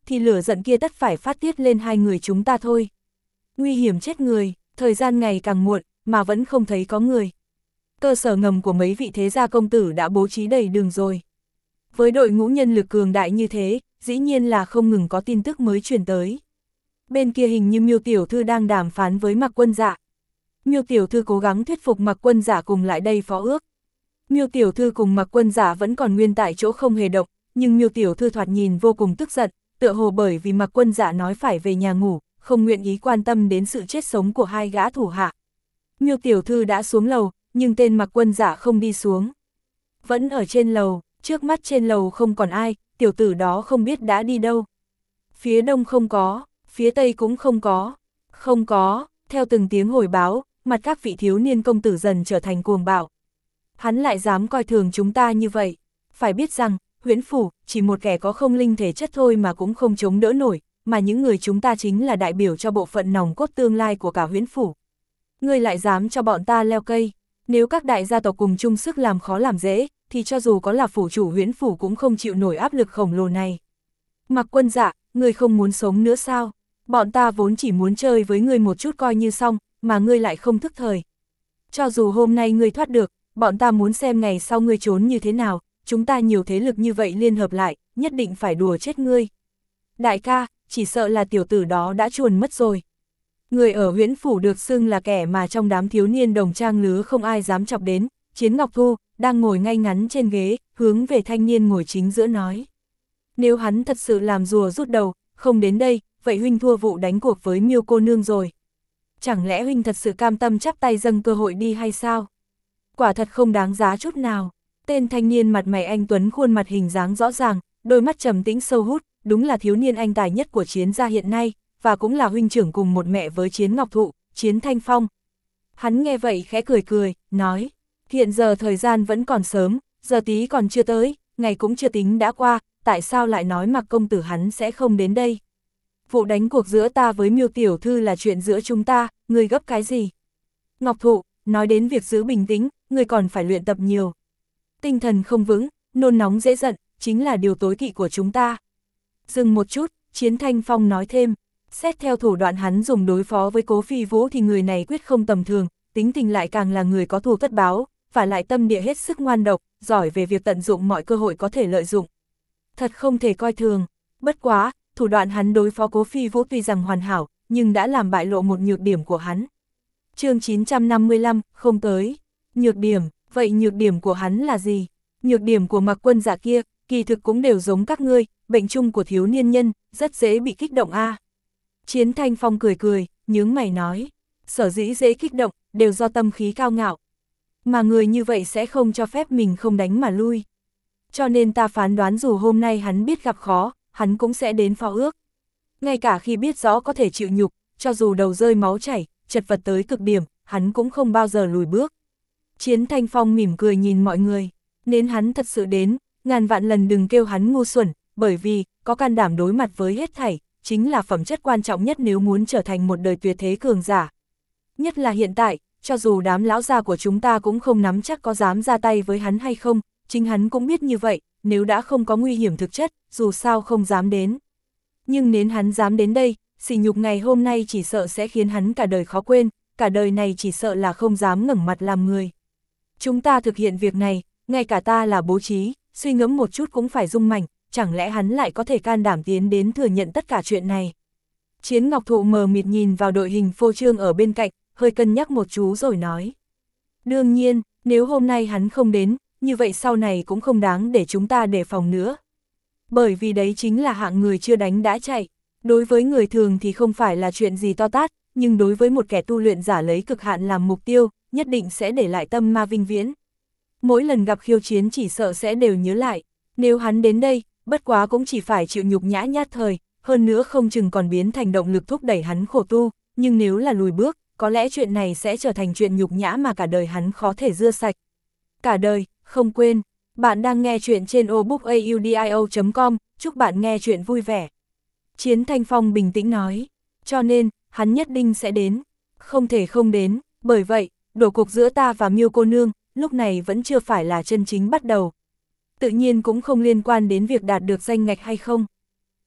thì lửa giận kia tất phải phát tiết lên hai người chúng ta thôi. Nguy hiểm chết người, thời gian ngày càng muộn, mà vẫn không thấy có người. Cơ sở ngầm của mấy vị thế gia công tử đã bố trí đầy đường rồi. Với đội ngũ nhân lực cường đại như thế, dĩ nhiên là không ngừng có tin tức mới truyền tới. Bên kia hình như Miêu tiểu thư đang đàm phán với Mạc Quân Dạ. Miêu tiểu thư cố gắng thuyết phục Mạc Quân Dạ cùng lại đây phó ước. Miêu tiểu thư cùng Mạc Quân Dạ vẫn còn nguyên tại chỗ không hề động, nhưng Miêu tiểu thư thoạt nhìn vô cùng tức giận, tựa hồ bởi vì Mạc Quân Dạ nói phải về nhà ngủ, không nguyện ý quan tâm đến sự chết sống của hai gã thủ hạ. Miêu tiểu thư đã xuống lầu, nhưng tên Mạc Quân Dạ không đi xuống. Vẫn ở trên lầu, trước mắt trên lầu không còn ai, tiểu tử đó không biết đã đi đâu. Phía đông không có, phía tây cũng không có. Không có, theo từng tiếng hồi báo, mặt các vị thiếu niên công tử dần trở thành cuồng bạo. Hắn lại dám coi thường chúng ta như vậy. Phải biết rằng, Huyễn Phủ, chỉ một kẻ có không linh thể chất thôi mà cũng không chống đỡ nổi, mà những người chúng ta chính là đại biểu cho bộ phận nòng cốt tương lai của cả Huyễn Phủ. Ngươi lại dám cho bọn ta leo cây, nếu các đại gia tộc cùng chung sức làm khó làm dễ, thì cho dù có là phủ chủ Huyễn Phủ cũng không chịu nổi áp lực khổng lồ này. Mạc Quân Dạ, ngươi không muốn sống nữa sao? Bọn ta vốn chỉ muốn chơi với ngươi một chút coi như xong, mà ngươi lại không thức thời. Cho dù hôm nay ngươi thoát được, bọn ta muốn xem ngày sau ngươi trốn như thế nào, chúng ta nhiều thế lực như vậy liên hợp lại, nhất định phải đùa chết ngươi. Đại ca, chỉ sợ là tiểu tử đó đã chuồn mất rồi. Người ở Huyễn Phủ được xưng là kẻ mà trong đám thiếu niên đồng trang lứa không ai dám chọc đến, Chiến Ngọc Thu, đang ngồi ngay ngắn trên ghế, hướng về thanh niên ngồi chính giữa nói. Nếu hắn thật sự làm rùa rút đầu, không đến đây, vậy huynh thua vụ đánh cuộc với Miêu cô nương rồi. Chẳng lẽ huynh thật sự cam tâm chắp tay dâng cơ hội đi hay sao? Quả thật không đáng giá chút nào. Tên thanh niên mặt mày anh tuấn, khuôn mặt hình dáng rõ ràng, đôi mắt trầm tĩnh sâu hút, đúng là thiếu niên anh tài nhất của Chiến gia hiện nay, và cũng là huynh trưởng cùng một mẹ với Chiến Ngọc Thụ, Chiến Thanh Phong. Hắn nghe vậy khẽ cười cười, nói, hiện giờ thời gian vẫn còn sớm, giờ tí còn chưa tới, ngày cũng chưa tính đã qua, tại sao lại nói Mạc công tử hắn sẽ không đến đây? Vụ đánh cuộc giữa ta với Miêu tiểu thư là chuyện giữa chúng ta, ngươi gấp cái gì? Ngọc Thụ, nói đến việc giữ bình tĩnh, ngươi còn phải luyện tập nhiều. Tinh thần không vững, nôn nóng dễ giận, chính là điều tối kỵ của chúng ta. Dừng một chút, Chiến Thanh Phong nói thêm, xét theo thủ đoạn hắn dùng đối phó với Cố Phi Vũ thì người này quyết không tầm thường, tính tình lại càng là người có thù tất báo, và lại tâm địa hết sức ngoan độc, giỏi về việc tận dụng mọi cơ hội có thể lợi dụng. Thật không thể coi thường, bất quá, thủ đoạn hắn đối phó Cố Phi Vũ tuy rằng hoàn hảo, nhưng đã làm bại lộ một nhược điểm của hắn. Chương 955, không tới. Nhược điểm, vậy nhược điểm của hắn là gì? Nhược điểm của Mạc Quân Dạ kia, kỳ thực cũng đều giống các ngươi, bệnh chung của thiếu niên nhân, rất dễ bị kích động a. Chiến Thanh Phong cười cười, nhướng mày nói, sở dĩ dễ kích động, đều do tâm khí cao ngạo. Mà người như vậy sẽ không cho phép mình không đánh mà lui. Cho nên ta phán đoán dù hôm nay hắn biết gặp khó, hắn cũng sẽ đến phó ước. Ngay cả khi biết rõ có thể chịu nhục, cho dù đầu rơi máu chảy, chật vật tới cực điểm, hắn cũng không bao giờ lùi bước. Chiến Thanh Phong mỉm cười nhìn mọi người, nếu hắn thật sự đến, ngàn vạn lần đừng kêu hắn ngu xuẩn, bởi vì, có can đảm đối mặt với hết thảy, chính là phẩm chất quan trọng nhất nếu muốn trở thành một đời tuyệt thế cường giả. Nhất là hiện tại, cho dù đám lão gia của chúng ta cũng không nắm chắc có dám ra tay với hắn hay không, chính hắn cũng biết như vậy, nếu đã không có nguy hiểm thực chất, dù sao không dám đến. Nhưng nếu hắn dám đến đây, sỉ nhục ngày hôm nay chỉ sợ sẽ khiến hắn cả đời khó quên, cả đời này chỉ sợ là không dám ngẩng mặt làm người. Chúng ta thực hiện việc này, ngay cả ta là bố trí, suy ngẫm một chút cũng phải rung mảnh, chẳng lẽ hắn lại có thể can đảm tiến đến thừa nhận tất cả chuyện này. Chiến Ngọc Thụ mờ mịt nhìn vào đội hình phô trương ở bên cạnh, hơi cân nhắc một chú rồi nói. Đương nhiên, nếu hôm nay hắn không đến, như vậy sau này cũng không đáng để chúng ta đề phòng nữa. Bởi vì đấy chính là hạng người chưa đánh đã chạy. Đối với người thường thì không phải là chuyện gì to tát, nhưng đối với một kẻ tu luyện giả lấy cực hạn làm mục tiêu, nhất định sẽ để lại tâm ma vinh viễn. Mỗi lần gặp khiêu chiến chỉ sợ sẽ đều nhớ lại, nếu hắn đến đây, bất quá cũng chỉ phải chịu nhục nhã nhát thời, hơn nữa không chừng còn biến thành động lực thúc đẩy hắn khổ tu, nhưng nếu là lùi bước, có lẽ chuyện này sẽ trở thành chuyện nhục nhã mà cả đời hắn khó thể rửa sạch. Cả đời, không quên, bạn đang nghe chuyện trên obookaudio.com, chúc bạn nghe chuyện vui vẻ. Chiến Thanh Phong bình tĩnh nói, cho nên, hắn nhất định sẽ đến, không thể không đến, bởi vậy, đổ cuộc giữa ta và Miêu cô nương, lúc này vẫn chưa phải là chân chính bắt đầu. Tự nhiên cũng không liên quan đến việc đạt được danh ngạch hay không.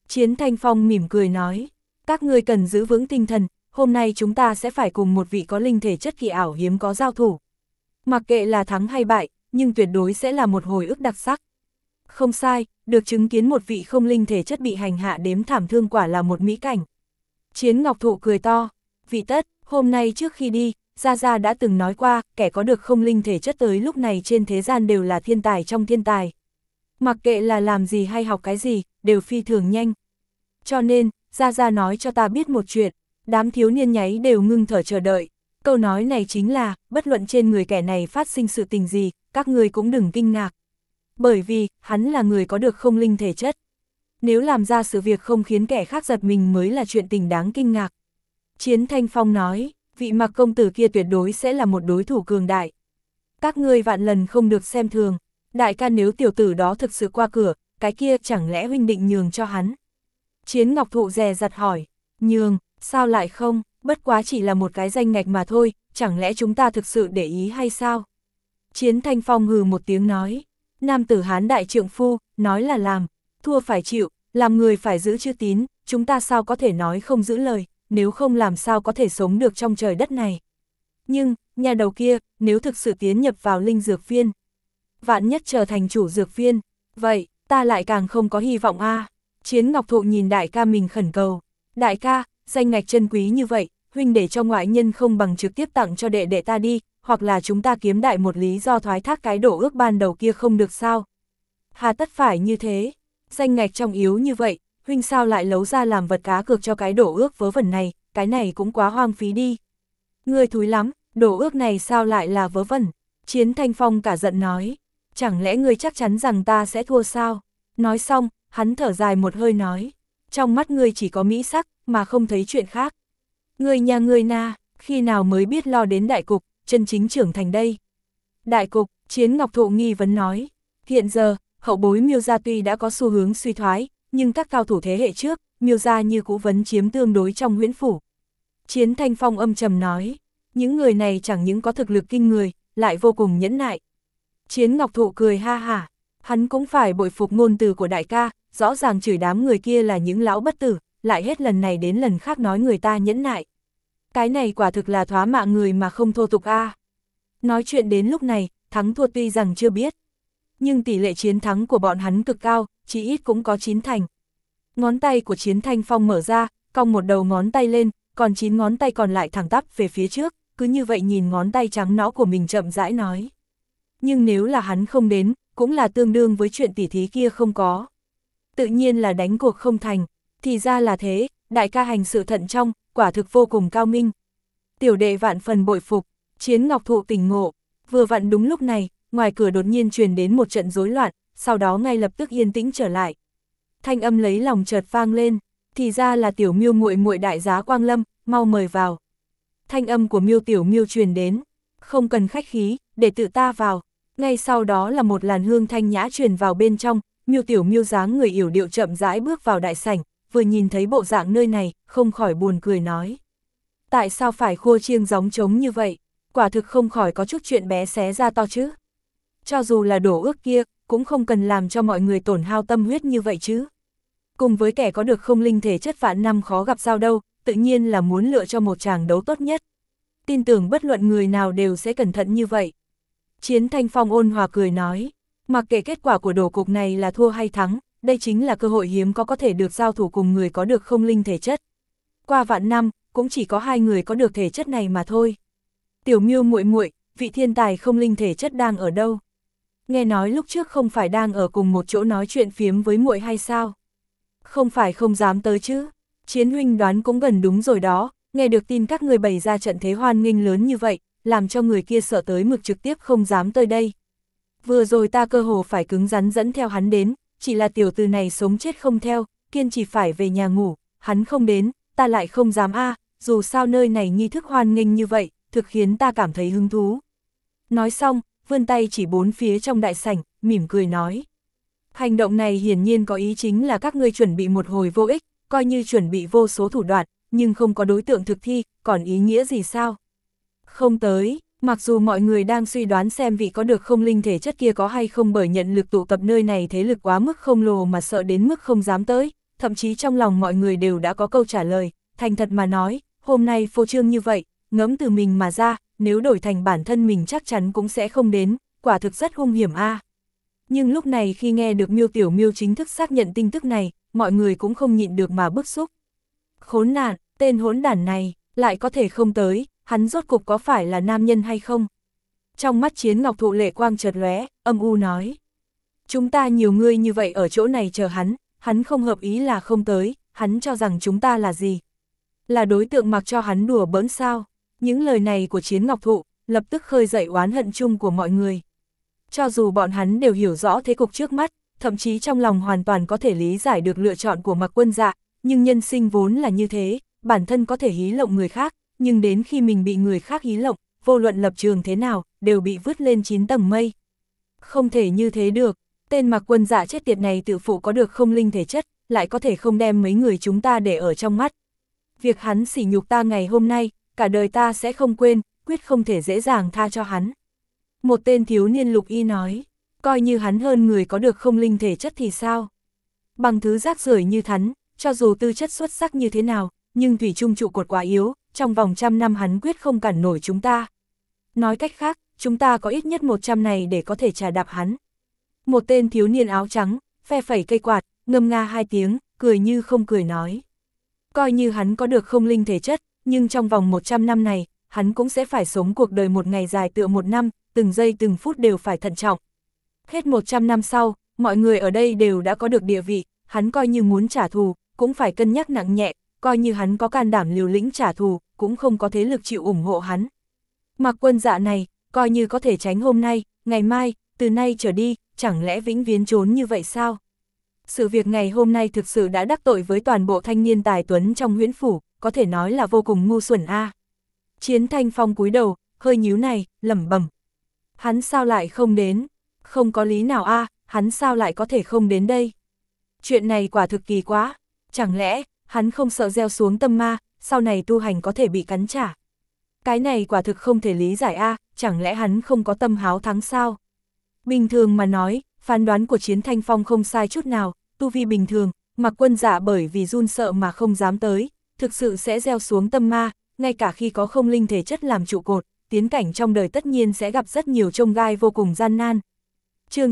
Chiến Thanh Phong mỉm cười nói, các ngươi cần giữ vững tinh thần, hôm nay chúng ta sẽ phải cùng một vị có linh thể chất kỳ ảo hiếm có giao thủ. Mặc kệ là thắng hay bại, nhưng tuyệt đối sẽ là một hồi ức đặc sắc. Không sai, được chứng kiến một vị không linh thể chất bị hành hạ đếm thảm thương quả là một mỹ cảnh. Chiến Ngọc Thụ cười to, vị tất, hôm nay trước khi đi, Gia Gia đã từng nói qua, kẻ có được không linh thể chất tới lúc này trên thế gian đều là thiên tài trong thiên tài. Mặc kệ là làm gì hay học cái gì, đều phi thường nhanh. Cho nên, Gia Gia nói cho ta biết một chuyện, đám thiếu niên nháy đều ngưng thở chờ đợi. Câu nói này chính là, bất luận trên người kẻ này phát sinh sự tình gì, các người cũng đừng kinh ngạc. Bởi vì, hắn là người có được không linh thể chất. Nếu làm ra sự việc không khiến kẻ khác giật mình mới là chuyện tình đáng kinh ngạc. Chiến Thanh Phong nói, vị Mặc công tử kia tuyệt đối sẽ là một đối thủ cường đại. Các ngươi vạn lần không được xem thường, đại ca nếu tiểu tử đó thực sự qua cửa, cái kia chẳng lẽ huynh định nhường cho hắn? Chiến Ngọc Thụ dè dặt hỏi, nhường, sao lại không, bất quá chỉ là một cái danh ngạch mà thôi, chẳng lẽ chúng ta thực sự để ý hay sao? Chiến Thanh Phong hừ một tiếng nói, nam tử Hán đại trượng phu, nói là làm, thua phải chịu, làm người phải giữ chữ tín, chúng ta sao có thể nói không giữ lời, nếu không làm sao có thể sống được trong trời đất này. Nhưng, nhà đầu kia, nếu thực sự tiến nhập vào linh dược viên, vạn nhất trở thành chủ dược viên, vậy, ta lại càng không có hy vọng a. Chiến Ngọc Thụ nhìn đại ca mình khẩn cầu, đại ca, danh ngạch chân quý như vậy, huynh để cho ngoại nhân không bằng trực tiếp tặng cho đệ đệ ta đi, hoặc là chúng ta kiếm đại một lý do thoái thác cái đổ ước ban đầu kia không được sao. Hà tất phải như thế, danh ngạch trọng yếu như vậy, huynh sao lại lấu ra làm vật cá cược cho cái đổ ước vớ vẩn này, cái này cũng quá hoang phí đi. Ngươi thúi lắm, đổ ước này sao lại là vớ vẩn? Chiến Thanh Phong cả giận nói, chẳng lẽ ngươi chắc chắn rằng ta sẽ thua sao? Nói xong, hắn thở dài một hơi nói, trong mắt ngươi chỉ có mỹ sắc, mà không thấy chuyện khác. Ngươi nhà ngươi na, khi nào mới biết lo đến đại cục, chân chính trưởng thành đây? Đại cục, Chiến Ngọc Thụ nghi vấn nói, hiện giờ, hậu bối Miêu gia tuy đã có xu hướng suy thoái, nhưng các cao thủ thế hệ trước, Miêu gia như cũ vẫn chiếm tương đối trong huyễn phủ. Chiến Thanh Phong âm trầm nói, những người này chẳng những có thực lực kinh người, lại vô cùng nhẫn nại. Chiến Ngọc Thụ cười ha hả, hắn cũng phải bội phục ngôn từ của đại ca, rõ ràng chửi đám người kia là những lão bất tử, lại hết lần này đến lần khác nói người ta nhẫn nại. Cái này quả thực là thóa mạ người mà không thô tục a. Nói chuyện đến lúc này, thắng thua tuy rằng chưa biết, nhưng tỷ lệ chiến thắng của bọn hắn cực cao, chỉ ít cũng có 9 thành. Ngón tay của Chiến Thanh Phong mở ra, cong một đầu ngón tay lên, còn 9 ngón tay còn lại thẳng tắp về phía trước, cứ như vậy nhìn ngón tay trắng nõn của mình chậm rãi nói. Nhưng nếu là hắn không đến, cũng là tương đương với chuyện tỉ thí kia không có. Tự nhiên là đánh cuộc không thành, thì ra là thế, đại ca hành sự thận trọng, quả thực vô cùng cao minh. Tiểu đệ vạn phần bội phục, Chiến Ngọc Thụ tỉnh ngộ, vừa vặn đúng lúc này, ngoài cửa đột nhiên truyền đến một trận rối loạn, sau đó ngay lập tức yên tĩnh trở lại. Thanh âm lấy lòng chợt vang lên, thì ra là Tiểu Miêu muội muội đại giá Quang Lâm, mau mời vào. Thanh âm của Miêu Tiểu Miêu truyền đến, không cần khách khí, để tự ta vào. Ngay sau đó là một làn hương thanh nhã truyền vào bên trong, Miêu Tiểu Miêu dáng người yểu điệu chậm rãi bước vào đại sảnh, vừa nhìn thấy bộ dạng nơi này, không khỏi buồn cười nói. Tại sao phải khua chiêng gióng trống như vậy? Quả thực không khỏi có chút chuyện bé xé ra to chứ. Cho dù là đổ ước kia, cũng không cần làm cho mọi người tổn hao tâm huyết như vậy chứ. Cùng với kẻ có được không linh thể chất vạn năm khó gặp sao đâu, tự nhiên là muốn lựa cho một tràng đấu tốt nhất. Tin tưởng bất luận người nào đều sẽ cẩn thận như vậy. Chiến Thanh Phong ôn hòa cười nói, mặc kệ kết quả của đổ cục này là thua hay thắng, đây chính là cơ hội hiếm có thể được giao thủ cùng người có được không linh thể chất. Qua vạn năm, cũng chỉ có 2 người có được thể chất này mà thôi. Tiểu Miêu muội muội, vị thiên tài không linh thể chất đang ở đâu? Nghe nói lúc trước không phải đang ở cùng một chỗ nói chuyện phiếm với muội hay sao? Không phải không dám tới chứ? Chiến huynh đoán cũng gần đúng rồi đó, nghe được tin các người bày ra trận thế hoan nghênh lớn như vậy, làm cho người kia sợ tới mực trực tiếp không dám tới đây. Vừa rồi ta cơ hồ phải cứng rắn dẫn theo hắn đến, chỉ là tiểu tử này sống chết không theo, kiên chỉ phải về nhà ngủ, hắn không đến, ta lại không dám dù sao nơi này nghi thức hoan nghênh như vậy, thực khiến ta cảm thấy hứng thú. Nói xong, vươn tay chỉ 4 phía trong đại sảnh, mỉm cười nói. Hành động này hiển nhiên có ý chính là các ngươi chuẩn bị một hồi vô ích, coi như chuẩn bị vô số thủ đoạn, nhưng không có đối tượng thực thi, còn ý nghĩa gì sao? Không tới, mặc dù mọi người đang suy đoán xem vị có được không linh thể chất kia có hay không bởi nhận lực tụ tập nơi này thế lực quá mức khổng lồ mà sợ đến mức không dám tới, thậm chí trong lòng mọi người đều đã có câu trả lời, thành thật mà nói, hôm nay phô trương như vậy, ngẫm từ mình mà ra, nếu đổi thành bản thân mình chắc chắn cũng sẽ không đến, quả thực rất hung hiểm a. Nhưng lúc này khi nghe được Miêu Tiểu Miêu chính thức xác nhận tin tức này, mọi người cũng không nhịn được mà bức xúc. Khốn nạn, tên hỗn đản này, lại có thể không tới, hắn rốt cục có phải là nam nhân hay không? Trong mắt Chiến Ngọc Thụ lệ quang chợt lóe, âm u nói. Chúng ta nhiều người như vậy ở chỗ này chờ hắn không hợp ý là không tới, hắn cho rằng chúng ta là gì? Là đối tượng mặc cho hắn đùa bỡn sao? Những lời này của Chiến Ngọc Thụ, lập tức khơi dậy oán hận chung của mọi người. Cho dù bọn hắn đều hiểu rõ thế cục trước mắt, thậm chí trong lòng hoàn toàn có thể lý giải được lựa chọn của Mạc Quân Dạ, nhưng nhân sinh vốn là như thế, bản thân có thể hí lộng người khác, nhưng đến khi mình bị người khác hí lộng, vô luận lập trường thế nào, đều bị vứt lên 9 tầng mây. Không thể như thế được, tên Mạc Quân Dạ chết tiệt này tự phụ có được không linh thể chất, lại có thể không đem mấy người chúng ta để ở trong mắt. Việc hắn sỉ nhục ta ngày hôm nay, cả đời ta sẽ không quên, quyết không thể dễ dàng tha cho hắn. Một tên thiếu niên lục y nói, coi như hắn hơn người có được không linh thể chất thì sao? Bằng thứ rác rưởi như hắn, cho dù tư chất xuất sắc như thế nào, nhưng thủy chung trụ cột quá yếu, trong vòng 100 năm hắn quyết không cản nổi chúng ta. Nói cách khác, chúng ta có ít nhất 100 này để có thể trà đạp hắn. Một tên thiếu niên áo trắng, phe phẩy cây quạt, ngâm nga 2 tiếng, cười như không cười nói. Coi như hắn có được không linh thể chất, nhưng trong vòng 100 năm này, hắn cũng sẽ phải sống cuộc đời một ngày dài tựa một năm, từng giây từng phút đều phải thận trọng. Hết 100 năm sau, mọi người ở đây đều đã có được địa vị, hắn coi như muốn trả thù, cũng phải cân nhắc nặng nhẹ, coi như hắn có can đảm liều lĩnh trả thù, cũng không có thế lực chịu ủng hộ hắn. Mạc Quân Dạ này, coi như có thể tránh hôm nay, ngày mai, từ nay trở đi, chẳng lẽ vĩnh viễn trốn như vậy sao? Sự việc ngày hôm nay thực sự đã đắc tội với toàn bộ thanh niên tài tuấn trong Huyễn Phủ, có thể nói là vô cùng ngu xuẩn a. Chiến Thanh Phong cúi đầu, hơi nhíu này, lẩm bẩm. Hắn sao lại không đến? Không có lý nào a, hắn sao lại có thể không đến đây? Chuyện này quả thực kỳ quá, chẳng lẽ hắn không sợ gieo xuống tâm ma, sau này tu hành có thể bị cắn trả? Cái này quả thực không thể lý giải a, chẳng lẽ hắn không có tâm háo thắng sao? Bình thường mà nói, phán đoán của Chiến Thanh Phong không sai chút nào, tu vi bình thường, Mạc Quân Dạ bởi vì run sợ mà không dám tới, thực sự sẽ gieo xuống tâm ma, ngay cả khi có không linh thể chất làm trụ cột, tiến cảnh trong đời tất nhiên sẽ gặp rất nhiều chông gai vô cùng gian nan. Chương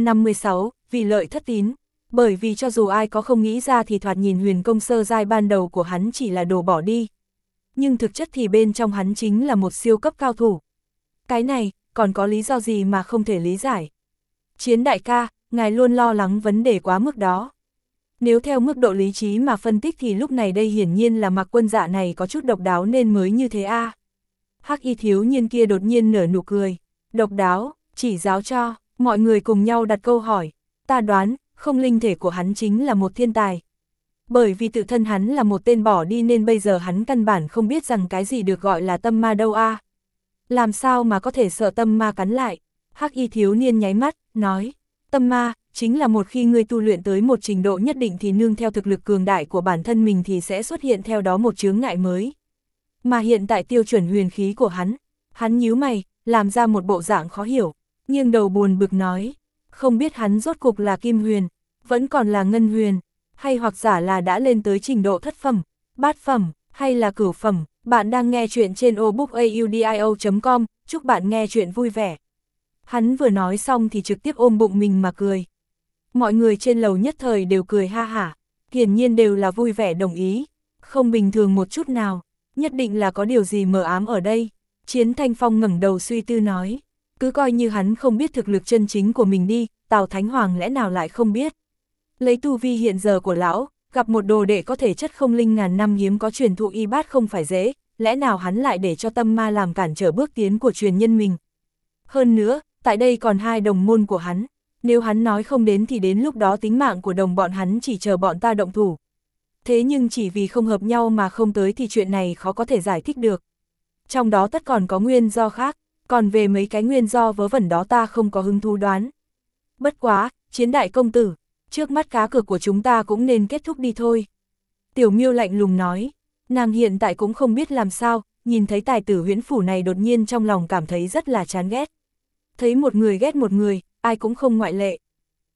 956, vì lợi thất tín. Bởi vì cho dù ai có không nghĩ ra thì thoạt nhìn huyền công sơ giai ban đầu của hắn chỉ là đồ bỏ đi. Nhưng thực chất thì bên trong hắn chính là một siêu cấp cao thủ. Cái này, còn có lý do gì mà không thể lý giải? Chiến đại ca, ngài luôn lo lắng vấn đề quá mức đó. Nếu theo mức độ lý trí mà phân tích thì lúc này đây hiển nhiên là Mạc Quân Dạ này có chút độc đáo nên mới như thế a. Hắc y thiếu niên kia đột nhiên nở nụ cười. Độc đáo, chỉ giáo cho, mọi người cùng nhau đặt câu hỏi. Ta đoán, không linh thể của hắn chính là một thiên tài. Bởi vì tự thân hắn là một tên bỏ đi nên bây giờ hắn căn bản không biết rằng cái gì được gọi là tâm ma đâu a. Làm sao mà có thể sợ tâm ma cắn lại? Hắc y thiếu niên nháy mắt, nói, tâm ma, chính là một khi ngươi tu luyện tới một trình độ nhất định thì nương theo thực lực cường đại của bản thân mình thì sẽ xuất hiện theo đó một chướng ngại mới. Mà hiện tại tiêu chuẩn huyền khí của hắn nhíu mày, làm ra một bộ dạng khó hiểu, nghiêng đầu buồn bực nói, không biết hắn rốt cục là kim huyền, vẫn còn là ngân huyền, hay hoặc giả là đã lên tới trình độ thất phẩm, bát phẩm, hay là cửu phẩm. Bạn đang nghe chuyện trên obookaudio.com, chúc bạn nghe chuyện vui vẻ. Hắn vừa nói xong thì trực tiếp ôm bụng mình mà cười. Mọi người trên lầu nhất thời đều cười ha hả, hiển nhiên đều là vui vẻ đồng ý, không bình thường một chút nào, nhất định là có điều gì mờ ám ở đây. Chiến Thanh Phong ngẩng đầu suy tư nói, cứ coi như hắn không biết thực lực chân chính của mình đi, Tào Thánh Hoàng lẽ nào lại không biết. Lấy tu vi hiện giờ của lão, gặp một đồ đệ có thể chất không linh ngàn năm hiếm có truyền thụ y bát không phải dễ, lẽ nào hắn lại để cho tâm ma làm cản trở bước tiến của truyền nhân mình. Hơn nữa, tại đây còn 2 đồng môn của hắn, nếu hắn nói không đến thì đến lúc đó tính mạng của đồng bọn hắn chỉ chờ bọn ta động thủ. Thế nhưng chỉ vì không hợp nhau mà không tới thì chuyện này khó có thể giải thích được. Trong đó tất còn có nguyên do khác, còn về mấy cái nguyên do vớ vẩn đó ta không có hứng thú đoán. Bất quá, Chiến đại công tử, trước mắt cá cược của chúng ta cũng nên kết thúc đi thôi. Tiểu Miêu lạnh lùng nói, nàng hiện tại cũng không biết làm sao, nhìn thấy tài tử Huyễn Phủ này đột nhiên trong lòng cảm thấy rất là chán ghét. Thấy một người ghét một người, ai cũng không ngoại lệ.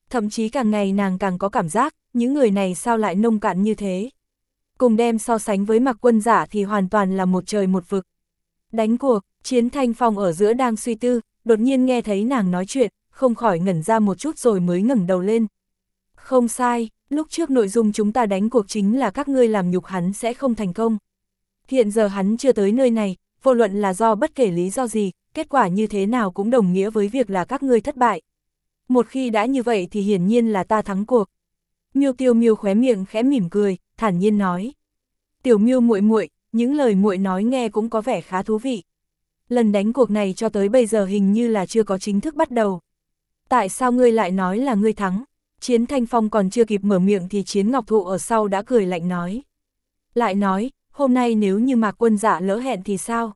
Thậm chí càng ngày nàng càng có cảm giác, những người này sao lại nông cạn như thế. Cùng đem so sánh với Mạc Quân Giả thì hoàn toàn là một trời một vực. Đánh cuộc, Chiến Thanh Phong ở giữa đang suy tư, đột nhiên nghe thấy nàng nói chuyện, không khỏi ngẩn ra một chút rồi mới ngẩng đầu lên. Không sai, lúc trước nội dung chúng ta đánh cuộc chính là các ngươi làm nhục hắn sẽ không thành công. Hiện giờ hắn chưa tới nơi này, vô luận là do bất kể lý do gì, kết quả như thế nào cũng đồng nghĩa với việc là các ngươi thất bại. Một khi đã như vậy thì hiển nhiên là ta thắng cuộc. Miêu Tiêu Miêu khóe miệng khẽ mỉm cười, thản nhiên nói. Tiểu Miêu muội muội, những lời muội nói nghe cũng có vẻ khá thú vị. Lần đánh cuộc này cho tới bây giờ hình như là chưa có chính thức bắt đầu. Tại sao ngươi lại nói là ngươi thắng? Chiến Thanh Phong còn chưa kịp mở miệng thì Chiến Ngọc Thụ ở sau đã cười lạnh nói. Lại nói, hôm nay nếu như Mạc Quân Dạ lỡ hẹn thì sao?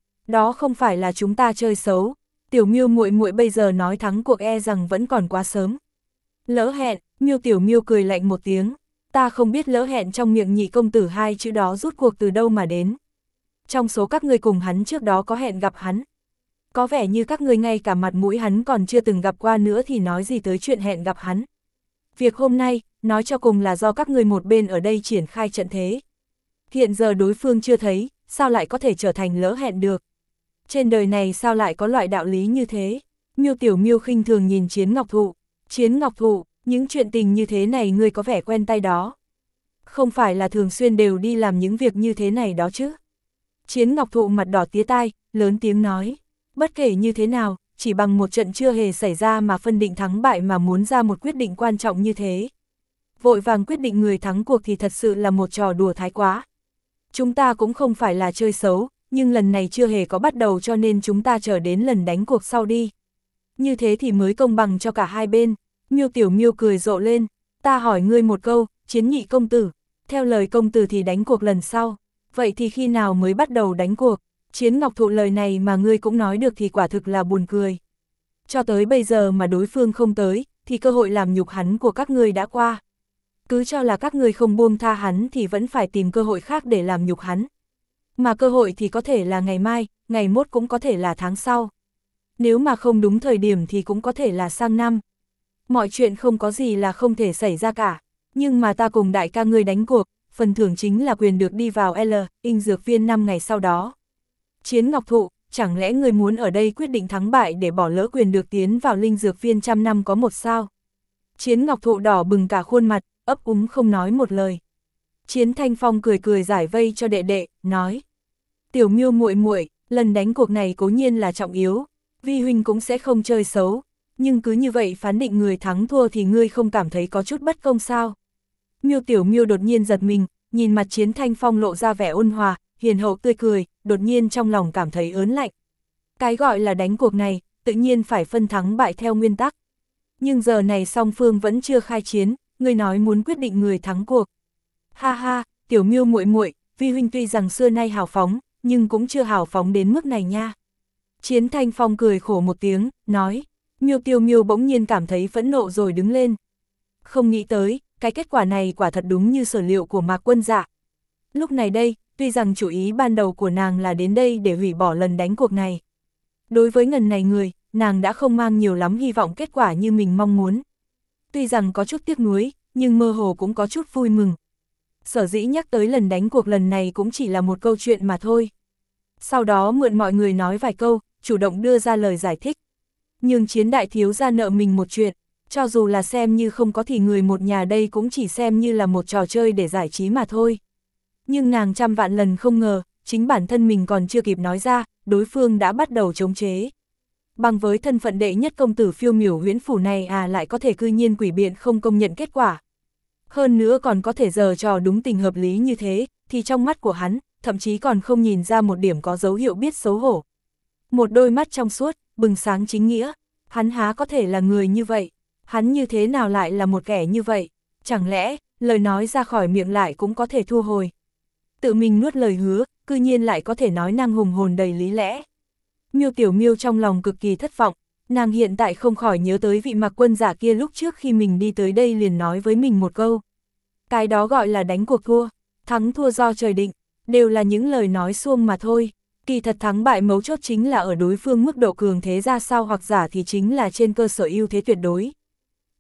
Đó không phải là chúng ta chơi xấu, Tiểu Miêu muội muội bây giờ nói thắng cuộc e rằng vẫn còn quá sớm. Lỡ hẹn, Miêu Tiểu Miêu cười lạnh một tiếng, ta không biết lỡ hẹn trong miệng nhị công tử hai chữ đó rút cuộc từ đâu mà đến. Trong số các ngươi cùng hắn trước đó có hẹn gặp hắn. Có vẻ như các ngươi ngay cả mặt mũi hắn còn chưa từng gặp qua nữa thì nói gì tới chuyện hẹn gặp hắn. Việc hôm nay, nói cho cùng là do các ngươi một bên ở đây triển khai trận thế. Hiện giờ đối phương chưa thấy, sao lại có thể trở thành lỡ hẹn được. Trên đời này sao lại có loại đạo lý như thế? Miêu Tiểu Miêu khinh thường nhìn Chiến Ngọc Thụ. Chiến Ngọc Thụ, những chuyện tình như thế này ngươi có vẻ quen tay đó. Không phải là thường xuyên đều đi làm những việc như thế này đó chứ? Chiến Ngọc Thụ mặt đỏ tía tai, lớn tiếng nói. Bất kể như thế nào, chỉ bằng một trận chưa hề xảy ra mà phân định thắng bại mà muốn ra một quyết định quan trọng như thế. Vội vàng quyết định người thắng cuộc thì thật sự là một trò đùa thái quá. Chúng ta cũng không phải là chơi xấu, nhưng lần này chưa hề có bắt đầu cho nên chúng ta chờ đến lần đánh cuộc sau đi. Như thế thì mới công bằng cho cả hai bên. Miêu Tiểu Miêu cười rộ lên, ta hỏi ngươi một câu, Chiến nhị công tử, theo lời công tử thì đánh cuộc lần sau, vậy thì khi nào mới bắt đầu đánh cuộc? Chiến Ngọc Thụ lời này mà ngươi cũng nói được thì quả thực là buồn cười. Cho tới bây giờ mà đối phương không tới, thì cơ hội làm nhục hắn của các ngươi đã qua. Cứ cho là các ngươi không buông tha hắn thì vẫn phải tìm cơ hội khác để làm nhục hắn. Mà cơ hội thì có thể là ngày mai, ngày mốt cũng có thể là tháng sau. Nếu mà không đúng thời điểm thì cũng có thể là sang năm. Mọi chuyện không có gì là không thể xảy ra cả. Nhưng mà ta cùng đại ca ngươi đánh cuộc, phần thưởng chính là quyền được đi vào Inh Dược Viên 5 ngày sau đó. Chiến Ngọc Thụ, chẳng lẽ ngươi muốn ở đây quyết định thắng bại để bỏ lỡ quyền được tiến vào Linh Dược Viên 100 năm có một sao? Chiến Ngọc Thụ đỏ bừng cả khuôn mặt, ấp úng không nói một lời. Chiến Thanh Phong cười cười giải vây cho đệ đệ, nói. Tiểu Miêu muội muội, lần đánh cuộc này cố nhiên là trọng yếu, vi huynh cũng sẽ không chơi xấu, nhưng cứ như vậy phán định người thắng thua thì ngươi không cảm thấy có chút bất công sao? Miêu Tiểu Miêu đột nhiên giật mình, nhìn mặt Chiến Thanh Phong lộ ra vẻ ôn hòa, hiền hậu tươi cười, đột nhiên trong lòng cảm thấy ớn lạnh. Cái gọi là đánh cuộc này, tự nhiên phải phân thắng bại theo nguyên tắc. Nhưng giờ này song phương vẫn chưa khai chiến, ngươi nói muốn quyết định người thắng cuộc. Ha ha, Tiểu Miêu muội muội, vi huynh tuy rằng xưa nay hào phóng, nhưng cũng chưa hào phóng đến mức này nha. Chiến Thanh Phong cười khổ một tiếng, nói. Miêu Tiêu Miêu bỗng nhiên cảm thấy phẫn nộ rồi đứng lên. Không nghĩ tới, cái kết quả này quả thật đúng như sở liệu của Mạc Quân Dạ. Lúc này đây, tuy rằng chủ ý ban đầu của nàng là đến đây để hủy bỏ lần đánh cuộc này. Đối với ngần này người, nàng đã không mang nhiều lắm hy vọng kết quả như mình mong muốn. Tuy rằng có chút tiếc nuối, nhưng mơ hồ cũng có chút vui mừng. Sở dĩ nhắc tới lần đánh cuộc lần này cũng chỉ là một câu chuyện mà thôi. Sau đó mượn mọi người nói vài câu, chủ động đưa ra lời giải thích. Nhưng Chiến đại thiếu gia nợ mình một chuyện, cho dù là xem như không có thì người một nhà đây cũng chỉ xem như là một trò chơi để giải trí mà thôi. Nhưng nàng trăm vạn lần không ngờ, chính bản thân mình còn chưa kịp nói ra, đối phương đã bắt đầu chống chế. Bằng với thân phận đệ nhất công tử phiêu miểu huyễn phủ này lại có thể cư nhiên quỷ biện không công nhận kết quả. Hơn nữa còn có thể giở trò đúng tình hợp lý như thế, thì trong mắt của hắn, thậm chí còn không nhìn ra một điểm có dấu hiệu biết xấu hổ. Một đôi mắt trong suốt, bừng sáng chính nghĩa, hắn há có thể là người như vậy, hắn như thế nào lại là một kẻ như vậy, chẳng lẽ, lời nói ra khỏi miệng lại cũng có thể thu hồi. Tự mình nuốt lời hứa, cư nhiên lại có thể nói năng hùng hồn đầy lý lẽ. Miêu Tiểu Miêu trong lòng cực kỳ thất vọng, nàng hiện tại không khỏi nhớ tới vị Mạc Quân Giả kia lúc trước khi mình đi tới đây liền nói với mình một câu. Cái đó gọi là đánh cuộc thua, thắng thua do trời định, đều là những lời nói suông mà thôi. Kỳ thật thắng bại mấu chốt chính là ở đối phương mức độ cường thế ra sao hoặc giả thì chính là trên cơ sở ưu thế tuyệt đối.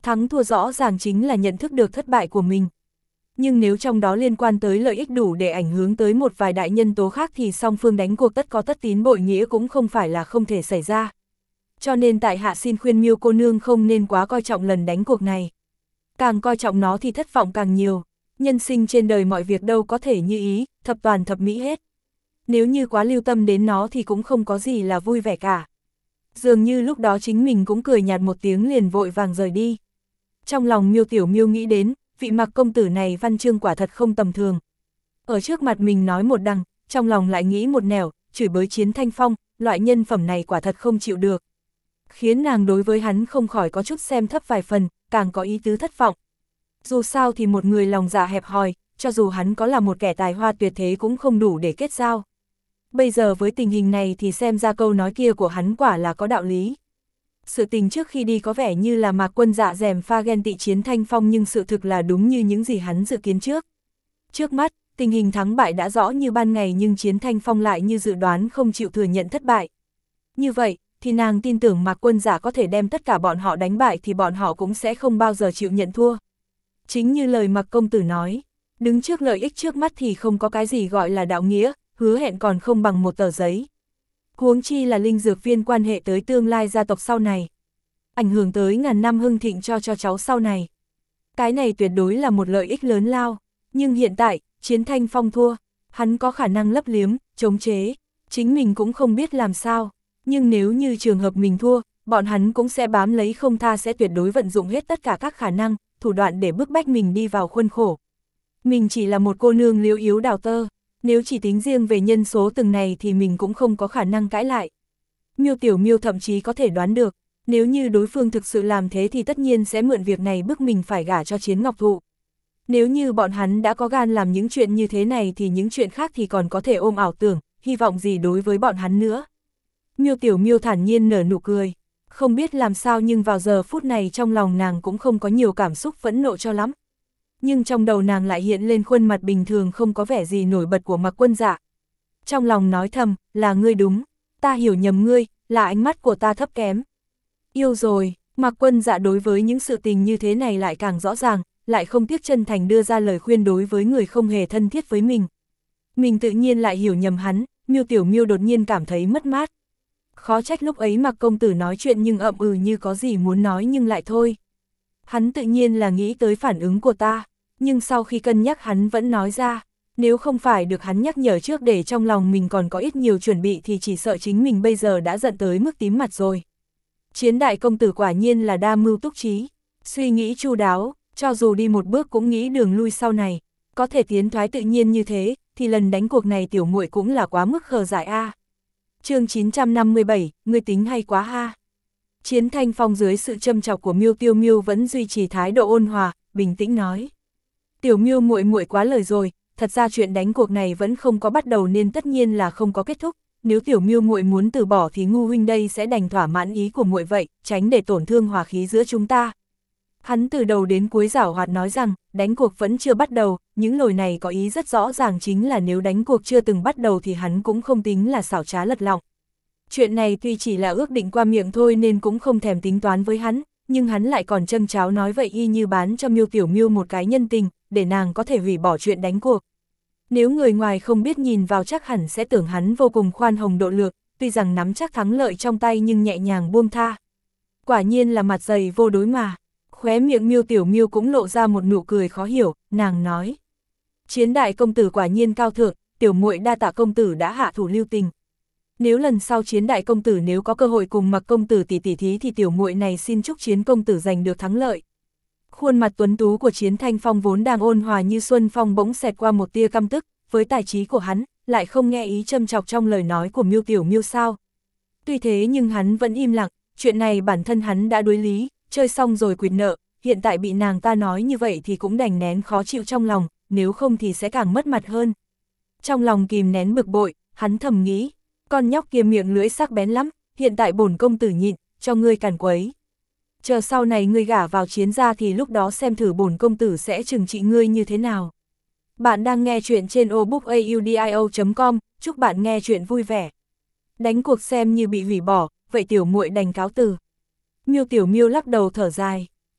Thắng thua rõ ràng chính là nhận thức được thất bại của mình. Nhưng nếu trong đó liên quan tới lợi ích đủ để ảnh hưởng tới một vài đại nhân tố khác thì song phương đánh cuộc tất có tất tín bội nghĩa cũng không phải là không thể xảy ra. Cho nên tại hạ xin khuyên Miêu cô nương không nên quá coi trọng lần đánh cuộc này. Càng coi trọng nó thì thất vọng càng nhiều. Nhân sinh trên đời mọi việc đâu có thể như ý, thập toàn thập mỹ hết. Nếu như quá lưu tâm đến nó thì cũng không có gì là vui vẻ cả. Dường như lúc đó chính mình cũng cười nhạt một tiếng liền vội vàng rời đi. Trong lòng Miêu Tiểu Miêu nghĩ đến, vị Mạc công tử này văn chương quả thật không tầm thường. Ở trước mặt mình nói một đằng, trong lòng lại nghĩ một nẻo, chửi bới Chiến Thanh Phong, loại nhân phẩm này quả thật không chịu được. Khiến nàng đối với hắn không khỏi có chút xem thấp vài phần, càng có ý tứ thất vọng. Dù sao thì một người lòng dạ hẹp hòi, cho dù hắn có là một kẻ tài hoa tuyệt thế cũng không đủ để kết giao. Bây giờ với tình hình này thì xem ra câu nói kia của hắn quả là có đạo lý. Sự tình trước khi đi có vẻ như là Mạc Quân Dạ gièm pha ghen tị Chiến Thanh Phong, nhưng sự thực là đúng như những gì hắn dự kiến trước. Trước mắt, tình hình thắng bại đã rõ như ban ngày, nhưng Chiến Thanh Phong lại như dự đoán không chịu thừa nhận thất bại. Như vậy, thì nàng tin tưởng Mạc Quân Dạ có thể đem tất cả bọn họ đánh bại thì bọn họ cũng sẽ không bao giờ chịu nhận thua. Chính như lời Mạc công tử nói, đứng trước lợi ích trước mắt thì không có cái gì gọi là đạo nghĩa, hứa hẹn còn không bằng một tờ giấy. Huống chi là linh dược viên quan hệ tới tương lai gia tộc sau này. Ảnh hưởng tới ngàn năm hưng thịnh cho cháu sau này. Cái này tuyệt đối là một lợi ích lớn lao. Nhưng hiện tại, Chiến Thanh Phong thua, hắn có khả năng lấp liếm, chống chế. Chính mình cũng không biết làm sao. Nhưng nếu như trường hợp mình thua, bọn hắn cũng sẽ bám lấy không tha, sẽ tuyệt đối vận dụng hết tất cả các khả năng, thủ đoạn để bức bách mình đi vào khuôn khổ. Mình chỉ là một cô nương liễu yếu đào tơ. Nếu chỉ tính riêng về nhân số từng này thì mình cũng không có khả năng cãi lại. Miêu Tiểu Miêu thậm chí có thể đoán được, nếu như đối phương thực sự làm thế thì tất nhiên sẽ mượn việc này bức mình phải gả cho Chiến Ngọc Thụ. Nếu như bọn hắn đã có gan làm những chuyện như thế này thì những chuyện khác thì còn có thể ôm ảo tưởng, hy vọng gì đối với bọn hắn nữa. Miêu Tiểu Miêu thản nhiên nở nụ cười, không biết làm sao nhưng vào giờ phút này trong lòng nàng cũng không có nhiều cảm xúc phẫn nộ cho lắm. Nhưng trong đầu nàng lại hiện lên khuôn mặt bình thường không có vẻ gì nổi bật của Mạc Quân Dạ. Trong lòng nói thầm, là ngươi đúng, ta hiểu nhầm ngươi, là ánh mắt của ta thấp kém. Yêu rồi, Mạc Quân Dạ đối với những sự tình như thế này lại càng rõ ràng, lại không tiếc chân thành đưa ra lời khuyên đối với người không hề thân thiết với mình. Mình tự nhiên lại hiểu nhầm hắn, Miêu Tiểu Miêu đột nhiên cảm thấy mất mát. Khó trách lúc ấy Mạc công tử nói chuyện nhưng ậm ừ như có gì muốn nói nhưng lại thôi. Hắn tự nhiên là nghĩ tới phản ứng của ta. Nhưng sau khi cân nhắc hắn vẫn nói ra, nếu không phải được hắn nhắc nhở trước để trong lòng mình còn có ít nhiều chuẩn bị thì chỉ sợ chính mình bây giờ đã giận tới mức tím mặt rồi. Chiến đại công tử quả nhiên là đa mưu túc trí, suy nghĩ chu đáo, cho dù đi một bước cũng nghĩ đường lui sau này, có thể tiến thoái tự nhiên như thế, thì lần đánh cuộc này tiểu muội cũng là quá mức khờ dại a. Chương 957, ngươi tính hay quá ha. Chiến Thanh Phong dưới sự châm chọc của Miêu Tiểu Miêu vẫn duy trì thái độ ôn hòa, bình tĩnh nói. Tiểu Miêu muội muội quá lời rồi, thật ra chuyện đánh cuộc này vẫn không có bắt đầu nên tất nhiên là không có kết thúc, nếu Tiểu Miêu muội muốn từ bỏ thì ngu huynh đây sẽ đành thỏa mãn ý của muội vậy, tránh để tổn thương hòa khí giữa chúng ta. Hắn từ đầu đến cuối giảo hoạt nói rằng, đánh cuộc vẫn chưa bắt đầu, những lời này có ý rất rõ ràng chính là nếu đánh cuộc chưa từng bắt đầu thì hắn cũng không tính là xảo trá lật lọng. Chuyện này tuy chỉ là ước định qua miệng thôi nên cũng không thèm tính toán với hắn, nhưng hắn lại còn châm cháo nói vậy y như bán cho Miêu Tiểu Miêu một cái nhân tình, để nàng có thể hủy bỏ chuyện đánh cuộc. Nếu người ngoài không biết nhìn vào chắc hẳn sẽ tưởng hắn vô cùng khoan hồng độ lượng, tuy rằng nắm chắc thắng lợi trong tay nhưng nhẹ nhàng buông tha. Quả nhiên là mặt dày vô đối mà. Khóe miệng Miêu Tiểu Miêu cũng lộ ra một nụ cười khó hiểu, nàng nói. Chiến đại công tử quả nhiên cao thượng, tiểu muội đa tạ công tử đã hạ thủ lưu tình. Nếu lần sau Chiến đại công tử nếu có cơ hội cùng Mạc công tử tỉ thí thì tiểu muội này xin chúc Chiến công tử giành được thắng lợi. Khuôn mặt tuấn tú của Chiến Thanh Phong vốn đang ôn hòa như xuân phong bỗng xẹt qua một tia căm tức, với tài trí của hắn, lại không nghe ý châm chọc trong lời nói của Miêu Tiểu Miêu sao. Tuy thế nhưng hắn vẫn im lặng, chuyện này bản thân hắn đã đối lý, chơi xong rồi quỵt nợ, hiện tại bị nàng ta nói như vậy thì cũng đành nén khó chịu trong lòng, nếu không thì sẽ càng mất mặt hơn. Trong lòng kìm nén bực bội, hắn thầm nghĩ, con nhóc kia miệng lưỡi sắc bén lắm, hiện tại bổn công tử nhịn, cho ngươi càn quấy. Chờ sau này ngươi gả vào Chiến gia thì lúc đó xem thử bổn công tử sẽ trừng trị ngươi như thế nào. Bạn đang nghe chuyện trên obookaudio.com, chúc bạn nghe chuyện vui vẻ. Đánh cuộc xem như bị hủy bỏ, vậy tiểu muội đành cáo từ. Miêu Tiểu Miêu lắc đầu thở dài,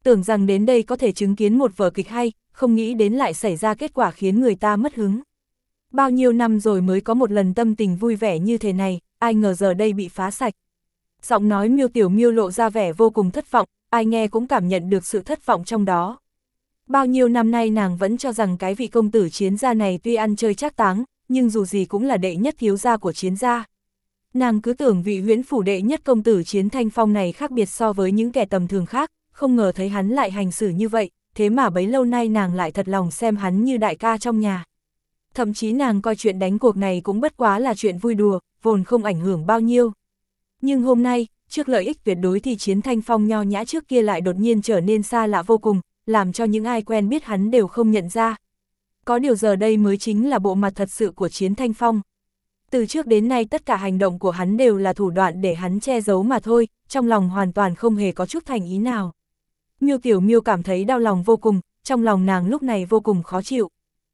Tưởng rằng đến đây có thể chứng kiến một vở kịch hay, không nghĩ đến lại xảy ra kết quả khiến người ta mất hứng. Bao nhiêu năm rồi mới có một lần tâm tình vui vẻ như thế này, ai ngờ giờ đây bị phá sạch. Giọng nói Miêu Tiểu Miêu lộ ra vẻ vô cùng thất vọng, ai nghe cũng cảm nhận được sự thất vọng trong đó. Bao nhiêu năm nay nàng vẫn cho rằng cái vị công tử Chiến gia này tuy ăn chơi trác táng, nhưng dù gì cũng là đệ nhất thiếu gia của Chiến gia. Nàng cứ tưởng vị huyễn phủ đệ nhất công tử Chiến Thanh Phong này khác biệt so với những kẻ tầm thường khác, không ngờ thấy hắn lại hành xử như vậy, thế mà bấy lâu nay nàng lại thật lòng xem hắn như đại ca trong nhà. Thậm chí nàng coi chuyện đánh cuộc này cũng bất quá là chuyện vui đùa, vốn không ảnh hưởng bao nhiêu. Nhưng hôm nay, trước lợi ích tuyệt đối thì Chiến Thanh Phong nho nhã trước kia lại đột nhiên trở nên xa lạ vô cùng, làm cho những ai quen biết hắn đều không nhận ra. Có điều giờ đây mới chính là bộ mặt thật sự của Chiến Thanh Phong. Từ trước đến nay tất cả hành động của hắn đều là thủ đoạn để hắn che giấu mà thôi, trong lòng hoàn toàn không hề có chút thành ý nào. Miêu Tiểu Miêu cảm thấy đau lòng vô cùng, trong lòng nàng lúc này vô cùng khó chịu.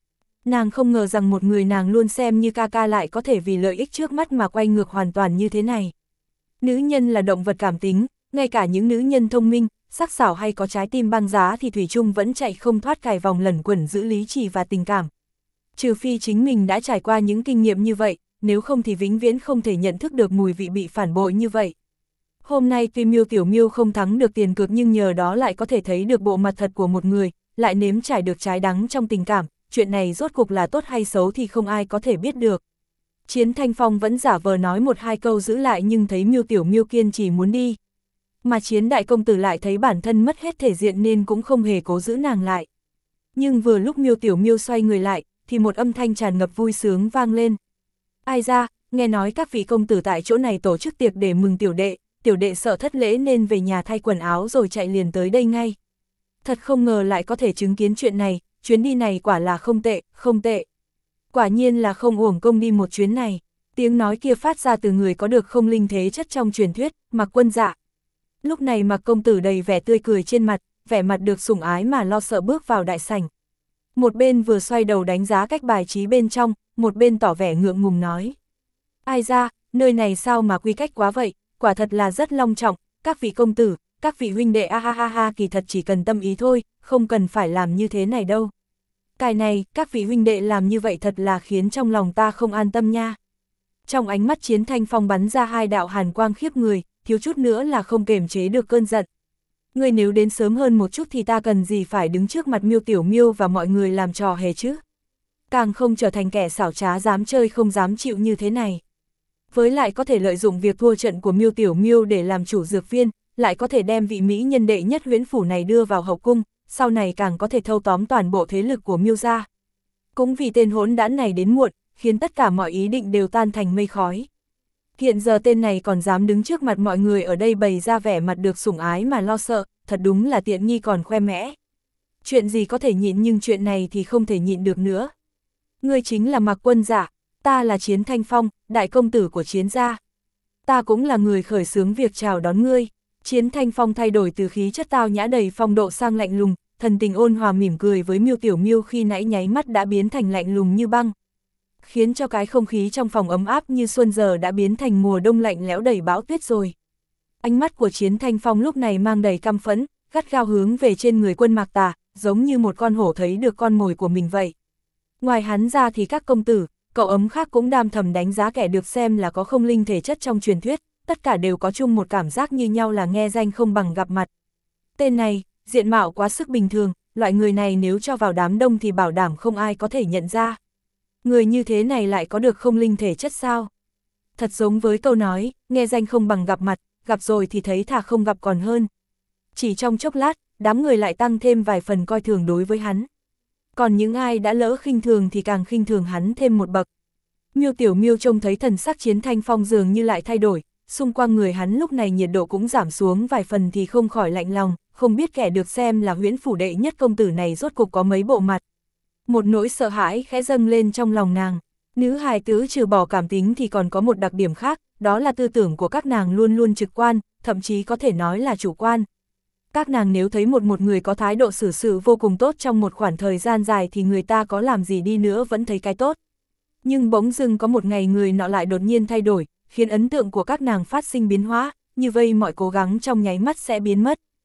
Nàng không ngờ rằng một người nàng luôn xem như ca ca lại có thể vì lợi ích trước mắt mà quay ngược hoàn toàn như thế này. Nữ nhân là động vật cảm tính, ngay cả những nữ nhân thông minh, sắc sảo hay có trái tim băng giá thì thủy chung vẫn chạy không thoát cài vòng lẩn quẩn giữ lý trí và tình cảm. Trừ phi chính mình đã trải qua những kinh nghiệm như vậy, nếu không thì vĩnh viễn không thể nhận thức được mùi vị bị phản bội như vậy. Hôm nay tuy Miêu Tiểu Miêu không thắng được tiền cược nhưng nhờ đó lại có thể thấy được bộ mặt thật của một người, lại nếm trải được trái đắng trong tình cảm, chuyện này rốt cuộc là tốt hay xấu thì không ai có thể biết được. Chiến Thanh Phong vẫn giả vờ nói một hai câu giữ lại nhưng thấy Miêu Tiểu Miêu kiên trì muốn đi. Mà Chiến đại công tử lại thấy bản thân mất hết thể diện nên cũng không hề cố giữ nàng lại. Nhưng vừa lúc Miêu Tiểu Miêu xoay người lại, thì một âm thanh tràn ngập vui sướng vang lên. Ai ra, nghe nói các vị công tử tại chỗ này tổ chức tiệc để mừng tiểu đệ sợ thất lễ nên về nhà thay quần áo rồi chạy liền tới đây ngay. Thật không ngờ lại có thể chứng kiến chuyện này, chuyến đi này quả là không tệ, không tệ. Quả nhiên là không uổng công đi một chuyến này. Tiếng nói kia phát ra từ người có được không linh thế chất trong truyền thuyết, Mạc Quân Dạ. Lúc này Mạc công tử đầy vẻ tươi cười trên mặt, vẻ mặt được sủng ái mà lo sợ bước vào đại sảnh. Một bên vừa xoay đầu đánh giá cách bài trí bên trong, một bên tỏ vẻ ngượng ngùng nói. Ai ra, nơi này sao mà quy cách quá vậy, quả thật là rất long trọng, các vị công tử, các vị huynh đệ ha ha ha kỳ thật chỉ cần tâm ý thôi, không cần phải làm như thế này đâu. Cái này, các vị huynh đệ làm như vậy thật là khiến trong lòng ta không an tâm nha. Trong ánh mắt Chiến Thanh Phong bắn ra hai đạo hàn quang khiếp người, thiếu chút nữa là không kềm chế được cơn giận. Ngươi nếu đến sớm hơn một chút thì ta cần gì phải đứng trước mặt Miêu Tiểu Miêu và mọi người làm trò hề chứ. Càng không trở thành kẻ xảo trá dám chơi không dám chịu như thế này. Với lại có thể lợi dụng việc thua trận của Miêu Tiểu Miêu để làm chủ dược viên, lại có thể đem vị mỹ nhân đệ nhất huyễn phủ này đưa vào hậu cung, sau này càng có thể thâu tóm toàn bộ thế lực của Miêu gia. Cũng vì tên hỗn đản này đến muộn, khiến tất cả mọi ý định đều tan thành mây khói. Hiện giờ tên này còn dám đứng trước mặt mọi người ở đây bày ra vẻ mặt được sủng ái mà lo sợ, thật đúng là tiện nghi còn khoe mẽ. Chuyện gì có thể nhịn nhưng chuyện này thì không thể nhịn được nữa. Ngươi chính là Mạc Quân Dạ, ta là Chiến Thanh Phong, đại công tử của Chiến gia. Ta cũng là người khởi xướng việc chào đón ngươi. Chiến Thanh Phong thay đổi từ khí chất tao nhã đầy phong độ sang lạnh lùng, thần tình ôn hòa mỉm cười với Miêu Tiểu Miêu khi nãy nháy mắt đã biến thành lạnh lùng như băng. Khiến cho cái không khí trong phòng ấm áp như xuân giờ đã biến thành mùa đông lạnh lẽo đầy bão tuyết rồi. Ánh mắt của Chiến Thanh Phong lúc này mang đầy căm phẫn, gắt gao hướng về trên người Quân Mạc Tà, giống như một con hổ thấy được con mồi của mình vậy. Ngoài hắn ra thì các công tử, cậu ấm khác cũng đam thầm đánh giá kẻ được xem là có không linh thể chất trong truyền thuyết, tất cả đều có chung một cảm giác như nhau là nghe danh không bằng gặp mặt. Tên này, diện mạo quá sức bình thường, loại người này nếu cho vào đám đông thì bảo đảm không ai có thể nhận ra. Người như thế này lại có được không linh thể chất sao? Thật giống với câu nói, nghe danh không bằng gặp mặt, gặp rồi thì thấy thà không gặp còn hơn. Chỉ trong chốc lát, đám người lại tăng thêm vài phần coi thường đối với hắn. Còn những ai đã lỡ khinh thường thì càng khinh thường hắn thêm một bậc. Miêu Tiểu Miêu trông thấy thần sắc Chiến Thanh Phong dường như lại thay đổi, xung quanh người hắn lúc này nhiệt độ cũng giảm xuống vài phần thì không khỏi lạnh lòng, không biết kẻ được xem là huyễn phủ đệ nhất công tử này rốt cục có mấy bộ mặt. Một nỗi sợ hãi khẽ dâng lên trong lòng nàng. Nữ hài tử trừ bỏ cảm tính thì còn có một đặc điểm khác, đó là tư tưởng của các nàng luôn luôn trực quan, thậm chí có thể nói là chủ quan. Các nàng nếu thấy một người có thái độ xử sự vô cùng tốt trong một khoảng thời gian dài thì người ta có làm gì đi nữa vẫn thấy cái tốt. Nhưng bỗng dưng có một ngày người nọ lại đột nhiên thay đổi, khiến ấn tượng của các nàng phát sinh biến hóa, như vậy mọi cố gắng trong nháy mắt sẽ biến mất.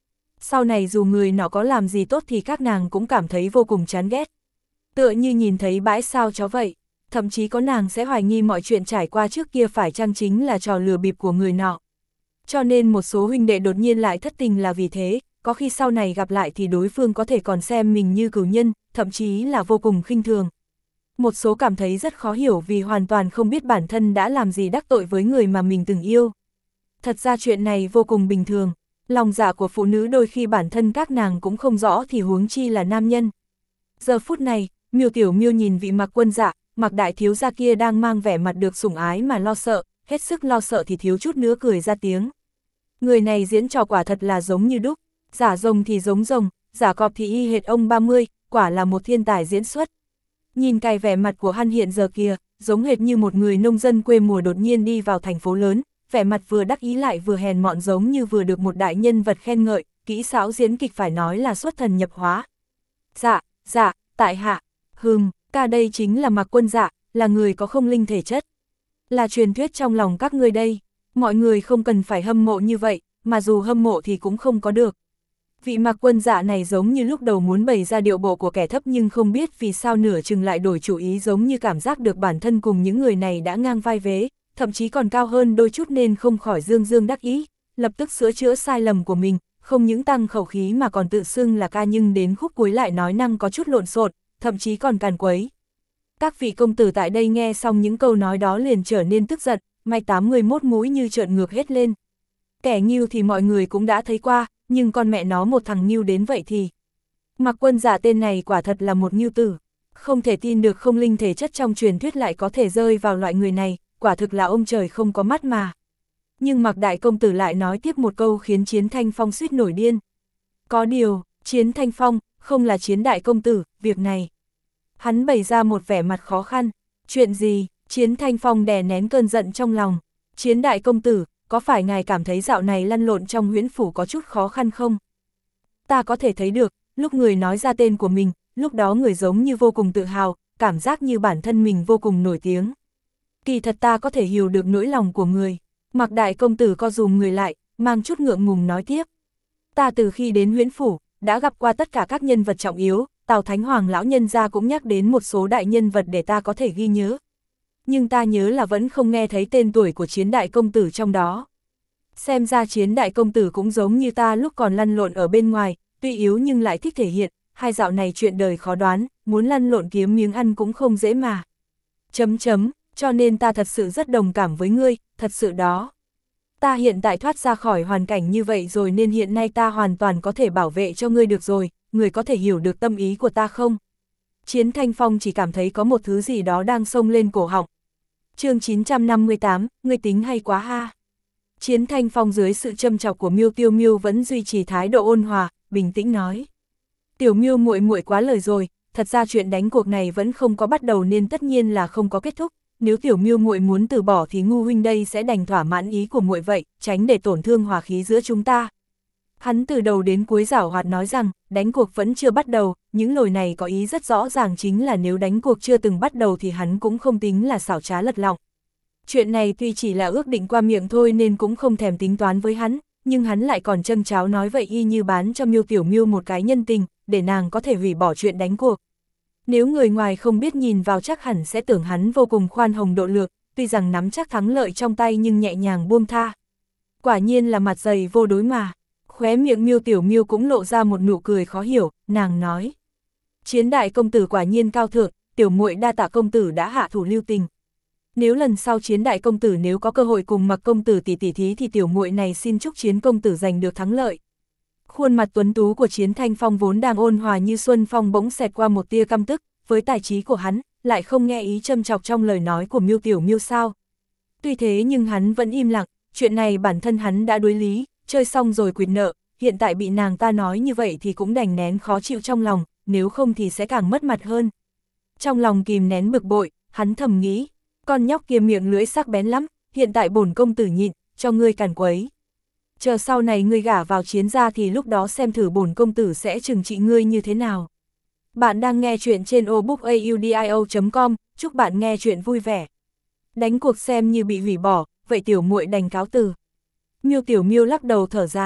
Sau này dù người nọ có làm gì tốt thì các nàng cũng cảm thấy vô cùng chán ghét. Tựa như nhìn thấy bãi sao chó vậy, thậm chí có nàng sẽ hoài nghi mọi chuyện trải qua trước kia phải chăng chính là trò lừa bịp của người nọ. Cho nên một số huynh đệ đột nhiên lại thất tình là vì thế, có khi sau này gặp lại thì đối phương có thể còn xem mình như cừu nhân, thậm chí là vô cùng khinh thường. Một số cảm thấy rất khó hiểu vì hoàn toàn không biết bản thân đã làm gì đắc tội với người mà mình từng yêu. Thật ra chuyện này vô cùng bình thường, lòng dạ của phụ nữ đôi khi bản thân các nàng cũng không rõ thì huống chi là nam nhân. Giờ phút này, Miêu Tiểu Miêu nhìn vị Mạc Quân Dạ, Mạc đại thiếu gia kia đang mang vẻ mặt được sủng ái mà lo sợ, hết sức lo sợ thì thiếu chút nữa cười ra tiếng. Người này diễn trò quả thật là giống như đúc, giả rồng thì giống rồng, giả cọp thì y hệt ông 30, quả là một thiên tài diễn xuất. Nhìn cái vẻ mặt của hắn hiện giờ kìa, giống hệt như một người nông dân quê mùa đột nhiên đi vào thành phố lớn, vẻ mặt vừa đắc ý lại vừa hèn mọn giống như vừa được một đại nhân vật khen ngợi, kỹ xảo diễn kịch phải nói là xuất thần nhập hóa. Dạ, tại hạ, ca đây chính là Mạc Quân Dạ, là người có không linh thể chất. Là truyền thuyết trong lòng các ngươi đây, mọi người không cần phải hâm mộ như vậy, mà dù hâm mộ thì cũng không có được. Vị Mạc Quân Dạ này giống như lúc đầu muốn bày ra điệu bộ của kẻ thấp nhưng không biết vì sao nửa chừng lại đổi chủ ý, giống như cảm giác được bản thân cùng những người này đã ngang vai vế, thậm chí còn cao hơn đôi chút nên không khỏi dương dương đắc ý, lập tức sửa chữa sai lầm của mình, không những tăng khẩu khí mà còn tự xưng là ca, nhưng đến khúc cuối lại nói năng có chút lộn xộn, thậm chí còn càn quấy. Các vị công tử tại đây nghe xong những câu nói đó liền trở nên tức giận, may 81 mũi như trợn ngược hết lên. Kẻ nghưu thì mọi người cũng đã thấy qua, nhưng con mẹ nó một thằng nghưu đến vậy thì. Mạc Quân Dạ tên này quả thật là một nghưu tử, không thể tin được không linh thể chất trong truyền thuyết lại có thể rơi vào loại người này, quả thực là ông trời không có mắt mà. Nhưng Mạc đại công tử lại nói tiếp một câu khiến Chiến Thanh Phong suýt nổi điên. Có điều, Chiến Thanh Phong, không là Chiến đại công tử, việc này. Hắn bày ra một vẻ mặt khó khăn. Chuyện gì? Chiến Thanh Phong đè nén cơn giận trong lòng. Chiến đại công tử, có phải ngài cảm thấy dạo này lăn lộn trong huyễn phủ có chút khó khăn không? Ta có thể thấy được, lúc người nói ra tên của mình, lúc đó người giống như vô cùng tự hào, cảm giác như bản thân mình vô cùng nổi tiếng. Kỳ thật ta có thể hiểu được nỗi lòng của người. Mạc đại công tử co rúm người lại, mang chút ngượng ngùng nói tiếp. Ta từ khi đến huyễn phủ, đã gặp qua tất cả các nhân vật trọng yếu, Tào Thánh Hoàng lão nhân gia cũng nhắc đến một số đại nhân vật để ta có thể ghi nhớ. Nhưng ta nhớ là vẫn không nghe thấy tên tuổi của Chiến đại công tử trong đó. Xem ra Chiến đại công tử cũng giống như ta lúc còn lăn lộn ở bên ngoài, tuy yếu nhưng lại thích thể hiện, hai dạo này chuyện đời khó đoán, muốn lăn lộn kiếm miếng ăn cũng không dễ mà. Cho nên ta thật sự rất đồng cảm với ngươi, thật sự đó. Ta hiện tại thoát ra khỏi hoàn cảnh như vậy rồi nên hiện nay ta hoàn toàn có thể bảo vệ cho ngươi được rồi, ngươi có thể hiểu được tâm ý của ta không? Chiến Thanh Phong chỉ cảm thấy có một thứ gì đó đang xông lên cổ họng. Chương 958, ngươi tính hay quá ha. Chiến Thanh Phong dưới sự châm chọc của Miêu Tiêu Miêu vẫn duy trì thái độ ôn hòa, bình tĩnh nói. Tiểu Miêu muội muội quá lời rồi, thật ra chuyện đánh cuộc này vẫn không có bắt đầu nên tất nhiên là không có kết thúc. Nếu Tiểu Miêu muội muốn từ bỏ thì ngu huynh đây sẽ đành thỏa mãn ý của muội vậy, tránh để tổn thương hòa khí giữa chúng ta. Hắn từ đầu đến cuối giảo hoạt nói rằng, đánh cuộc vẫn chưa bắt đầu, những lời này có ý rất rõ ràng chính là nếu đánh cuộc chưa từng bắt đầu thì hắn cũng không tính là xảo trá lật lọng. Chuyện này tuy chỉ là ước định qua miệng thôi nên cũng không thèm tính toán với hắn, nhưng hắn lại còn châm cháo nói vậy y như bán cho Miêu Tiểu Miêu một cái nhân tình, để nàng có thể hủy bỏ chuyện đánh cuộc. Nếu người ngoài không biết nhìn vào chắc hẳn sẽ tưởng hắn vô cùng khoan hồng độ lượng, tuy rằng nắm chắc thắng lợi trong tay nhưng nhẹ nhàng buông tha. Quả nhiên là mặt dày vô đối mà. Khóe miệng Miêu Tiểu Miêu cũng lộ ra một nụ cười khó hiểu, nàng nói. Chiến đại công tử quả nhiên cao thượng, tiểu muội đa tạ công tử đã hạ thủ lưu tình. Nếu lần sau Chiến đại công tử nếu có cơ hội cùng Mạc công tử tỉ thí thì tiểu muội này xin chúc Chiến công tử giành được thắng lợi. Khuôn mặt tuấn tú của Chiến Thanh Phong vốn đang ôn hòa như xuân phong bỗng xẹt qua một tia căm tức, với tài trí của hắn, lại không nghe ý châm chọc trong lời nói của Miêu Tiểu Miêu sao. Tuy thế nhưng hắn vẫn im lặng, chuyện này bản thân hắn đã đối lý, chơi xong rồi quỵt nợ, hiện tại bị nàng ta nói như vậy thì cũng đành nén khó chịu trong lòng, nếu không thì sẽ càng mất mặt hơn. Trong lòng kìm nén bực bội, hắn thầm nghĩ, con nhóc kia miệng lưỡi sắc bén lắm, hiện tại bổn công tử nhịn, cho ngươi càn quấy. Chờ sau này ngươi gả vào Chiến gia thì lúc đó xem thử bổn công tử sẽ trừng trị ngươi như thế nào. Bạn đang nghe chuyện trên obookaudio.com, chúc bạn nghe chuyện vui vẻ. Đánh cuộc xem như bị hủy bỏ, vậy tiểu muội đành cáo từ. Miêu Tiểu Miêu lắc đầu thở dài,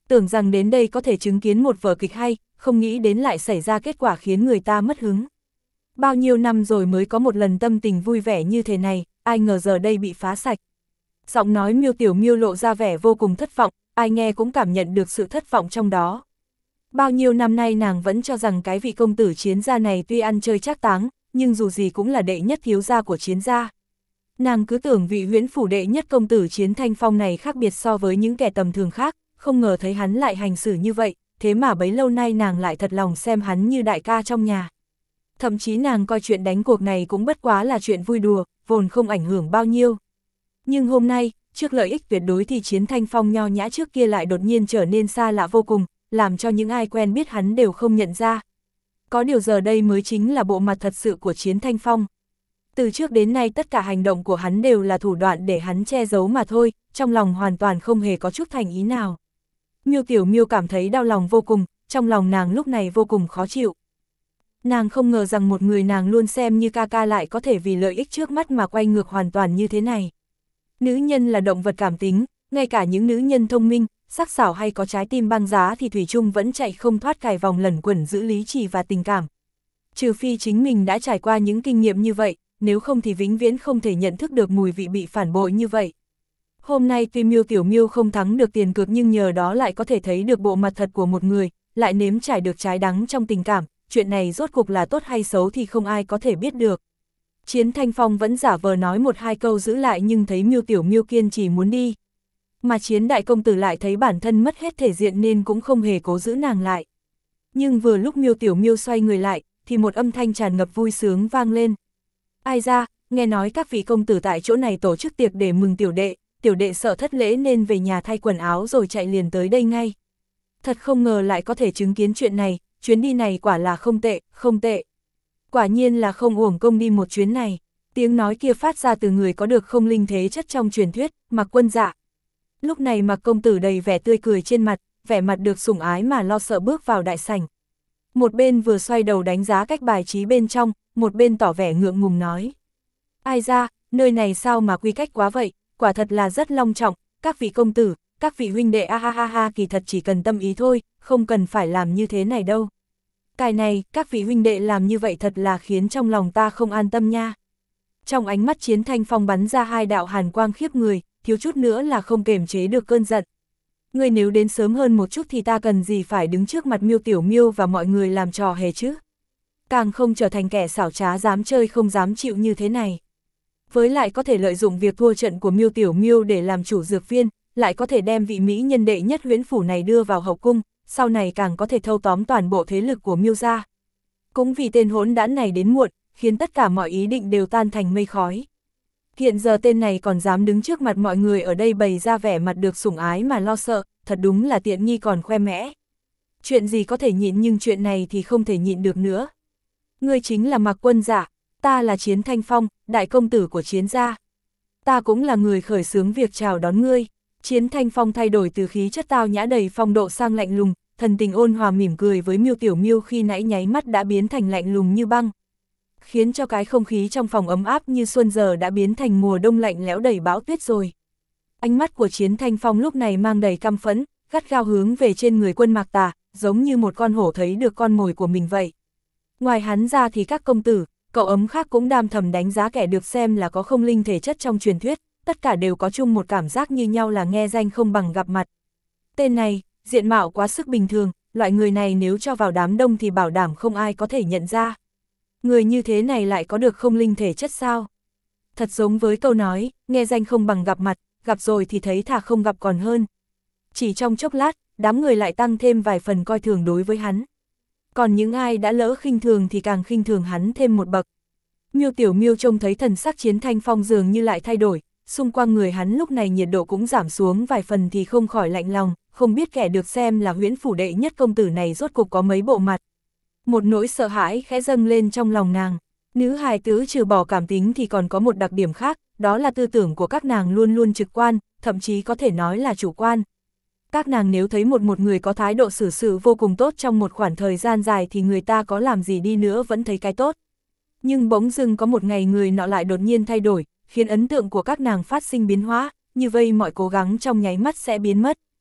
Tưởng rằng đến đây có thể chứng kiến một vở kịch hay, không nghĩ đến lại xảy ra kết quả khiến người ta mất hứng. Bao nhiêu năm rồi mới có một lần tâm tình vui vẻ như thế này, ai ngờ giờ đây bị phá sạch. Giọng nói Miêu Tiểu Miêu lộ ra vẻ vô cùng thất vọng, ai nghe cũng cảm nhận được sự thất vọng trong đó. Bao nhiêu năm nay nàng vẫn cho rằng cái vị công tử Chiến gia này tuy ăn chơi trác táng, nhưng dù gì cũng là đệ nhất thiếu gia của Chiến gia. Nàng cứ tưởng vị huyễn phủ đệ nhất công tử Chiến Thanh Phong này khác biệt so với những kẻ tầm thường khác, không ngờ thấy hắn lại hành xử như vậy, thế mà bấy lâu nay nàng lại thật lòng xem hắn như đại ca trong nhà. Thậm chí nàng coi chuyện đánh cuộc này cũng bất quá là chuyện vui đùa, vốn không ảnh hưởng bao nhiêu. Nhưng hôm nay, trước lợi ích tuyệt đối thì Chiến Thanh Phong nho nhã trước kia lại đột nhiên trở nên xa lạ vô cùng, làm cho những ai quen biết hắn đều không nhận ra. Có điều giờ đây mới chính là bộ mặt thật sự của Chiến Thanh Phong. Từ trước đến nay tất cả hành động của hắn đều là thủ đoạn để hắn che giấu mà thôi, trong lòng hoàn toàn không hề có chút thành ý nào. Miêu Tiểu Miêu cảm thấy đau lòng vô cùng, trong lòng nàng lúc này vô cùng khó chịu. Nàng không ngờ rằng một người nàng luôn xem như ca ca lại có thể vì lợi ích trước mắt mà quay ngược hoàn toàn như thế này. Nữ nhân là động vật cảm tính, ngay cả những nữ nhân thông minh, sắc sảo hay có trái tim băng giá thì thủy chung vẫn chạy không thoát cài vòng lẩn quẩn giữa lý trí và tình cảm. Trừ phi chính mình đã trải qua những kinh nghiệm như vậy, nếu không thì vĩnh viễn không thể nhận thức được mùi vị bị phản bội như vậy. Hôm nay tuy Miêu Tiểu Miêu không thắng được tiền cược nhưng nhờ đó lại có thể thấy được bộ mặt thật của một người, lại nếm trải được trái đắng trong tình cảm, chuyện này rốt cuộc là tốt hay xấu thì không ai có thể biết được. Chiến Thanh Phong vẫn giả vờ nói một hai câu giữ lại nhưng thấy Miêu Tiểu Miêu kiên trì muốn đi. Mà Chiến đại công tử lại thấy bản thân mất hết thể diện nên cũng không hề cố giữ nàng lại. Nhưng vừa lúc Miêu Tiểu Miêu xoay người lại, thì một âm thanh tràn ngập vui sướng vang lên. Ai ra, nghe nói các vị công tử tại chỗ này tổ chức tiệc để mừng tiểu đệ sợ thất lễ nên về nhà thay quần áo rồi chạy liền tới đây ngay. Thật không ngờ lại có thể chứng kiến chuyện này, chuyến đi này quả là không tệ, không tệ. Quả nhiên là không uổng công đi một chuyến này. Tiếng nói kia phát ra từ người có được không linh thế chất trong truyền thuyết, Mạc Quân Dạ. Lúc này Mạc công tử đầy vẻ tươi cười trên mặt, vẻ mặt được sủng ái mà lo sợ bước vào đại sảnh. Một bên vừa xoay đầu đánh giá cách bài trí bên trong, một bên tỏ vẻ ngượng ngùng nói. Ai ra, nơi này sao mà quy cách quá vậy, quả thật là rất long trọng, các vị công tử, các vị huynh đệ ha kỳ thật chỉ cần tâm ý thôi, không cần phải làm như thế này đâu. Cái này, các vị huynh đệ làm như vậy thật là khiến trong lòng ta không an tâm nha. Trong ánh mắt Chiến Thanh Phong bắn ra hai đạo hàn quang khiếp người, thiếu chút nữa là không kềm chế được cơn giận. Ngươi nếu đến sớm hơn một chút thì ta cần gì phải đứng trước mặt Miêu Tiểu Miêu và mọi người làm trò hề chứ. Càng không trở thành kẻ xảo trá dám chơi không dám chịu như thế này. Với lại có thể lợi dụng việc thua trận của Miêu Tiểu Miêu để làm chủ dược viên, lại có thể đem vị mỹ nhân đệ nhất huyễn phủ này đưa vào hậu cung, sau này càng có thể thâu tóm toàn bộ thế lực của Miêu gia. Cũng vì tên hỗn đản này đến muộn, khiến tất cả mọi ý định đều tan thành mây khói. Hiện giờ tên này còn dám đứng trước mặt mọi người ở đây bày ra vẻ mặt được sủng ái mà lo sợ, thật đúng là tiện nghi còn khoe mẽ. Chuyện gì có thể nhịn nhưng chuyện này thì không thể nhịn được nữa. Ngươi chính là Mạc Quân Dạ, ta là Chiến Thanh Phong, đại công tử của Chiến gia. Ta cũng là người khởi xướng việc chào đón ngươi. Chiến Thanh Phong thay đổi từ khí chất tao nhã đầy phong độ sang lạnh lùng, thần tình ôn hòa mỉm cười với Miêu Tiểu Miêu khi nãy nháy mắt đã biến thành lạnh lùng như băng. Khiến cho cái không khí trong phòng ấm áp như xuân giờ đã biến thành mùa đông lạnh lẽo đầy bão tuyết rồi. Ánh mắt của Chiến Thanh Phong lúc này mang đầy căm phẫn, gắt gao hướng về trên người Quân Mạc Tà, giống như một con hổ thấy được con mồi của mình vậy. Ngoài hắn ra thì các công tử, cậu ấm khác cũng đam thầm đánh giá kẻ được xem là có không linh thể chất trong truyền thuyết, tất cả đều có chung một cảm giác như nhau là nghe danh không bằng gặp mặt. Tên này, diện mạo quá sức bình thường, loại người này nếu cho vào đám đông thì bảo đảm không ai có thể nhận ra. Người như thế này lại có được không linh thể chất sao? Thật giống với câu nói, nghe danh không bằng gặp mặt, gặp rồi thì thấy thà không gặp còn hơn. Chỉ trong chốc lát, đám người lại tăng thêm vài phần coi thường đối với hắn. Còn những ai đã lỡ khinh thường thì càng khinh thường hắn thêm một bậc. Miêu Tiểu Miêu trông thấy thần sắc Chiến Thanh Phong dường như lại thay đổi, xung quanh người hắn lúc này nhiệt độ cũng giảm xuống vài phần thì không khỏi lạnh lòng, không biết kẻ được xem là huyễn phủ đệ nhất công tử này rốt cục có mấy bộ mặt. Một nỗi sợ hãi khẽ dâng lên trong lòng nàng. Nữ hài tử trừ bỏ cảm tính thì còn có một đặc điểm khác, đó là tư tưởng của các nàng luôn luôn trực quan, thậm chí có thể nói là chủ quan. Các nàng nếu thấy một người có thái độ xử sự vô cùng tốt trong một khoảng thời gian dài thì người ta có làm gì đi nữa vẫn thấy cái tốt. Nhưng bỗng dưng có một ngày người nọ lại đột nhiên thay đổi, khiến ấn tượng của các nàng phát sinh biến hóa, như vậy mọi cố gắng trong nháy mắt sẽ biến mất.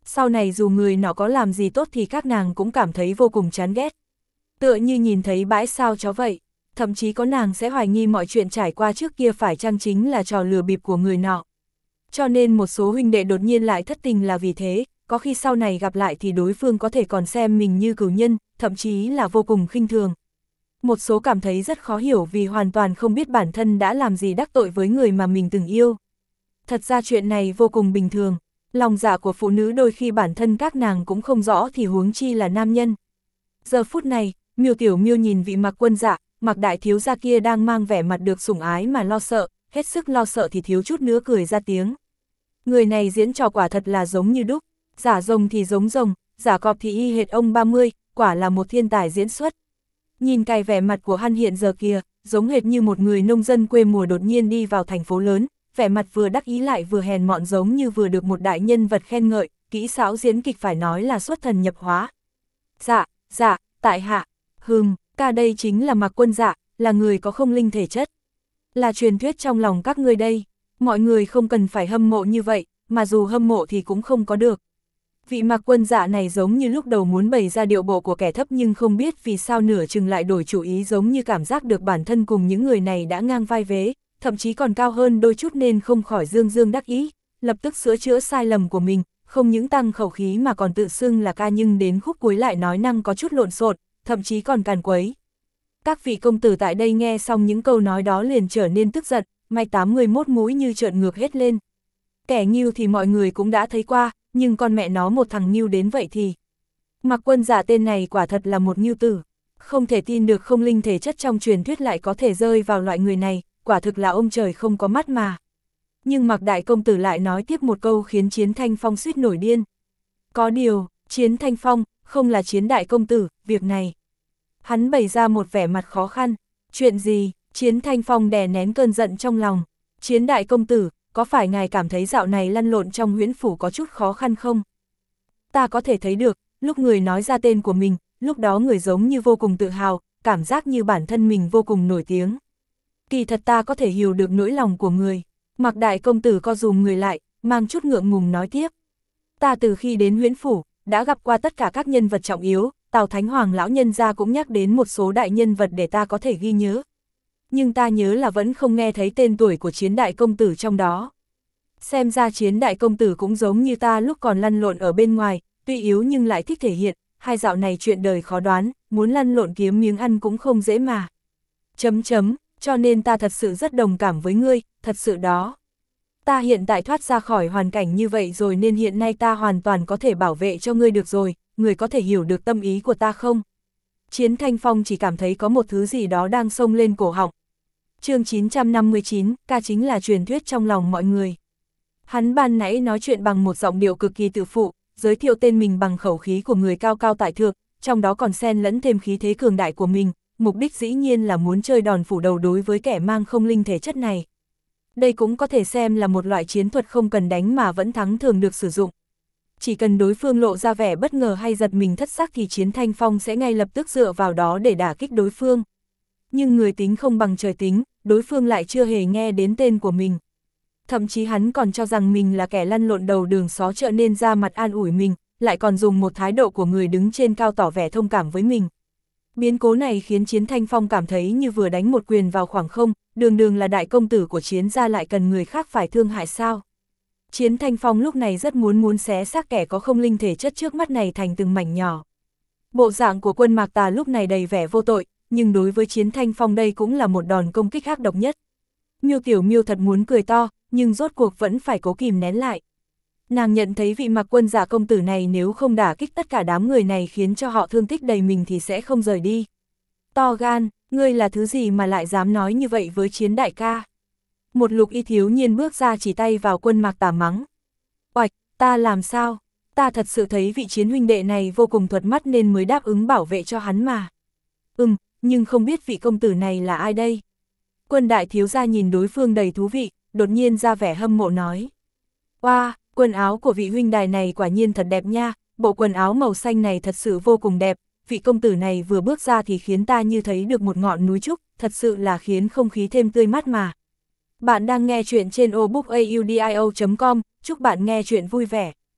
Sau này dù người nọ có làm gì tốt thì các nàng cũng cảm thấy vô cùng chán ghét. Tựa như nhìn thấy bãi sao chó vậy, thậm chí có nàng sẽ hoài nghi mọi chuyện trải qua trước kia phải chăng chính là trò lừa bịp của người nọ. Cho nên một số huynh đệ đột nhiên lại thất tình là vì thế, có khi sau này gặp lại thì đối phương có thể còn xem mình như cừu nhân, thậm chí là vô cùng khinh thường. Một số cảm thấy rất khó hiểu vì hoàn toàn không biết bản thân đã làm gì đắc tội với người mà mình từng yêu. Thật ra chuyện này vô cùng bình thường, lòng dạ của phụ nữ đôi khi bản thân các nàng cũng không rõ thì huống chi là nam nhân. Giờ phút này, Miêu Tiểu Miêu nhìn vị Mạc Quân Dạ, Mạc đại thiếu gia kia đang mang vẻ mặt được sủng ái mà lo sợ, hết sức lo sợ thì thiếu chút nữa cười ra tiếng. Người này diễn trò quả thật là giống như đúc, giả rồng thì giống rồng, giả cọp thì y hệt ông 30, quả là một thiên tài diễn xuất. Nhìn cái vẻ mặt của hắn hiện giờ kia, giống hệt như một người nông dân quê mùa đột nhiên đi vào thành phố lớn, vẻ mặt vừa đắc ý lại vừa hèn mọn giống như vừa được một đại nhân vật khen ngợi, kỹ xảo diễn kịch phải nói là xuất thần nhập hóa. Dạ, tại hạ, ca đây chính là Mạc Quân Dạ, là người có không linh thể chất. Là truyền thuyết trong lòng các ngươi đây, mọi người không cần phải hâm mộ như vậy, mà dù hâm mộ thì cũng không có được. Vị Mạc Quân Dạ này giống như lúc đầu muốn bày ra điệu bộ của kẻ thấp nhưng không biết vì sao nửa chừng lại đổi chủ ý, giống như cảm giác được bản thân cùng những người này đã ngang vai vế, thậm chí còn cao hơn đôi chút nên không khỏi dương dương đắc ý, lập tức sửa chữa sai lầm của mình, không những tăng khẩu khí mà còn tự xưng là ca, nhưng đến khúc cuối lại nói năng có chút lộn xộn, thậm chí còn càn quấy. Các vị công tử tại đây nghe xong những câu nói đó liền trở nên tức giận, may 81 mũi như trợn ngược hết lên. Kẻ nghưu thì mọi người cũng đã thấy qua, nhưng con mẹ nó một thằng nghưu đến vậy thì. Mạc Quân Dạ tên này quả thật là một nghưu tử, không thể tin được không linh thể chất trong truyền thuyết lại có thể rơi vào loại người này, quả thực là ông trời không có mắt mà. Nhưng Mạc đại công tử lại nói tiếp một câu khiến Chiến Thanh Phong suýt nổi điên. Có điều, Chiến Thanh Phong, không là Chiến đại công tử, việc này. Hắn bày ra một vẻ mặt khó khăn. Chuyện gì? Chiến Thanh Phong đè nén cơn giận trong lòng. Chiến đại công tử, có phải ngài cảm thấy dạo này lăn lộn trong huyễn phủ có chút khó khăn không? Ta có thể thấy được, lúc người nói ra tên của mình, lúc đó người giống như vô cùng tự hào, cảm giác như bản thân mình vô cùng nổi tiếng. Kỳ thật ta có thể hiểu được nỗi lòng của người. Mạc đại công tử co rúm người lại, mang chút ngượng ngùng nói tiếp. Ta từ khi đến huyễn phủ, đã gặp qua tất cả các nhân vật trọng yếu, Tào Thánh Hoàng lão nhân gia cũng nhắc đến một số đại nhân vật để ta có thể ghi nhớ. Nhưng ta nhớ là vẫn không nghe thấy tên tuổi của Chiến đại công tử trong đó. Xem ra Chiến đại công tử cũng giống như ta lúc còn lăn lộn ở bên ngoài, tuy yếu nhưng lại thích thể hiện, hai dạo này chuyện đời khó đoán, muốn lăn lộn kiếm miếng ăn cũng không dễ mà. Cho nên ta thật sự rất đồng cảm với ngươi, thật sự đó. Ta hiện tại thoát ra khỏi hoàn cảnh như vậy rồi nên hiện nay ta hoàn toàn có thể bảo vệ cho ngươi được rồi, ngươi có thể hiểu được tâm ý của ta không? Chiến Thanh Phong chỉ cảm thấy có một thứ gì đó đang xông lên cổ họng. Chương 959, ca chính là truyền thuyết trong lòng mọi người. Hắn ban nãy nói chuyện bằng một giọng điệu cực kỳ tự phụ, giới thiệu tên mình bằng khẩu khí của người cao cao tại thượng, trong đó còn xen lẫn thêm khí thế cường đại của mình, mục đích dĩ nhiên là muốn chơi đòn phủ đầu đối với kẻ mang không linh thể chất này. Đây cũng có thể xem là một loại chiến thuật không cần đánh mà vẫn thắng thường được sử dụng. Chỉ cần đối phương lộ ra vẻ bất ngờ hay giật mình thất sắc thì Chiến Thanh Phong sẽ ngay lập tức dựa vào đó để đả kích đối phương. Nhưng người tính không bằng trời tính, đối phương lại chưa hề nghe đến tên của mình. Thậm chí hắn còn cho rằng mình là kẻ lăn lộn đầu đường xó chợ nên ra mặt an ủi mình, lại còn dùng một thái độ của người đứng trên cao tỏ vẻ thông cảm với mình. Biến cố này khiến Chiến Thanh Phong cảm thấy như vừa đánh một quyền vào khoảng không, đường đường là đại công tử của Chiến gia lại cần người khác phải thương hại sao. Chiến Thanh Phong lúc này rất muốn xé xác kẻ có không linh thể chất trước mắt này thành từng mảnh nhỏ. Bộ dạng của Quân Mạc Tà lúc này đầy vẻ vô tội, nhưng đối với Chiến Thanh Phong đây cũng là một đòn công kích ác độc nhất. Miêu Tiểu Miêu thật muốn cười to, nhưng rốt cuộc vẫn phải cố kìm nén lại. Nàng nhận thấy vị Mạc Quân Dạ công tử này nếu không đả kích tất cả đám người này khiến cho họ thương tích đầy mình thì sẽ không rời đi. To gan, ngươi là thứ gì mà lại dám nói như vậy với Chiến đại ca? Một Lục Y thiếu nhiên bước ra chỉ tay vào Quân Mạc Tà mắng. Oạch, ta làm sao? Ta thật sự thấy vị Chiến huynh đệ này vô cùng thuận mắt nên mới đáp ứng bảo vệ cho hắn mà. Nhưng không biết vị công tử này là ai đây? Quân đại thiếu gia nhìn đối phương đầy thú vị, đột nhiên ra vẻ hâm mộ nói. Wow, quần áo của vị huynh đài này quả nhiên thật đẹp nha, bộ quần áo màu xanh này thật sự vô cùng đẹp, vị công tử này vừa bước ra thì khiến ta như thấy được một ngọn núi trúc, thật sự là khiến không khí thêm tươi mát mà. Bạn đang nghe chuyện trên obookaudio.com, chúc bạn nghe chuyện vui vẻ.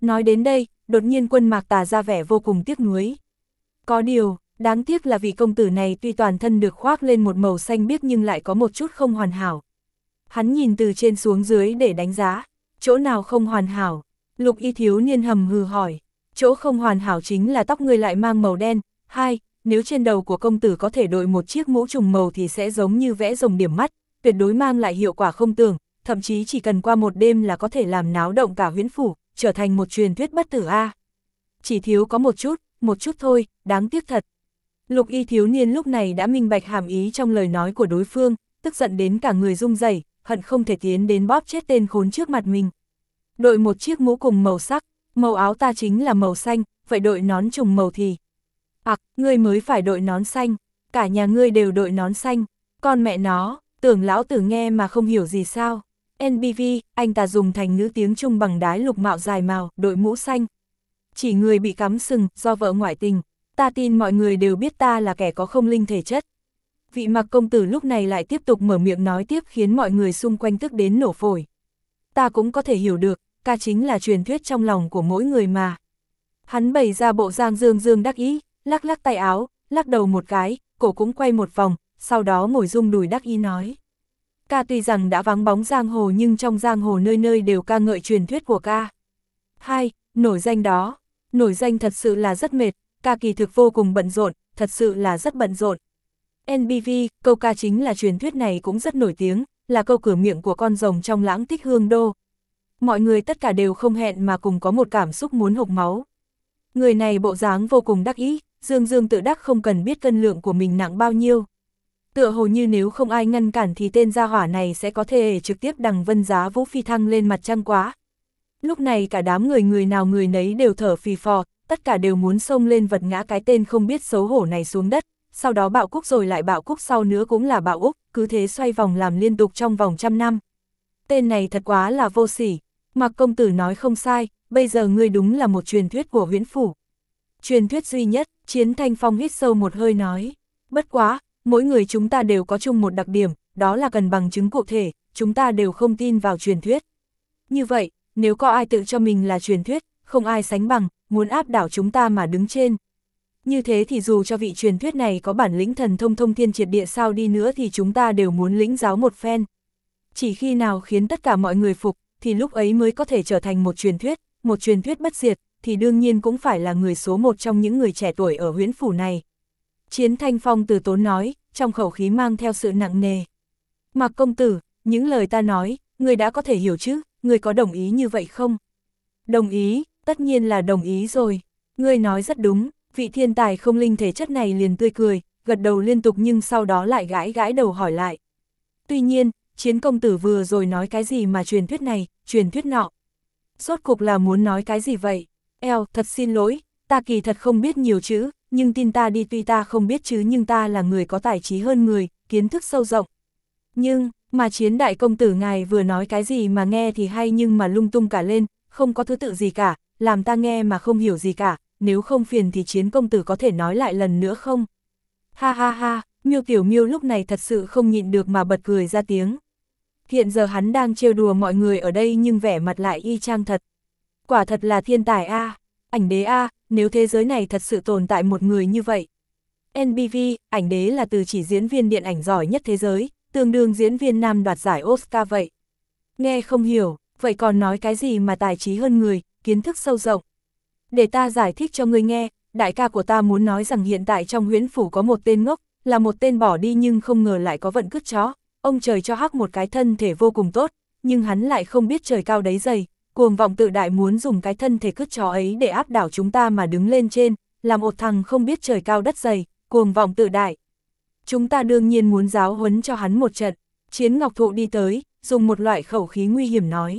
Nói đến đây, đột nhiên Quân Mạc Tà ra vẻ vô cùng tiếc nuối. Có điều, đáng tiếc là vị công tử này tuy toàn thân được khoác lên một màu xanh biếc nhưng lại có một chút không hoàn hảo. Hắn nhìn từ trên xuống dưới để đánh giá, chỗ nào không hoàn hảo? Lục Y thiếu niên hầm hừ hỏi, chỗ không hoàn hảo chính là tóc ngươi lại mang màu đen. Hai, nếu trên đầu của công tử có thể đội một chiếc mũ trùng màu thì sẽ giống như vẽ rồng điểm mắt, tuyệt đối mang lại hiệu quả không tưởng, thậm chí chỉ cần qua một đêm là có thể làm náo động cả huyễn phủ, trở thành một truyền thuyết bất tử a. Chỉ thiếu có một chút thôi, đáng tiếc thật. Lục Y thiếu niên lúc này đã minh bạch hàm ý trong lời nói của đối phương, tức giận đến cả người run rẩy, hận không thể tiến đến bóp chết tên khốn trước mặt mình. Đội một chiếc mũ cùng màu sắc, màu áo ta chính là màu xanh, vậy đội nón trùng màu thì... ngươi mới phải đội nón xanh, cả nhà ngươi đều đội nón xanh, con mẹ nó, tưởng lão tử nghe mà không hiểu gì sao. NBV, anh ta dùng thành ngữ tiếng Trung bằng đái lục mạo dài màu, đội mũ xanh. Chỉ người bị cắm sừng, do vợ ngoại tình, ta tin mọi người đều biết ta là kẻ có không linh thể chất. Vị Mạc công tử lúc này lại tiếp tục mở miệng nói tiếp khiến mọi người xung quanh tức đến nổ phổi. Ta cũng có thể hiểu được, ca chính là truyền thuyết trong lòng của mỗi người mà. Hắn bày ra bộ dạng dương dương đắc ý, lắc lắc tay áo, lắc đầu một cái, cổ cũng quay một vòng, sau đó ngồi rung đùi đắc ý nói. Ca tuy rằng đã vắng bóng giang hồ nhưng trong giang hồ nơi nơi đều ca ngợi truyền thuyết của ca. Hai, nổi danh đó, nổi danh thật sự là rất mệt, ca kỳ thực vô cùng bận rộn, thật sự là rất bận rộn. NBV, câu ca chính là truyền thuyết này cũng rất nổi tiếng, là câu cửa miệng của con rồng trong Lãng Tích Hương Đô. Mọi người tất cả đều không hẹn mà cùng có một cảm xúc muốn hộc máu. Người này bộ dáng vô cùng đắc ý, dương dương tự đắc không cần biết cân lượng của mình nặng bao nhiêu. Tựa hồ như nếu không ai ngăn cản thì tên gia hỏa này sẽ có thể trực tiếp đằng vân giá vũ phi thăng lên mặt trăng quá. Lúc này cả đám người nào người nấy đều thở phì phò, tất cả đều muốn xông lên vật ngã cái tên không biết xấu hổ này xuống đất, sau đó bạo cúc rồi lại bạo cúc sau nữa cũng là bạo úc, cứ thế xoay vòng làm liên tục trong vòng 100 năm. Tên này thật quá là vô sỉ. Mạc công tử nói không sai, bây giờ ngươi đúng là một truyền thuyết của huyễn phủ. Truyền thuyết duy nhất, Chiến Thanh Phong hít sâu một hơi nói. Bất quá, mỗi người chúng ta đều có chung một đặc điểm, đó là cần bằng chứng cụ thể, chúng ta đều không tin vào truyền thuyết. Như vậy, nếu có ai tự cho mình là truyền thuyết, không ai sánh bằng, muốn áp đảo chúng ta mà đứng trên. Như thế thì dù cho vị truyền thuyết này có bản lĩnh thần thông thông thiên triệt địa sao đi nữa thì chúng ta đều muốn lĩnh giáo một phen. Chỉ khi nào khiến tất cả mọi người phục, thì lúc ấy mới có thể trở thành một truyền thuyết bất diệt, thì đương nhiên cũng phải là người số một trong những người trẻ tuổi ở huyễn phủ này. Chiến Thanh Phong từ tốn nói, trong khẩu khí mang theo sự nặng nề. Mạc công tử, những lời ta nói, người đã có thể hiểu chứ, người có đồng ý như vậy không? Đồng ý, tất nhiên là đồng ý rồi. Người nói rất đúng, vị thiên tài không linh thể chất này liền tươi cười, gật đầu liên tục nhưng sau đó lại gãi gãi đầu hỏi lại. Tuy nhiên, Chiến công tử vừa rồi nói cái gì mà truyền thuyết này, truyền thuyết nọ. Rốt cục là muốn nói cái gì vậy? Thật xin lỗi, ta kỳ thật không biết nhiều chữ, nhưng tin ta đi, tuy ta không biết chứ nhưng ta là người có tài trí hơn người, kiến thức sâu rộng. Nhưng, mà Chiến đại công tử ngài vừa nói cái gì mà nghe thì hay nhưng mà lung tung cả lên, không có thứ tự gì cả, làm ta nghe mà không hiểu gì cả, nếu không phiền thì Chiến công tử có thể nói lại lần nữa không? Ha ha ha, Miêu Tiểu Miêu lúc này thật sự không nhịn được mà bật cười ra tiếng. Hiện giờ hắn đang trêu đùa mọi người ở đây nhưng vẻ mặt lại y chang thật. Quả thật là thiên tài a, ảnh đế a, nếu thế giới này thật sự tồn tại một người như vậy. NBV, ảnh đế là từ chỉ diễn viên điện ảnh giỏi nhất thế giới, tương đương diễn viên nam đoạt giải Oscar vậy. Nghe không hiểu, vậy còn nói cái gì mà tài trí hơn người, kiến thức sâu rộng. Để ta giải thích cho ngươi nghe, đại ca của ta muốn nói rằng hiện tại trong huyễn phủ có một tên ngốc, là một tên bỏ đi nhưng không ngờ lại có vận cứt chó. Ông trời cho hắc một cái thân thể vô cùng tốt, nhưng hắn lại không biết trời cao đáy dày, cuồng vọng tự đại muốn dùng cái thân thể cứt chó ấy để áp đảo chúng ta mà đứng lên trên, làm một thằng không biết trời cao đất dày, cuồng vọng tự đại. Chúng ta đương nhiên muốn giáo huấn cho hắn một trận. Chiến Ngọc Thụ đi tới, dùng một loại khẩu khí nguy hiểm nói.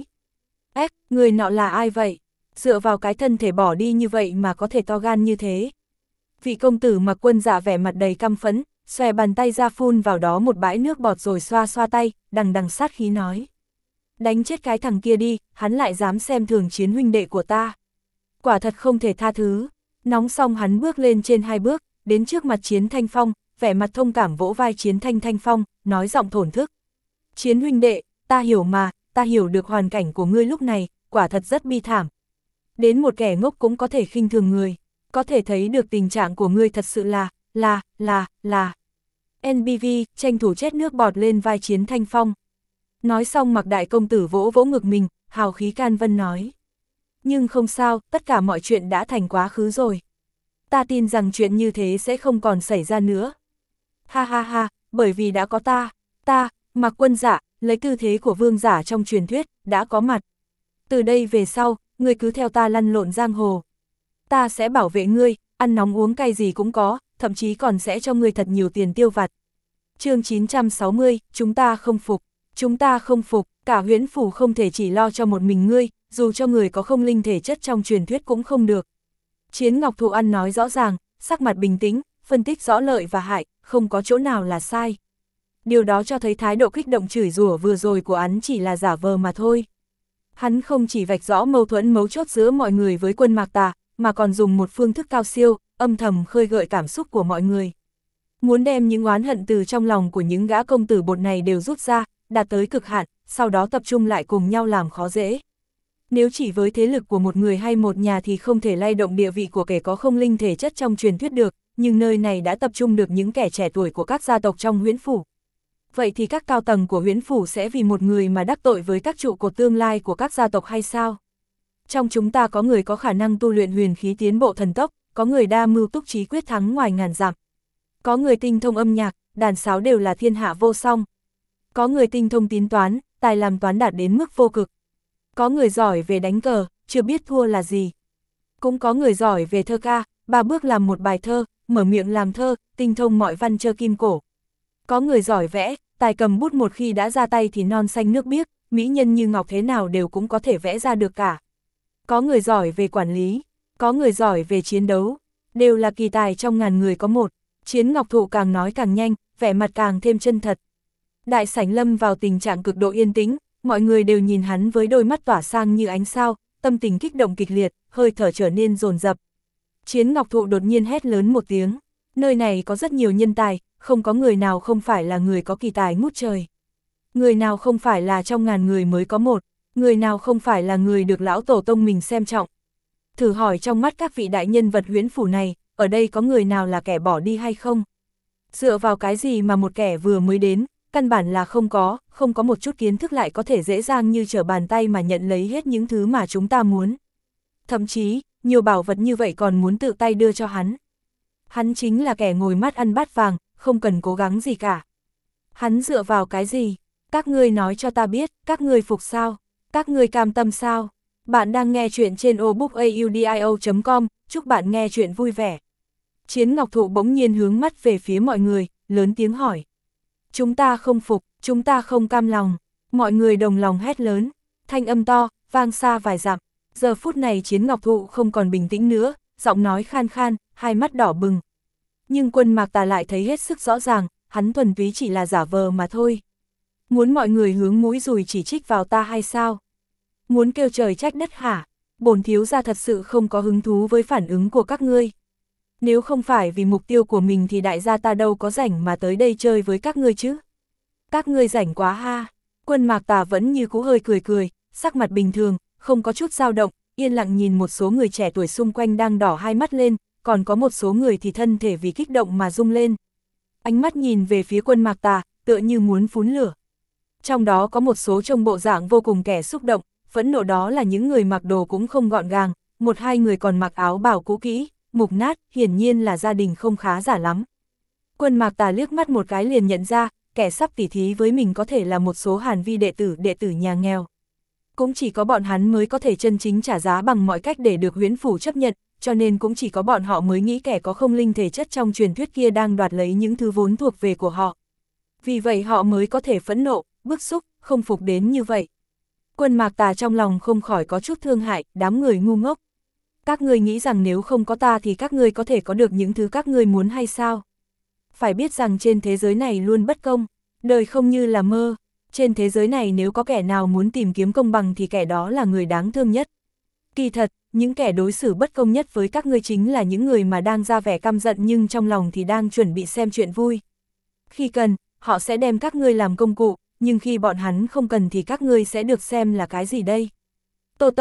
Người nọ là ai vậy? Dựa vào cái thân thể bỏ đi như vậy mà có thể to gan như thế. Vị công tử Mặc Quân Dạ vẻ mặt đầy căm phẫn, xòe bàn tay ra phun vào đó một bãi nước bọt rồi xoa xoa tay, đằng đằng sát khí nói. Đánh chết cái thằng kia đi, hắn lại dám xem thường Chiến huynh đệ của ta. Quả thật không thể tha thứ. Nóng xong hắn bước lên trên 2 bước, đến trước mặt Chiến Thanh Phong, vẻ mặt thông cảm vỗ vai Chiến Thanh Phong, nói giọng thổn thức. Chiến huynh đệ, ta hiểu mà, ta hiểu được hoàn cảnh của ngươi lúc này, quả thật rất bi thảm. đến một kẻ ngốc cũng có thể khinh thường người, có thể thấy được tình trạng của ngươi thật sự là. NBV, tranh thủ chết nước bọt lên vai Chiến Thanh Phong. Nói xong Mạc đại công tử vỗ vỗ ngực mình, hào khí can vân nói. Nhưng không sao, tất cả mọi chuyện đã thành quá khứ rồi. Ta tin rằng chuyện như thế sẽ không còn xảy ra nữa. Ha ha ha, bởi vì đã có ta, Mạc Quân Dạ, lấy tư thế của vương giả trong truyền thuyết, đã có mặt. Từ đây về sau, ngươi cứ theo ta lăn lộn giang hồ. Ta sẽ bảo vệ ngươi, ăn nóng uống cay gì cũng có, thậm chí còn sẽ cho ngươi thật nhiều tiền tiêu vặt. Chương 960, chúng ta không phục, cả Huyễn Phủ không thể chỉ lo cho một mình ngươi, dù cho người có không linh thể chất trong truyền thuyết cũng không được. Chiến Ngọc Thụ ăn nói rõ ràng, sắc mặt bình tĩnh, phân tích rõ lợi và hại, không có chỗ nào là sai. Điều đó cho thấy thái độ kích động chửi rủa vừa rồi của hắn chỉ là giả vờ mà thôi. Hắn không chỉ vạch rõ mâu thuẫn mấu chốt giữa mọi người với quân Mạc Tà, mà còn dùng một phương thức cao siêu, âm thầm khơi gợi cảm xúc của mọi người. Muốn đem những oán hận từ trong lòng của những gã công tử bột này đều rút ra, đạt tới cực hạn, sau đó tập trung lại cùng nhau làm khó dễ. Nếu chỉ với thế lực của một người hay một nhà thì không thể lay động địa vị của kẻ có không linh thể chất trong truyền thuyết được, nhưng nơi này đã tập trung được những kẻ trẻ tuổi của các gia tộc trong Huyễn Phủ. Vậy thì các cao tầng của Huyễn Phủ sẽ vì một người mà đắc tội với các trụ cột tương lai của các gia tộc hay sao? Trong chúng ta có người có khả năng tu luyện huyền khí tiến bộ thần tốc, có người đa mưu túc trí quyết thắng ngoài ngàn dặm. Có người tinh thông âm nhạc, đàn sáo đều là thiên hạ vô song. Có người tinh thông tín toán, tài làm toán đạt đến mức vô cực. Có người giỏi về đánh cờ, chưa biết thua là gì. Cũng có người giỏi về thơ ca, 3 bước làm một bài thơ, mở miệng làm thơ, tinh thông mọi văn chơ kim cổ. Có người giỏi vẽ, tài cầm bút một khi đã ra tay thì non xanh nước biếc, mỹ nhân như ngọc thế nào đều cũng có thể vẽ ra được cả. Có người giỏi về quản lý, có người giỏi về chiến đấu, đều là kỳ tài trong ngàn người có một. Chiến Ngọc Thụ càng nói càng nhanh, vẻ mặt càng thêm chân thật. Đại sảnh lâm vào tình trạng cực độ yên tĩnh, mọi người đều nhìn hắn với đôi mắt tỏa sang như ánh sao, tâm tình kích động kịch liệt, hơi thở trở nên dồn dập. Chiến Ngọc Thụ đột nhiên hét lớn một tiếng, nơi này có rất nhiều nhân tài, không có người nào không phải là người có kỳ tài ngút trời. Người nào không phải là trong ngàn người mới có một, người nào không phải là người được lão tổ tông mình xem trọng. Thử hỏi trong mắt các vị đại nhân vật Huyễn Phủ này, ở đây có người nào là kẻ bỏ đi hay không? Dựa vào cái gì mà một kẻ vừa mới đến, căn bản là không có một chút kiến thức lại có thể dễ dàng như trở bàn tay mà nhận lấy hết những thứ mà chúng ta muốn. Thậm chí, nhiều bảo vật như vậy còn muốn tự tay đưa cho hắn. Hắn chính là kẻ ngồi mắt ăn bát vàng, không cần cố gắng gì cả. Hắn dựa vào cái gì? Các ngươi nói cho ta biết, các ngươi phục sao? Các ngươi cam tâm sao? Bạn đang nghe chuyện trên obookaudio.com, chúc bạn nghe chuyện vui vẻ. Chiến Ngọc Thụ bỗng nhiên hướng mắt về phía mọi người, lớn tiếng hỏi. Chúng ta không phục, chúng ta không cam lòng. Mọi người đồng lòng hét lớn, thanh âm to, vang xa vài dặm. Giờ phút này Chiến Ngọc Thụ không còn bình tĩnh nữa, giọng nói khan khan, hai mắt đỏ bừng. Nhưng quân Mạc Tà lại thấy hết sức rõ ràng, hắn thuần túy chỉ là giả vờ mà thôi. Muốn mọi người hướng mũi dùi chỉ trích vào ta hay sao? Muốn kêu trời trách đất hả? Bổn thiếu gia thật sự không có hứng thú với phản ứng của các ngươi. Nếu không phải vì mục tiêu của mình thì đại gia ta đâu có rảnh mà tới đây chơi với các ngươi chứ. Các ngươi rảnh quá ha. Quân Mạc Tà vẫn như cũ hơi cười cười, sắc mặt bình thường, không có chút dao động, yên lặng nhìn một số người trẻ tuổi xung quanh đang đỏ hai mắt lên, còn có một số người thì thân thể vì kích động mà rung lên. Ánh mắt nhìn về phía quân Mạc Tà, tựa như muốn phun lửa. Trong đó có một số trông bộ dạng vô cùng kẻ xúc động, phẫn nộ đó là những người mặc đồ cũng không gọn gàng, một hai người còn mặc áo bào cũ kỹ, mục nát, hiển nhiên là gia đình không khá giả lắm. Quân Mạc Tà liếc mắt một cái liền nhận ra, kẻ sắp tỉ thí với mình có thể là một số Hàn Vi đệ tử nhà nghèo. Cũng chỉ có bọn hắn mới có thể chân chính trả giá bằng mọi cách để được Huyễn Phủ chấp nhận, cho nên cũng chỉ có bọn họ mới nghĩ kẻ có không linh thể chất trong truyền thuyết kia đang đoạt lấy những thứ vốn thuộc về của họ. Vì vậy họ mới có thể phẫn nộ, bức xúc, không phục đến như vậy. Quân Mạc Tà trong lòng không khỏi có chút thương hại, đám người ngu ngốc. Các ngươi nghĩ rằng nếu không có ta thì các ngươi có thể có được những thứ các ngươi muốn hay sao? Phải biết rằng trên thế giới này luôn bất công, đời không như là mơ. Trên thế giới này nếu có kẻ nào muốn tìm kiếm công bằng thì kẻ đó là người đáng thương nhất. Kỳ thật, những kẻ đối xử bất công nhất với các ngươi chính là những người mà đang ra vẻ căm giận nhưng trong lòng thì đang chuẩn bị xem chuyện vui. Khi cần, họ sẽ đem các ngươi làm công cụ, nhưng khi bọn hắn không cần thì các ngươi sẽ được xem là cái gì đây? Tô Tông,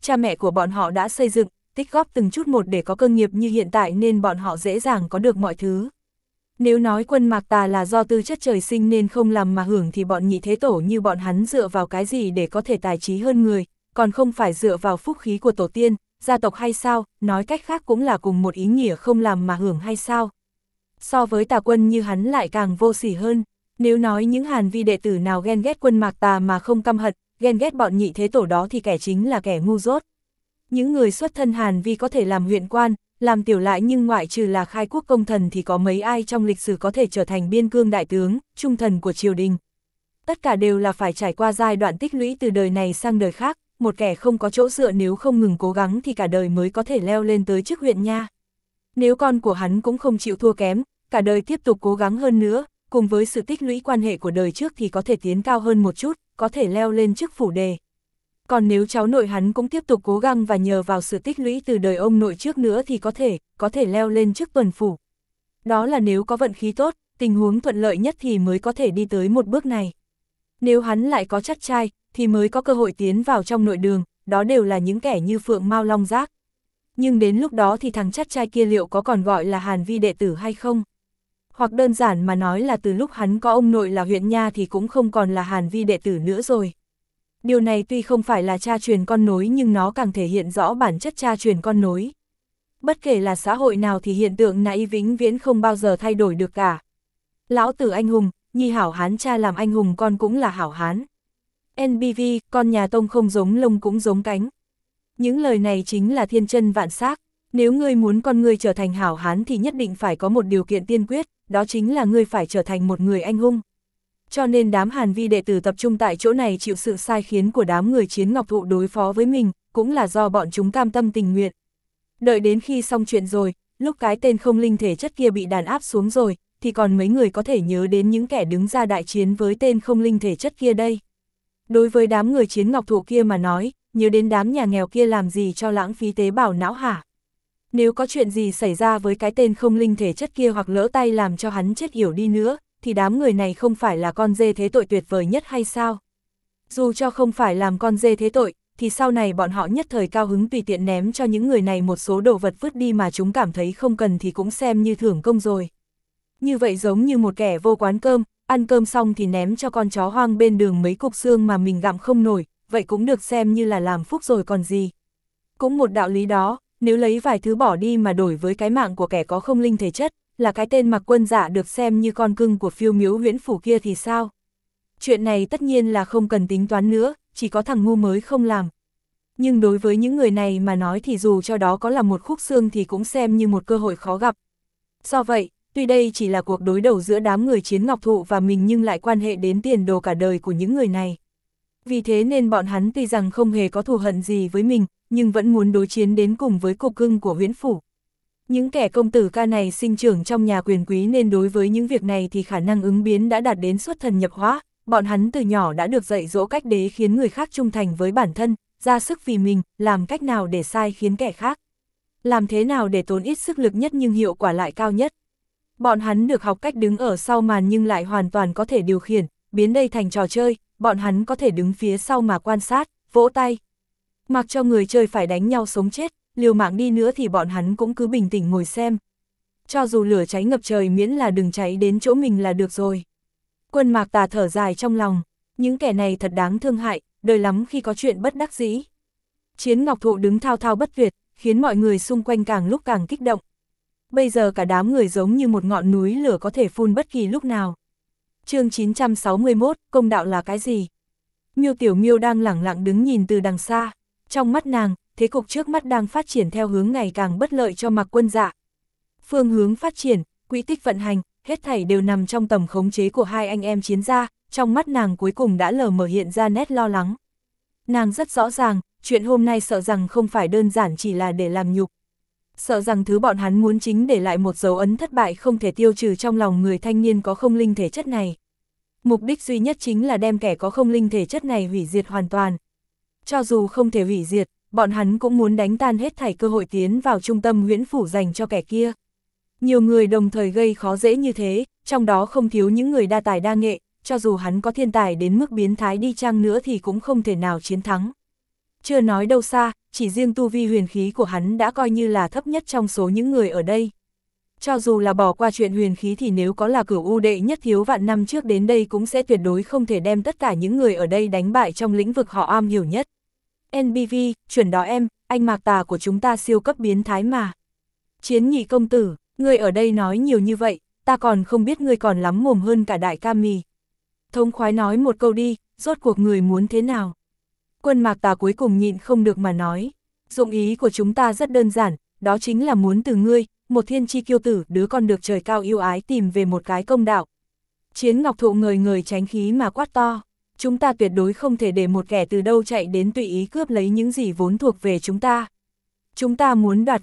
cha mẹ của bọn họ đã xây dựng, tích góp từng chút một để có cơ nghiệp như hiện tại nên bọn họ dễ dàng có được mọi thứ. Nếu nói Quân Mạc Tà là do tư chất trời sinh nên không làm mà hưởng thì bọn nhị thế tổ như bọn hắn dựa vào cái gì để có thể tài trí hơn người, còn không phải dựa vào phúc khí của tổ tiên, gia tộc hay sao, nói cách khác cũng là cùng một ý nghĩa không làm mà hưởng hay sao. So với Tà Quân như hắn lại càng vô sỉ hơn, nếu nói những Hàn Vi đệ tử nào ghen ghét Quân Mạc Tà mà không căm hận, ghen ghét bọn nhị thế tổ đó thì kẻ chính là kẻ ngu dốt. Những người xuất thân Hàn Vi có thể làm huyện quan, làm tiểu lại nhưng ngoại trừ là khai quốc công thần thì có mấy ai trong lịch sử có thể trở thành biên cương đại tướng, trung thần của triều đình. Tất cả đều là phải trải qua giai đoạn tích lũy từ đời này sang đời khác, một kẻ không có chỗ dựa nếu không ngừng cố gắng thì cả đời mới có thể leo lên tới chức huyện nha. Nếu con của hắn cũng không chịu thua kém, cả đời tiếp tục cố gắng hơn nữa, cùng với sự tích lũy quan hệ của đời trước thì có thể tiến cao hơn một chút, có thể leo lên chức phủ đề. Còn nếu cháu nội hắn cũng tiếp tục cố gắng và nhờ vào sự tích lũy từ đời ông nội trước nữa thì có thể leo lên chức tuần phủ. Đó là nếu có vận khí tốt, tình huống thuận lợi nhất thì mới có thể đi tới một bước này. Nếu hắn lại có chắt trai, thì mới có cơ hội tiến vào trong nội đường, đó đều là những kẻ như Phượng Mao Long Giác. Nhưng đến lúc đó thì thằng chắt trai kia liệu có còn gọi là Hàn Vi đệ tử hay không? Hoặc đơn giản mà nói là từ lúc hắn có ông nội là huyện nha thì cũng không còn là Hàn Vi đệ tử nữa rồi. Điều này tuy không phải là cha truyền con nối nhưng nó càng thể hiện rõ bản chất cha truyền con nối. Bất kể là xã hội nào thì hiện tượng này vĩnh viễn không bao giờ thay đổi được cả. Lão tử anh hùng, nhi hảo hán cha làm anh hùng con cũng là hảo hán. NBV, con nhà Tông không giống lông cũng giống cánh. Những lời này chính là thiên chân vạn xác. Nếu ngươi muốn con ngươi trở thành hảo hán thì nhất định phải có một điều kiện tiên quyết, đó chính là ngươi phải trở thành một người anh hùng. Cho nên đám Hàn Vi đệ tử tập trung tại chỗ này chịu sự sai khiến của đám người Chiến Ngọc Thụ đối phó với mình, cũng là do bọn chúng cam tâm tình nguyện. Đợi đến khi xong chuyện rồi, lúc cái tên không linh thể chất kia bị đàn áp xuống rồi, thì còn mấy người có thể nhớ đến những kẻ đứng ra đại chiến với tên không linh thể chất kia đây. Đối với đám người Chiến Ngọc Thụ kia mà nói, nhớ đến đám nhà nghèo kia làm gì cho lãng phí tế bào não hả? Nếu có chuyện gì xảy ra với cái tên không linh thể chất kia hoặc lỡ tay làm cho hắn chết yểu đi nữa, thì đám người này không phải là con dê thế tội tuyệt vời nhất hay sao? Dù cho không phải làm con dê thế tội, thì sau này bọn họ nhất thời cao hứng tùy tiện ném cho những người này một số đồ vật vứt đi mà chúng cảm thấy không cần thì cũng xem như thưởng công rồi. Như vậy giống như một kẻ vô quán cơm, ăn cơm xong thì ném cho con chó hoang bên đường mấy cục xương mà mình gặm không nổi, vậy cũng được xem như là làm phúc rồi còn gì. Cũng một đạo lý đó, nếu lấy vài thứ bỏ đi mà đổi với cái mạng của kẻ có không linh thể chất, là cái tên Mặc Quân Dạ được xem như con cưng của Phiêu Miếu Huyễn Phủ kia thì sao? Chuyện này tất nhiên là không cần tính toán nữa, chỉ có thằng ngu mới không làm. Nhưng đối với những người này mà nói thì dù cho đó có là một khúc xương thì cũng xem như một cơ hội khó gặp. Do vậy, tuy đây chỉ là cuộc đối đầu giữa đám người Chiến Ngọc Thụ và mình nhưng lại quan hệ đến tiền đồ cả đời của những người này. Vì thế nên bọn hắn tuy rằng không hề có thù hận gì với mình, nhưng vẫn muốn đối chiến đến cùng với cục cưng của Huyễn Phủ. Những kẻ công tử ca này sinh trưởng trong nhà quyền quý nên đối với những việc này thì khả năng ứng biến đã đạt đến xuất thần nhập hóa, bọn hắn từ nhỏ đã được dạy dỗ cách để khiến người khác trung thành với bản thân, ra sức vì mình, làm cách nào để sai khiến kẻ khác. Làm thế nào để tốn ít sức lực nhất nhưng hiệu quả lại cao nhất. Bọn hắn được học cách đứng ở sau màn nhưng lại hoàn toàn có thể điều khiển, biến đây thành trò chơi, bọn hắn có thể đứng phía sau mà quan sát, vỗ tay. Mặc cho người chơi phải đánh nhau sống chết, liều mạng đi nữa thì bọn hắn cũng cứ bình tĩnh ngồi xem. Cho dù lửa cháy ngập trời miễn là đừng cháy đến chỗ mình là được rồi. Quân Mạc Tà thở dài trong lòng, những kẻ này thật đáng thương hại, đời lắm khi có chuyện bất đắc dĩ. Chiến Ngọc Thụ đứng thao thao bất tuyệt, khiến mọi người xung quanh càng lúc càng kích động. Bây giờ cả đám người giống như một ngọn núi lửa có thể phun bất kỳ lúc nào. Chương 961, công đạo là cái gì? Miêu Tiểu Miêu đang lẳng lặng đứng nhìn từ đằng xa. Trong mắt nàng, thế cục trước mắt đang phát triển theo hướng ngày càng bất lợi cho Mặc Quân Dạ. Phương hướng phát triển, quỹ tích vận hành, hết thảy đều nằm trong tầm khống chế của hai anh em Chiến gia, trong mắt nàng cuối cùng đã lờ mờ hiện ra nét lo lắng. Nàng rất rõ ràng, chuyện hôm nay sợ rằng không phải đơn giản chỉ là để làm nhục. Sợ rằng thứ bọn hắn muốn chính để lại một dấu ấn thất bại không thể tiêu trừ trong lòng người thanh niên có không linh thể chất này. Mục đích duy nhất chính là đem kẻ có không linh thể chất này hủy diệt hoàn toàn. Cho dù không thể hủy diệt, bọn hắn cũng muốn đánh tan hết thảy cơ hội tiến vào trung tâm Huyễn Phủ dành cho kẻ kia. Nhiều người đồng thời gây khó dễ như thế, trong đó không thiếu những người đa tài đa nghệ, cho dù hắn có thiên tài đến mức biến thái đi chăng nữa thì cũng không thể nào chiến thắng. Chưa nói đâu xa, chỉ riêng tu vi huyền khí của hắn đã coi như là thấp nhất trong số những người ở đây. Cho dù là bỏ qua chuyện huyền khí thì nếu có là Cửu U đệ nhất thiếu vạn năm trước đến đây cũng sẽ tuyệt đối không thể đem tất cả những người ở đây đánh bại trong lĩnh vực họ am hiểu nhất. NBV, chuẩn đó em, anh Mạc Tà của chúng ta siêu cấp biến thái mà. Chiến Nhị công tử, ngươi ở đây nói nhiều như vậy, ta còn không biết ngươi còn lắm mồm hơn cả đại ca mì. Thống khoái nói một câu đi, rốt cuộc người muốn thế nào? Quân Mạc Tà cuối cùng nhịn không được mà nói, dụng ý của chúng ta rất đơn giản, đó chính là muốn từ ngươi, một thiên chi kiêu tử, đứa con được trời cao yêu ái tìm về một cái công đạo. Chiến Ngọc Thụ ngời ngời tránh khí mà quát to, chúng ta tuyệt đối không thể để một kẻ từ đâu chạy đến tùy ý cướp lấy những gì vốn thuộc về chúng ta. Chúng ta muốn đoạt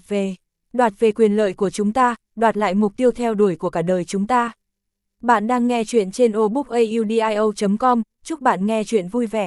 về quyền lợi của chúng ta, đoạt lại mục tiêu theo đuổi của cả đời chúng ta. Bạn đang nghe chuyện trên obookaudio.com, chúc bạn nghe chuyện vui vẻ.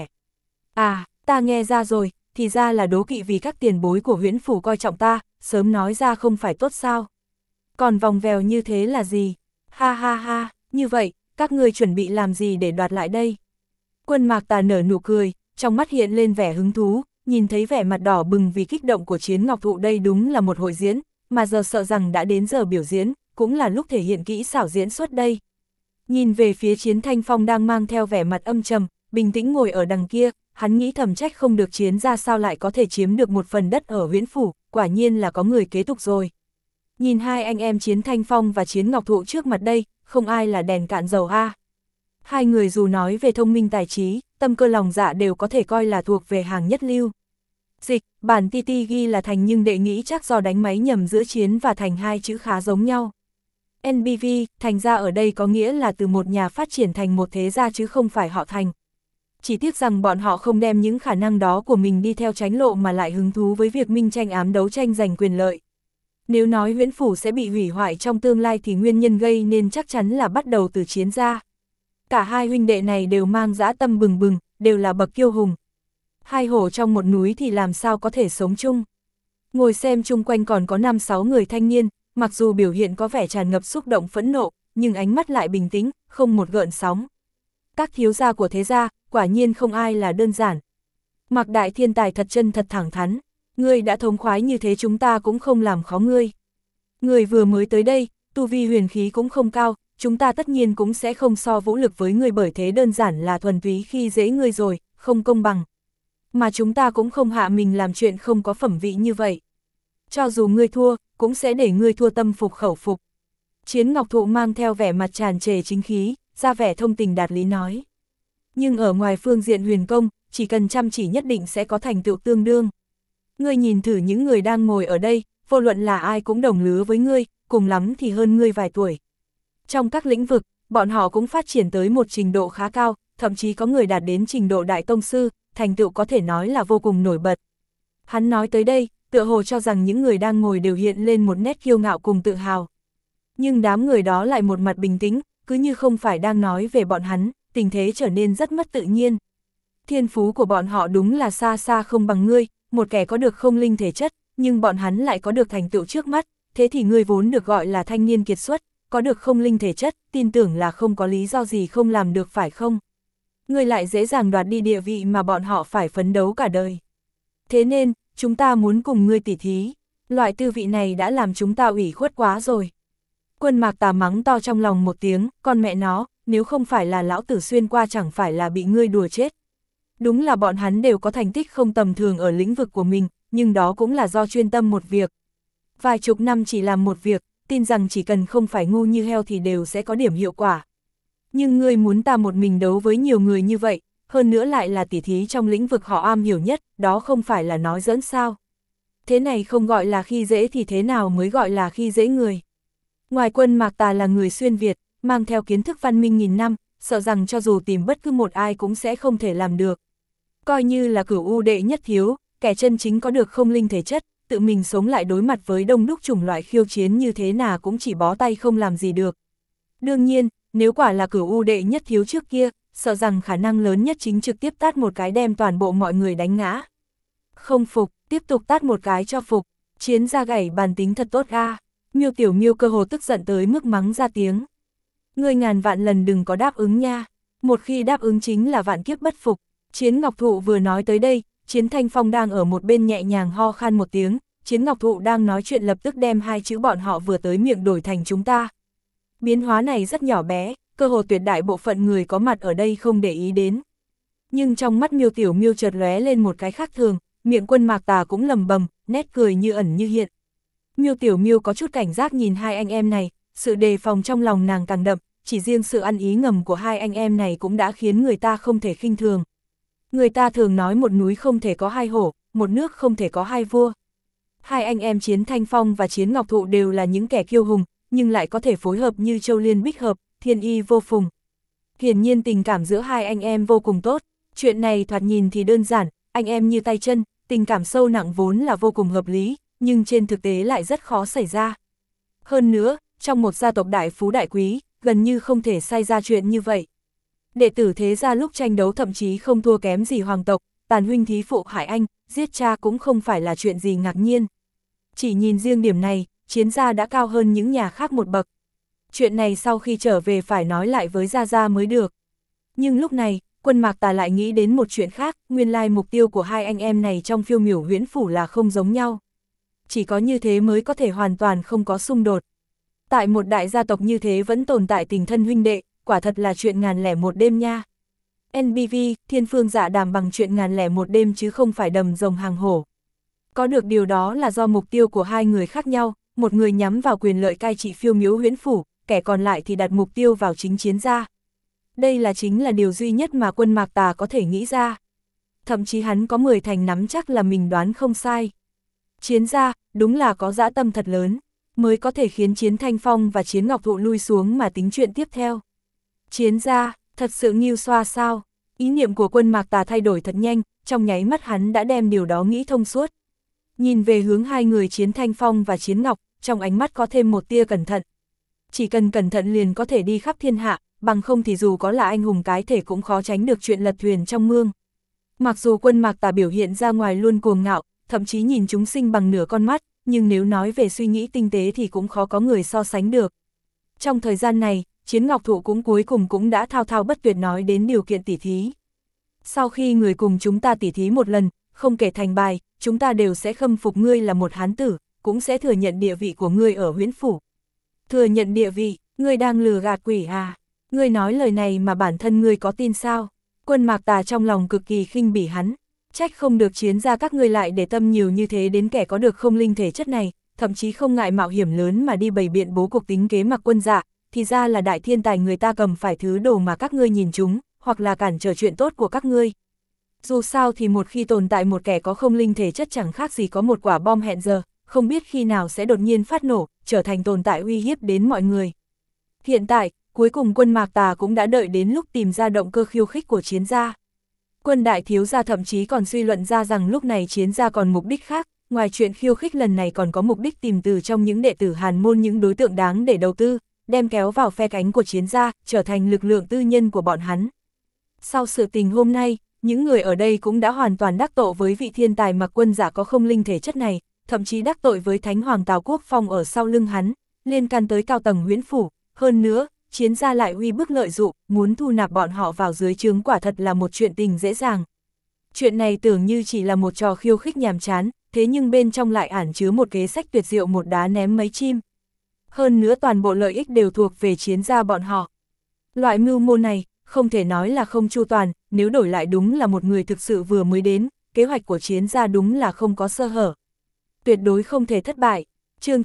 À, ta nghe ra rồi, thì ra là đố kỵ vì các tiền bối của Huyễn Phủ coi trọng ta, sớm nói ra không phải tốt sao. Còn vòng vèo như thế là gì? Ha ha ha, như vậy, các ngươi chuẩn bị làm gì để đoạt lại đây? Quân Mạc Tà nở nụ cười, trong mắt hiện lên vẻ hứng thú, nhìn thấy vẻ mặt đỏ bừng vì kích động của Chiến Ngọc Thụ đây đúng là một hội diễn, mà giờ sợ rằng đã đến giờ biểu diễn, cũng là lúc thể hiện kỹ xảo diễn xuất đây. Nhìn về phía Chiến Thanh Phong đang mang theo vẻ mặt âm trầm, bình tĩnh ngồi ở đằng kia, hắn nghĩ thầm trách không được Chiến ra sao lại có thể chiếm được một phần đất ở Huyễn Phủ, quả nhiên là có người kế tục rồi. Nhìn hai anh em Chiến Thanh Phong và Chiến Ngọc Thụ trước mặt đây, không ai là đèn cạn dầu a. Hai người dù nói về thông minh tài trí, tâm cơ lòng dạ đều có thể coi là thuộc về hàng nhất lưu. Dịch, bản TT ghi là Thành nhưng đệ nghĩ chắc do đánh máy nhầm giữa Chiến và Thành hai chữ khá giống nhau. NBV, Thành ra ở đây có nghĩa là từ một nhà phát triển thành một thế gia chứ không phải họ Thành. Chỉ tiếc rằng bọn họ không đem những khả năng đó của mình đi theo tránh lộ mà lại hứng thú với việc minh tranh ám đấu tranh giành quyền lợi. Nếu nói Huyễn Phủ sẽ bị hủy hoại trong tương lai thì nguyên nhân gây nên chắc chắn là bắt đầu từ Chiến gia. Cả hai huynh đệ này đều mang dã tâm bừng bừng, đều là bậc kiêu hùng. Hai hổ trong một núi thì làm sao có thể sống chung. Ngồi xem chung quanh còn có 5-6 người thanh niên, mặc dù biểu hiện có vẻ tràn ngập xúc động phẫn nộ, nhưng ánh mắt lại bình tĩnh, không một gợn sóng. Các thiếu gia của thế gia, quả nhiên không ai là đơn giản. Mạc Đại thiên tài thật chân thật thẳng thắn, ngươi đã thống khoái như thế chúng ta cũng không làm khó ngươi. Ngươi vừa mới tới đây, tu vi huyền khí cũng không cao, chúng ta tất nhiên cũng sẽ không so vũ lực với ngươi bởi thế đơn giản là thuần túy khi dễ ngươi rồi, không công bằng. Mà chúng ta cũng không hạ mình làm chuyện không có phẩm vị như vậy. Cho dù ngươi thua, cũng sẽ để ngươi thua tâm phục khẩu phục. Chiến Ngọc Thụ mang theo vẻ mặt tràn trề chính khí, ra vẻ thông tình đạt lý nói. Nhưng ở ngoài phương diện huyền công, chỉ cần chăm chỉ nhất định sẽ có thành tựu tương đương. Ngươi nhìn thử những người đang ngồi ở đây, vô luận là ai cũng đồng lứa với ngươi, cùng lắm thì hơn ngươi vài tuổi. Trong các lĩnh vực, bọn họ cũng phát triển tới một trình độ khá cao, thậm chí có người đạt đến trình độ đại tông sư, thành tựu có thể nói là vô cùng nổi bật. Hắn nói tới đây, tựa hồ cho rằng những người đang ngồi đều hiện lên một nét kiêu ngạo cùng tự hào. Nhưng đám người đó lại một mặt bình tĩnh, cứ như không phải đang nói về bọn hắn, tình thế trở nên rất mất tự nhiên. Thiên phú của bọn họ đúng là xa xa không bằng ngươi, một kẻ có được không linh thể chất, nhưng bọn hắn lại có được thành tựu trước mắt, thế thì ngươi vốn được gọi là thanh niên kiệt xuất, có được không linh thể chất, tin tưởng là không có lý do gì không làm được phải không? Ngươi lại dễ dàng đoạt đi địa vị mà bọn họ phải phấn đấu cả đời. Thế nên, chúng ta muốn cùng ngươi tỉ thí, loại tư vị này đã làm chúng ta ủy khuất quá rồi. Quân Mạc Tà mắng to trong lòng một tiếng, con mẹ nó, nếu không phải là lão tử xuyên qua chẳng phải là bị ngươi đùa chết. Đúng là bọn hắn đều có thành tích không tầm thường ở lĩnh vực của mình, nhưng đó cũng là do chuyên tâm một việc. Vài chục năm chỉ làm một việc, tin rằng chỉ cần không phải ngu như heo thì đều sẽ có điểm hiệu quả. Nhưng ngươi muốn ta một mình đấu với nhiều người như vậy, hơn nữa lại là tỉ thí trong lĩnh vực họ am hiểu nhất, đó không phải là nói giỡn sao. Thế này không gọi là khi dễ thì thế nào mới gọi là khi dễ người. Ngoài Quân Mạc Tà là người xuyên Việt, mang theo kiến thức văn minh nghìn năm, sợ rằng cho dù tìm bất cứ một ai cũng sẽ không thể làm được. Coi như là Cửu U đệ nhất thiếu, kẻ chân chính có được không linh thể chất, tự mình sống lại đối mặt với đông đúc chủng loại khiêu chiến như thế nào cũng chỉ bó tay không làm gì được. Đương nhiên, nếu quả là Cửu U đệ nhất thiếu trước kia, sợ rằng khả năng lớn nhất chính trực tiếp tát một cái đem toàn bộ mọi người đánh ngã. Không phục, tiếp tục tát một cái cho phục, Chiến ra gảy bàn tính thật tốt a. Miêu Tiểu Miêu cơ hồ tức giận tới mức mắng ra tiếng. Ngươi ngàn vạn lần đừng có đáp ứng nha, một khi đáp ứng chính là vạn kiếp bất phục. Chiến Ngọc Thụ vừa nói tới đây, Chiến Thanh Phong đang ở một bên nhẹ nhàng ho khan một tiếng, Chiến Ngọc Thụ đang nói chuyện lập tức đem hai chữ bọn họ vừa tới miệng đổi thành chúng ta. Biến hóa này rất nhỏ bé, cơ hồ tuyệt đại bộ phận người có mặt ở đây không để ý đến. Nhưng trong mắt Miêu Tiểu Miêu chợt lóe lên một cái khác thường, miệng Quân Mạc Tà cũng lầm bầm, nét cười như ẩn như hiện. Miêu Tiểu Miêu có chút cảnh giác nhìn hai anh em này, sự đề phòng trong lòng nàng càng đậm, chỉ riêng sự ăn ý ngầm của hai anh em này cũng đã khiến người ta không thể khinh thường. Người ta thường nói một núi không thể có hai hổ, một nước không thể có hai vua. Hai anh em Chiến Thanh Phong và Chiến Ngọc Thụ đều là những kẻ kiêu hùng, nhưng lại có thể phối hợp như châu liên bích hợp, thiên y vô phùng. Hiển nhiên tình cảm giữa hai anh em vô cùng tốt, chuyện này thoạt nhìn thì đơn giản, anh em như tay chân, tình cảm sâu nặng vốn là vô cùng hợp lý, nhưng trên thực tế lại rất khó xảy ra. Hơn nữa, trong một gia tộc đại phú đại quý, gần như không thể xảy ra chuyện như vậy. Đệ tử thế gia lúc tranh đấu thậm chí không thua kém gì hoàng tộc, tàn huynh thí phụ hại anh, giết cha cũng không phải là chuyện gì ngạc nhiên. Chỉ nhìn riêng điểm này, Chiến gia đã cao hơn những nhà khác một bậc. Chuyện này sau khi trở về phải nói lại với Gia Gia mới được. Nhưng lúc này, Quân Mạc Tà lại nghĩ đến một chuyện khác, nguyên lai mục tiêu của hai anh em này trong Phiêu Miểu Huyễn Phủ là không giống nhau. Chỉ có như thế mới có thể hoàn toàn không có xung đột. Tại một đại gia tộc như thế vẫn tồn tại tình thân huynh đệ, quả thật là chuyện ngàn lẻ một đêm nha. NBV, Thiên Phương Dạ Đàm bằng chuyện ngàn lẻ một đêm chứ không phải đầm rồng hàng hổ. Có được điều đó là do mục tiêu của hai người khác nhau, một người nhắm vào quyền lợi cai trị Phiêu Miểu Huyễn Phủ, kẻ còn lại thì đặt mục tiêu vào chính Chiến gia. Đây chính là điều duy nhất mà Quân Mạc Tà có thể nghĩ ra. Thậm chí hắn có 10 thành nắm chắc là mình đoán không sai. Chiến gia, đúng là có dã tâm thật lớn, mới có thể khiến Chiến Thanh Phong và Chiến Ngọc Thụ lui xuống mà tính chuyện tiếp theo. Chiến gia, thật sự nghiêu xoa sao? Ý niệm của Quân Mạc Tà thay đổi thật nhanh, trong nháy mắt hắn đã đem điều đó nghĩ thông suốt. Nhìn về hướng hai người Chiến Thanh Phong và Chiến Ngọc, trong ánh mắt có thêm một tia cẩn thận. Chỉ cần cẩn thận liền có thể đi khắp thiên hạ, bằng không thì dù có là anh hùng cái thể cũng khó tránh được chuyện lật thuyền trong mương. Mặc dù Quân Mạc Tà biểu hiện ra ngoài luôn cuồng ngạo, thậm chí nhìn chúng sinh bằng nửa con mắt, nhưng nếu nói về suy nghĩ tinh tế thì cũng khó có người so sánh được. Trong thời gian này, Chiến Ngọc Thụ cũng cuối cùng cũng đã thao thao bất tuyệt nói đến điều kiện tỉ thí. Sau khi người cùng chúng ta tỉ thí một lần, không kể thành bài, chúng ta đều sẽ khâm phục ngươi là một hán tử, cũng sẽ thừa nhận địa vị của ngươi ở Huyễn Phủ. Thừa nhận địa vị, ngươi đang lừa gạt quỷ à? Ngươi nói lời này mà bản thân ngươi có tin sao? Quân Mạc Tà trong lòng cực kỳ khinh bỉ hắn, trách không được Chiến gia các ngươi lại để tâm nhiều như thế đến kẻ có được không linh thể chất này, thậm chí không ngại mạo hiểm lớn mà đi bày biện bố cục tính kế Mặc Quân Dạ, thì ra là đại thiên tài người ta cầm phải thứ đồ mà các ngươi nhìn chúng, hoặc là cản trở chuyện tốt của các ngươi. Dù sao thì một khi tồn tại một kẻ có không linh thể chất chẳng khác gì có một quả bom hẹn giờ, không biết khi nào sẽ đột nhiên phát nổ, trở thành tồn tại uy hiếp đến mọi người. Hiện tại, cuối cùng Quân Mạc Tà cũng đã đợi đến lúc tìm ra động cơ khiêu khích của Chiến gia. Quân đại thiếu gia thậm chí còn suy luận ra rằng lúc này Chiến gia còn mục đích khác, ngoài chuyện khiêu khích lần này còn có mục đích tìm từ trong những đệ tử Hàn môn những đối tượng đáng để đầu tư, đem kéo vào phe cánh của Chiến gia, trở thành lực lượng tư nhân của bọn hắn. Sau sự tình hôm nay, những người ở đây cũng đã hoàn toàn đắc tội với vị thiên tài Mặc Quân Dạ có không linh thể chất này, thậm chí đắc tội với Thánh Hoàng Tào Quốc Phong ở sau lưng hắn, liên can tới cao tầng Huyễn Phủ. Hơn nữa, Chiến gia lại uy bức lợi dụng, muốn thu nạp bọn họ vào dưới trướng quả thật là một chuyện tình dễ dàng. Chuyện này tưởng như chỉ là một trò khiêu khích nhàm chán, thế nhưng bên trong lại ẩn chứa một kế sách tuyệt diệu một đá ném mấy chim. Hơn nữa toàn bộ lợi ích đều thuộc về Chiến gia bọn họ. Loại mưu mô này, không thể nói là không chu toàn, nếu đổi lại đúng là một người thực sự vừa mới đến, kế hoạch của Chiến gia đúng là không có sơ hở. Tuyệt đối không thể thất bại. Chương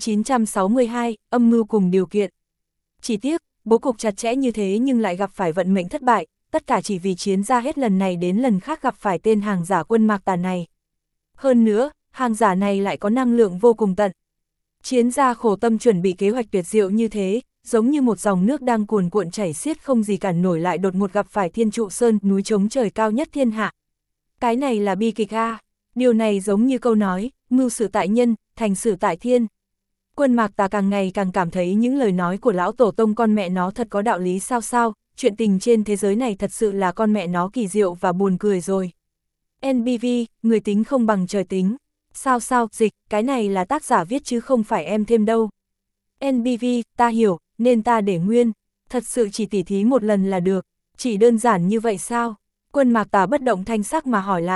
962, âm mưu cùng điều kiện. Chỉ tiếc, bố cục chặt chẽ như thế nhưng lại gặp phải vận mệnh thất bại, tất cả chỉ vì Chiến gia hết lần này đến lần khác gặp phải tên hàng giả Quân Mạc Tà này. Hơn nữa, hàng giả này lại có năng lượng vô cùng tận. Chiến gia khổ tâm chuẩn bị kế hoạch tuyệt diệu như thế, giống như một dòng nước đang cuồn cuộn chảy xiết không gì cản nổi lại đột ngột gặp phải Thiên Trụ Sơn, núi trống trời cao nhất thiên hạ. Cái này là bi kịch a. Điều này giống như câu nói, mưu sự tại nhân, thành sự tại thiên. Quân Mạc Tà càng ngày càng cảm thấy những lời nói của lão tổ tông con mẹ nó thật có đạo lý sao, chuyện tình trên thế giới này thật sự là con mẹ nó kỳ diệu và buồn cười rồi. NBV, người tính không bằng trời tính. Sao, dịch, cái này là tác giả viết chứ không phải em thêm đâu. NBV, ta hiểu, nên ta để nguyên. Thật sự chỉ tỉ thí một lần là được. Chỉ đơn giản như vậy sao? Quân Mạc Tà bất động thanh sắc mà hỏi lại.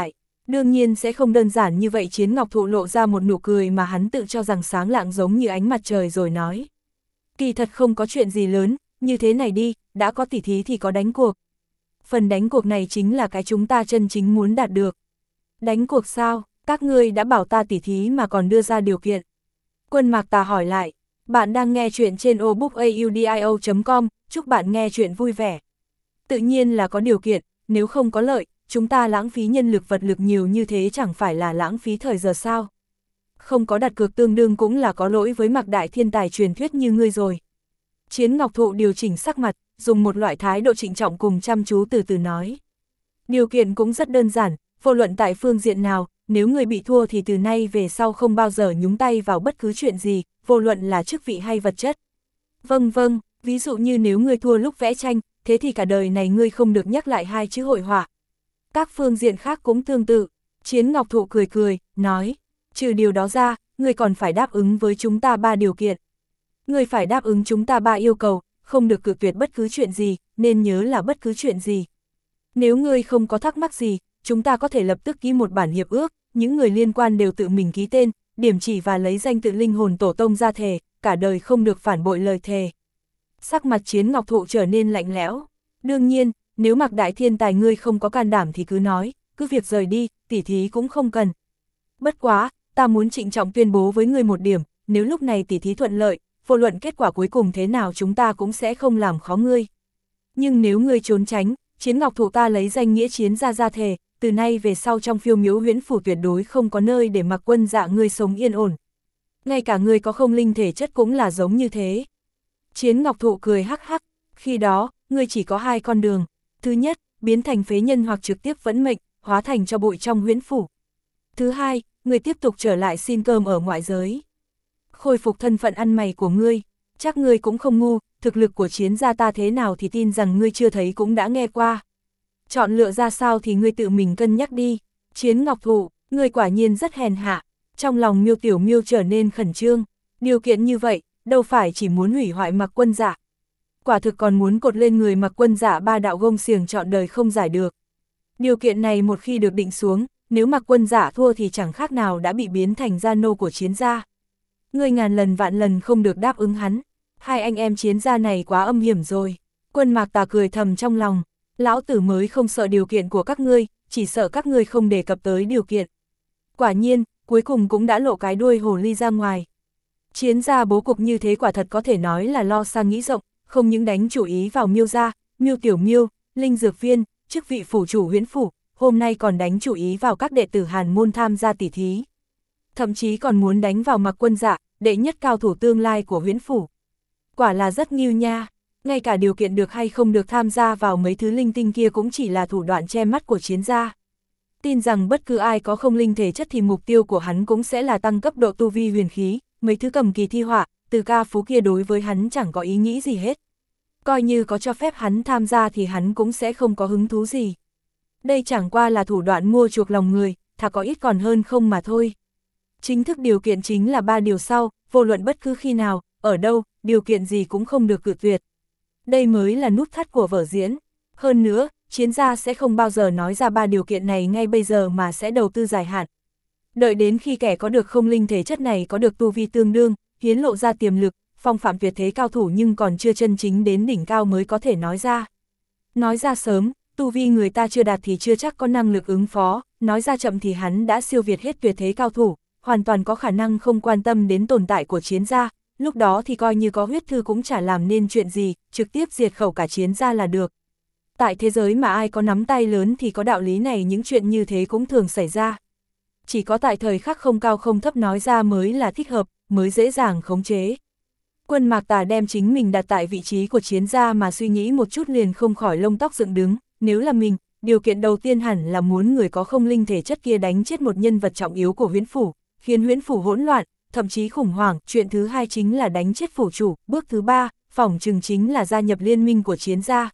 Đương nhiên sẽ không đơn giản như vậy. Chiến Ngọc Thụ lộ ra một nụ cười mà hắn tự cho rằng sáng lạng giống như ánh mặt trời rồi nói. Kỳ thật không có chuyện gì lớn, như thế này đi, đã có tỉ thí thì có đánh cuộc. Phần đánh cuộc này chính là cái chúng ta chân chính muốn đạt được. Đánh cuộc sao? Các ngươi đã bảo ta tỉ thí mà còn đưa ra điều kiện. Quân Mạc Tà hỏi lại, bạn đang nghe chuyện trên obookaudio.com, chúc bạn nghe chuyện vui vẻ. Tự nhiên là có điều kiện, nếu không có lợi, chúng ta lãng phí nhân lực vật lực nhiều như thế chẳng phải là lãng phí thời giờ sao. Không có đặt cược tương đương cũng là có lỗi với Mạc Đại thiên tài truyền thuyết như ngươi rồi. Chiến Ngọc Thụ điều chỉnh sắc mặt, dùng một loại thái độ trịnh trọng cùng chăm chú từ từ nói. Điều kiện cũng rất đơn giản, vô luận tại phương diện nào, nếu người bị thua thì từ nay về sau không bao giờ nhúng tay vào bất cứ chuyện gì, vô luận là chức vị hay vật chất. Vâng vâng, ví dụ như nếu ngươi thua lúc vẽ tranh, thế thì cả đời này ngươi không được nhắc lại hai chữ hội họa. Các phương diện khác cũng tương tự. Chiến Ngọc Thụ cười cười, nói, trừ điều đó ra, ngươi còn phải đáp ứng với chúng ta 3 điều kiện. Ngươi phải đáp ứng chúng ta 3 yêu cầu, không được cự tuyệt bất cứ chuyện gì, nên nhớ là bất cứ chuyện gì. Nếu ngươi không có thắc mắc gì, chúng ta có thể lập tức ký một bản hiệp ước, những người liên quan đều tự mình ký tên, điểm chỉ và lấy danh tự linh hồn tổ tông ra thề, cả đời không được phản bội lời thề. Sắc mặt Chiến Ngọc Thụ trở nên lạnh lẽo. Đương nhiên, nếu Mạc Đại thiên tài ngươi không có can đảm thì cứ nói, cứ việc rời đi, tỉ thí cũng không cần. Bất quá, ta muốn trịnh trọng tuyên bố với ngươi một điểm, nếu lúc này tỉ thí thuận lợi, vô luận kết quả cuối cùng thế nào chúng ta cũng sẽ không làm khó ngươi. Nhưng nếu ngươi trốn tránh, Chiến Ngọc Thụ ta lấy danh nghĩa Chiến gia ra thề, từ nay về sau trong Phiêu Miếu Huyễn Phủ tuyệt đối không có nơi để Mạc Quân Dạ ngươi sống yên ổn. Ngay cả ngươi có không linh thể chất cũng là giống như thế. Chiến Ngọc Thụ cười hắc hắc, khi đó, ngươi chỉ có 2 con đường. Thứ nhất, biến thành phế nhân hoặc trực tiếp vẫn mệnh, hóa thành cho bụi trong huyễn phủ. Thứ hai, ngươi tiếp tục trở lại xin cơm ở ngoại giới. Khôi phục thân phận ăn mày của ngươi, chắc ngươi cũng không ngu, thực lực của Chiến gia ta thế nào thì tin rằng ngươi chưa thấy cũng đã nghe qua. Chọn lựa ra sao thì ngươi tự mình cân nhắc đi. Chiến Ngọc Thụ, ngươi quả nhiên rất hèn hạ. Trong lòng Miêu Tiểu Miêu trở nên khẩn trương. Điều kiện như vậy, đâu phải chỉ muốn hủy hoại Mạc Quân Dạ. Quả thực còn muốn cột lên người Mạc Quân Dạ 3 đạo gông xiềng trọn đời không giải được. Điều kiện này một khi được định xuống, nếu Mạc Quân Dạ thua thì chẳng khác nào đã bị biến thành gia nô của Chiến gia. Ngươi ngàn lần vạn lần không được đáp ứng hắn. 2 anh em Chiến gia này quá âm hiểm rồi. Quân Mạc Tà cười thầm trong lòng. Lão tử mới không sợ điều kiện của các ngươi, chỉ sợ các ngươi không đề cập tới điều kiện. Quả nhiên, cuối cùng cũng đã lộ cái đuôi hồ ly ra ngoài. Chiến gia bố cục như thế quả thật có thể nói là lo xa nghĩ rộng, không những đánh chủ ý vào Miêu gia, Miêu Tiểu Miêu, Linh Dược Viên, chức vị phủ chủ huyễn phủ, hôm nay còn đánh chủ ý vào các đệ tử Hàn môn tham gia tỉ thí. Thậm chí còn muốn đánh vào Mạc Quân Dạ, đệ nhất cao thủ tương lai của huyễn phủ. Quả là rất nghiêu nha, ngay cả điều kiện được hay không được tham gia vào mấy thứ linh tinh kia cũng chỉ là thủ đoạn che mắt của Chiến gia. Tin rằng bất cứ ai có không linh thể chất thì mục tiêu của hắn cũng sẽ là tăng cấp độ tu vi huyền khí, mấy thứ cầm kỳ thi họa, từ ca phú kia đối với hắn chẳng có ý nghĩ gì hết. Coi như có cho phép hắn tham gia thì hắn cũng sẽ không có hứng thú gì. Đây chẳng qua là thủ đoạn mua chuộc lòng người, thà có ít còn hơn không mà thôi. Chính thức điều kiện chính là 3 điều sau, vô luận bất cứ khi nào, ở đâu, điều kiện gì cũng không được cự tuyệt. Đây mới là nút thắt của vở diễn. Hơn nữa, Chiến gia sẽ không bao giờ nói ra 3 điều kiện này ngay bây giờ mà sẽ đầu tư dài hạn. Đợi đến khi kẻ có được không linh thể chất này có được tu vi tương đương, hiến lộ ra tiềm lực, phong phạm tuyệt thế cao thủ nhưng còn chưa chân chính đến đỉnh cao mới có thể nói ra. Nói ra sớm, tu vi người ta chưa đạt thì chưa chắc có năng lực ứng phó, nói ra chậm thì hắn đã siêu việt hết tuyệt thế cao thủ, hoàn toàn có khả năng không quan tâm đến tồn tại của Chiến gia, lúc đó thì coi như có huyết thư cũng chả làm nên chuyện gì, trực tiếp diệt khẩu cả Chiến gia là được. Tại thế giới mà ai có nắm tay lớn thì có đạo lý này, những chuyện như thế cũng thường xảy ra. Chỉ có tại thời khắc không cao không thấp nói ra mới là thích hợp, mới dễ dàng khống chế. Quân Mạc Tà đem chính mình đặt tại vị trí của Chiến gia mà suy nghĩ một chút liền không khỏi lông tóc dựng đứng, nếu là mình, điều kiện đầu tiên hẳn là muốn người có không linh thể chất kia đánh chết một nhân vật trọng yếu của huyễn phủ, khiến huyễn phủ hỗn loạn, thậm chí khủng hoảng. Chuyện thứ hai chính là đánh chết phủ chủ, bước thứ ba, phỏng chừng chính là gia nhập liên minh của Chiến gia.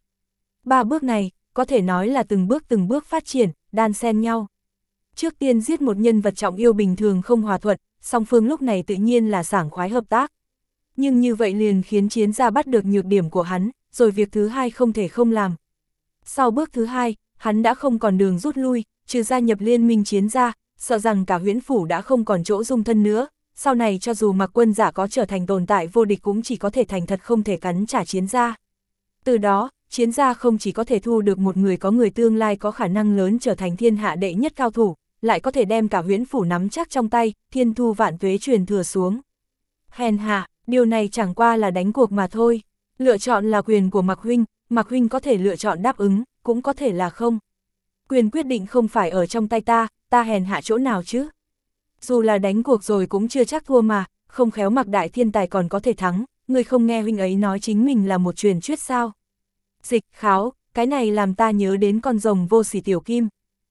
3 bước này, có thể nói là từng bước phát triển, đan xen nhau. Trước tiên giết một nhân vật trọng yêu bình thường không hòa thuận, song phương lúc này tự nhiên là sảng khoái hợp tác. Nhưng như vậy liền khiến Chiến gia bắt được nhược điểm của hắn, rồi việc thứ hai không thể không làm. Sau bước thứ hai, hắn đã không còn đường rút lui, trừ gia nhập liên minh chiến ra, sợ rằng cả Huyễn Phủ đã không còn chỗ dung thân nữa, sau này cho dù Mạc Quân Giả có trở thành tồn tại vô địch cũng chỉ có thể thành thật không thể cắn trả chiến gia. Từ đó, chiến gia không chỉ có thể thu được một người có người tương lai có khả năng lớn trở thành thiên hạ đệ nhất cao thủ, lại có thể đem cả Huyễn Phủ nắm chắc trong tay, thiên thu vạn tuế truyền thừa xuống. Hèn hạ, điều này chẳng qua là đánh cuộc mà thôi. Lựa chọn là quyền của Mạc Huynh có thể lựa chọn đáp ứng, cũng có thể là không. Quyền quyết định không phải ở trong tay ta hèn hạ chỗ nào chứ. Dù là đánh cuộc rồi cũng chưa chắc thua mà, không khéo Mạc Đại Thiên Tài còn có thể thắng, người không nghe huynh ấy nói chính mình là một truyền thuyết sao. Dịch Kháo, cái này làm ta nhớ đến con rồng vô sỉ Tiểu Kim.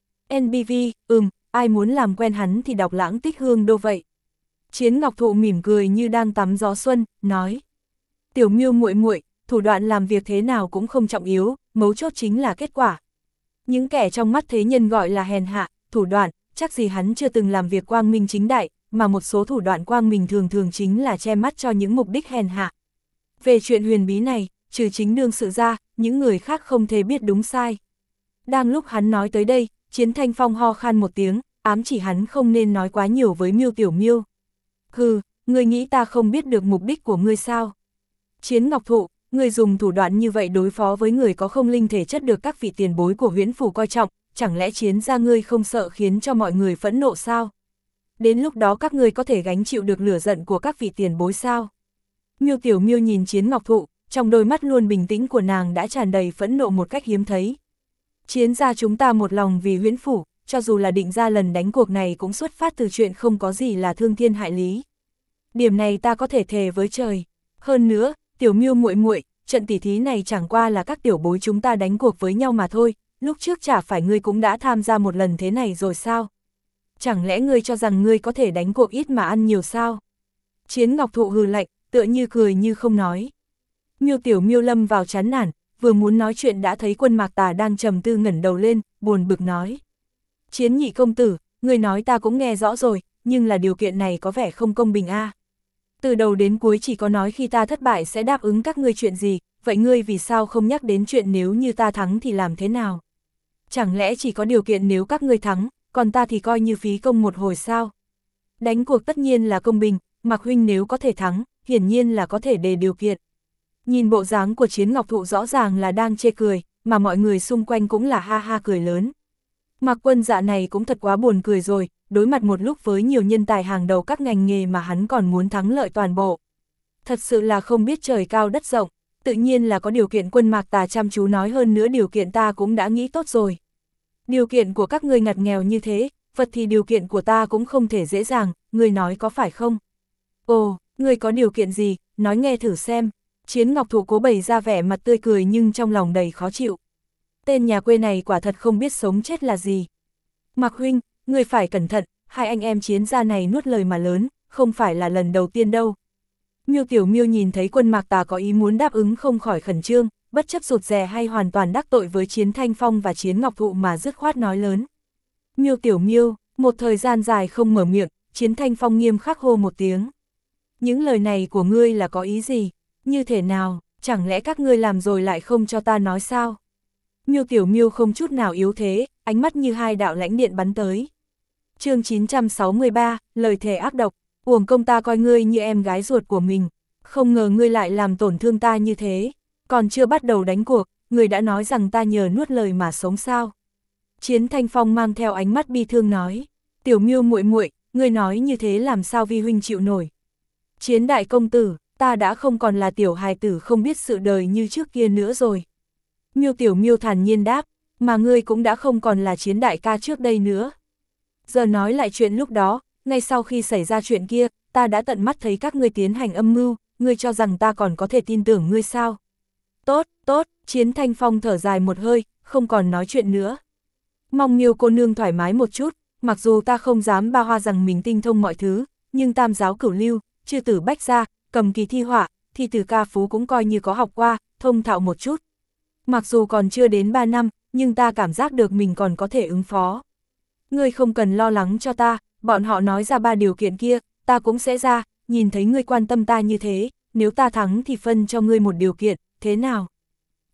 NBV, ai muốn làm quen hắn thì đọc Lãng Tích Hương Đô vậy. Chiến Ngọc Thụ mỉm cười như đang tắm gió xuân, nói: Tiểu Miêu muội muội, thủ đoạn làm việc thế nào cũng không trọng yếu, mấu chốt chính là kết quả. Những kẻ trong mắt thế nhân gọi là hèn hạ, thủ đoạn, chắc gì hắn chưa từng làm việc quang minh chính đại, mà một số thủ đoạn quang minh thường thường chính là che mắt cho những mục đích hèn hạ. Về chuyện huyền bí này, trừ chính đương sự ra, những người khác không thể biết đúng sai. Đang lúc hắn nói tới đây, Chiến Thanh Phong ho khan một tiếng, ám chỉ hắn không nên nói quá nhiều với Miêu Tiểu Miêu. Hừ, ngươi nghĩ ta không biết được mục đích của ngươi sao? Chiến Ngọc Thụ, ngươi dùng thủ đoạn như vậy đối phó với người có không linh thể chất được các vị tiền bối của Huyễn Phủ coi trọng, chẳng lẽ chiến gia ngươi không sợ khiến cho mọi người phẫn nộ sao? Đến lúc đó các ngươi có thể gánh chịu được lửa giận của các vị tiền bối sao? Miêu Tiểu Miêu nhìn Chiến Ngọc Thụ, trong đôi mắt luôn bình tĩnh của nàng đã tràn đầy phẫn nộ một cách hiếm thấy. Chiến gia chúng ta một lòng vì Huyễn Phủ, cho dù là định ra lần đánh cuộc này cũng xuất phát từ chuyện không có gì là thương thiên hại lý. Điểm này ta có thể thề với trời. Hơn nữa, Tiểu Miêu muội muội, trận tỉ thí này chẳng qua là các tiểu bối chúng ta đánh cuộc với nhau mà thôi, lúc trước chả phải ngươi cũng đã tham gia một lần thế này rồi sao? Chẳng lẽ ngươi cho rằng ngươi có thể đánh cuộc ít mà ăn nhiều sao? Chiến Ngọc Thụ hừ lạnh, tựa như cười như không nói. Miêu Tiểu Miêu lâm vào chán nản, vừa muốn nói chuyện đã thấy Quân Mạc Tà đang trầm tư ngẩng đầu lên, buồn bực nói: Chiến nhị công tử, ngươi nói ta cũng nghe rõ rồi, nhưng là điều kiện này có vẻ không công bình a. Từ đầu đến cuối chỉ có nói khi ta thất bại sẽ đáp ứng các ngươi chuyện gì, vậy ngươi vì sao không nhắc đến chuyện nếu như ta thắng thì làm thế nào? Chẳng lẽ chỉ có điều kiện nếu các ngươi thắng, còn ta thì coi như phí công một hồi sao? Đánh cuộc tất nhiên là công bình, Mạc huynh nếu có thể thắng, hiển nhiên là có thể đề điều kiện. Nhìn bộ dáng của Chiến Ngọc Thụ rõ ràng là đang chê cười, mà mọi người xung quanh cũng là ha ha cười lớn. Mạc Quân Dạ này cũng thật quá buồn cười rồi, đối mặt một lúc với nhiều nhân tài hàng đầu các ngành nghề mà hắn còn muốn thắng lợi toàn bộ. Thật sự là không biết trời cao đất rộng, tự nhiên là có điều kiện. Quân Mạc Tà chăm chú nói, hơn nữa điều kiện ta cũng đã nghĩ tốt rồi. Điều kiện của các ngươi ngặt nghèo như thế, vật thì điều kiện của ta cũng không thể dễ dàng, ngươi nói có phải không? Ồ, ngươi có điều kiện gì, nói nghe thử xem. Chiến Ngọc Thụ cố bày ra vẻ mặt tươi cười nhưng trong lòng đầy khó chịu. Tên nhà quê này quả thật không biết sống chết là gì. Mạc huynh, ngươi phải cẩn thận, hai anh em Chiến gia này nuốt lời mà lớn, không phải là lần đầu tiên đâu. Miêu Tiểu Miêu nhìn thấy Quân Mạc Tà có ý muốn đáp ứng không khỏi khẩn trương, bất chấp rụt rè hay hoàn toàn đắc tội với Chiến Thanh Phong và Chiến Ngọc Thụ mà dứt khoát nói lớn. Miêu Tiểu Miêu, một thời gian dài không mở miệng, Chiến Thanh Phong nghiêm khắc hô một tiếng. Những lời này của ngươi là có ý gì? Như thế nào, chẳng lẽ các ngươi làm rồi lại không cho ta nói sao? Miêu Tiểu Miêu không chút nào yếu thế, ánh mắt như hai đạo lãnh điện bắn tới. Chương 963, lời thề ác độc, uổng công ta coi ngươi như em gái ruột của mình, không ngờ ngươi lại làm tổn thương ta như thế, còn chưa bắt đầu đánh cuộc, ngươi đã nói rằng ta nhờ nuốt lời mà sống sao? Chiến Thanh Phong mang theo ánh mắt bi thương nói, Tiểu Miêu muội muội, ngươi nói như thế làm sao vi huynh chịu nổi? Chiến đại công tử, ta đã không còn là tiểu hài tử không biết sự đời như trước kia nữa rồi. Miêu Tiểu Miêu thản nhiên đáp, mà ngươi cũng đã không còn là Chiến đại ca trước đây nữa. Giờ nói lại chuyện lúc đó, ngay sau khi xảy ra chuyện kia, ta đã tận mắt thấy các ngươi tiến hành âm mưu, ngươi cho rằng ta còn có thể tin tưởng ngươi sao? Tốt, tốt, Chiến Thanh Phong thở dài một hơi, không còn nói chuyện nữa. Mong Miêu cô nương thoải mái một chút, mặc dù ta không dám ba hoa rằng mình tinh thông mọi thứ, nhưng tam giáo cửu lưu, chư tử bách gia, cầm kỳ thi họa, thi từ ca phú cũng coi như có học qua, thông thạo một chút. Mặc dù còn chưa đến 3 năm, nhưng ta cảm giác được mình còn có thể ứng phó. Ngươi không cần lo lắng cho ta, bọn họ nói ra 3 điều kiện kia, ta cũng sẽ ra, nhìn thấy ngươi quan tâm ta như thế, nếu ta thắng thì phân cho ngươi một điều kiện, thế nào?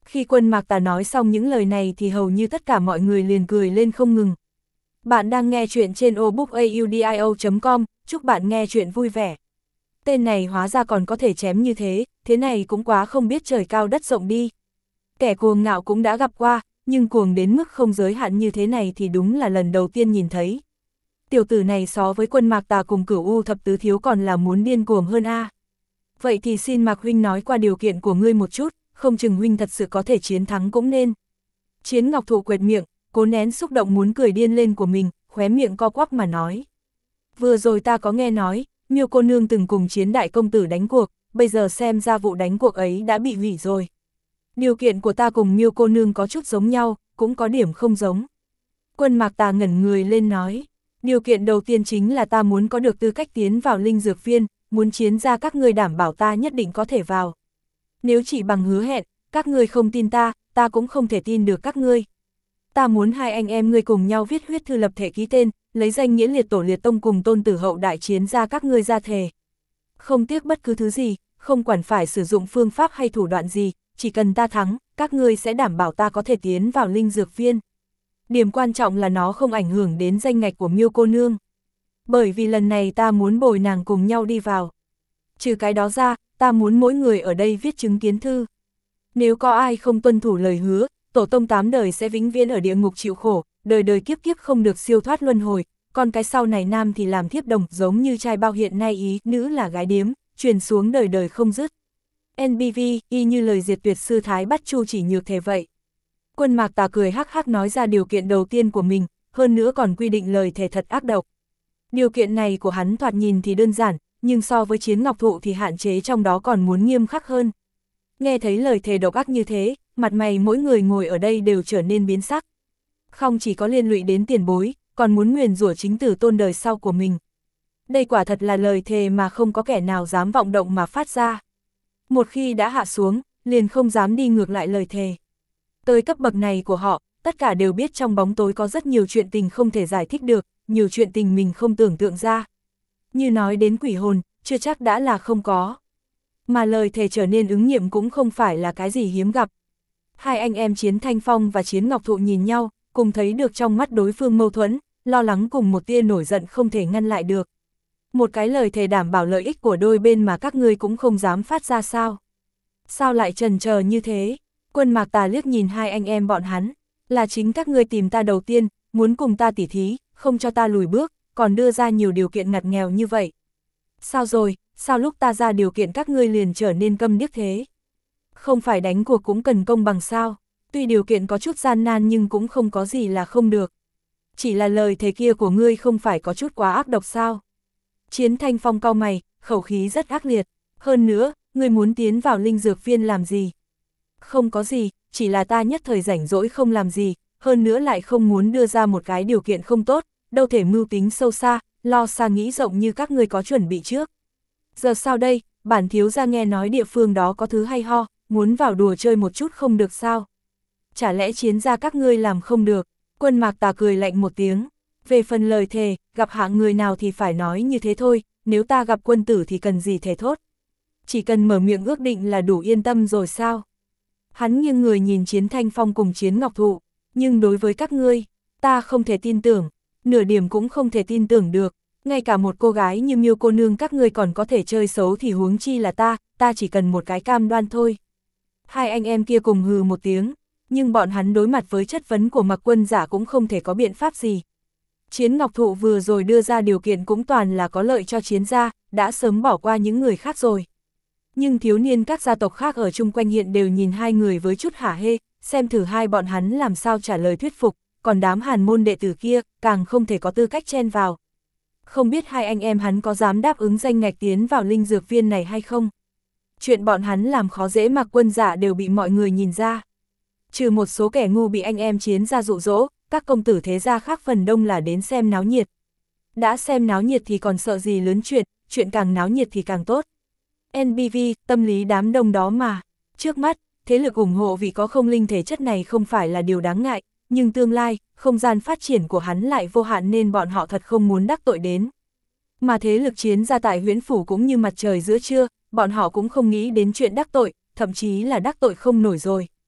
Khi Quân Mạc Tà nói xong những lời này thì hầu như tất cả mọi người liền cười lên không ngừng. Bạn đang nghe chuyện trên obookaudio.com, chúc bạn nghe chuyện vui vẻ. Tên này hóa ra còn có thể chém như thế này cũng quá không biết trời cao đất rộng đi. Kẻ cuồng ngạo cũng đã gặp qua, nhưng cuồng đến mức không giới hạn như thế này thì đúng là lần đầu tiên nhìn thấy. Tiểu tử này so với Quân Mạc Tà cùng Cửu U thập tứ thiếu còn là muốn điên cuồng hơn a. Vậy thì xin Mạc huynh nói qua điều kiện của ngươi một chút, không chừng huynh thật sự có thể chiến thắng cũng nên. Chiến Ngọc Thụ quệt miệng, cố nén xúc động muốn cười điên lên của mình, khóe miệng co quắp mà nói. Vừa rồi ta có nghe nói, Miêu cô nương từng cùng Chiến đại công tử đánh cuộc, bây giờ xem ra vụ đánh cuộc ấy đã bị hủy rồi. Điều kiện của ta cùng Miêu cô nương có chút giống nhau, cũng có điểm không giống. Quân Mạc Tà ngẩn người lên nói, điều kiện đầu tiên chính là ta muốn có được tư cách tiến vào linh dược viên, muốn chiến ra các ngươi đảm bảo ta nhất định có thể vào. Nếu chỉ bằng hứa hẹn, các ngươi không tin ta, ta cũng không thể tin được các ngươi. Ta muốn hai anh em ngươi cùng nhau viết huyết thư lập thể ký tên, lấy danh nghĩa liệt tổ liệt tông cùng tôn tử hậu đại chiến ra các ngươi ra thề. Không tiếc bất cứ thứ gì, không quản phải sử dụng phương pháp hay thủ đoạn gì, chỉ cần ta thắng, các ngươi sẽ đảm bảo ta có thể tiến vào linh dược viên. Điểm quan trọng là nó không ảnh hưởng đến danh ngạch của Miêu cô nương. Bởi vì lần này ta muốn bồi nàng cùng nhau đi vào. Trừ cái đó ra, ta muốn mỗi người ở đây viết chứng kiến thư. Nếu có ai không tuân thủ lời hứa, tổ tông 8 đời sẽ vĩnh viễn ở địa ngục chịu khổ, đời đời kiếp kiếp không được siêu thoát luân hồi, còn cái sau này nam thì làm thiếp đồng, giống như trai bao hiện nay ý, nữ là gái điếm, truyền xuống đời đời không dứt. NBV, y như lời diệt tuyệt sư Thái Bắt Chu chỉ nhược thể vậy. Quân Mạc Tà cười hắc hắc nói ra điều kiện đầu tiên của mình, hơn nữa còn quy định lời thề thật ác độc. Điều kiện này của hắn thoạt nhìn thì đơn giản, nhưng so với Chiến Ngọc Thụ thì hạn chế trong đó còn muốn nghiêm khắc hơn. Nghe thấy lời thề độc ác như thế, mặt mày mỗi người ngồi ở đây đều trở nên biến sắc. Không chỉ có liên lụy đến tiền bối, còn muốn nguyền rủa chính tử tôn đời sau của mình. Đây quả thật là lời thề mà không có kẻ nào dám vọng động mà phát ra. Một khi đã hạ xuống, liền không dám đi ngược lại lời thề. Tới cấp bậc này của họ, tất cả đều biết trong bóng tối có rất nhiều chuyện tình không thể giải thích được, nhiều chuyện tình mình không tưởng tượng ra. Như nói đến quỷ hồn, chưa chắc đã là không có. Mà lời thề trở nên ứng nghiệm cũng không phải là cái gì hiếm gặp. Hai anh em Chiến Thanh Phong và Chiến Ngọc Thụ nhìn nhau, cùng thấy được trong mắt đối phương mâu thuẫn, lo lắng cùng một tia nổi giận không thể ngăn lại được. Một cái lời thề đảm bảo lợi ích của đôi bên mà các ngươi cũng không dám phát ra sao? Sao lại chần chờ như thế? Quân Mạc Tà liếc nhìn hai anh em bọn hắn, là chính các ngươi tìm ta đầu tiên, muốn cùng ta tỉ thí, không cho ta lùi bước, còn đưa ra nhiều điều kiện ngặt nghèo như vậy. Sao rồi, sao lúc ta ra điều kiện các ngươi liền trở nên câm điếc thế? Không phải đánh cuộc cũng cần công bằng sao? Tuy điều kiện có chút gian nan nhưng cũng không có gì là không được. Chỉ là lời thề kia của ngươi không phải có chút quá ác độc sao? Chiến Thanh Phong cau mày, khẩu khí rất ác liệt. Hơn nữa, ngươi muốn tiến vào linh dược viên làm gì? Không có gì, chỉ là ta nhất thời rảnh rỗi không làm gì, hơn nữa lại không muốn đưa ra một cái điều kiện không tốt, đâu thể mưu tính sâu xa, lo xa nghĩ rộng như các ngươi có chuẩn bị trước. Giờ sao đây, bản thiếu gia nghe nói địa phương đó có thứ hay ho, muốn vào đùa chơi một chút không được sao? Chả lẽ Chiến gia các ngươi làm không được? Quân Mạc Tà cười lạnh một tiếng. Về phần lời thề, gặp hạng người nào thì phải nói như thế thôi, nếu ta gặp quân tử thì cần gì thề thốt. Chỉ cần mở miệng ước định là đủ yên tâm rồi sao? Hắn nghiêng người nhìn Chiến Thanh Phong cùng Chiến Ngọc Thụ, nhưng đối với các ngươi, ta không thể tin tưởng, nửa điểm cũng không thể tin tưởng được, ngay cả một cô gái như Miêu cô nương các ngươi còn có thể chơi xấu thì huống chi là ta chỉ cần một cái cam đoan thôi. Hai anh em kia cùng hừ một tiếng, nhưng bọn hắn đối mặt với chất vấn của Mạc Quân Giả cũng không thể có biện pháp gì. Chiến Ngọc Thụ vừa rồi đưa ra điều kiện cũng toàn là có lợi cho Chiến gia, đã sớm bỏ qua những người khác rồi. Nhưng thiếu niên các gia tộc khác ở chung quanh hiện đều nhìn hai người với chút hả hê, xem thử hai bọn hắn làm sao trả lời thuyết phục, còn đám Hàn môn đệ tử kia càng không thể có tư cách chen vào. Không biết hai anh em hắn có dám đáp ứng danh ngạch tiến vào linh dược viên này hay không? Chuyện bọn hắn làm khó dễ Mạc Quân Giả đều bị mọi người nhìn ra. Trừ một số kẻ ngu bị anh em Chiến gia dụ dỗ, các công tử thế gia khác phần đông là đến xem náo nhiệt. Đã xem náo nhiệt thì còn sợ gì lớn chuyện càng náo nhiệt thì càng tốt. NBV, tâm lý đám đông đó mà. Trước mắt, thế lực ủng hộ vì có không linh thể chất này không phải là điều đáng ngại, nhưng tương lai, không gian phát triển của hắn lại vô hạn nên bọn họ thật không muốn đắc tội đến. Mà thế lực Chiến gia tại Huyễn Phủ cũng như mặt trời giữa trưa, bọn họ cũng không nghĩ đến chuyện đắc tội, thậm chí là đắc tội không nổi rồi.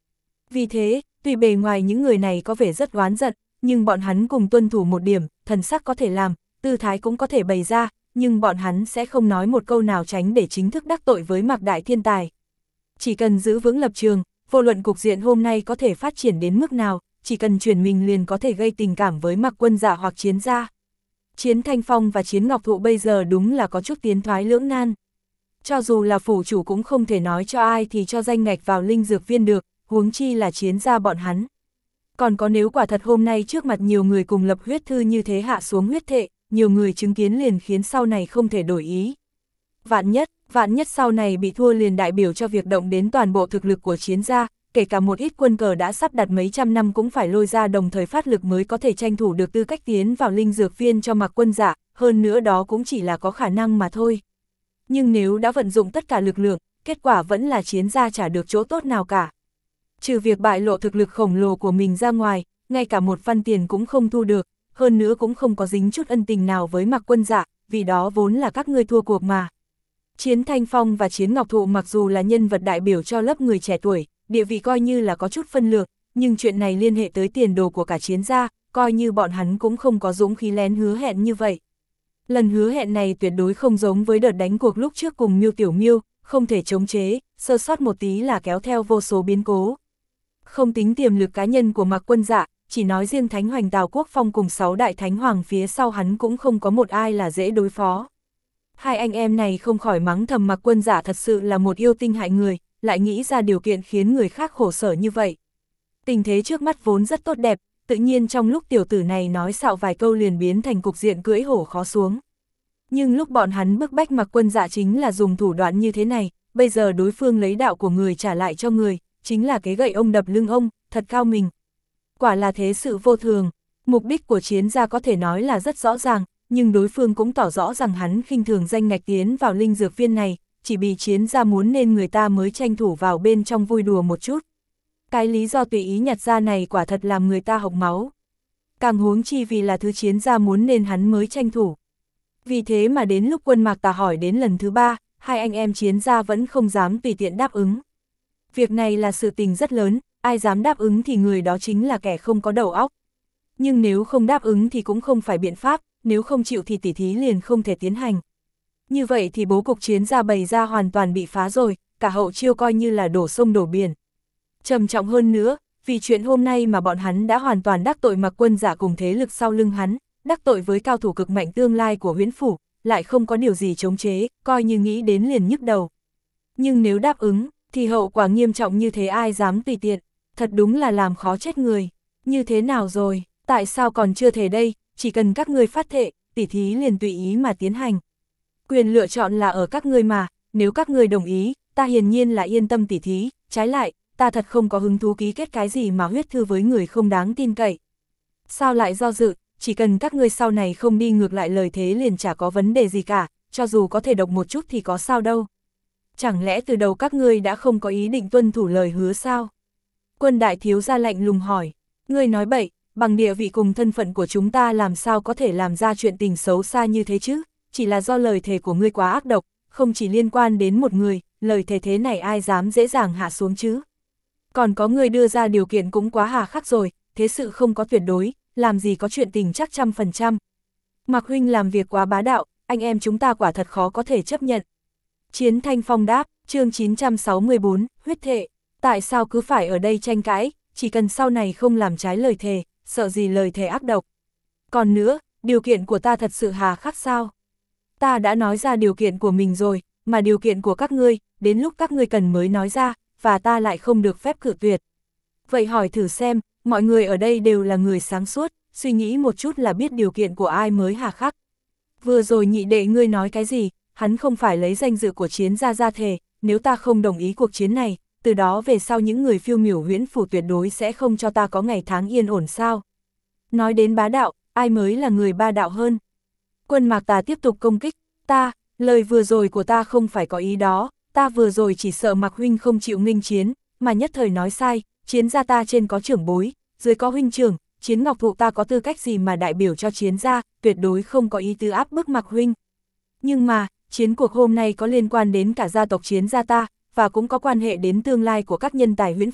Vì thế, tuy bề ngoài những người này có vẻ rất oán giận, nhưng bọn hắn cùng tuân thủ một điểm, thần sắc có thể làm, tư thái cũng có thể bày ra, nhưng bọn hắn sẽ không nói một câu nào tránh để chính thức đắc tội với Mạc Đại Thiên Tài. Chỉ cần giữ vững lập trường, vô luận cục diện hôm nay có thể phát triển đến mức nào, chỉ cần chuyển mình liền có thể gây tình cảm với Mạc Quân Dạ hoặc Chiến gia. Chiến Thanh Phong và Chiến Ngọc Thụ bây giờ đúng là có chút tiến thoái lưỡng nan. Cho dù là phủ chủ cũng không thể nói cho ai thì cho danh ngạch vào linh dược viên được, huống chi là Chiến gia bọn hắn. Còn có nếu quả thật hôm nay trước mặt nhiều người cùng lập huyết thư như thế hạ xuống huyết thệ, nhiều người chứng kiến liền khiến sau này không thể đổi ý. Vạn nhất sau này bị thua liền đại biểu cho việc động đến toàn bộ thực lực của Chiến gia, kể cả một ít quân cờ đã sắp đặt mấy trăm năm cũng phải lôi ra đồng thời phát lực mới có thể tranh thủ được tư cách tiến vào linh dược viên cho Mạc Quân Dạ, hơn nữa đó cũng chỉ là có khả năng mà thôi. Nhưng nếu đã vận dụng tất cả lực lượng, kết quả vẫn là Chiến gia chả được chỗ tốt nào cả. Trừ việc bại lộ thực lực khổng lồ của mình ra ngoài, ngay cả một phân tiền cũng không thu được, hơn nữa cũng không có dính chút ân tình nào với Mạc Quân Dạ, vì đó vốn là các ngươi thua cuộc mà. Chiến Thanh Phong và Chiến Ngọc Thụ mặc dù là nhân vật đại biểu cho lớp người trẻ tuổi, địa vị coi như là có chút phân lược, nhưng chuyện này liên hệ tới tiền đồ của cả Chiến gia, coi như bọn hắn cũng không có dũng khí lén hứa hẹn như vậy. Lần hứa hẹn này tuyệt đối không giống với đợt đánh cuộc lúc trước cùng Miêu Tiểu Miêu, không thể chống chế, sơ sót một tí là kéo theo vô số biến cố. Không tính tiềm lực cá nhân của Mạc Quân Dạ, chỉ nói riêng Thánh Hoành Tào Quốc Phong cùng 6 đại thánh hoàng phía sau hắn cũng không có một ai là dễ đối phó. Hai anh em này không khỏi mắng thầm Mạc Quân Dạ thật sự là một yêu tinh hại người, lại nghĩ ra điều kiện khiến người khác khổ sở như vậy. Tình thế trước mắt vốn rất tốt đẹp, tự nhiên trong lúc tiểu tử này nói xạo vài câu liền biến thành cục diện cưỡi hổ khó xuống. Nhưng lúc bọn hắn bức bách Mạc Quân Dạ chính là dùng thủ đoạn như thế này, bây giờ đối phương lấy đạo của người trả lại cho người, chính là cái gậy ông đập lưng ông, thật cao mình. Quả là thế sự vô thường, mục đích của Chiến gia có thể nói là rất rõ ràng, nhưng đối phương cũng tỏ rõ rằng hắn khinh thường danh ngạch tiến vào linh dược viên này, chỉ vì Chiến gia muốn nên người ta mới tranh thủ vào bên trong vui đùa một chút. Cái lý do tùy ý nhặt ra này quả thật làm người ta hộc máu. Càng huống chi vì là thứ Chiến gia muốn nên hắn mới tranh thủ. Vì thế mà đến lúc Quân Mạc Tà hỏi đến lần thứ 3, hai anh em Chiến gia vẫn không dám tùy tiện đáp ứng. Việc này là sự tình rất lớn, ai dám đáp ứng thì người đó chính là kẻ không có đầu óc. Nhưng nếu không đáp ứng thì cũng không phải biện pháp, nếu không chịu thì tỉ thí liền không thể tiến hành. Như vậy thì bố cục Chiến gia bày ra hoàn toàn bị phá rồi, cả hậu chiêu coi như là đổ sông đổ biển. Trầm trọng hơn nữa, vì chuyện hôm nay mà bọn hắn đã hoàn toàn đắc tội Mạc Quân Dạ cùng thế lực sau lưng hắn, đắc tội với cao thủ cực mạnh tương lai của Huyễn Phủ, lại không có điều gì chống chế, coi như nghĩ đến liền nhức đầu. Nhưng nếu đáp ứng, thì hậu quả nghiêm trọng như thế ai dám tùy tiện, thật đúng là làm khó chết người. Như thế nào rồi, tại sao còn chưa thể đây, chỉ cần các ngươi phát thệ, tỉ thí liền tùy ý mà tiến hành. Quyền lựa chọn là ở các ngươi mà, nếu các ngươi đồng ý, ta hiển nhiên là yên tâm tỉ thí, trái lại, ta thật không có hứng thú ký kết cái gì mà huyết thư với người không đáng tin cậy. Sao lại do dự, chỉ cần các ngươi sau này không đi ngược lại lời thế liền chả có vấn đề gì cả, cho dù có thể độc một chút thì có sao đâu. Chẳng lẽ từ đầu các ngươi đã không có ý định tuân thủ lời hứa sao? Quân đại thiếu gia lạnh lùng hỏi, ngươi nói bậy, bằng địa vị cùng thân phận của chúng ta làm sao có thể làm ra chuyện tình xấu xa như thế chứ? Chỉ là do lời thề của ngươi quá ác độc, không chỉ liên quan đến một người, lời thề thế này ai dám dễ dàng hạ xuống chứ? Còn có người đưa ra điều kiện cũng quá hà khắc rồi, thế sự không có tuyệt đối, làm gì có chuyện tình chắc 100%. Mạc huynh làm việc quá bá đạo, anh em chúng ta quả thật khó có thể chấp nhận. Chiến Thanh Phong đáp, chương 964, huyết thệ, tại sao cứ phải ở đây tranh cãi, chỉ cần sau này không làm trái lời thề, sợ gì lời thề ác độc. Còn nữa, điều kiện của ta thật sự hà khắc sao? Ta đã nói ra điều kiện của mình rồi, mà điều kiện của các ngươi, đến lúc các ngươi cần mới nói ra, và ta lại không được phép cự tuyệt. Vậy hỏi thử xem, mọi người ở đây đều là người sáng suốt, suy nghĩ một chút là biết điều kiện của ai mới hà khắc. Vừa rồi nhị đệ ngươi nói cái gì, hắn không phải lấy danh dự của Chiến gia ra thề, nếu ta không đồng ý cuộc chiến này, từ đó về sau những người phiêu miểu Huyễn Phủ tuyệt đối sẽ không cho ta có ngày tháng yên ổn sao. Nói đến bá đạo, ai mới là người ba đạo hơn? Quân Mạc Tà tiếp tục công kích, ta, lời vừa rồi của ta không phải có ý đó, ta vừa rồi chỉ sợ Mạc huynh không chịu nghênh chiến, mà nhất thời nói sai, Chiến gia ta trên có trưởng bối, dưới có huynh trưởng, Chiến Ngọc Thụ ta có tư cách gì mà đại biểu cho Chiến gia, tuyệt đối không có ý tứ áp bức Mạc huynh. Nhưng mà, chiến cuộc hôm nay có liên quan đến cả gia tộc Chiến gia ta, và cũng có quan hệ đến tương lai của các nhân tài Huyễn Phủ,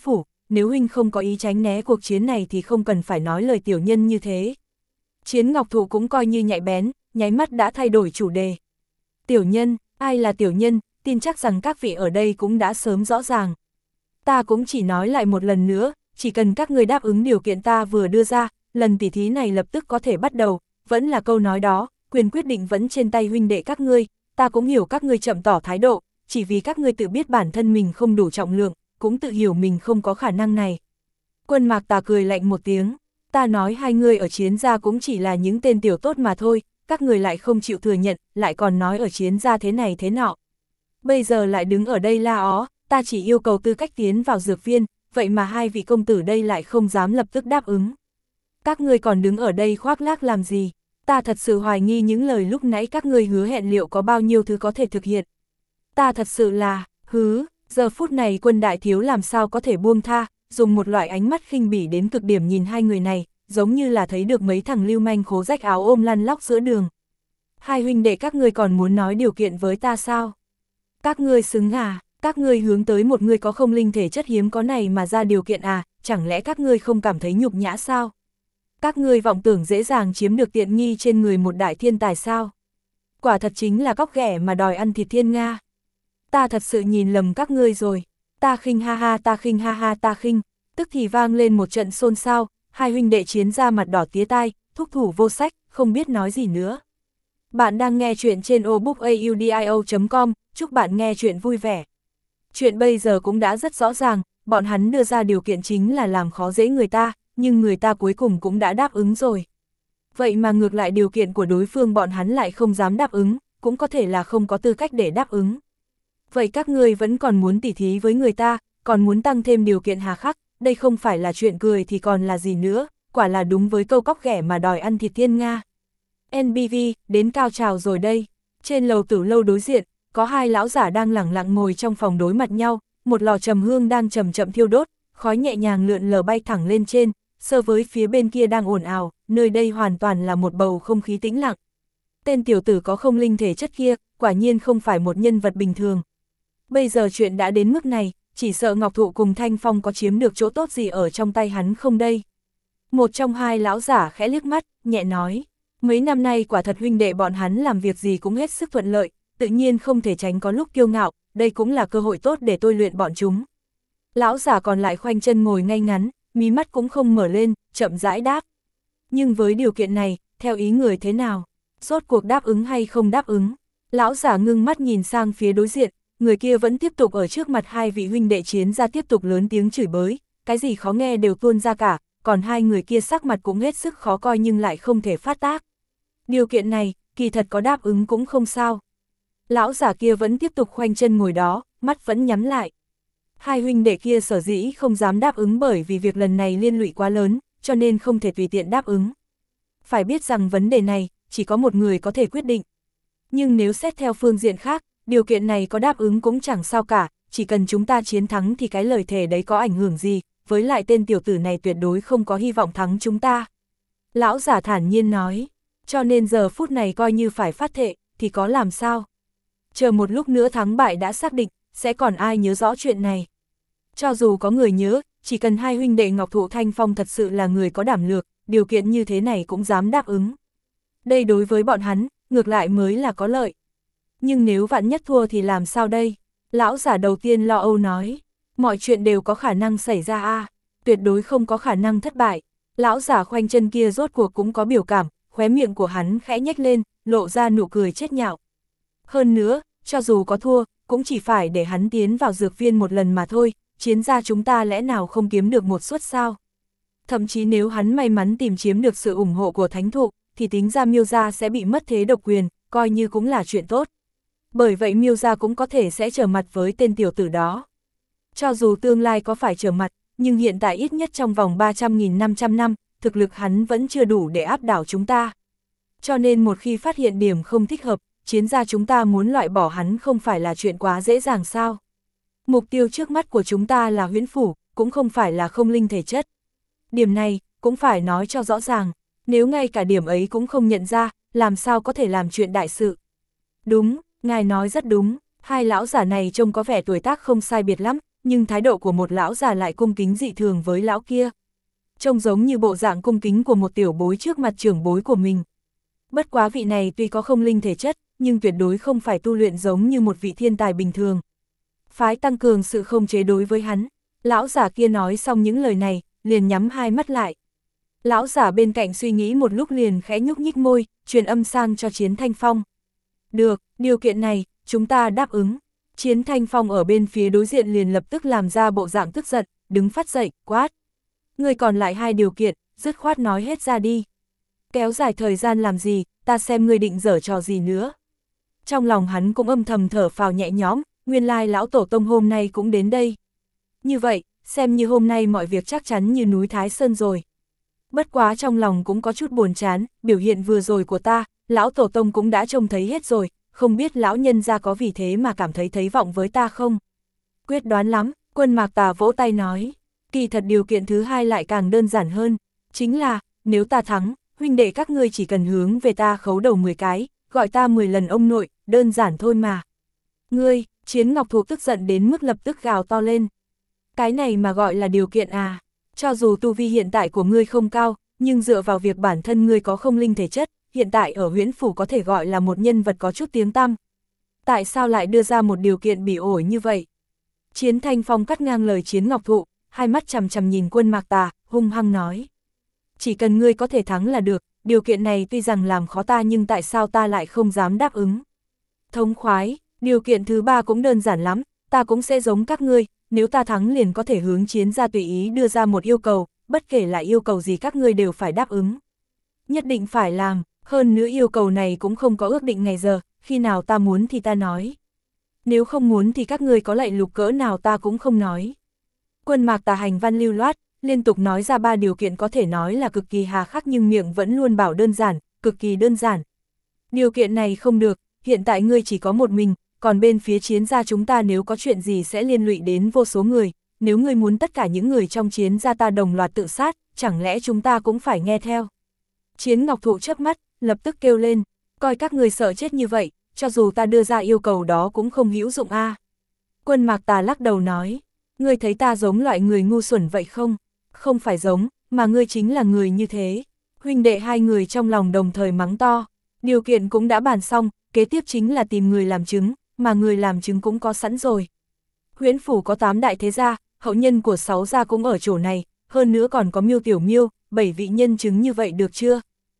nếu huynh không có ý tránh né cuộc chiến này thì không cần phải nói lời tiểu nhân như thế. Chiến Ngọc Thụ cũng coi như nhạy bén, nháy mắt đã thay đổi chủ đề. Tiểu nhân, ai là tiểu nhân, tin chắc rằng các vị ở đây cũng đã sớm rõ ràng. Ta cũng chỉ nói lại một lần nữa, chỉ cần các ngươi đáp ứng điều kiện ta vừa đưa ra, lần tỉ thí này lập tức có thể bắt đầu, vẫn là câu nói đó, quyền quyết định vẫn trên tay huynh đệ các ngươi, ta cũng hiểu các ngươi chậm tỏ thái độ, chỉ vì các ngươi tự biết bản thân mình không đủ trọng lượng, cũng tự hiểu mình không có khả năng này. Quân Mạc Tà cười lạnh một tiếng, ta nói hai người ở Chiến gia cũng chỉ là những tên tiểu tốt mà thôi, các người lại không chịu thừa nhận, lại còn nói ở Chiến gia thế này thế nọ. Bây giờ lại đứng ở đây la ó, ta chỉ yêu cầu tư cách tiến vào dược viên, vậy mà hai vị công tử đây lại không dám lập tức đáp ứng. Các ngươi còn đứng ở đây khoác lác làm gì? Ta thật sự hoài nghi những lời lúc nãy các ngươi hứa hẹn liệu có bao nhiêu thứ có thể thực hiện. Ta thật sự là, giờ phút này Quân đại thiếu làm sao có thể buông tha, dùng một loại ánh mắt khinh bỉ đến cực điểm nhìn hai người này, giống như là thấy được mấy thằng lưu manh khố rách áo ôm lăn lóc giữa đường. Hai huynh đệ các ngươi còn muốn nói điều kiện với ta sao? Các ngươi xứng à? Các ngươi hướng tới một người có không linh thể chất hiếm có này mà ra điều kiện à, chẳng lẽ các ngươi không cảm thấy nhục nhã sao? Các ngươi vọng tưởng dễ dàng chiếm được tiện nghi trên người một đại thiên tài sao? Quả thật chính là cóc ghẻ mà đòi ăn thịt thiên nga. Ta thật sự nhìn lầm các ngươi rồi. Ta khinh ha ha, ta khinh ha ha, ta khinh. Tức thì vang lên một trận xôn xao, hai huynh đệ Chiến ra mặt đỏ tía tai, thúc thủ vô sách, không biết nói gì nữa. Bạn đang nghe chuyện trên obookaudio.com, chúc bạn nghe chuyện vui vẻ. Chuyện bây giờ cũng đã rất rõ ràng, bọn hắn đưa ra điều kiện chính là làm khó dễ người ta, nhưng người ta cuối cùng cũng đã đáp ứng rồi. Vậy mà ngược lại điều kiện của đối phương bọn hắn lại không dám đáp ứng, cũng có thể là không có tư cách để đáp ứng. Vậy các ngươi vẫn còn muốn tỉ thí với người ta, còn muốn tăng thêm điều kiện hà khắc, đây không phải là chuyện cười thì còn là gì nữa, quả là đúng với câu cóc ghẻ mà đòi ăn thịt thiên nga. NBV, đến cao trào rồi đây. Trên lầu Tử lâu đối diện, có hai lão giả đang lẳng lặng ngồi trong phòng đối mặt nhau, một lò trầm hương đang chậm chậm thiêu đốt, khói nhẹ nhàng lượn lờ bay thẳng lên trên, so với phía bên kia đang ồn ào, nơi đây hoàn toàn là một bầu không khí tĩnh lặng. Tên tiểu tử có không linh thể chất kia, quả nhiên không phải một nhân vật bình thường. Bây giờ chuyện đã đến mức này, chỉ sợ Ngọc Thụ cùng Thanh Phong có chiếm được chỗ tốt gì ở trong tay hắn không đây. Một trong hai lão giả khẽ liếc mắt, nhẹ nói, mấy năm nay quả thật huynh đệ bọn hắn làm việc gì cũng hết sức thuận lợi, tự nhiên không thể tránh có lúc kiêu ngạo, đây cũng là cơ hội tốt để tôi luyện bọn chúng. Lão giả còn lại khoanh chân ngồi ngay ngắn, mí mắt cũng không mở lên, chậm rãi đáp. Nhưng với điều kiện này, theo ý người thế nào? Rốt cuộc đáp ứng hay không đáp ứng? Lão giả ngưng mắt nhìn sang phía đối diện, người kia vẫn tiếp tục ở trước mặt hai vị huynh đệ Chiến ra tiếp tục lớn tiếng chửi bới, cái gì khó nghe đều tuôn ra cả, còn hai người kia sắc mặt cũng hết sức khó coi nhưng lại không thể phát tác. Điều kiện này, kỳ thật có đáp ứng cũng không sao. Lão giả kia vẫn tiếp tục khoanh chân ngồi đó, mắt vẫn nhắm lại. Hai huynh đệ kia sở dĩ không dám đáp ứng bởi vì việc lần này liên lụy quá lớn, cho nên không thể tùy tiện đáp ứng. Phải biết rằng vấn đề này, chỉ có một người có thể quyết định. Nhưng nếu xét theo phương diện khác, điều kiện này có đáp ứng cũng chẳng sao cả, chỉ cần chúng ta chiến thắng thì cái lời thề đấy có ảnh hưởng gì, với lại tên tiểu tử này tuyệt đối không có hy vọng thắng chúng ta. Lão giả thản nhiên nói, cho nên giờ phút này coi như phải phát thệ, thì có làm sao? Chờ một lúc nữa thắng bại đã xác định, sẽ còn ai nhớ rõ chuyện này. Cho dù có người nhớ, chỉ cần hai huynh đệ Ngọc Thụ Thanh Phong thật sự là người có đảm lược, điều kiện như thế này cũng dám đáp ứng. Đây đối với bọn hắn, ngược lại mới là có lợi. Nhưng nếu vạn nhất thua thì làm sao đây? Lão giả đầu tiên lo âu nói, mọi chuyện đều có khả năng xảy ra tuyệt đối không có khả năng thất bại. Lão giả khoanh chân kia rốt cuộc cũng có biểu cảm, khóe miệng của hắn khẽ nhếch lên, lộ ra nụ cười chết nhạo. Hơn nữa, cho dù có thua, cũng chỉ phải để hắn tiến vào dược viên một lần mà thôi, Chiến gia chúng ta lẽ nào không kiếm được một suất sao? Thậm chí nếu hắn may mắn tìm chiếm được sự ủng hộ của thánh thụ, thì tính ra Miêu gia sẽ bị mất thế độc quyền, coi như cũng là chuyện tốt. Bởi vậy Miêu gia cũng có thể sẽ trở mặt với tên tiểu tử đó. Cho dù tương lai có phải trở mặt, nhưng hiện tại ít nhất trong vòng 300.500 năm, thực lực hắn vẫn chưa đủ để áp đảo chúng ta. Cho nên một khi phát hiện điểm không thích hợp, Chiến gia chúng ta muốn loại bỏ hắn không phải là chuyện quá dễ dàng sao. Mục tiêu trước mắt của chúng ta là Huyễn Phủ, cũng không phải là không linh thể chất. Điểm này, cũng phải nói cho rõ ràng, nếu ngay cả điểm ấy cũng không nhận ra, làm sao có thể làm chuyện đại sự. Đúng, ngài nói rất đúng, hai lão giả này trông có vẻ tuổi tác không sai biệt lắm, nhưng thái độ của một lão già lại cung kính dị thường với lão kia. Trông giống như bộ dạng cung kính của một tiểu bối trước mặt trưởng bối của mình. Bất quá vị này tuy có không linh thể chất, nhưng tuyệt đối không phải tu luyện giống như một vị thiên tài bình thường. Phái tăng cường sự không chế đối với hắn. Lão giả kia nói xong những lời này, liền nhắm hai mắt lại. Lão giả bên cạnh suy nghĩ một lúc liền khẽ nhúc nhích môi, truyền âm sang cho Chiến Thanh Phong. Được, điều kiện này, chúng ta đáp ứng. Chiến Thanh Phong ở bên phía đối diện liền lập tức làm ra bộ dạng tức giận, đứng phát dậy, quát. Người còn lại hai điều kiện, dứt khoát nói hết ra đi. Kéo dài thời gian làm gì, ta xem ngươi định giở trò gì nữa. Trong lòng hắn cũng âm thầm thở phào nhẹ nhõm, nguyên lai lão tổ tông hôm nay cũng đến đây. Như vậy, xem như hôm nay mọi việc chắc chắn như núi Thái Sơn rồi. Bất quá trong lòng cũng có chút buồn chán, biểu hiện vừa rồi của ta, lão tổ tông cũng đã trông thấy hết rồi, không biết lão nhân gia có vì thế mà cảm thấy vọng với ta không? Quyết đoán lắm, Quân Mạc Tà vỗ tay nói, kỳ thật điều kiện thứ hai lại càng đơn giản hơn, chính là, nếu ta thắng, huynh đệ các ngươi chỉ cần hướng về ta khấu đầu 10 cái, gọi ta 10 lần ông nội, đơn giản thôi mà. Ngươi, Chiến Ngọc Thụ tức giận đến mức lập tức gào to lên. Cái này mà gọi là điều kiện à? Cho dù tu vi hiện tại của ngươi không cao, nhưng dựa vào việc bản thân ngươi có không linh thể chất, hiện tại ở Huyễn Phủ có thể gọi là một nhân vật có chút tiếng tăm. Tại sao lại đưa ra một điều kiện bỉ ổi như vậy? Chiến Thanh Phong cắt ngang lời Chiến Ngọc Thụ, hai mắt chằm chằm nhìn Quân Mạc Tà, hung hăng nói. Chỉ cần ngươi có thể thắng là được, điều kiện này tuy rằng làm khó ta nhưng tại sao ta lại không dám đáp ứng? Thống khoái, điều kiện thứ ba cũng đơn giản lắm, ta cũng sẽ giống các ngươi, nếu ta thắng liền có thể hướng Chiến gia tùy ý đưa ra một yêu cầu, bất kể là yêu cầu gì các ngươi đều phải đáp ứng. Nhất định phải làm, hơn nữa yêu cầu này cũng không có ước định ngày giờ, khi nào ta muốn thì ta nói. Nếu không muốn thì các ngươi có lạy lục cỡ nào ta cũng không nói. Quân Mạc Tà hành văn lưu loát, liên tục nói ra 3 điều kiện có thể nói là cực kỳ hà khắc nhưng miệng vẫn luôn bảo đơn giản, cực kỳ đơn giản. Điều kiện này không được, hiện tại ngươi chỉ có một mình, còn bên phía Chiến gia chúng ta nếu có chuyện gì sẽ liên lụy đến vô số người, nếu ngươi muốn tất cả những người trong Chiến gia ta đồng loạt tự sát, chẳng lẽ chúng ta cũng phải nghe theo? Chiến Ngọc Thụ chớp mắt, lập tức kêu lên, coi các ngươi sợ chết như vậy, cho dù ta đưa ra yêu cầu đó cũng không hữu dụng a. Quân Mạc Tà lắc đầu nói, ngươi thấy ta giống loại người ngu xuẩn vậy không? Không phải giống, mà ngươi chính là người như thế. Huynh đệ hai người trong lòng đồng thời mắng to, điều kiện cũng đã bàn xong, kế tiếp chính là tìm người làm chứng, mà người làm chứng cũng có sẵn rồi. Huyễn Phủ có 8 đại thế gia, hậu nhân của 6 gia cũng ở chỗ này, hơn nữa còn có Miêu Tiểu Miêu, 7 vị nhân chứng như vậy được chưa?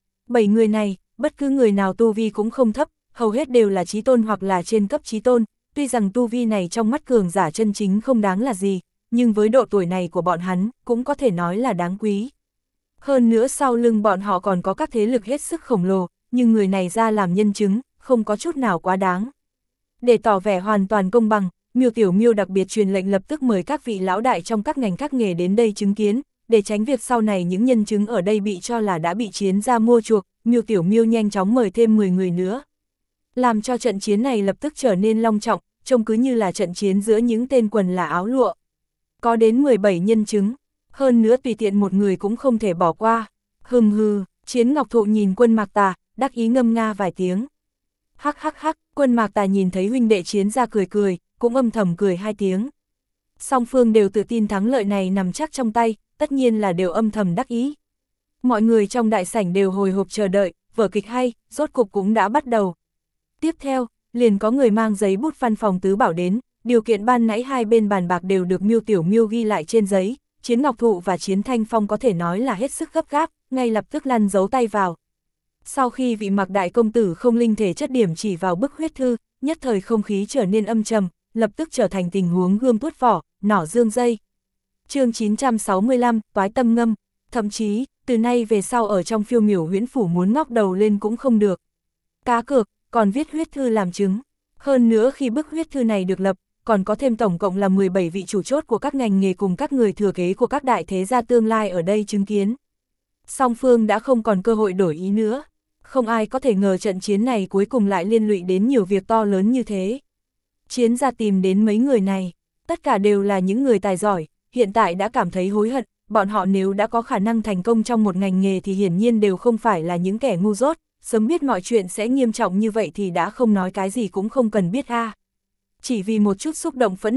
7 người này, bất cứ người nào tu vi cũng không thấp, hầu hết đều là chí tôn hoặc là trên cấp chí tôn, tuy rằng tu vi này trong mắt cường giả chân chính không đáng là gì, nhưng với độ tuổi này của bọn hắn, cũng có thể nói là đáng quý. Hơn nữa sau lưng bọn họ còn có các thế lực hết sức khổng lồ, nhưng người này ra làm nhân chứng, không có chút nào quá đáng. Để tỏ vẻ hoàn toàn công bằng, Miêu Tiểu Miêu đặc biệt truyền lệnh lập tức mời các vị lão đại trong các ngành các nghề đến đây chứng kiến, để tránh việc sau này những nhân chứng ở đây bị cho là đã bị Chiến gia mua chuộc, Miêu Tiểu Miêu nhanh chóng mời thêm 10 người nữa. Làm cho trận chiến này lập tức trở nên long trọng, trông cứ như là trận chiến giữa những tên quần là áo lụa. Có đến 17 nhân chứng, hơn nữa tùy tiện một người cũng không thể bỏ qua. Hừ, Chiến Ngọc Thụ nhìn Quân Mạc Tà, đắc ý ngâm nga vài tiếng. Hắc hắc hắc, Quân Mạc Tà nhìn thấy huynh đệ Chiến gia cười, cũng âm thầm cười 2 tiếng. Song phương đều tự tin thắng lợi này nằm chắc trong tay, tất nhiên là đều âm thầm đắc ý. Mọi người trong đại sảnh đều hồi hộp chờ đợi, vở kịch hay, rốt cục cũng đã bắt đầu. Tiếp theo, liền có người mang giấy bút văn phòng tứ bảo đến, điều kiện ban nãy hai bên bàn bạc đều được Miêu Tiểu Miêu ghi lại trên giấy, Chiến Ngọc Thụ và Chiến Thanh Phong có thể nói là hết sức gấp gáp, ngay lập tức lăn dấu tay vào. Sau khi vị Mạc đại công tử không linh thể chất điểm chỉ vào bức huyết thư, nhất thời không khí trở nên âm trầm, lập tức trở thành tình huống gươm tuốt vỏ, nỏ dương dây. Chương 965, toái tâm ngâm, thậm chí, từ nay về sau ở trong phiêu miểu Huyễn Phủ muốn ngóc đầu lên cũng không được. Cá cược, còn viết huyết thư làm chứng. Hơn nữa khi bức huyết thư này được lập, còn có thêm tổng cộng là 17 vị chủ chốt của các ngành nghề cùng các người thừa kế của các đại thế gia tương lai ở đây chứng kiến. Song phương đã không còn cơ hội đổi ý nữa. Không ai có thể ngờ trận chiến này cuối cùng lại liên lụy đến nhiều việc to lớn như thế. Chiến gia tìm đến mấy người này, tất cả đều là những người tài giỏi, hiện tại đã cảm thấy hối hận, bọn họ nếu đã có khả năng thành công trong một ngành nghề thì hiển nhiên đều không phải là những kẻ ngu dốt, sớm biết mọi chuyện sẽ nghiêm trọng như vậy thì đã không nói cái gì cũng không cần biết a. Chỉ vì một chút xúc động phẫn nộ,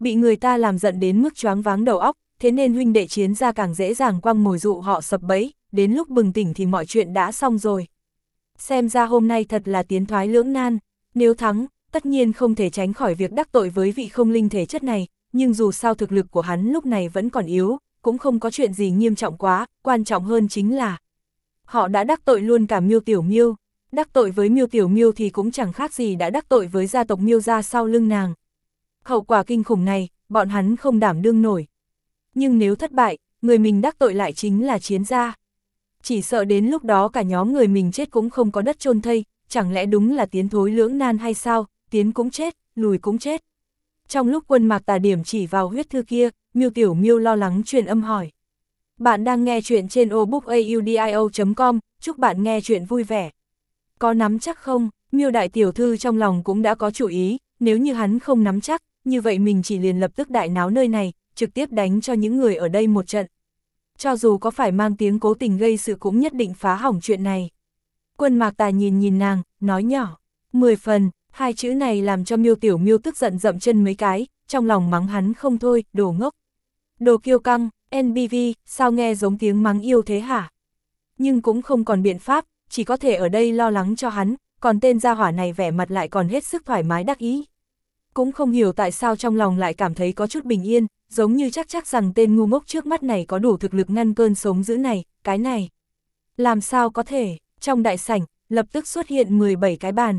bị người ta làm giận đến mức choáng váng đầu óc, thế nên huynh đệ Chiến gia càng dễ dàng quăng mồi dụ họ sập bẫy, đến lúc bừng tỉnh thì mọi chuyện đã xong rồi. Xem ra hôm nay thật là tiến thoái lưỡng nan, nếu thắng, tất nhiên không thể tránh khỏi việc đắc tội với vị không linh thể chất này, nhưng dù sao thực lực của hắn lúc này vẫn còn yếu, cũng không có chuyện gì nghiêm trọng quá, quan trọng hơn chính là họ đã đắc tội luôn cả Miêu Tiểu Miêu, đắc tội với Miêu Tiểu Miêu thì cũng chẳng khác gì đã đắc tội với gia tộc Miêu gia sau lưng nàng. Hậu quả kinh khủng này, bọn hắn không đảm đương nổi. Nhưng nếu thất bại, người mình đắc tội lại chính là Chiến gia. Chỉ sợ đến lúc đó cả nhóm người mình chết cũng không có đất chôn thây, chẳng lẽ đúng là tiến thối lưỡng nan hay sao, tiến cũng chết, lùi cũng chết. Trong lúc Quân Mạc Tà điểm chỉ vào huyết thư kia, Miêu Tiểu Miêu lo lắng truyền âm hỏi. Bạn đang nghe chuyện trên obookaudio.com, chúc bạn nghe chuyện vui vẻ. Có nắm chắc không? Miêu đại tiểu thư trong lòng cũng đã có chủ ý, nếu như hắn không nắm chắc, như vậy mình chỉ liền lập tức đại náo nơi này, trực tiếp đánh cho những người ở đây một trận. Cho dù có phải mang tiếng cố tình gây sự cũng nhất định phá hỏng chuyện này. Quân Mạc Tà nhìn nàng, nói nhỏ, 10 phần, hai chữ này làm cho Miêu Tiểu Miêu tức giận dậm chân mấy cái, trong lòng mắng hắn không thôi, đồ ngốc. Đồ kiêu căng, NBV, sao nghe giống tiếng mắng yêu thế hả? Nhưng cũng không còn biện pháp, chỉ có thể ở đây lo lắng cho hắn, còn tên gia hỏa này vẻ mặt lại còn hết sức thoải mái đắc ý. Cũng không hiểu tại sao trong lòng lại cảm thấy có chút bình yên, giống như chắc rằng tên ngu ngốc trước mắt này có đủ thực lực ngăn cơn sống dữ này, cái này. Làm sao có thể, trong đại sảnh, lập tức xuất hiện 17 cái bàn.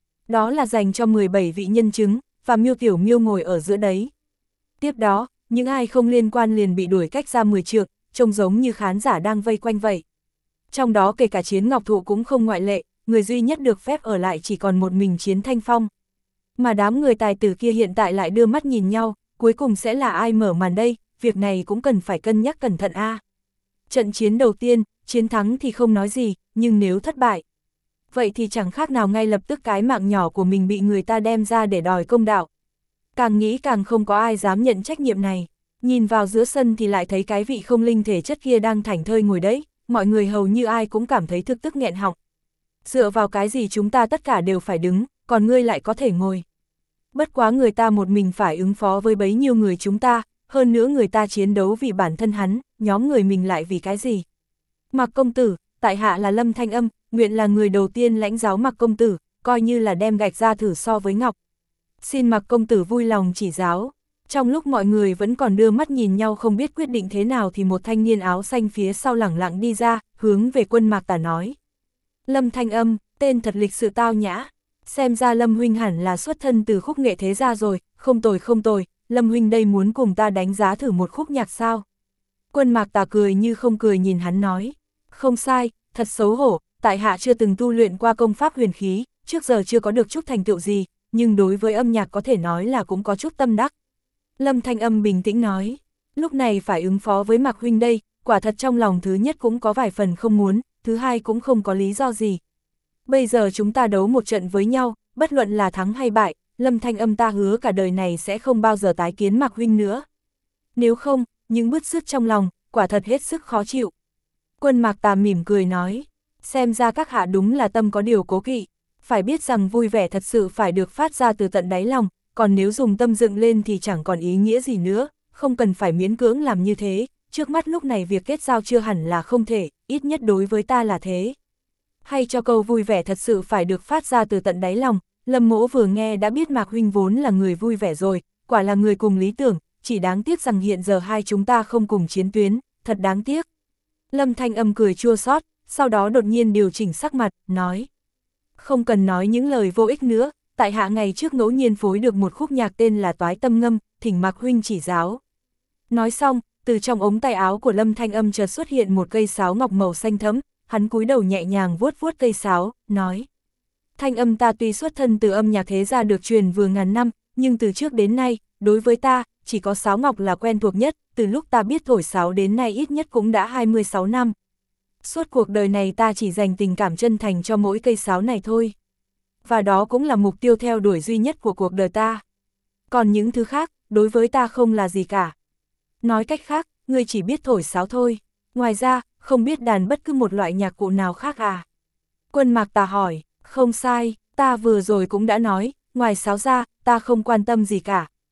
Đó là dành cho 17 vị nhân chứng, và Miêu Tiểu Miêu ngồi ở giữa đấy. Tiếp đó, những ai không liên quan liền bị đuổi cách ra 10 trượng, trông giống như khán giả đang vây quanh vậy. Trong đó kể cả Chiến Ngọc Thụ cũng không ngoại lệ, người duy nhất được phép ở lại chỉ còn một mình Chiến Thanh Phong. Mà đám người tài tử kia hiện tại lại đưa mắt nhìn nhau, cuối cùng sẽ là ai mở màn đây, việc này cũng cần phải cân nhắc cẩn thận a. Trận chiến đầu tiên, chiến thắng thì không nói gì, nhưng nếu thất bại, vậy thì chẳng khác nào ngay lập tức cái mạng nhỏ của mình bị người ta đem ra để đòi công đạo. Càng nghĩ càng không có ai dám nhận trách nhiệm này, nhìn vào giữa sân thì lại thấy cái vị không linh thể chất kia đang thảnh thơi ngồi đấy, mọi người hầu như ai cũng cảm thấy thực tức nghẹn họng. Dựa vào cái gì chúng ta tất cả đều phải đứng, còn ngươi lại có thể ngồi. Bất quá người ta một mình phải ứng phó với bấy nhiêu người chúng ta, hơn nữa người ta chiến đấu vì bản thân hắn, nhóm người mình lại vì cái gì? Mạc công tử, tại hạ là Lâm Thanh Âm, nguyện là người đầu tiên lãnh giáo Mạc công tử, coi như là đem gạch ra thử so với ngọc. Xin Mạc công tử vui lòng chỉ giáo. Trong lúc mọi người vẫn còn đưa mắt nhìn nhau không biết quyết định thế nào thì một thanh niên áo xanh phía sau lẳng lặng đi ra, hướng về Quân Mạc Tà nói. Lâm Thanh Âm, tên thật lịch sự tao nhã. Xem ra Lâm huynh hẳn là xuất thân từ khúc nghệ thế gia rồi, không tồi, Lâm huynh đây muốn cùng ta đánh giá thử một khúc nhạc sao? Quân Mạc Tà cười như không cười nhìn hắn nói, không sai, thật xấu hổ, tại hạ chưa từng tu luyện qua công pháp huyền khí, trước giờ chưa có được chút thành tựu gì, nhưng đối với âm nhạc có thể nói là cũng có chút tâm đắc. Lâm Thanh Âm bình tĩnh nói, lúc này phải ứng phó với Mạc huynh đây, quả thật trong lòng thứ nhất cũng có vài phần không muốn, thứ hai cũng không có lý do gì. Bây giờ chúng ta đấu một trận với nhau, bất luận là thắng hay bại, Lâm Thanh Âm ta hứa cả đời này sẽ không bao giờ tái kiến Mạc huynh nữa. Nếu không, những bứt rứt trong lòng, quả thật hết sức khó chịu. Quân Mạc Tà mỉm cười nói, xem ra các hạ đúng là tâm có điều cố kỵ, phải biết rằng vui vẻ thật sự phải được phát ra từ tận đáy lòng, còn nếu dùng tâm dựng lên thì chẳng còn ý nghĩa gì nữa, không cần phải miễn cưỡng làm như thế, trước mắt lúc này việc kết giao chưa hẳn là không thể, ít nhất đối với ta là thế. Hay cho câu vui vẻ thật sự phải được phát ra từ tận đáy lòng, Lâm Mỗ vừa nghe đã biết Mạc huynh vốn là người vui vẻ rồi, quả là người cùng lý tưởng, chỉ đáng tiếc rằng hiện giờ hai chúng ta không cùng chiến tuyến, thật đáng tiếc. Lâm Thanh Âm cười chua xót, sau đó đột nhiên điều chỉnh sắc mặt, nói. Không cần nói những lời vô ích nữa, tại hạ ngày trước ngẫu nhiên phối được một khúc nhạc tên là Toái Tâm Ngâm, thỉnh Mạc huynh chỉ giáo. Nói xong, từ trong ống tay áo của Lâm Thanh Âm chợt xuất hiện một cây sáo ngọc màu xanh thẫm, hắn cúi đầu nhẹ nhàng vuốt vuốt cây sáo, nói. Thanh Âm ta tuy xuất thân từ âm nhạc thế gia được truyền vừa ngàn năm, nhưng từ trước đến nay, đối với ta, chỉ có sáo ngọc là quen thuộc nhất, từ lúc ta biết thổi sáo đến nay ít nhất cũng đã 26 năm. Suốt cuộc đời này ta chỉ dành tình cảm chân thành cho mỗi cây sáo này thôi. Và đó cũng là mục tiêu theo đuổi duy nhất của cuộc đời ta. Còn những thứ khác, đối với ta không là gì cả. Nói cách khác, ngươi chỉ biết thổi sáo thôi. Ngoài ra, không biết đàn bất cứ một loại nhạc cụ nào khác à? Quân Mạc Tà hỏi, không sai, ta vừa rồi cũng đã nói, ngoài sáo ra, ta không quan tâm gì cả.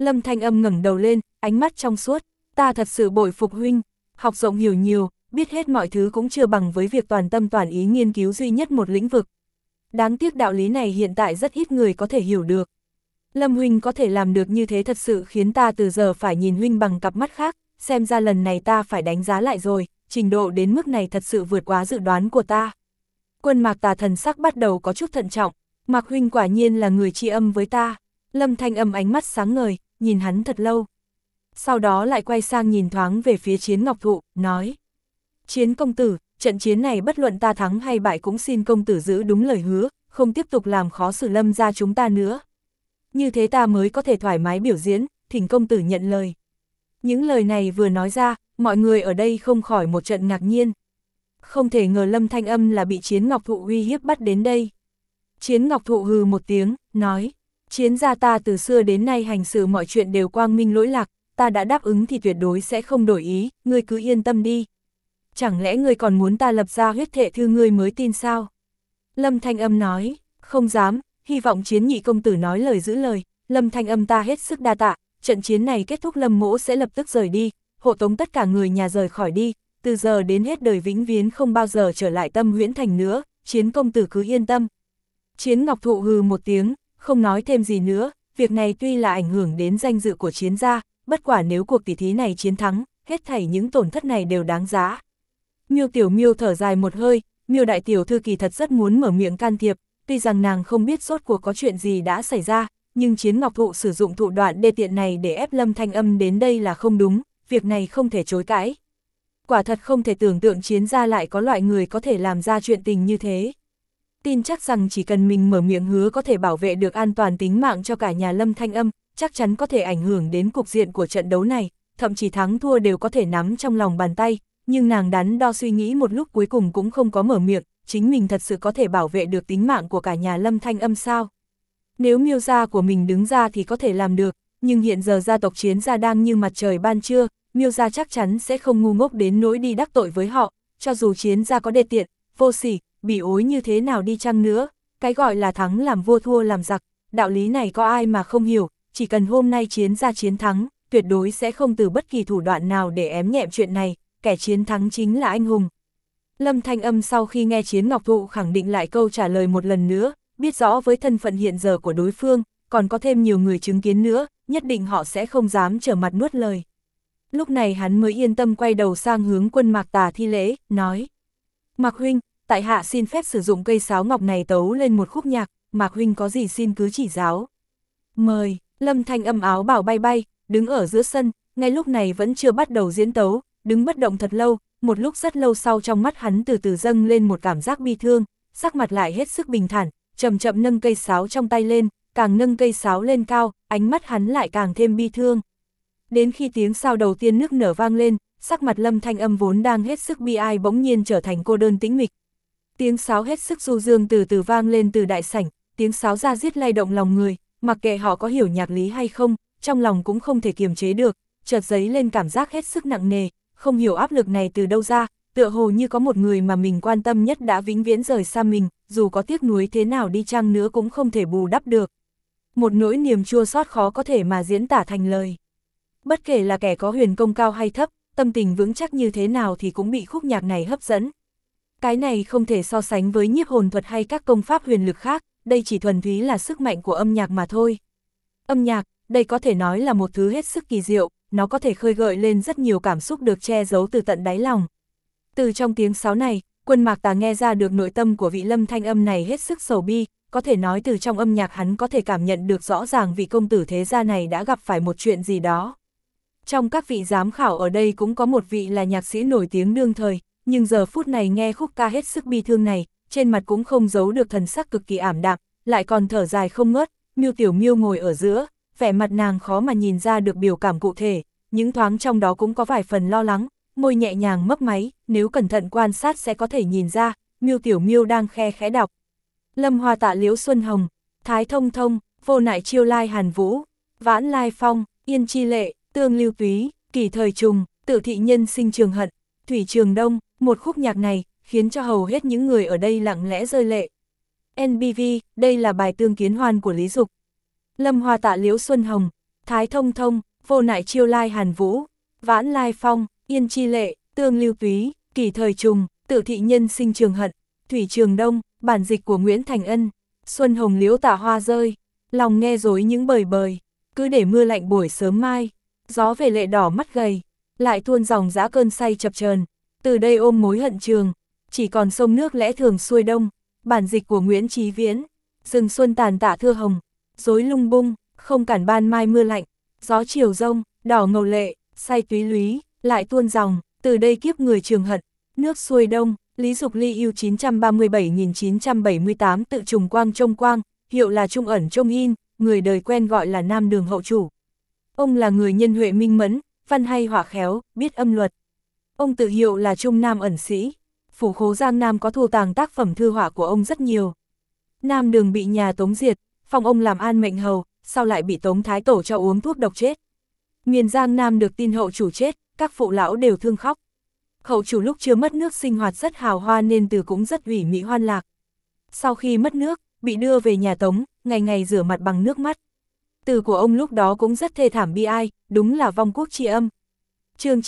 Lâm Thanh Âm ngẩng đầu lên, ánh mắt trong suốt, ta thật sự bội phục huynh, học rộng hiểu nhiều, biết hết mọi thứ cũng chưa bằng với việc toàn tâm toàn ý nghiên cứu duy nhất một lĩnh vực. Đáng tiếc đạo lý này hiện tại rất ít người có thể hiểu được. Lâm huynh có thể làm được như thế thật sự khiến ta từ giờ phải nhìn huynh bằng cặp mắt khác, xem ra lần này ta phải đánh giá lại rồi, trình độ đến mức này thật sự vượt quá dự đoán của ta. Quân Mạc Tà thần sắc bắt đầu có chút thận trọng, Mạc huynh quả nhiên là người tri âm với ta. Lâm Thanh Âm ánh mắt sáng ngời, nhìn hắn thật lâu. Sau đó lại quay sang nhìn thoáng về phía Chiến Ngọc Thụ, nói. Chiến công tử, trận chiến này bất luận ta thắng hay bại cũng xin công tử giữ đúng lời hứa, không tiếp tục làm khó xử Lâm gia chúng ta nữa. Như thế ta mới có thể thoải mái biểu diễn, thỉnh công tử nhận lời. Những lời này vừa nói ra, mọi người ở đây không khỏi một trận ngạc nhiên. Không thể ngờ Lâm Thanh Âm là bị Chiến Ngọc Thụ uy hiếp bắt đến đây. Chiến Ngọc Thụ hừ một tiếng, nói, Chiến gia ta từ xưa đến nay hành xử mọi chuyện đều quang minh lỗi lạc, ta đã đáp ứng thì tuyệt đối sẽ không đổi ý, ngươi cứ yên tâm đi. Chẳng lẽ ngươi còn muốn ta lập ra huyết thệ thư ngươi mới tin sao? Lâm Thanh Âm nói, không dám, hy vọng Chiến nhị công tử nói lời giữ lời. Lâm Thanh Âm ta hết sức đa tạ, trận chiến này kết thúc Lâm mỗ sẽ lập tức rời đi, hộ tống tất cả người nhà rời khỏi đi, từ giờ đến hết đời vĩnh viễn không bao giờ trở lại Tâm Huyễn Thành nữa, Chiến công tử cứ yên tâm. Chiến Ngọc Thụ hừ một tiếng, không nói thêm gì nữa, việc này tuy là ảnh hưởng đến danh dự của Chiến gia, bất quả nếu cuộc tỷ thí này chiến thắng, hết thảy những tổn thất này đều đáng giá. Miêu Tiểu Miêu thở dài một hơi, Miêu đại tiểu thư kỳ thật rất muốn mở miệng can thiệp, tuy rằng nàng không biết rốt cuộc có chuyện gì đã xảy ra, nhưng Chiến Ngọc Thụ sử dụng thủ đoạn đê tiện này để ép Lâm Thanh Âm đến đây là không đúng, việc này không thể chối cãi. Quả thật không thể tưởng tượng Chiến gia lại có loại người có thể làm ra chuyện tình như thế. Tin chắc rằng chỉ cần mình mở miệng hứa có thể bảo vệ được an toàn tính mạng cho cả nhà Lâm Thanh Âm, chắc chắn có thể ảnh hưởng đến cục diện của trận đấu này, thậm chí thắng thua đều có thể nắm trong lòng bàn tay, nhưng nàng đắn đo suy nghĩ một lúc cuối cùng cũng không có mở miệng, chính mình thật sự có thể bảo vệ được tính mạng của cả nhà Lâm Thanh Âm sao? Nếu Miêu gia của mình đứng ra thì có thể làm được, nhưng hiện giờ gia tộc Chiến gia đang như mặt trời ban trưa, Miêu gia chắc chắn sẽ không ngu ngốc đến nỗi đi đắc tội với họ, cho dù Chiến gia có đê tiện, vô sỉ, bỉ ối như thế nào đi chăng nữa, cái gọi là thắng làm vua thua làm giặc, đạo lý này có ai mà không hiểu, chỉ cần hôm nay Chiến gia chiến thắng, tuyệt đối sẽ không từ bất kỳ thủ đoạn nào để ém nhẹm chuyện này, kẻ chiến thắng chính là anh hùng. Lâm Thanh Âm sau khi nghe Chiến Ngọc Thụ khẳng định lại câu trả lời một lần nữa, biết rõ với thân phận hiện giờ của đối phương, còn có thêm nhiều người chứng kiến nữa, nhất định họ sẽ không dám trở mặt nuốt lời. Lúc này hắn mới yên tâm quay đầu sang hướng Quân Mạc Tà thi lễ, nói. Mạc huynh, tại hạ xin phép sử dụng cây sáo ngọc này tấu lên một khúc nhạc, Mạc huynh có gì xin cứ chỉ giáo. Mời. Lâm Thanh Âm áo bào bay bay, đứng ở giữa sân, ngay lúc này vẫn chưa bắt đầu diễn tấu, đứng bất động thật lâu, một lúc rất lâu sau trong mắt hắn từ từ dâng lên một cảm giác bi thương, sắc mặt lại hết sức bình thản, chậm chậm nâng cây sáo trong tay lên, càng nâng cây sáo lên cao, ánh mắt hắn lại càng thêm bi thương. Đến khi tiếng sáo đầu tiên nức nở vang lên, sắc mặt Lâm Thanh Âm vốn đang hết sức bi ai bỗng nhiên trở thành cô đơn tĩnh mịch. Tiếng sáo hết sức du dương từ từ vang lên từ đại sảnh, tiếng sáo ra diết lay động lòng người, mặc kệ họ có hiểu nhạc lý hay không, trong lòng cũng không thể kiềm chế được, chợt dấy lên cảm giác hết sức nặng nề, không hiểu áp lực này từ đâu ra, tựa hồ như có một người mà mình quan tâm nhất đã vĩnh viễn rời xa mình, dù có tiếc nuối thế nào đi chăng nữa cũng không thể bù đắp được. Một nỗi niềm chua xót khó có thể mà diễn tả thành lời. Bất kể là kẻ có huyền công cao hay thấp, tâm tình vững chắc như thế nào thì cũng bị khúc nhạc này hấp dẫn. Cái này không thể so sánh với nhiếp hồn thuật hay các công pháp huyền lực khác, đây chỉ thuần túy là sức mạnh của âm nhạc mà thôi. Âm nhạc, đây có thể nói là một thứ hết sức kỳ diệu, nó có thể khơi gợi lên rất nhiều cảm xúc được che giấu từ tận đáy lòng. Từ trong tiếng sáo này, Quân Mạc Tà nghe ra được nội tâm của vị Lâm Thanh Âm này hết sức sầu bi, có thể nói từ trong âm nhạc hắn có thể cảm nhận được rõ ràng vị công tử thế gia này đã gặp phải một chuyện gì đó. Trong các vị giám khảo ở đây cũng có một vị là nhạc sĩ nổi tiếng đương thời, nhưng giờ phút này nghe khúc ca hết sức bi thương này, trên mặt cũng không giấu được thần sắc cực kỳ ảm đạm, lại còn thở dài không ngớt. Miêu Tiểu Miêu ngồi ở giữa, vẻ mặt nàng khó mà nhìn ra được biểu cảm cụ thể, những thoáng trong đó cũng có vài phần lo lắng, môi nhẹ nhàng mấp máy, nếu cẩn thận quan sát sẽ có thể nhìn ra, Miêu Tiểu Miêu đang khe khẽ đọc. Lâm Hoa Tạ Liễu Xuân Hồng, Thái Thông Thông, Vô Nại Chiêu Lai Hàn Vũ, Vãn Lai Phong, Yên Chi Lệ, Tương Lưu Túy, Kỷ Thời Trùng, Tự Thị Nhân Sinh Trường Hận, Thủy Trường Đông, một khúc nhạc này khiến cho hầu hết những người ở đây lặng lẽ rơi lệ. NBV, đây là bài Tương Kiến Hoan của Lý Dục. Lâm Hoa Tạ Liễu Xuân Hồng, Thái Thông Thông, Vô Nại Chiêu Lai Hàn Vũ, Vãn Lai Phong, Yên Chi Lệ, Tương Lưu Túy, Kỷ Thời Trùng, Tự Thị Nhân Sinh Trường Hận, Thủy Trường Đông, bản dịch của Nguyễn Thành Ân, Xuân Hồng Liễu Tả Hoa Rơi, lòng nghe dối những bời bời, cứ để mưa lạnh buổi sớm mai, gió về lệ đỏ mắt gầy, lại tuôn dòng dã cơn say chập chờn, từ đây ôm mối hận trường, chỉ còn sông nước lẽ thường xuôi đông, bản dịch của Nguyễn Chí Viễn, rừng xuân tàn tạ thưa hồng, rối lung bung, không cản ban mai mưa lạnh, gió chiều rông, đỏ ngầu lệ, say túy lúy, lại tuôn dòng, từ đây kiếp người trường hận, nước xuôi đông, Lý Dục Ly yêu 937.978 tự trùng quang trông quang, hiệu là Trung ẩn trông in, người đời quen gọi là Nam Đường hậu chủ. Ông là người nhân huệ minh mẫn, văn hay họa khéo, biết âm luật. Ông tự hiệu là Trung Nam ẩn sĩ. Phủ khố Giang Nam có thu tàng tác phẩm thư họa của ông rất nhiều. Nam Đường bị nhà Tống diệt, phong ông làm an mệnh hầu, sau lại bị Tống Thái Tổ cho uống thuốc độc chết. Miền Giang Nam được tin hậu chủ chết, các phụ lão đều thương khóc. Hậu chủ lúc chưa mất nước sinh hoạt rất hào hoa nên từ cũng rất ủy mị hoan lạc. Sau khi mất nước, bị đưa về nhà Tống, ngày ngày rửa mặt bằng nước mắt. Từ của ông lúc đó cũng rất thê thảm bi ai, đúng là vong quốc tri âm. Chương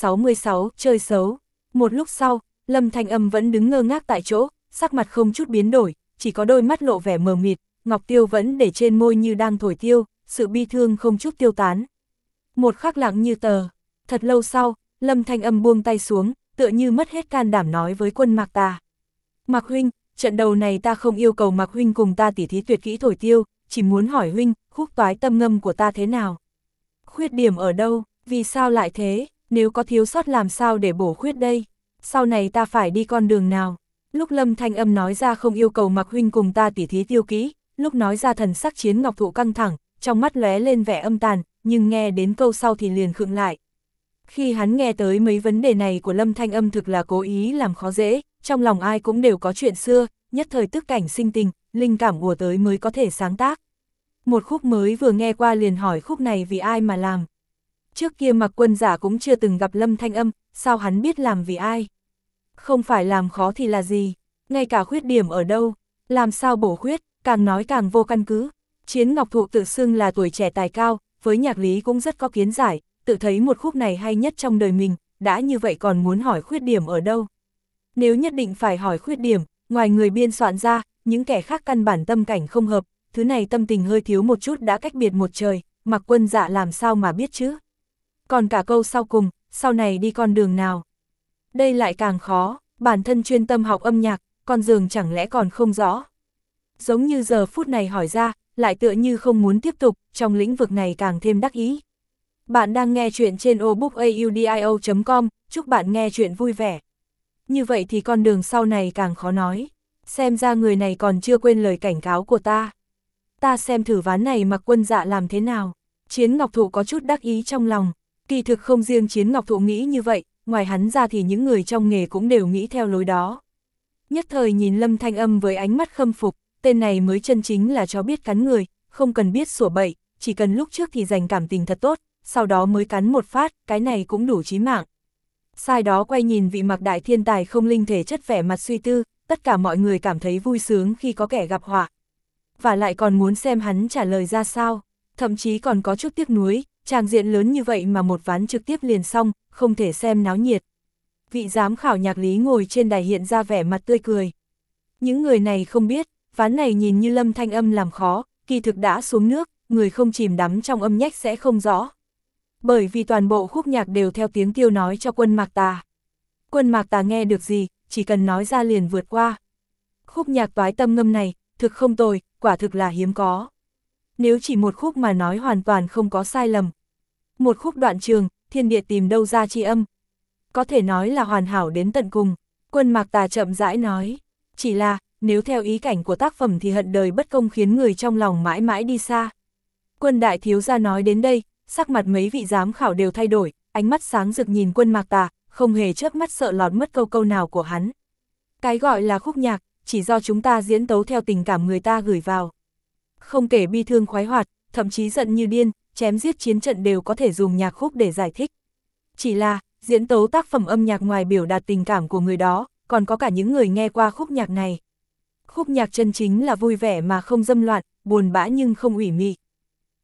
966, chơi xấu. Một lúc sau, Lâm Thanh Âm vẫn đứng ngơ ngác tại chỗ, sắc mặt không chút biến đổi, chỉ có đôi mắt lộ vẻ mờ mịt, ngọc tiêu vẫn để trên môi như đang thổi tiêu, sự bi thương không chút tiêu tán. Một khắc lặng như tờ. Thật lâu sau, Lâm Thanh Âm buông tay xuống, tựa như mất hết can đảm nói với Quân Mạc Tà. Mạc huynh, trận đầu này ta không yêu cầu Mạc huynh cùng ta tỉ thí tuyệt kỹ thổi tiêu, chỉ muốn hỏi huynh, khúc toái tâm ngâm của ta thế nào? Khuyết điểm ở đâu, vì sao lại thế, nếu có thiếu sót làm sao để bổ khuyết đây? Sau này ta phải đi con đường nào? Lúc Lâm Thanh Âm nói ra không yêu cầu Mạc huynh cùng ta tỉ thí tiêu kỹ, lúc nói ra thần sắc Chiến Ngọc Thụ căng thẳng, trong mắt lóe lên vẻ âm tàn, nhưng nghe đến câu sau thì liền khựng lại. Khi hắn nghe tới mấy vấn đề này của Lâm Thanh Âm thực là cố ý làm khó dễ, trong lòng ai cũng đều có chuyện xưa, nhất thời tức cảnh sinh tình, linh cảm ùa tới mới có thể sáng tác. Một khúc mới vừa nghe qua liền hỏi khúc này vì ai mà làm. Trước kia Mạc Quân Giả cũng chưa từng gặp Lâm Thanh Âm, sao hắn biết làm vì ai? Không phải làm khó thì là gì, ngay cả khuyết điểm ở đâu, làm sao bổ khuyết, càng nói càng vô căn cứ. Chiến Ngọc Thụ tự xưng là tuổi trẻ tài cao, với nhạc lý cũng rất có kiến giải, tự thấy một khúc này hay nhất trong đời mình, đã như vậy còn muốn hỏi khuyết điểm ở đâu. Nếu nhất định phải hỏi khuyết điểm, ngoài người biên soạn ra, những kẻ khác căn bản tâm cảnh không hợp, thứ này tâm tình hơi thiếu một chút đã cách biệt một trời, Mạc Quân Dạ làm sao mà biết chứ. Còn cả câu sau cùng, sau này đi con đường nào. Đây lại càng khó, bản thân chuyên tâm học âm nhạc, con đường chẳng lẽ còn không rõ. Giống như giờ phút này hỏi ra, lại tựa như không muốn tiếp tục, trong lĩnh vực này càng thêm đắc ý. Bạn đang nghe chuyện trên obookaudio.com, chúc bạn nghe chuyện vui vẻ. Như vậy thì con đường sau này càng khó nói. Xem ra người này còn chưa quên lời cảnh cáo của ta. Ta xem thử ván này Mạc Quân Dạ làm thế nào. Chiến Ngọc Thụ có chút đắc ý trong lòng. Kỳ thực không riêng Chiến Ngọc Thụ nghĩ như vậy, ngoài hắn ra thì những người trong nghề cũng đều nghĩ theo lối đó. Nhất thời nhìn Lâm Thanh Âm với ánh mắt khâm phục, tên này mới chân chính là chó biết cắn người, không cần biết sủa bậy, chỉ cần lúc trước thì dành cảm tình thật tốt, sau đó mới cắn một phát, cái này cũng đủ chí mạng. Sai đó quay nhìn vị Mạc đại thiên tài không linh thể chất vẻ mặt suy tư, tất cả mọi người cảm thấy vui sướng khi có kẻ gặp họa. Và lại còn muốn xem hắn trả lời ra sao, thậm chí còn có chút tiếc nuối, tràng diện lớn như vậy mà một ván trực tiếp liền xong, không thể xem náo nhiệt. Vị giám khảo nhạc lý ngồi trên đài hiện ra vẻ mặt tươi cười. Những người này không biết, ván này nhìn như Lâm Thanh Âm làm khó, kỳ thực đã xuống nước, người không chìm đắm trong âm nhách sẽ không rõ. Bởi vì toàn bộ khúc nhạc đều theo tiếng tiêu nói cho Quân Mạc Tà. Quân Mạc Tà nghe được gì, chỉ cần nói ra liền vượt qua. Khúc nhạc toái tâm ngâm này, thực không tồi, quả thực là hiếm có. Nếu chỉ một khúc mà nói hoàn toàn không có sai lầm. Một khúc đoạn trường, thiên địa tìm đâu ra chi âm. Có thể nói là hoàn hảo đến tận cùng. Quân Mạc Tà chậm rãi nói. Chỉ là, nếu theo ý cảnh của tác phẩm thì hận đời bất công khiến người trong lòng mãi mãi đi xa. Quân đại thiếu gia nói đến đây, sắc mặt mấy vị giám khảo đều thay đổi, ánh mắt sáng rực nhìn Quân Mạc Tà, không hề chớp mắt sợ lọt mất câu nào của hắn. Cái gọi là khúc nhạc, chỉ do chúng ta diễn tấu theo tình cảm người ta gửi vào. Không kể bi thương khoái hoạt, thậm chí giận như điên, chém giết chiến trận đều có thể dùng nhạc khúc để giải thích. Chỉ là, diễn tấu tác phẩm âm nhạc ngoài biểu đạt tình cảm của người đó, còn có cả những người nghe qua khúc nhạc này. Khúc nhạc chân chính là vui vẻ mà không dâm loạn, buồn bã nhưng không ủy mị.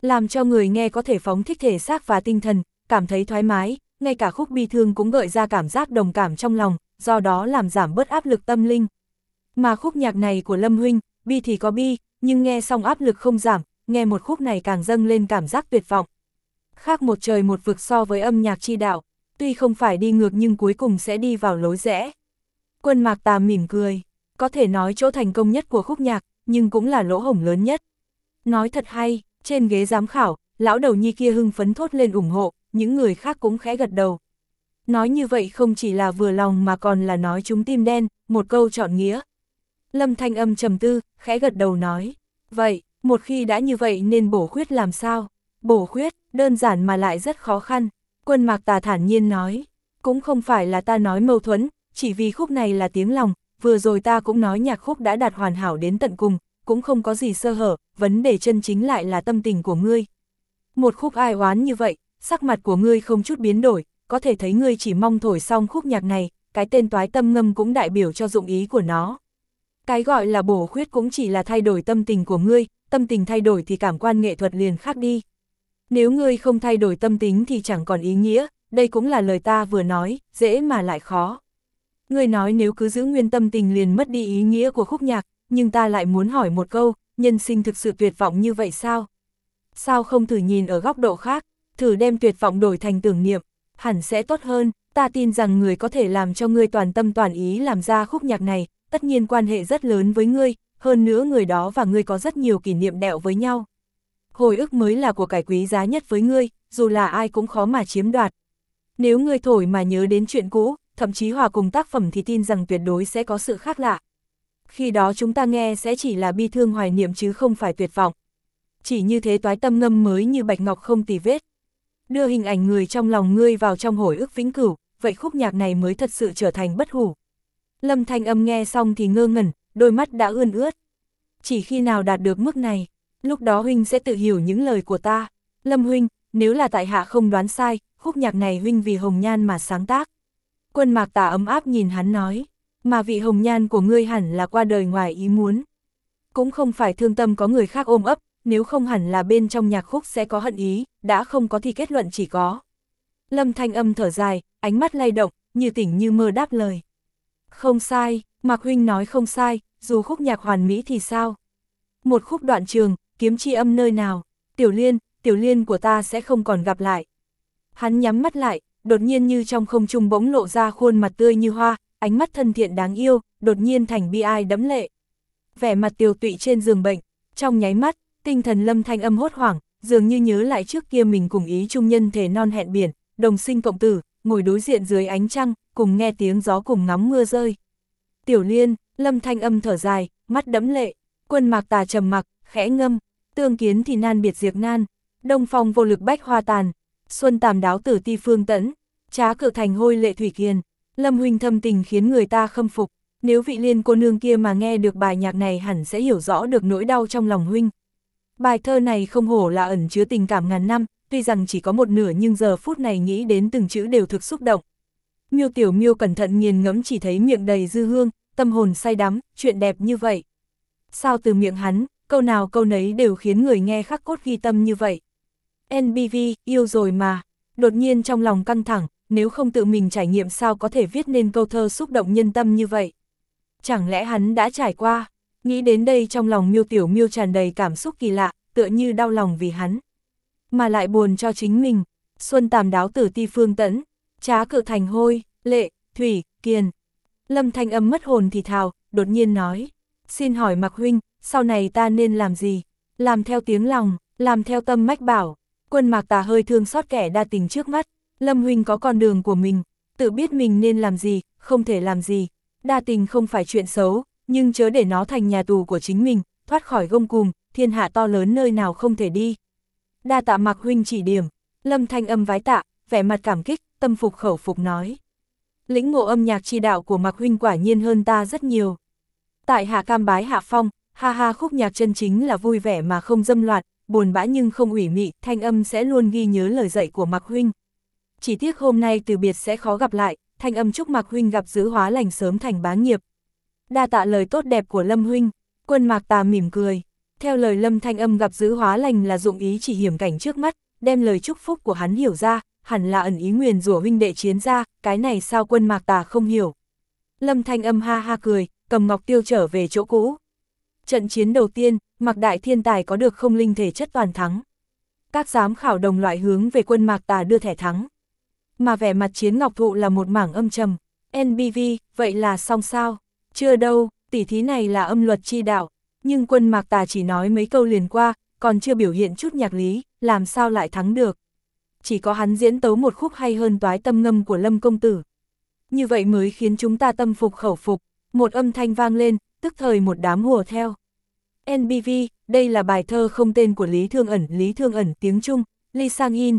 làm cho người nghe có thể phóng thích thể xác và tinh thần, cảm thấy thoải mái, ngay cả khúc bi thương cũng gợi ra cảm giác đồng cảm trong lòng, do đó làm giảm bớt áp lực tâm linh. Mà khúc nhạc này của Lâm huynh, bi thì có bi, nhưng nghe xong áp lực không giảm, nghe một khúc này càng dâng lên cảm giác tuyệt vọng. Khác một trời một vực so với âm nhạc chi đạo, tuy không phải đi ngược nhưng cuối cùng sẽ đi vào lối rẽ. Quân Mạc Tà mỉm cười, có thể nói chỗ thành công nhất của khúc nhạc, nhưng cũng là lỗ hổng lớn nhất. Nói thật hay, trên ghế giám khảo, lão đầu nhi kia hưng phấn thốt lên ủng hộ, những người khác cũng khẽ gật đầu. Nói như vậy không chỉ là vừa lòng mà còn là nói trúng tim đen, một câu trọn nghĩa. Lâm Thanh Âm trầm tư, khẽ gật đầu nói, vậy, một khi đã như vậy nên bổ khuyết làm sao? Bổ khuyết, đơn giản mà lại rất khó khăn. Quân Mạc Tà thản nhiên nói, cũng không phải là ta nói mâu thuẫn, chỉ vì khúc này là tiếng lòng, vừa rồi ta cũng nói nhạc khúc đã đạt hoàn hảo đến tận cùng, cũng không có gì sơ hở, vấn đề chân chính lại là tâm tình của ngươi. Một khúc ai oán như vậy, sắc mặt của ngươi không chút biến đổi, có thể thấy ngươi chỉ mong thổi xong khúc nhạc này, cái tên toái tâm ngâm cũng đại biểu cho dụng ý của nó. Cái gọi là bổ khuyết cũng chỉ là thay đổi tâm tình của ngươi, tâm tình thay đổi thì cảm quan nghệ thuật liền khác đi. Nếu ngươi không thay đổi tâm tính thì chẳng còn ý nghĩa, đây cũng là lời ta vừa nói, dễ mà lại khó. Ngươi nói nếu cứ giữ nguyên tâm tình liền mất đi ý nghĩa của khúc nhạc, nhưng ta lại muốn hỏi một câu, nhân sinh thực sự tuyệt vọng như vậy sao? Sao không thử nhìn ở góc độ khác, thử đem tuyệt vọng đổi thành tưởng niệm, hẳn sẽ tốt hơn, ta tin rằng người có thể làm cho ngươi toàn tâm toàn ý làm ra khúc nhạc này, tất nhiên quan hệ rất lớn với ngươi, hơn nữa người đó và ngươi có rất nhiều kỷ niệm đẹo với nhau. Hồi ức mới là của cải quý giá nhất với ngươi, dù là ai cũng khó mà chiếm đoạt. Nếu ngươi thổi mà nhớ đến chuyện cũ, thậm chí hòa cùng tác phẩm thì tin rằng tuyệt đối sẽ có sự khác lạ. Khi đó chúng ta nghe sẽ chỉ là bi thương hoài niệm chứ không phải tuyệt vọng. Chỉ như thế toái tâm ngâm mới như bạch ngọc không tì vết. Đưa hình ảnh người trong lòng ngươi vào trong hồi ức vĩnh cửu, vậy khúc nhạc này mới thật sự trở thành bất hủ. Lâm Thanh Âm nghe xong thì ngơ ngẩn, đôi mắt đã ươn ướt. Chỉ khi nào đạt được mức này, lúc đó huynh sẽ tự hiểu những lời của ta. Lâm huynh, nếu là tại hạ không đoán sai, khúc nhạc này huynh vì Hồng Nhan mà sáng tác. Quân Mạc Tà ấm áp nhìn hắn nói, mà vị Hồng Nhan của ngươi hẳn là qua đời ngoài ý muốn. Cũng không phải thương tâm có người khác ôm ấp, nếu không hẳn là bên trong nhạc khúc sẽ có hận ý, đã không có thì kết luận chỉ có. Lâm Thanh Âm thở dài, ánh mắt lay động, như tỉnh như mơ đáp lời. Không sai, Mạc huynh nói không sai, dù khúc nhạc hoàn mỹ thì sao? Một khúc đoạn trường, kiếm chi âm nơi nào, tiểu liên của ta sẽ không còn gặp lại. Hắn nhắm mắt lại, đột nhiên như trong không trung bỗng lộ ra khuôn mặt tươi như hoa, ánh mắt thân thiện đáng yêu, đột nhiên thành bi ai đẫm lệ. Vẻ mặt tiều tụy trên giường bệnh, trong nháy mắt, tinh thần Lâm Thanh Âm hốt hoảng, dường như nhớ lại trước kia mình cùng ý chung nhân thể non hẹn biển, đồng sinh cộng tử, ngồi đối diện dưới ánh trăng, cùng nghe tiếng gió cùng ngắm mưa rơi. Tiểu Liên, Lâm Thanh Âm thở dài, mắt đẫm lệ. Quân Mạc Tà trầm mặc, khẽ ngâm, tương kiến thì nan biệt diệt nan, đông phong vô lực bách hoa tàn, xuân tàm đáo tử ti phương tẫn, trá cự thành hôi lệ thủy kiền. Lâm huynh thâm tình khiến người ta khâm phục, nếu vị Liên cô nương kia mà nghe được bài nhạc này hẳn sẽ hiểu rõ được nỗi đau trong lòng huynh. Bài thơ này không hổ là ẩn chứa tình cảm ngàn năm, tuy rằng chỉ có một nửa nhưng giờ phút này nghĩ đến từng chữ đều thực xúc động. Miêu Tiểu Miêu cẩn thận nghiền ngẫm chỉ thấy miệng đầy dư hương, tâm hồn say đắm, chuyện đẹp như vậy. Sao từ miệng hắn, câu nào câu nấy đều khiến người nghe khắc cốt ghi tâm như vậy. NBV, yêu rồi mà, đột nhiên trong lòng căng thẳng, nếu không tự mình trải nghiệm sao có thể viết nên câu thơ xúc động nhân tâm như vậy. Chẳng lẽ hắn đã trải qua, nghĩ đến đây trong lòng Miêu Tiểu Miêu tràn đầy cảm xúc kỳ lạ, tựa như đau lòng vì hắn. Mà lại buồn cho chính mình, xuân tàm đáo tử ti phương tẫn, trá cự thành hôi, lệ, thủy, kiền. Lâm Thanh Âm mất hồn thì thào, đột nhiên nói, xin hỏi Mạc huynh, sau này ta nên làm gì? Làm theo tiếng lòng, làm theo tâm mách bảo. Quân Mạc Tà hơi thương xót kẻ đa tình trước mắt, Lâm huynh có con đường của mình, tự biết mình nên làm gì, không thể làm gì. Đa tình không phải chuyện xấu, nhưng chớ để nó thành nhà tù của chính mình, thoát khỏi gông cùm, thiên hạ to lớn nơi nào không thể đi. Đa tạ Mạc huynh chỉ điểm. Lâm Thanh Âm vái tạ, vẻ mặt cảm kích, tâm phục khẩu phục nói. Lĩnh ngộ âm nhạc chi đạo của Mạc huynh quả nhiên hơn ta rất nhiều. Tại hạ cam bái hạ phong, ha ha, khúc nhạc chân chính là vui vẻ mà không dâm loạn, buồn bã nhưng không ủy mị, Thanh Âm sẽ luôn ghi nhớ lời dạy của Mạc huynh. Chỉ tiếc hôm nay từ biệt sẽ khó gặp lại, Thanh Âm chúc Mạc huynh gặp dữ hóa lành sớm thành bá nghiệp. Đa tạ lời tốt đẹp của Lâm huynh. Quân Mạc Tà mỉm cười. Theo lời Lâm Thanh Âm gặp dữ hóa lành là dụng ý chỉ hiểm cảnh trước mắt, đem lời chúc phúc của hắn hiểu ra, hẳn là ẩn ý nguyền rủa huynh đệ chiến ra, cái này sao Quân Mạc Tà không hiểu. Lâm Thanh Âm ha ha cười, cầm ngọc tiêu trở về chỗ cũ. Trận chiến đầu tiên, Mạc Đại Thiên Tài có được không linh thể chất toàn thắng. Các giám khảo đồng loại hướng về Quân Mạc Tà đưa thẻ thắng. Mà vẻ mặt Chiến Ngọc Thụ là một mảng âm trầm. NBV, vậy là xong sao? Chưa đâu, tỉ thí này là âm luật chi đạo. Nhưng Quân Mạc Tà chỉ nói mấy câu liền qua, còn chưa biểu hiện chút nhạc lý, làm sao lại thắng được. Chỉ có hắn diễn tấu một khúc hay hơn toái tâm ngâm của Lâm Công Tử. Như vậy mới khiến chúng ta tâm phục khẩu phục, một âm thanh vang lên, tức thời một đám hùa theo. NBV, đây là bài thơ không tên của Lý Thương Ẩn tiếng Trung, Lee Sang-in,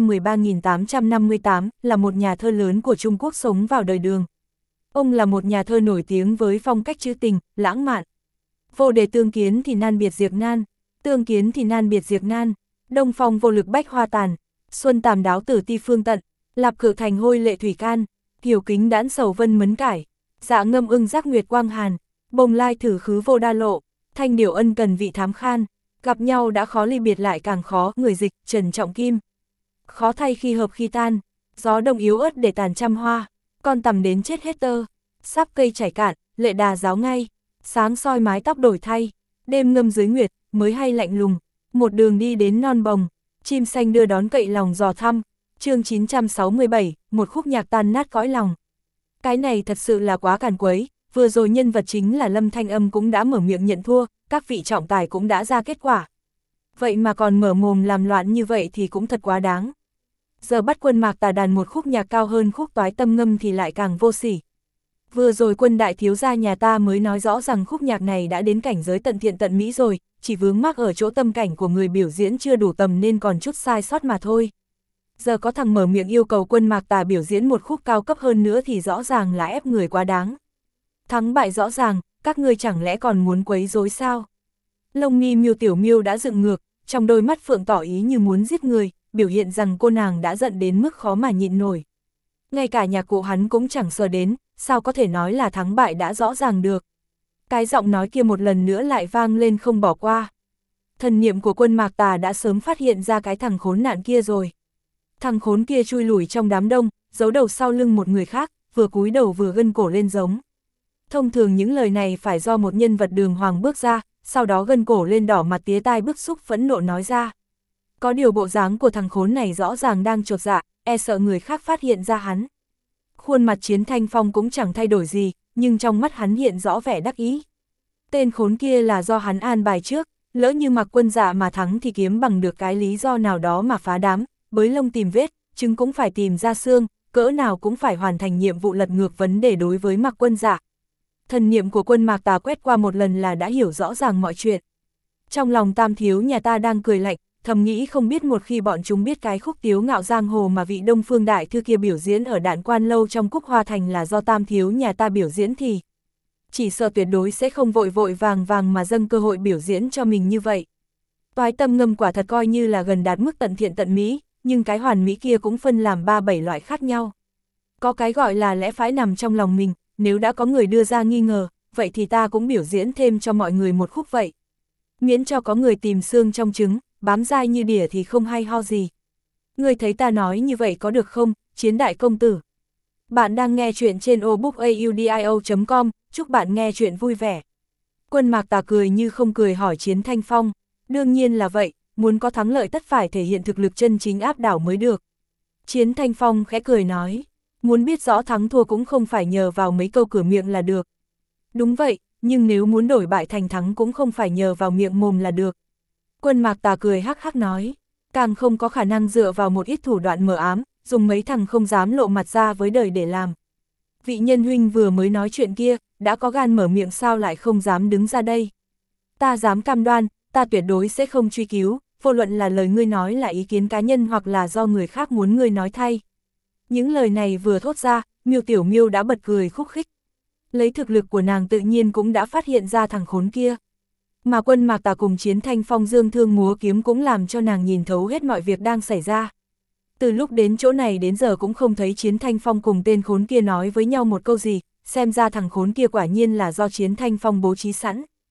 813.858, là một nhà thơ lớn của Trung Quốc sống vào đời Đường. Ông là một nhà thơ nổi tiếng với phong cách trữ tình, lãng mạn. Vô đề tương kiến thì nan biệt diệt nan, tương kiến thì nan biệt diệt nan, đông phong vô lực bách hoa tàn, xuân tàm đáo tử ti phương tận, lạp cự thành hôi lệ thủy can, hiểu kính đãn sầu vân mấn cải, dạ ngâm ưng giác nguyệt quang hàn, bồng lai thử khứ vô đa lộ, thanh điểu ân cần vị thám khan, gặp nhau đã khó ly biệt lại càng khó, người dịch, Trần Trọng Kim. Khó thay khi hợp khi tan, gió đông yếu ớt để tàn trăm hoa, con tằm đến chết hết tơ, sáp cây chảy cạn, lệ đà giáo ngay, sáng soi mái tóc đổi thay, đêm ngâm dưới nguyệt, mới hay lạnh lùng, một đường đi đến non bồng, chim xanh đưa đón cậy lòng dò thăm, chương 967, một khúc nhạc tan nát cõi lòng. Cái này thật sự là quá càn quấy, vừa rồi nhân vật chính là Lâm Thanh Âm cũng đã mở miệng nhận thua, các vị trọng tài cũng đã ra kết quả. Vậy mà còn mở mồm làm loạn như vậy thì cũng thật quá đáng. Giờ bắt Quân Mạc Tà đàn một khúc nhạc cao hơn khúc toái tâm ngâm thì lại càng vô sỉ. Vừa rồi Quân đại thiếu gia nhà ta mới nói rõ rằng khúc nhạc này đã đến cảnh giới tận thiện tận mỹ rồi, chỉ vướng mắc ở chỗ tâm cảnh của người biểu diễn chưa đủ tầm nên còn chút sai sót mà thôi. Giờ có thằng mở miệng yêu cầu Quân Mạc Tà biểu diễn một khúc cao cấp hơn nữa thì rõ ràng là ép người quá đáng. Thắng bại rõ ràng, các ngươi chẳng lẽ còn muốn quấy rối sao? Lông mi Miêu Tiểu Miêu đã dựng ngược, trong đôi mắt phượng tỏ ý như muốn giết người, biểu hiện rằng cô nàng đã giận đến mức khó mà nhịn nổi. Ngay cả nhạc cụ hắn cũng chẳng sờ đến, sao có thể nói là thắng bại đã rõ ràng được. Cái giọng nói kia một lần nữa lại vang lên không bỏ qua. Thần niệm của Quân Mạc Tà đã sớm phát hiện ra cái thằng khốn nạn kia rồi. Thằng khốn kia chui lủi trong đám đông, giấu đầu sau lưng một người khác, vừa cúi đầu vừa gân cổ lên giống. Thông thường những lời này phải do một nhân vật đường hoàng bước ra, sau đó gân cổ lên đỏ mặt tía tai bức xúc phẫn nộ nói ra. Có điều bộ dáng của thằng khốn này rõ ràng đang chột dạ, e sợ người khác phát hiện ra hắn. Khuôn mặt Chiến Thanh Phong cũng chẳng thay đổi gì, nhưng trong mắt hắn hiện rõ vẻ đắc ý. Tên khốn kia là do hắn an bài trước, lỡ như Mặc Quân Dạ mà thắng thì kiếm bằng được cái lý do nào đó mà phá đám, bới lông tìm vết, trứng cũng phải tìm ra xương, cỡ nào cũng phải hoàn thành nhiệm vụ lật ngược vấn đề đối với Mặc Quân Dạ. Thần niệm của Quân Mạc Tà quét qua một lần là đã hiểu rõ ràng mọi chuyện. Trong lòng Tam thiếu nhà ta đang cười lạnh, thầm nghĩ không biết một khi bọn chúng biết cái khúc tiếu ngạo giang hồ mà vị Đông Phương đại thư kia biểu diễn ở Đạn Quan lâu trong Cúc Hoa Thành là do Tam thiếu nhà ta biểu diễn thì chỉ sợ tuyệt đối sẽ không vội vội vàng vàng mà dâng cơ hội biểu diễn cho mình như vậy. Toái tâm ngâm quả thật coi như là gần đạt mức tận thiện tận mỹ, nhưng cái hoàn mỹ kia cũng phân làm 3-7 loại khác nhau. Có cái gọi là lẽ phải nằm trong lòng mình, nếu đã có người đưa ra nghi ngờ, vậy thì ta cũng biểu diễn thêm cho mọi người một khúc vậy. Miễn cho có người tìm xương trong trứng, bám dai như đỉa thì không hay ho gì. Ngươi thấy ta nói như vậy có được không, Chiến đại công tử? Bạn đang nghe chuyện trên obookaudio.com, chúc bạn nghe chuyện vui vẻ. Quân Mạc Tà cười như không cười hỏi Chiến Thanh Phong. Đương nhiên là vậy, muốn có thắng lợi tất phải thể hiện thực lực chân chính áp đảo mới được. Chiến Thanh Phong khẽ cười nói, muốn biết rõ thắng thua cũng không phải nhờ vào mấy câu cửa miệng là được. Đúng vậy, nhưng nếu muốn đổi bại thành thắng cũng không phải nhờ vào miệng mồm là được. Quân Mạc Tà cười hắc hắc nói, càng không có khả năng dựa vào một ít thủ đoạn mờ ám, dùng mấy thằng không dám lộ mặt ra với đời để làm. Vị nhân huynh vừa mới nói chuyện kia, đã có gan mở miệng sao lại không dám đứng ra đây. Ta dám cam đoan, ta tuyệt đối sẽ không truy cứu, vô luận là lời ngươi nói là ý kiến cá nhân hoặc là do người khác muốn ngươi nói thay. Những lời này vừa thốt ra, Miêu Tiểu Miêu đã bật cười khúc khích. Lấy thực lực của nàng tự nhiên cũng đã phát hiện ra thằng khốn kia. Mà Quân Mạc Tà cùng Chiến Thanh Phong dương thương múa kiếm cũng làm cho nàng nhìn thấu hết mọi việc đang xảy ra. Từ lúc đến chỗ này đến giờ cũng không thấy Chiến Thanh Phong cùng tên khốn kia nói với nhau một câu gì, xem ra thằng khốn kia quả nhiên là do Chiến Thanh Phong bố trí sẵn.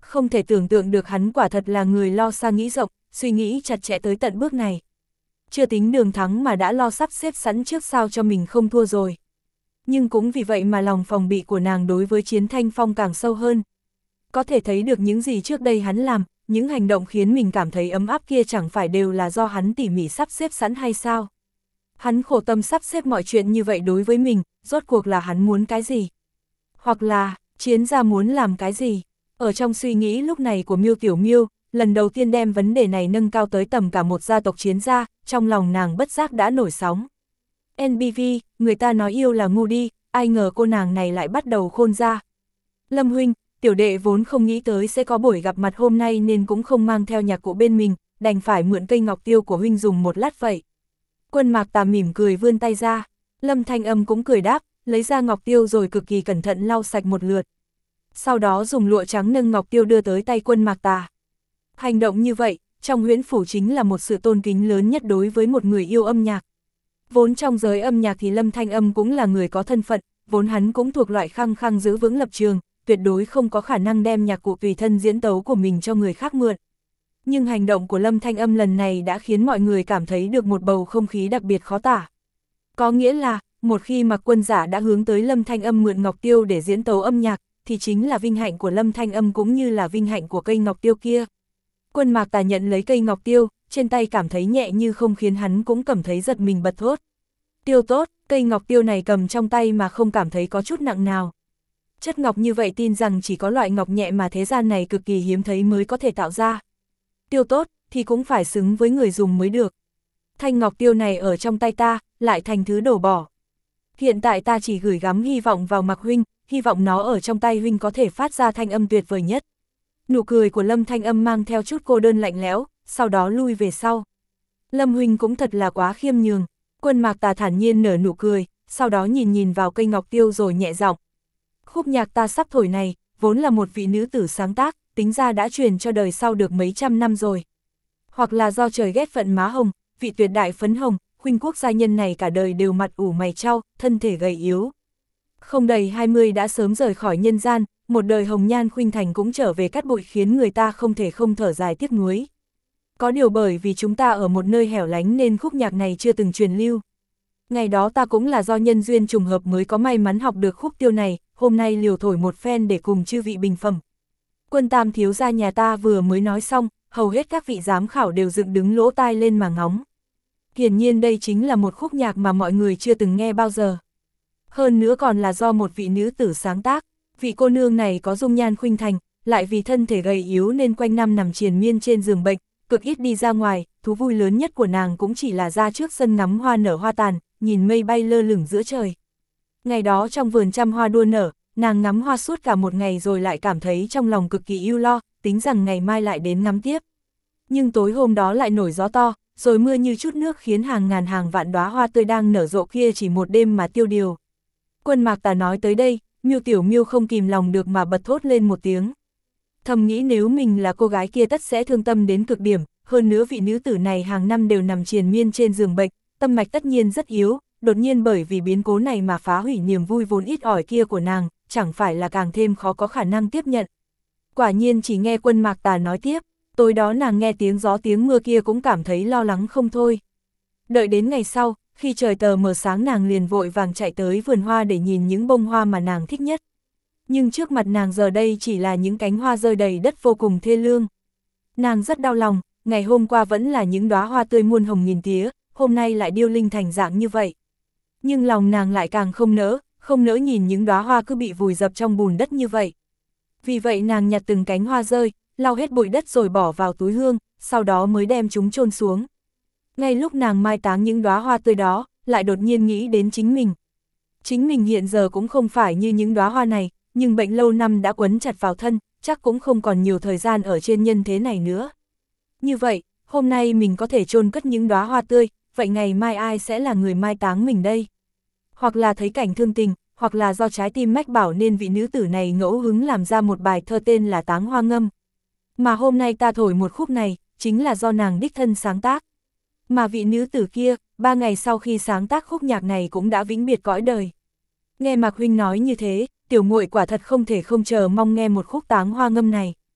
Không thể tưởng tượng được hắn quả thật là người lo xa nghĩ rộng, suy nghĩ chặt chẽ tới tận bước này. Chưa tính đường thắng mà đã lo sắp xếp sẵn trước sao cho mình không thua rồi. Nhưng cũng vì vậy mà lòng phòng bị của nàng đối với Chiến Thanh Phong càng sâu hơn. Có thể thấy được những gì trước đây hắn làm, những hành động khiến mình cảm thấy ấm áp kia chẳng phải đều là do hắn tỉ mỉ sắp xếp sẵn hay sao? Hắn khổ tâm sắp xếp mọi chuyện như vậy đối với mình, rốt cuộc là hắn muốn cái gì? Hoặc là, Chiến gia muốn làm cái gì? Ở trong suy nghĩ lúc này của Miêu Tiểu Miêu, lần đầu tiên đem vấn đề này nâng cao tới tầm cả một gia tộc Chiến gia, trong lòng nàng bất giác đã nổi sóng. NBV, người ta nói yêu là ngu đi, ai ngờ cô nàng này lại bắt đầu khôn ra. Lâm huynh, tiểu đệ vốn không nghĩ tới sẽ có buổi gặp mặt hôm nay nên cũng không mang theo nhạc cụ bên mình, đành phải mượn cây ngọc tiêu của huynh dùng một lát vậy. Quân Mạc Tà mỉm cười vươn tay ra, Lâm Thanh Âm cũng cười đáp, lấy ra ngọc tiêu rồi cực kỳ cẩn thận lau sạch một lượt. Sau đó dùng lụa trắng nâng ngọc tiêu đưa tới tay Quân Mạc Tà. Hành động như vậy, trong huyễn phủ chính là một sự tôn kính lớn nhất đối với một người yêu âm nhạc. Vốn trong giới âm nhạc thì Lâm Thanh Âm cũng là người có thân phận, vốn hắn cũng thuộc loại khăng khăng giữ vững lập trường, tuyệt đối không có khả năng đem nhạc cụ tùy thân diễn tấu của mình cho người khác mượn. Nhưng hành động của Lâm Thanh Âm lần này đã khiến mọi người cảm thấy được một bầu không khí đặc biệt khó tả. Có nghĩa là, một khi Mạc Quân Giả đã hướng tới Lâm Thanh Âm mượn ngọc tiêu để diễn tấu âm nhạc, thì chính là vinh hạnh của Lâm Thanh Âm cũng như là vinh hạnh của cây ngọc tiêu kia. Quân Mạc Tà nhận lấy cây ngọc tiêu, trên tay cảm thấy nhẹ như không khiến hắn cũng cảm thấy giật mình bật thốt. Tiêu tốt, cây ngọc tiêu này cầm trong tay mà không cảm thấy có chút nặng nào. Chất ngọc như vậy tin rằng chỉ có loại ngọc nhẹ mà thế gian này cực kỳ hiếm thấy mới có thể tạo ra. Tiêu tốt, thì cũng phải xứng với người dùng mới được. Thanh ngọc tiêu này ở trong tay ta, lại thành thứ đổ bỏ. Hiện tại ta chỉ gửi gắm hy vọng vào Mạc huynh, hy vọng nó ở trong tay huynh có thể phát ra thanh âm tuyệt vời nhất. Nụ cười của Lâm Thanh Âm mang theo chút cô đơn lạnh lẽo, sau đó lui về sau. Lâm huynh cũng thật là quá khiêm nhường. Quân Mạc Tà thản nhiên nở nụ cười, sau đó nhìn vào cây ngọc tiêu rồi nhẹ giọng. Khúc nhạc ta sắp thổi này, vốn là một vị nữ tử sáng tác, tính ra đã truyền cho đời sau được mấy trăm năm rồi. Hoặc là do trời ghét phận má hồng, vị tuyệt đại phấn hồng, huynh quốc gia nhân này cả đời đều mặt ủ mày trao, thân thể gầy yếu. Không đầy 20 đã sớm rời khỏi nhân gian, một đời hồng nhan khuynh thành cũng trở về cát bụi khiến người ta không thể không thở dài tiếc nuối. Có điều bởi vì chúng ta ở một nơi hẻo lánh nên khúc nhạc này chưa từng truyền lưu. Ngày đó ta cũng là do nhân duyên trùng hợp mới có may mắn học được khúc tiêu này, hôm nay liều thổi một phen để cùng chư vị bình phẩm. Quân Tam thiếu gia nhà ta vừa mới nói xong, hầu hết các vị giám khảo đều dựng đứng lỗ tai lên mà ngóng. Hiển nhiên đây chính là một khúc nhạc mà mọi người chưa từng nghe bao giờ. Hơn nữa còn là do một vị nữ tử sáng tác, vị cô nương này có dung nhan khuynh thành, lại vì thân thể gầy yếu nên quanh năm nằm triền miên trên giường bệnh, cực ít đi ra ngoài, thú vui lớn nhất của nàng cũng chỉ là ra trước sân ngắm hoa nở hoa tàn, nhìn mây bay lơ lửng giữa trời. Ngày đó trong vườn trăm hoa đua nở, nàng ngắm hoa suốt cả một ngày rồi lại cảm thấy trong lòng cực kỳ ưu lo, tính rằng ngày mai lại đến ngắm tiếp. Nhưng tối hôm đó lại nổi gió to, rồi mưa như chút nước khiến hàng ngàn hàng vạn đóa hoa tươi đang nở rộ kia chỉ một đêm mà tiêu điều. Quân Mạc Tà nói tới đây, Miêu Tiểu Miêu không kìm lòng được mà bật thốt lên một tiếng. Thầm nghĩ nếu mình là cô gái kia tất sẽ thương tâm đến cực điểm, hơn nữa vị nữ tử này hàng năm đều nằm triền miên trên giường bệnh, tâm mạch tất nhiên rất yếu, đột nhiên bởi vì biến cố này mà phá hủy niềm vui vốn ít ỏi kia của nàng, chẳng phải là càng thêm khó có khả năng tiếp nhận. Quả nhiên chỉ nghe Quân Mạc Tà nói tiếp, tối đó nàng nghe tiếng gió tiếng mưa kia cũng cảm thấy lo lắng không thôi. Đợi đến ngày sau, khi trời tờ mờ sáng nàng liền vội vàng chạy tới vườn hoa để nhìn những bông hoa mà nàng thích nhất. Nhưng trước mặt nàng giờ đây chỉ là những cánh hoa rơi đầy đất vô cùng thê lương. Nàng rất đau lòng, ngày hôm qua vẫn là những đóa hoa tươi muôn hồng nghìn tía, hôm nay lại điêu linh thành dạng như vậy. Nhưng lòng nàng lại càng không nỡ nhìn những đóa hoa cứ bị vùi dập trong bùn đất như vậy. Vì vậy nàng nhặt từng cánh hoa rơi, lau hết bụi đất rồi bỏ vào túi hương, sau đó mới đem chúng chôn xuống. Ngay lúc nàng mai táng những đóa hoa tươi đó, lại đột nhiên nghĩ đến chính mình. Chính mình hiện giờ cũng không phải như những đóa hoa này, nhưng bệnh lâu năm đã quấn chặt vào thân, chắc cũng không còn nhiều thời gian ở trên nhân thế này nữa. Như vậy, hôm nay mình có thể chôn cất những đóa hoa tươi, vậy ngày mai ai sẽ là người mai táng mình đây? Hoặc là thấy cảnh thương tình, hoặc là do trái tim mách bảo nên vị nữ tử này ngẫu hứng làm ra một bài thơ tên là Táng Hoa Ngâm. Mà hôm nay ta thổi một khúc này, chính là do nàng đích thân sáng tác. Mà vị nữ tử kia, 3 ngày sau khi sáng tác khúc nhạc này cũng đã vĩnh biệt cõi đời. Nghe Mạc huynh nói như thế, tiểu muội quả thật không thể không chờ mong nghe một khúc Táng Hoa Ngâm này.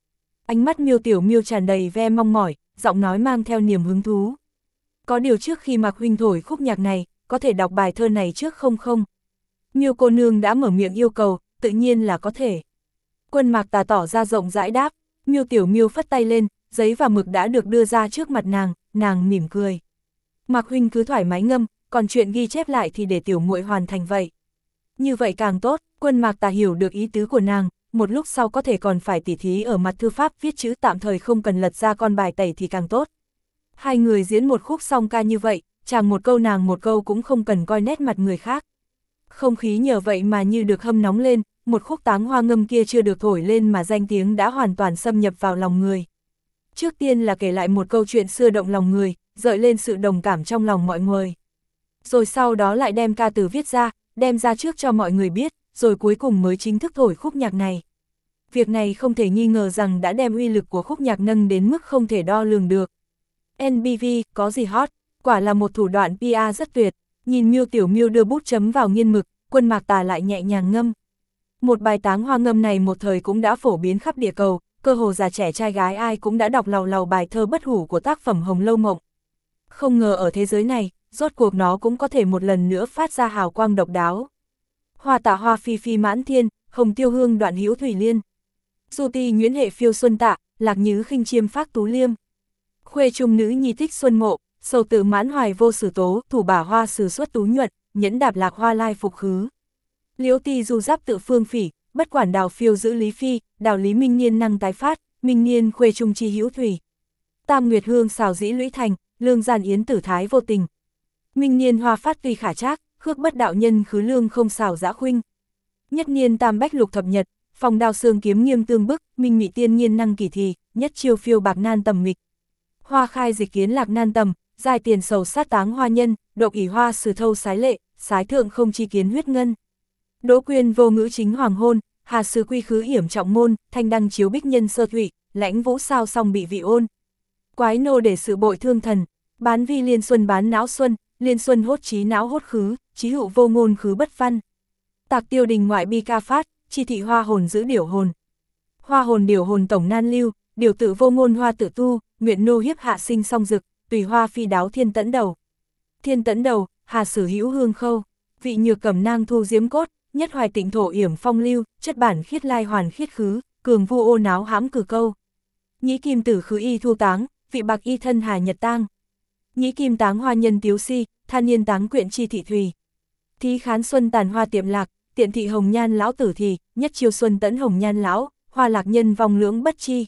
Ánh mắt Miêu Tiểu Miêu tràn đầy vẻ mong mỏi, giọng nói mang theo niềm hứng thú. Có điều trước khi Mạc huynh thổi khúc nhạc này, có thể đọc bài thơ này trước không không? Miêu cô nương đã mở miệng yêu cầu, tự nhiên là có thể. Quân Mạc Tà tỏ ra rộng rãi đáp, Miêu Tiểu Miêu phất tay lên, giấy và mực đã được đưa ra trước mặt nàng mỉm cười. Mạc huynh cứ thoải mái ngâm, còn chuyện ghi chép lại thì để tiểu muội hoàn thành vậy. Như vậy càng tốt, Quân Mạc Tà hiểu được ý tứ của nàng, một lúc sau có thể còn phải tỉ thí ở mặt thư pháp viết chữ tạm thời không cần lật ra con bài tẩy thì càng tốt. Hai người diễn một khúc song ca như vậy, chàng một câu nàng một câu cũng không cần coi nét mặt người khác. Không khí nhờ vậy mà như được hâm nóng lên, một khúc táng hoa ngâm kia chưa được thổi lên mà danh tiếng đã hoàn toàn xâm nhập vào lòng người. Trước tiên là kể lại một câu chuyện xưa động lòng người, gợi lên sự đồng cảm trong lòng mọi người. Rồi sau đó lại đem ca từ viết ra, đem ra trước cho mọi người biết, rồi cuối cùng mới chính thức thổi khúc nhạc này. Việc này không thể nghi ngờ rằng đã đem uy lực của khúc nhạc nâng đến mức không thể đo lường được. NBV, có gì hot, quả là một thủ đoạn PR rất tuyệt, nhìn Miêu Tiểu Miêu đưa bút chấm vào nghiên mực, Quân Mạc Tà lại nhẹ nhàng ngâm. Một bài táng hoa ngâm này một thời cũng đã phổ biến khắp địa cầu, cơ hồ già trẻ trai gái ai cũng đã đọc lầu lầu bài thơ bất hủ của tác phẩm Hồng Lâu Mộng. Không ngờ ở thế giới này, rốt cuộc nó cũng có thể một lần nữa phát ra hào quang độc đáo. Hoa tạ hoa phi phi mãn thiên, hồng tiêu hương đoạn hữu thủy liên. Du ti nhuyễn hệ phiêu xuân tạ, lạc nhứ khinh chiêm phác tú liêm. Khuê trung nữ nhi tích xuân mộ, sầu tự mãn hoài vô sử tố, thủ bả hoa sử xuất tú nhuận, nhẫn đạp lạc hoa lai phục khứ. Liễu ti du giáp tự phương phỉ, bất quản đào phiêu giữ lý phi, đào lý minh niên năng tái phát, minh niên khuê trung chi hữu thủy. Tam nguyệt hương xào dĩ lũy thành, lương gian yến tử thái vô tình. Minh niên hoa phát tuy khả trác, khước bất đạo nhân khứ lương không xào dã khuynh. Nhất niên tam bách lục thập nhật, phòng đào xương kiếm nghiêm tương bức, minh mị tiên nhiên năng kỳ thì, nhất chiêu phiêu bạc nan tầm mịch. Hoa khai dịch kiến lạc nan tầm, giai tiền sầu sát táng hoa nhân, độc ỷ hoa sử thâu sái lệ, sái thượng không chi kiến huyết ngân. Đỗ quyên vô ngữ chính hoàng hôn, hà sứ quy khứ hiểm trọng môn, thanh đăng chiếu bích nhân sơ thủy, lãnh vũ sao song bị vị ôn. Quái nô để sự bội thương thần, bán vi liên xuân bán não xuân, liên xuân hốt trí não hốt khứ, trí hữu vô ngôn khứ bất văn. Tạc tiêu đình ngoại bi ca phát, chi thị hoa hồn giữ điểu hồn. Hoa hồn điểu hồn tổng nan lưu, điều tự vô ngôn hoa tự tu, nguyện nô hiếp hạ sinh song dực, tùy hoa phi đáo thiên tẫn đầu. Thiên tẫn đầu, hà sử hữu hương khâu, vị nhược cẩm nang thu diếm cốt, nhất hoài tịnh thổ yểm phong lưu, chất bản khiết lai hoàn khiết khứ, cường vu ô náo hãm cử câu. Nhĩ kim tử khứ y thu táng, vị bạc y thân hà nhật tang. Nhĩ kim táng hoa nhân tiếu si, than niên táng quyện chi thị thùy. Thí khán xuân tàn hoa tiệm lạc, tiện thị hồng nhan lão tử thì, nhất chiêu xuân tẫn hồng nhan lão, hoa lạc nhân vong lưỡng bất chi.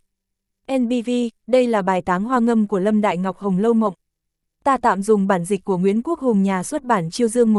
NBV, đây là bài táng hoa ngâm của Lâm Đại Ngọc Hồng Lâu Mộng. Ta tạm dùng bản dịch của Nguyễn Quốc Hùng nhà xuất bản Chiêu Dương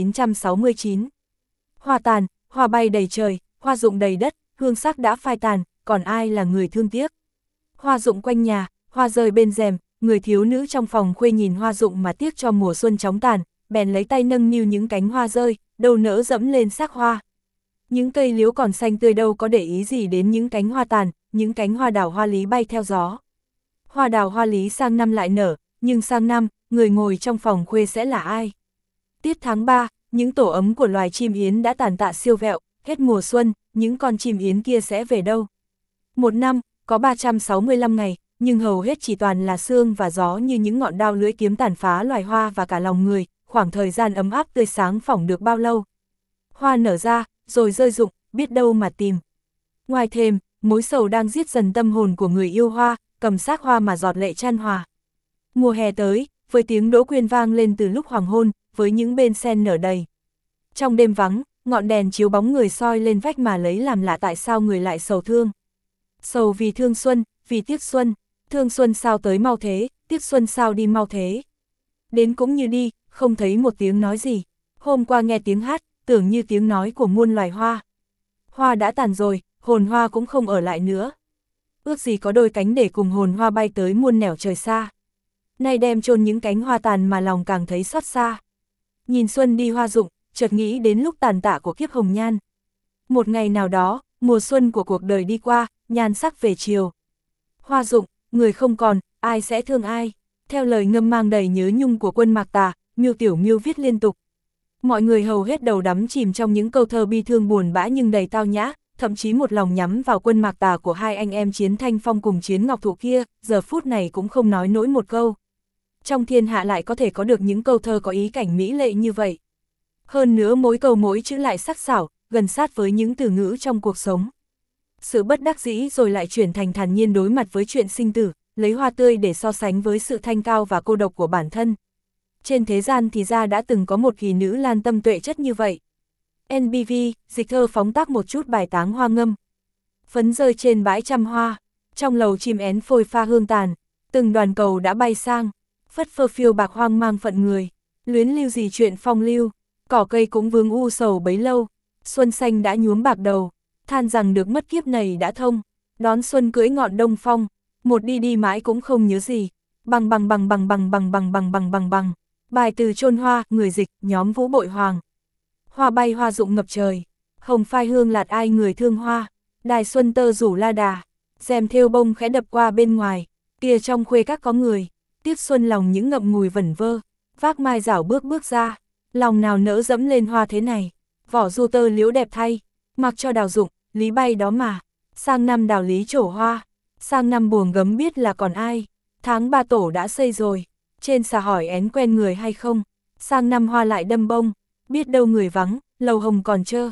1969. Hoa tàn, hoa bay đầy trời, hoa rụng đầy đất, hương sắc đã phai tàn, còn ai là người thương tiếc. Hoa rụng quanh nhà, hoa rơi bên rèm, người thiếu nữ trong phòng khuê nhìn hoa rụng mà tiếc cho mùa xuân chóng tàn, bèn lấy tay nâng niu những cánh hoa rơi, đâu nỡ dẫm lên xác hoa. Những cây liễu còn xanh tươi đâu có để ý gì đến những cánh hoa tàn, những cánh hoa đào hoa lý bay theo gió. Hoa đào hoa lý sang năm lại nở, nhưng sang năm, người ngồi trong phòng khuê sẽ là ai? Tiết tháng 3, những tổ ấm của loài chim yến đã tàn tạ siêu vẹo, hết mùa xuân, những con chim yến kia sẽ về đâu? Một năm, có 365 ngày, nhưng hầu hết chỉ toàn là sương và gió như những ngọn đao lưỡi kiếm tàn phá loài hoa và cả lòng người, khoảng thời gian ấm áp tươi sáng phỏng được bao lâu? Hoa nở ra, rồi rơi rụng, biết đâu mà tìm. Ngoài thềm, mối sầu đang giết dần tâm hồn của người yêu hoa, cầm xác hoa mà giọt lệ chan hòa. Mùa hè tới, với tiếng đỗ quyên vang lên từ lúc hoàng hôn, với những bên sen nở đầy. Trong đêm vắng, ngọn đèn chiếu bóng người soi lên vách mà lấy làm lạ tại sao người lại sầu thương. Sầu vì thương xuân, vì tiếc xuân, thương xuân sao tới mau thế, tiếc xuân sao đi mau thế. Đến cũng như đi, không thấy một tiếng nói gì. Hôm qua nghe tiếng hát, tưởng như tiếng nói của muôn loài hoa. Hoa đã tàn rồi, hồn hoa cũng không ở lại nữa. Ước gì có đôi cánh để cùng hồn hoa bay tới muôn nẻo trời xa. Nay đem chôn những cánh hoa tàn mà lòng càng thấy xót xa. Nhìn xuân đi hoa rụng, chợt nghĩ đến lúc tàn tạ của kiếp hồng nhan. Một ngày nào đó, mùa xuân của cuộc đời đi qua, nhan sắc về chiều. Hoa rụng, người không còn, ai sẽ thương ai? Theo lời ngâm mang đầy nhớ nhung của Quân Mạc Tà, Miêu Tiểu Miêu viết liên tục. Mọi người hầu hết đầu đắm chìm trong những câu thơ bi thương buồn bã nhưng đầy tao nhã, thậm chí một lòng nhắm vào quân Mạc Tà của hai anh em Chiến Thanh Phong cùng Chiến Ngọc Thụ kia, giờ phút này cũng không nói nổi một câu. Trong thiên hạ lại có thể có được những câu thơ có ý cảnh mỹ lệ như vậy. Hơn nữa mỗi câu mỗi chữ lại sắc sảo, gần sát với những từ ngữ trong cuộc sống. Sự bất đắc dĩ rồi lại chuyển thành thản nhiên đối mặt với chuyện sinh tử, lấy hoa tươi để so sánh với sự thanh cao và cô độc của bản thân. Trên thế gian thì ra đã từng có một kỳ nữ lan tâm tuệ chất như vậy. NBV, dịch thơ phóng tác một chút bài táng hoa ngâm. Phấn rơi trên bãi trăm hoa, trong lầu chim én phôi pha hương tàn, từng đoàn cầu đã bay sang, phất phơ phiêu bạc hoang mang phận người, luyến lưu gì chuyện phong lưu, cỏ cây cũng vương u sầu bấy lâu, xuân xanh đã nhuốm bạc đầu, than rằng được mất kiếp này đã thông, đón xuân cưỡi ngọn đông phong, một đi đi mãi cũng không nhớ gì, bằng bằng bằng bằng bằng bằng bằng bằng bằng bằng bằng. Bài từ chôn hoa, người dịch, nhóm Vũ Bội Hoàng. Hoa bay hoa rụng ngập trời, hồng phai hương lạt ai người thương hoa, đài xuân tơ rủ la đà, rèm thêu bông khẽ đập qua bên ngoài, kia trong khuê các có người, tiếc xuân lòng những ngậm ngùi vẩn vơ, vác mai rảo bước bước ra, lòng nào nỡ dẫm lên hoa thế này, vỏ du tơ liễu đẹp thay, mặc cho đào dụng, lý bay đó mà, sang năm đào lý trổ hoa, sang năm buồng gấm biết là còn ai, tháng 3 tổ đã xây rồi, trên xà hỏi én quen người hay không, sang năm hoa lại đâm bông, biết đâu người vắng, lầu hồng còn trơ,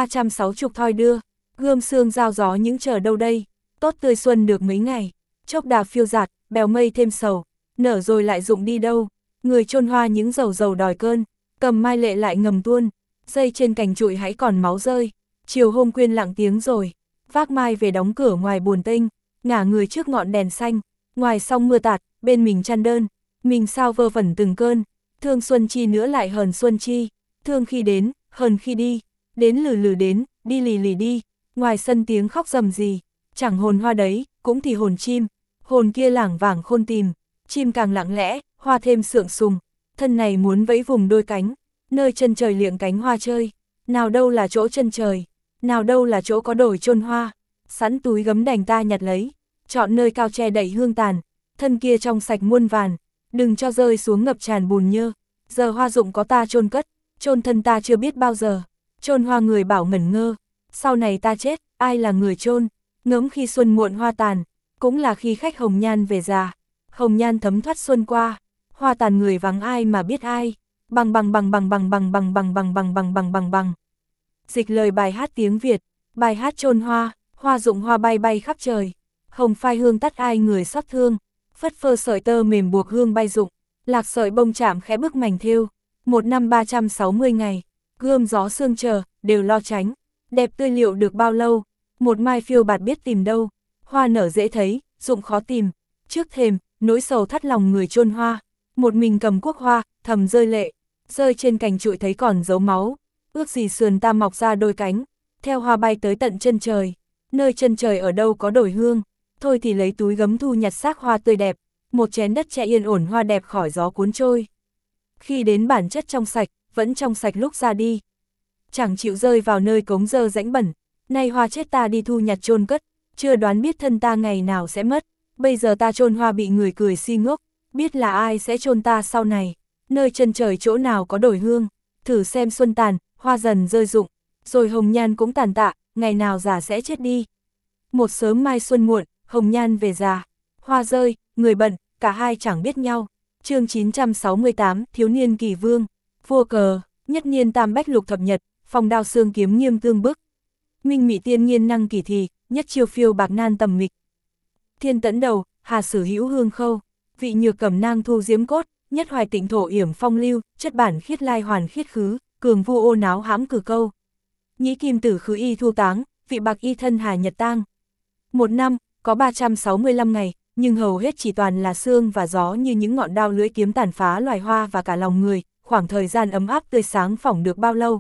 360 thoi đưa, gươm xương giao gió những chờ đâu đây, tốt tươi xuân được mấy ngày, chốc đà phiêu giạt, bèo mây thêm sầu, nở rồi lại rụng đi đâu, người chôn hoa những dầu dầu đòi cơn, cầm mai lệ lại ngầm tuôn, dây trên cành trụi hãy còn máu rơi, chiều hôm quyên lặng tiếng rồi, vác mai về đóng cửa ngoài buồn tinh, ngả người trước ngọn đèn xanh, ngoài sông mưa tạt, bên mình chăn đơn, mình sao vơ vẩn từng cơn, thương xuân chi nữa lại hờn xuân chi, thương khi đến, hờn khi đi, đến lừ lừ đến, đi lì lì đi, ngoài sân tiếng khóc rầm gì, chẳng hồn hoa đấy, cũng thì hồn chim, hồn kia lảng vảng khôn tìm, chim càng lặng lẽ, hoa thêm sượng sùng, thân này muốn vẫy vùng đôi cánh, nơi chân trời liệng cánh hoa chơi, nào đâu là chỗ chân trời, nào đâu là chỗ có đồi chôn hoa, sẵn túi gấm đành ta nhặt lấy, chọn nơi cao che đậy hương tàn, thân kia trong sạch muôn vàn, đừng cho rơi xuống ngập tràn bùn nhơ, giờ hoa rụng có ta chôn cất, chôn thân ta chưa biết bao giờ, chôn hoa người bảo ngẩn ngơ, sau này ta chết, ai là người chôn, ngẫm khi xuân muộn hoa tàn, cũng là khi khách hồng nhan về già, hồng nhan thấm thoát xuân qua, hoa tàn người vắng ai mà biết ai, bằng bằng bằng bằng bằng bằng bằng bằng bằng bằng bằng bằng bằng bằng. Dịch lời bài hát tiếng Việt, bài hát chôn hoa, hoa rụng hoa bay bay khắp trời, hồng phai hương tắt ai người xót thương, phất phơ sợi tơ mềm buộc hương bay rụng, lạc sợi bông chạm khẽ bức mảnh thêu, một năm 360 ngày, gươm gió sương chờ, đều lo tránh, đẹp tươi liệu được bao lâu, một mai phiêu bạt biết tìm đâu, hoa nở dễ thấy, rụng khó tìm, trước thềm, nỗi sầu thắt lòng người chôn hoa, một mình cầm cuốc hoa, thầm rơi lệ, rơi trên cành trụi thấy còn dấu máu, ước gì sườn ta mọc ra đôi cánh, theo hoa bay tới tận chân trời, nơi chân trời ở đâu có đồi hương, thôi thì lấy túi gấm thu nhặt xác hoa tươi đẹp, một chén đất che yên ổn hoa đẹp khỏi gió cuốn trôi. Khi đến bản chất trong sạch, vẫn trong sạch lúc ra đi. Chẳng chịu rơi vào nơi cống dơ rãnh bẩn, nay hoa chết ta đi thu nhặt chôn cất, chưa đoán biết thân ta ngày nào sẽ mất, bây giờ ta chôn hoa bị người cười si ngốc, biết là ai sẽ chôn ta sau này, nơi chân trời chỗ nào có đồi hương, thử xem xuân tàn, hoa dần rơi rụng, rồi hồng nhan cũng tàn tạ, ngày nào già sẽ chết đi. Một sớm mai xuân muộn, hồng nhan về già, hoa rơi, người bận, cả hai chẳng biết nhau. Chương 968, thiếu niên kỳ vương, vua cờ, nhất niên tam bách lục thập nhật, phong đao xương kiếm nghiêm tương bức. Minh mị tiên nhiên năng kỳ thì, nhất chiêu phiêu bạc nan tầm mịch. Thiên tẫn đầu, hà sử hữu hương khâu, vị nhược cẩm nang thu diếm cốt, nhất hoài tịnh thổ yểm phong lưu, chất bản khiết lai hoàn khiết khứ, cường vu ô náo hãm cử câu. Nhĩ kim tử khứ y thu táng, vị bạc y thân hà nhật tang. Một năm, có 365 ngày, nhưng hầu hết chỉ toàn là sương và gió như những ngọn đao lưỡi kiếm tàn phá loài hoa và cả lòng người, khoảng thời gian ấm áp tươi sáng phỏng được bao lâu.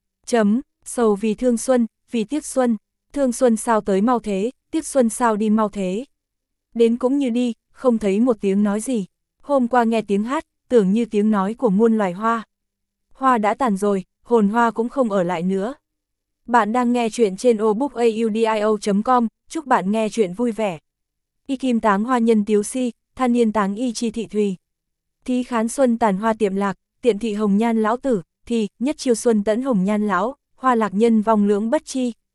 Sầu vì thương xuân, vì tiếc xuân, thương xuân sao tới mau thế, tiếc xuân sao đi mau thế. Đến cũng như đi, không thấy một tiếng nói gì, hôm qua nghe tiếng hát, tưởng như tiếng nói của muôn loài hoa. Hoa đã tàn rồi, hồn hoa cũng không ở lại nữa. Bạn đang nghe chuyện trên audiobook.com, chúc bạn nghe chuyện vui vẻ. Y kim táng hoa nhân tiếu si, than niên táng y chi thị thùy. Thí khán xuân tàn hoa tiệm lạc, tiện thị hồng nhan lão tử, thì nhất chiêu xuân tẫn hồng nhan lão, hoa lạc nhân vong lưỡng bất chi.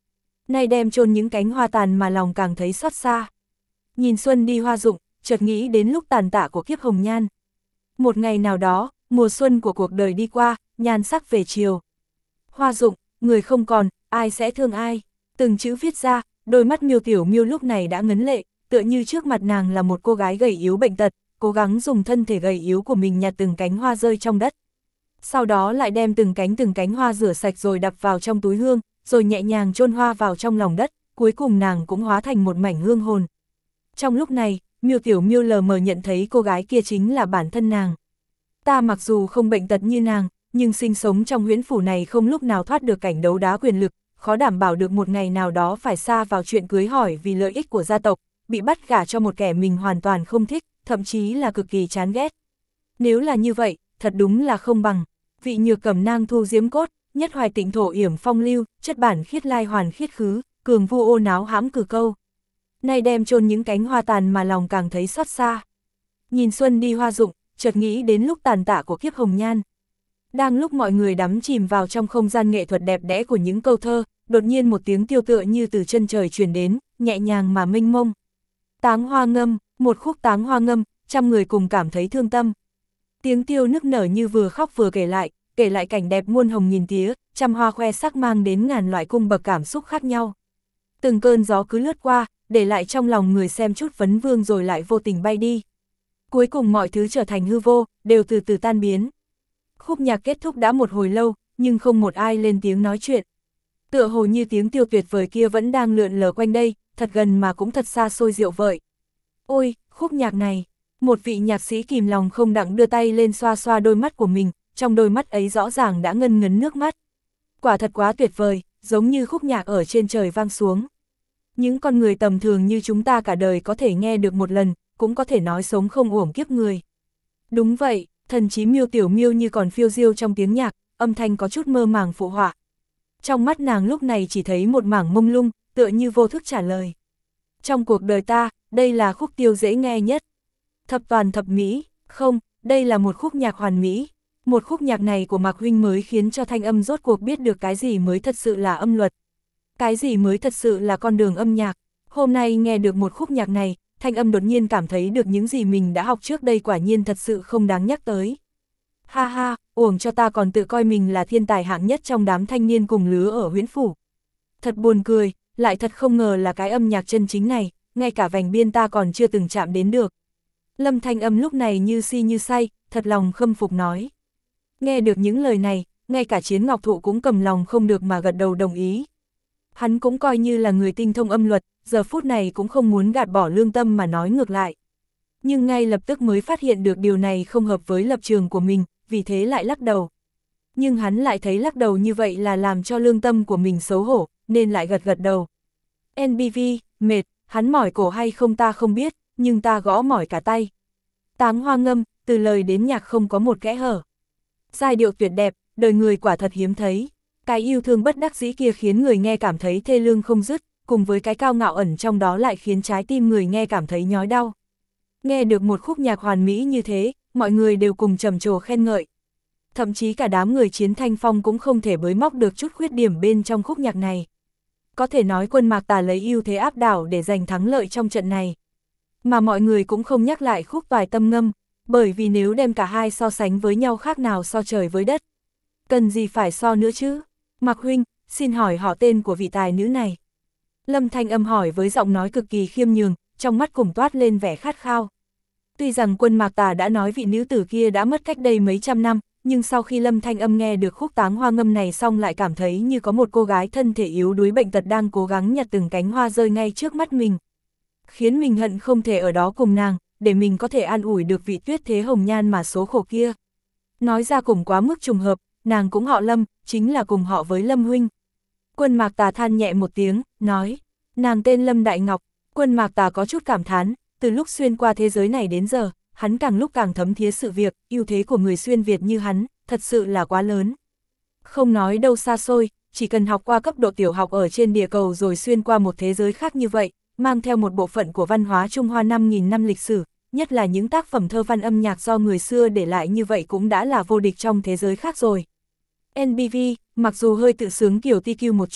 nay đem chôn những cánh hoa tàn mà lòng càng thấy xót xa. Nhìn xuân đi hoa rụng, chợt nghĩ đến lúc tàn tạ của kiếp hồng nhan. Một ngày nào đó, mùa xuân của cuộc đời đi qua, nhan sắc về chiều. Hoa rụng, người không còn, ai sẽ thương ai. Từng chữ viết ra, đôi mắt Miêu Tiểu Miêu lúc này đã ngấn lệ, tựa như trước mặt nàng là một cô gái gầy yếu bệnh tật, cố gắng dùng thân thể gầy yếu của mình nhặt từng cánh hoa rơi trong đất. Sau đó lại đem từng cánh hoa rửa sạch rồi đập vào trong túi hương, rồi nhẹ nhàng chôn hoa vào trong lòng đất, cuối cùng nàng cũng hóa thành một mảnh hương hồn. Trong lúc này, Miêu Tiểu Miêu lờ mờ nhận thấy cô gái kia chính là bản thân nàng. Ta mặc dù không bệnh tật như nàng, nhưng sinh sống trong huyễn phủ này không lúc nào thoát được cảnh đấu đá quyền lực, khó đảm bảo được một ngày nào đó phải sa vào chuyện cưới hỏi vì lợi ích của gia tộc, bị bắt gả cho một kẻ mình hoàn toàn không thích, thậm chí là cực kỳ chán ghét. Nếu là như vậy, thật đúng là không bằng. Vị nhược cẩm nang thu diễm cốt, nhất hoài tịnh thổ yểm phong lưu, chất bản khiết lai hoàn khiết khứ, cường vu ô náo hãm cử câu. Nay đem chôn những cánh hoa tàn mà lòng càng thấy xót xa. Nhìn xuân đi hoa rụng, chợt nghĩ đến lúc tàn tạ của kiếp hồng nhan. Đang lúc mọi người đắm chìm vào trong không gian nghệ thuật đẹp đẽ của những câu thơ, đột nhiên một tiếng tiêu tựa như từ chân trời truyền đến, nhẹ nhàng mà mênh mông. Táng hoa ngâm, một khúc táng hoa ngâm, trăm người cùng cảm thấy thương tâm. Tiếng tiêu nức nở như vừa khóc vừa kể lại cảnh đẹp muôn hồng nghìn tía, trăm hoa khoe sắc mang đến ngàn loại cung bậc cảm xúc khác nhau. Từng cơn gió cứ lướt qua, để lại trong lòng người xem chút vấn vương rồi lại vô tình bay đi. Cuối cùng mọi thứ trở thành hư vô, đều từ từ tan biến. Khúc nhạc kết thúc đã một hồi lâu, nhưng không một ai lên tiếng nói chuyện. Tựa hồ như tiếng tiêu tuyệt vời kia vẫn đang lượn lờ quanh đây, thật gần mà cũng thật xa xôi diệu vợi. Ôi, khúc nhạc này, một vị nhạc sĩ kìm lòng không đặng đưa tay lên xoa xoa đôi mắt của mình, trong đôi mắt ấy rõ ràng đã ngân ngấn nước mắt. Quả thật quá tuyệt vời, giống như khúc nhạc ở trên trời vang xuống. Những con người tầm thường như chúng ta cả đời có thể nghe được một lần, cũng có thể nói sống không uổng kiếp người. Đúng vậy, thần trí Miêu Tiểu Miêu như còn phiêu diêu trong tiếng nhạc, âm thanh có chút mơ màng phụ họa. Trong mắt nàng lúc này chỉ thấy một mảng mông lung, tựa như vô thức trả lời. Trong cuộc đời ta, đây là khúc tiêu dễ nghe nhất. Thập toàn thập mỹ, không, đây là một khúc nhạc hoàn mỹ. Một khúc nhạc này của Mạc huynh mới khiến cho Thanh Âm rốt cuộc biết được cái gì mới thật sự là âm luật. Cái gì mới thật sự là con đường âm nhạc. Hôm nay nghe được một khúc nhạc này, Thanh Âm đột nhiên cảm thấy được những gì mình đã học trước đây quả nhiên thật sự không đáng nhắc tới. Ha ha, uổng cho ta còn tự coi mình là thiên tài hạng nhất trong đám thanh niên cùng lứa ở huyễn phủ. Thật buồn cười, lại thật không ngờ là cái âm nhạc chân chính này, ngay cả vành biên ta còn chưa từng chạm đến được. Lâm Thanh Âm lúc này như si như say, thật lòng khâm phục nói. Nghe được những lời này, ngay cả Chiến Ngọc Thụ cũng cầm lòng không được mà gật đầu đồng ý. Hắn cũng coi như là người tinh thông âm luật, giờ phút này cũng không muốn gạt bỏ lương tâm mà nói ngược lại. Nhưng ngay lập tức mới phát hiện được điều này không hợp với lập trường của mình, vì thế lại lắc đầu. Nhưng hắn lại thấy lắc đầu như vậy là làm cho lương tâm của mình xấu hổ, nên lại gật gật đầu. NBV, mệt, hắn mỏi cổ hay không ta không biết, nhưng ta gõ mỏi cả tay. Táng hoa ngâm, từ lời đến nhạc không có một kẽ hở. Giai điệu tuyệt đẹp, đời người quả thật hiếm thấy. Cái yêu thương bất đắc dĩ kia khiến người nghe cảm thấy thê lương không dứt, cùng với cái cao ngạo ẩn trong đó lại khiến trái tim người nghe cảm thấy nhói đau. Nghe được một khúc nhạc hoàn mỹ như thế, mọi người đều cùng trầm trồ khen ngợi. Thậm chí cả đám người Chiến Thanh Phong cũng không thể bới móc được chút khuyết điểm bên trong khúc nhạc này. Có thể nói quân Mạc Tà lấy ưu thế áp đảo để giành thắng lợi trong trận này. Mà mọi người cũng không nhắc lại khúc Toài Tâm Ngâm, bởi vì nếu đem cả hai so sánh với nhau khác nào so trời với đất. Cần gì phải so nữa chứ? Mạc huynh, xin hỏi họ tên của vị tài nữ này. Lâm Thanh Âm hỏi với giọng nói cực kỳ khiêm nhường, trong mắt cùng toát lên vẻ khát khao. Tuy rằng quân Mạc Tà đã nói vị nữ tử kia đã mất cách đây mấy trăm năm, nhưng sau khi Lâm Thanh Âm nghe được khúc táng hoa ngâm này xong lại cảm thấy như có một cô gái thân thể yếu đuối bệnh tật đang cố gắng nhặt từng cánh hoa rơi ngay trước mắt mình. Khiến mình hận không thể ở đó cùng nàng, để mình có thể an ủi được vị tuyết thế hồng nhan mà số khổ kia. Nói ra cùng quá mức trùng hợp, nàng cũng họ Lâm, chính là cùng họ với Lâm huynh. Quân Mạc Tà than nhẹ một tiếng, nói, nàng tên Lâm Đại Ngọc. Quân Mạc Tà có chút cảm thán, từ lúc xuyên qua thế giới này đến giờ, hắn càng lúc càng thấm thía sự việc, ưu thế của người xuyên Việt như hắn, thật sự là quá lớn. Không nói đâu xa xôi, chỉ cần học qua cấp độ tiểu học ở trên địa cầu rồi xuyên qua một thế giới khác như vậy, mang theo một bộ phận của văn hóa Trung Hoa 5.000 năm lịch sử, nhất là những tác phẩm thơ văn âm nhạc do người xưa để lại như vậy cũng đã là vô địch trong thế giới khác rồi. NBV, mặc dù hơi tự sướng kiểu TQ một chút,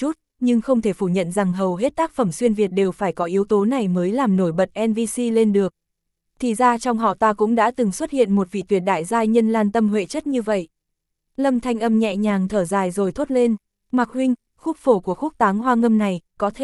nhưng không thể phủ nhận rằng hầu hết tác phẩm xuyên Việt đều phải có yếu tố này mới làm nổi bật NVC lên được. Thì ra trong họ ta cũng đã từng xuất hiện một vị tuyệt đại giai nhân lan tâm huệ chất như vậy. Lâm Thanh Âm nhẹ nhàng thở dài rồi thốt lên, Mạc huynh, khúc phổ của khúc Táng Hoa Ngâm này,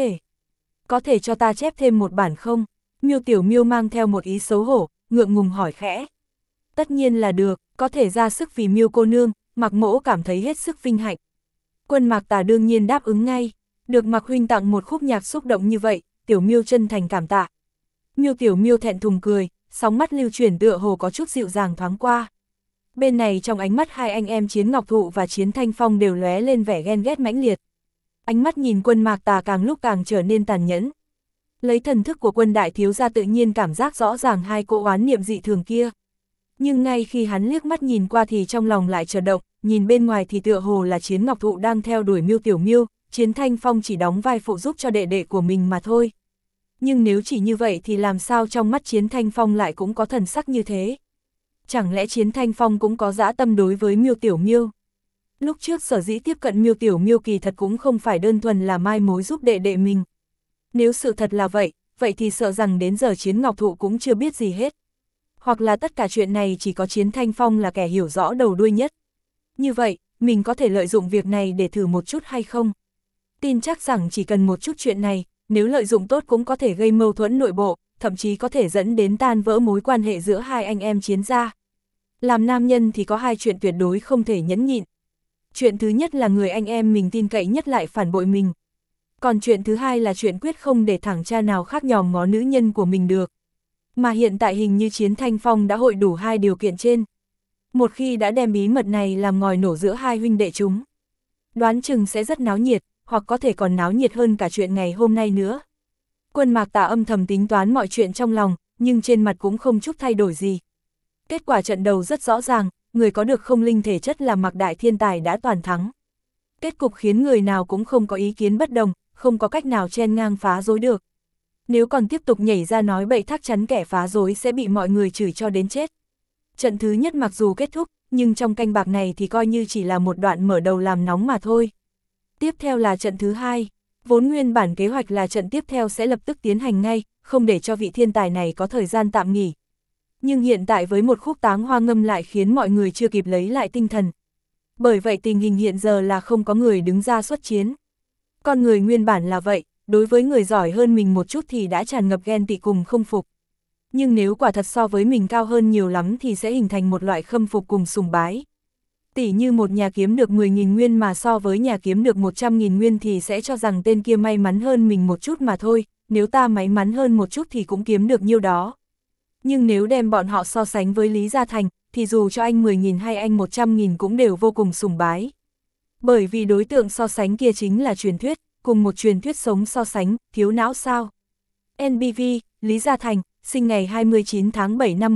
có thể cho ta chép thêm một bản không? Miêu Tiểu Miêu mang theo một ý xấu hổ, ngượng ngùng hỏi khẽ. Tất nhiên là được, có thể ra sức vì Miêu cô nương, Mạc mỗ cảm thấy hết sức vinh hạnh. Quân Mạc Tà đương nhiên đáp ứng ngay, được Mạc huynh tặng một khúc nhạc xúc động như vậy, Tiểu Miêu chân thành cảm tạ. Miêu Tiểu Miêu thẹn thùng cười, sóng mắt lưu chuyển tựa hồ có chút dịu dàng thoáng qua. Bên này trong ánh mắt hai anh em Chiến Ngọc Thụ và Chiến Thanh Phong đều lóe lên vẻ ghen ghét mãnh liệt. Ánh mắt nhìn Quân Mạc Tà càng lúc càng trở nên tàn nhẫn. Lấy thần thức của Quân đại thiếu gia tự nhiên cảm giác rõ ràng hai cỗ oán niệm dị thường kia. Nhưng ngay khi hắn liếc mắt nhìn qua thì trong lòng lại chợt động, nhìn bên ngoài thì tựa hồ là Chiến Ngọc Thụ đang theo đuổi Miêu Tiểu Miêu, Chiến Thanh Phong chỉ đóng vai phụ giúp cho đệ đệ của mình mà thôi. Nhưng nếu chỉ như vậy thì làm sao trong mắt Chiến Thanh Phong lại cũng có thần sắc như thế? Chẳng lẽ Chiến Thanh Phong cũng có dã tâm đối với Miêu Tiểu Miêu? Lúc trước sở dĩ tiếp cận Miêu Tiểu Miêu kỳ thật cũng không phải đơn thuần là mai mối giúp đệ đệ mình. Nếu sự thật là vậy, vậy thì sợ rằng đến giờ Chiến Ngọc Thụ cũng chưa biết gì hết. Hoặc là tất cả chuyện này chỉ có Chiến Thanh Phong là kẻ hiểu rõ đầu đuôi nhất. Như vậy, mình có thể lợi dụng việc này để thử một chút hay không? Tin chắc rằng chỉ cần một chút chuyện này, nếu lợi dụng tốt cũng có thể gây mâu thuẫn nội bộ, thậm chí có thể dẫn đến tan vỡ mối quan hệ giữa hai anh em Chiến gia. Làm nam nhân thì có hai chuyện tuyệt đối không thể nhẫn nhịn. Chuyện thứ nhất là người anh em mình tin cậy nhất lại phản bội mình. Còn chuyện thứ hai là chuyện quyết không để thằng cha nào khác nhòm ngó nữ nhân của mình được. Mà hiện tại hình như Chiến Thanh Phong đã hội đủ hai điều kiện trên. Một khi đã đem bí mật này làm ngòi nổ giữa hai huynh đệ chúng, đoán chừng sẽ rất náo nhiệt, hoặc có thể còn náo nhiệt hơn cả chuyện ngày hôm nay nữa. Quân Mạc Tà âm thầm tính toán mọi chuyện trong lòng, nhưng trên mặt cũng không chút thay đổi gì. Kết quả trận đầu rất rõ ràng, người có được không linh thể chất là Mạc Đại Thiên Tài đã toàn thắng. Kết cục khiến người nào cũng không có ý kiến bất đồng, không có cách nào chen ngang phá rối được. Nếu còn tiếp tục nhảy ra nói bậy thác chắn kẻ phá rối sẽ bị mọi người chửi cho đến chết. Trận thứ nhất mặc dù kết thúc, nhưng trong canh bạc này thì coi như chỉ là một đoạn mở đầu làm nóng mà thôi. Tiếp theo là trận thứ hai, vốn nguyên bản kế hoạch là trận tiếp theo sẽ lập tức tiến hành ngay, không để cho vị thiên tài này có thời gian tạm nghỉ. Nhưng hiện tại với một khúc Táng Hoa Ngâm lại khiến mọi người chưa kịp lấy lại tinh thần. Bởi vậy tình hình hiện giờ là không có người đứng ra xuất chiến. Con người nguyên bản là vậy, đối với người giỏi hơn mình một chút thì đã tràn ngập ghen tị cùng không phục. Nhưng nếu quả thật so với mình cao hơn nhiều lắm thì sẽ hình thành một loại khâm phục cùng sùng bái. Tỷ như một nhà kiếm được 10.000 nguyên mà so với nhà kiếm được 100.000 nguyên thì sẽ cho rằng tên kia may mắn hơn mình một chút mà thôi, nếu ta may mắn hơn một chút thì cũng kiếm được nhiêu đó. Nhưng nếu đem bọn họ so sánh với Lý Gia Thành, thì dù cho anh 10.000 hay anh 100.000 cũng đều vô cùng sùng bái. Bởi vì đối tượng so sánh kia chính là truyền thuyết, cùng một truyền thuyết sống so sánh, thiếu não sao. NBV, Lý Gia Thành, sinh ngày 29 tháng 7 năm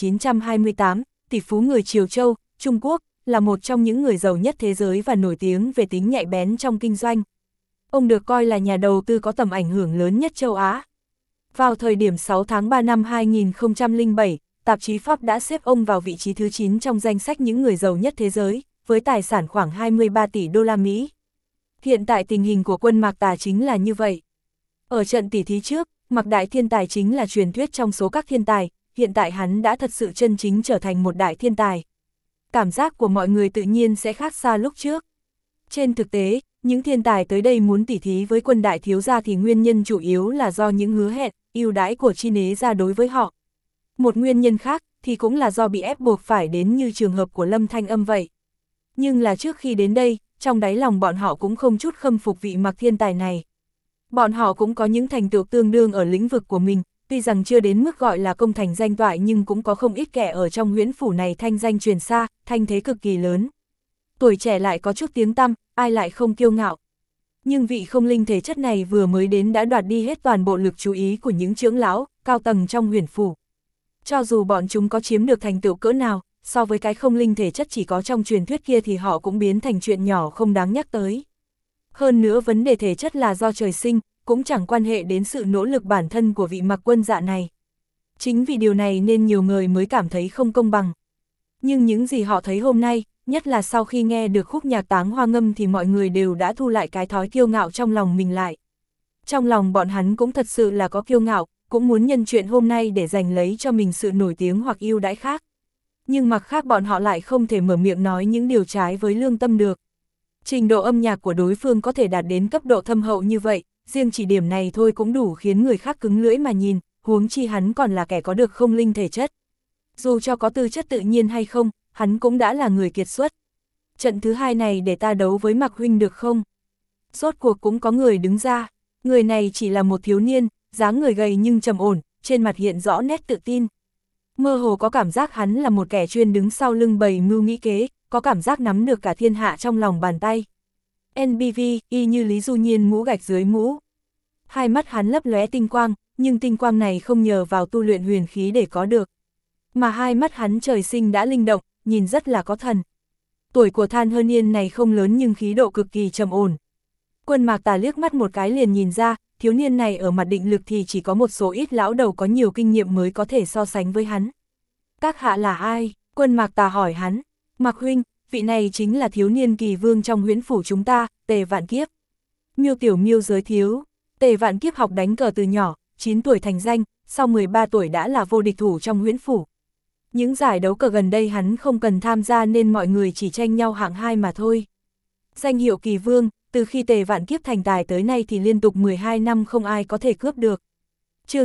1928, tỷ phú người Triều Châu, Trung Quốc, là một trong những người giàu nhất thế giới và nổi tiếng về tính nhạy bén trong kinh doanh. Ông được coi là nhà đầu tư có tầm ảnh hưởng lớn nhất châu Á. Vào thời điểm 6 tháng 3 năm 2007, tạp chí Forbes đã xếp ông vào vị trí thứ 9 trong danh sách những người giàu nhất thế giới, với tài sản khoảng 23 tỷ đô la Mỹ. Hiện tại tình hình của Quân Mạc Tà chính là như vậy. Ở trận tỷ thí trước, Mạc Đại Thiên Tài chính là truyền thuyết trong số các thiên tài, hiện tại hắn đã thật sự chân chính trở thành một đại thiên tài. Cảm giác của mọi người tự nhiên sẽ khác xa lúc trước. Trên thực tế, những thiên tài tới đây muốn tỉ thí với Quân đại thiếu gia thì nguyên nhân chủ yếu là do những hứa hẹn, ưu đãi của Chi Nế gia đối với họ. Một nguyên nhân khác thì cũng là do bị ép buộc phải đến như trường hợp của Lâm Thanh Âm vậy. Nhưng là trước khi đến đây, trong đáy lòng bọn họ cũng không chút khâm phục vị Mạc thiên tài này. Bọn họ cũng có những thành tựu tương đương ở lĩnh vực của mình, tuy rằng chưa đến mức gọi là công thành danh toại nhưng cũng có không ít kẻ ở trong huyễn phủ này thanh danh truyền xa, thanh thế cực kỳ lớn. Tuổi trẻ lại có chút tiếng tăm, ai lại không kiêu ngạo. Nhưng vị không linh thể chất này vừa mới đến đã đoạt đi hết toàn bộ lực chú ý của những trưởng lão, cao tầng trong huyễn phủ. Cho dù bọn chúng có chiếm được thành tựu cỡ nào, so với cái không linh thể chất chỉ có trong truyền thuyết kia thì họ cũng biến thành chuyện nhỏ không đáng nhắc tới. Hơn nữa vấn đề thể chất là do trời sinh, cũng chẳng quan hệ đến sự nỗ lực bản thân của vị Mạc Quân Dạ này. Chính vì điều này nên nhiều người mới cảm thấy không công bằng. Nhưng những gì họ thấy hôm nay, nhất là sau khi nghe được khúc nhạc Táng Hoa ngâm thì mọi người đều đã thu lại cái thói kiêu ngạo trong lòng mình lại. Trong lòng bọn hắn cũng thật sự là có kiêu ngạo, cũng muốn nhân chuyện hôm nay để giành lấy cho mình sự nổi tiếng hoặc ưu đãi khác. Nhưng mặt khác bọn họ lại không thể mở miệng nói những điều trái với lương tâm được. Trình độ âm nhạc của đối phương có thể đạt đến cấp độ thâm hậu như vậy, riêng chỉ điểm này thôi cũng đủ khiến người khác cứng lưỡi mà nhìn, huống chi hắn còn là kẻ có được không linh thể chất. Dù cho có tư chất tự nhiên hay không, hắn cũng đã là người kiệt xuất. Trận thứ hai này để ta đấu với Mạc huynh được không? Rốt cuộc cũng có người đứng ra, người này chỉ là một thiếu niên, dáng người gầy nhưng trầm ổn, trên mặt hiện rõ nét tự tin. Mơ hồ có cảm giác hắn là một kẻ chuyên đứng sau lưng bày mưu nghĩ kế, có cảm giác nắm được cả thiên hạ trong lòng bàn tay. NBV, y như Lý Du Nhiên mũ gạch dưới mũ. Hai mắt hắn lấp lóe tinh quang, nhưng tinh quang này không nhờ vào tu luyện huyền khí để có được. Mà hai mắt hắn trời sinh đã linh động, nhìn rất là có thần. Tuổi của Than Hơn Yên này không lớn nhưng khí độ cực kỳ trầm ổn. Quân Mạc Tà liếc mắt một cái liền nhìn ra, thiếu niên này ở mặt định lực thì chỉ có một số ít lão đầu có nhiều kinh nghiệm mới có thể so sánh với hắn. Các hạ là ai? Quân Mạc Tà hỏi hắn. Mạc huynh, vị này chính là thiếu niên kỳ vương trong huyễn phủ chúng ta, Tề Vạn Kiếp. Miêu Tiểu Miêu giới thiệu, Tề Vạn Kiếp học đánh cờ từ nhỏ, 9 tuổi thành danh, sau 13 tuổi đã là vô địch thủ trong huyễn phủ. Những giải đấu cờ gần đây hắn không cần tham gia nên mọi người chỉ tranh nhau hạng 2 mà thôi. Danh hiệu kỳ vương, từ khi Tề Vạn Kiếp thành tài tới nay thì liên tục 12 năm không ai có thể cướp được. Chương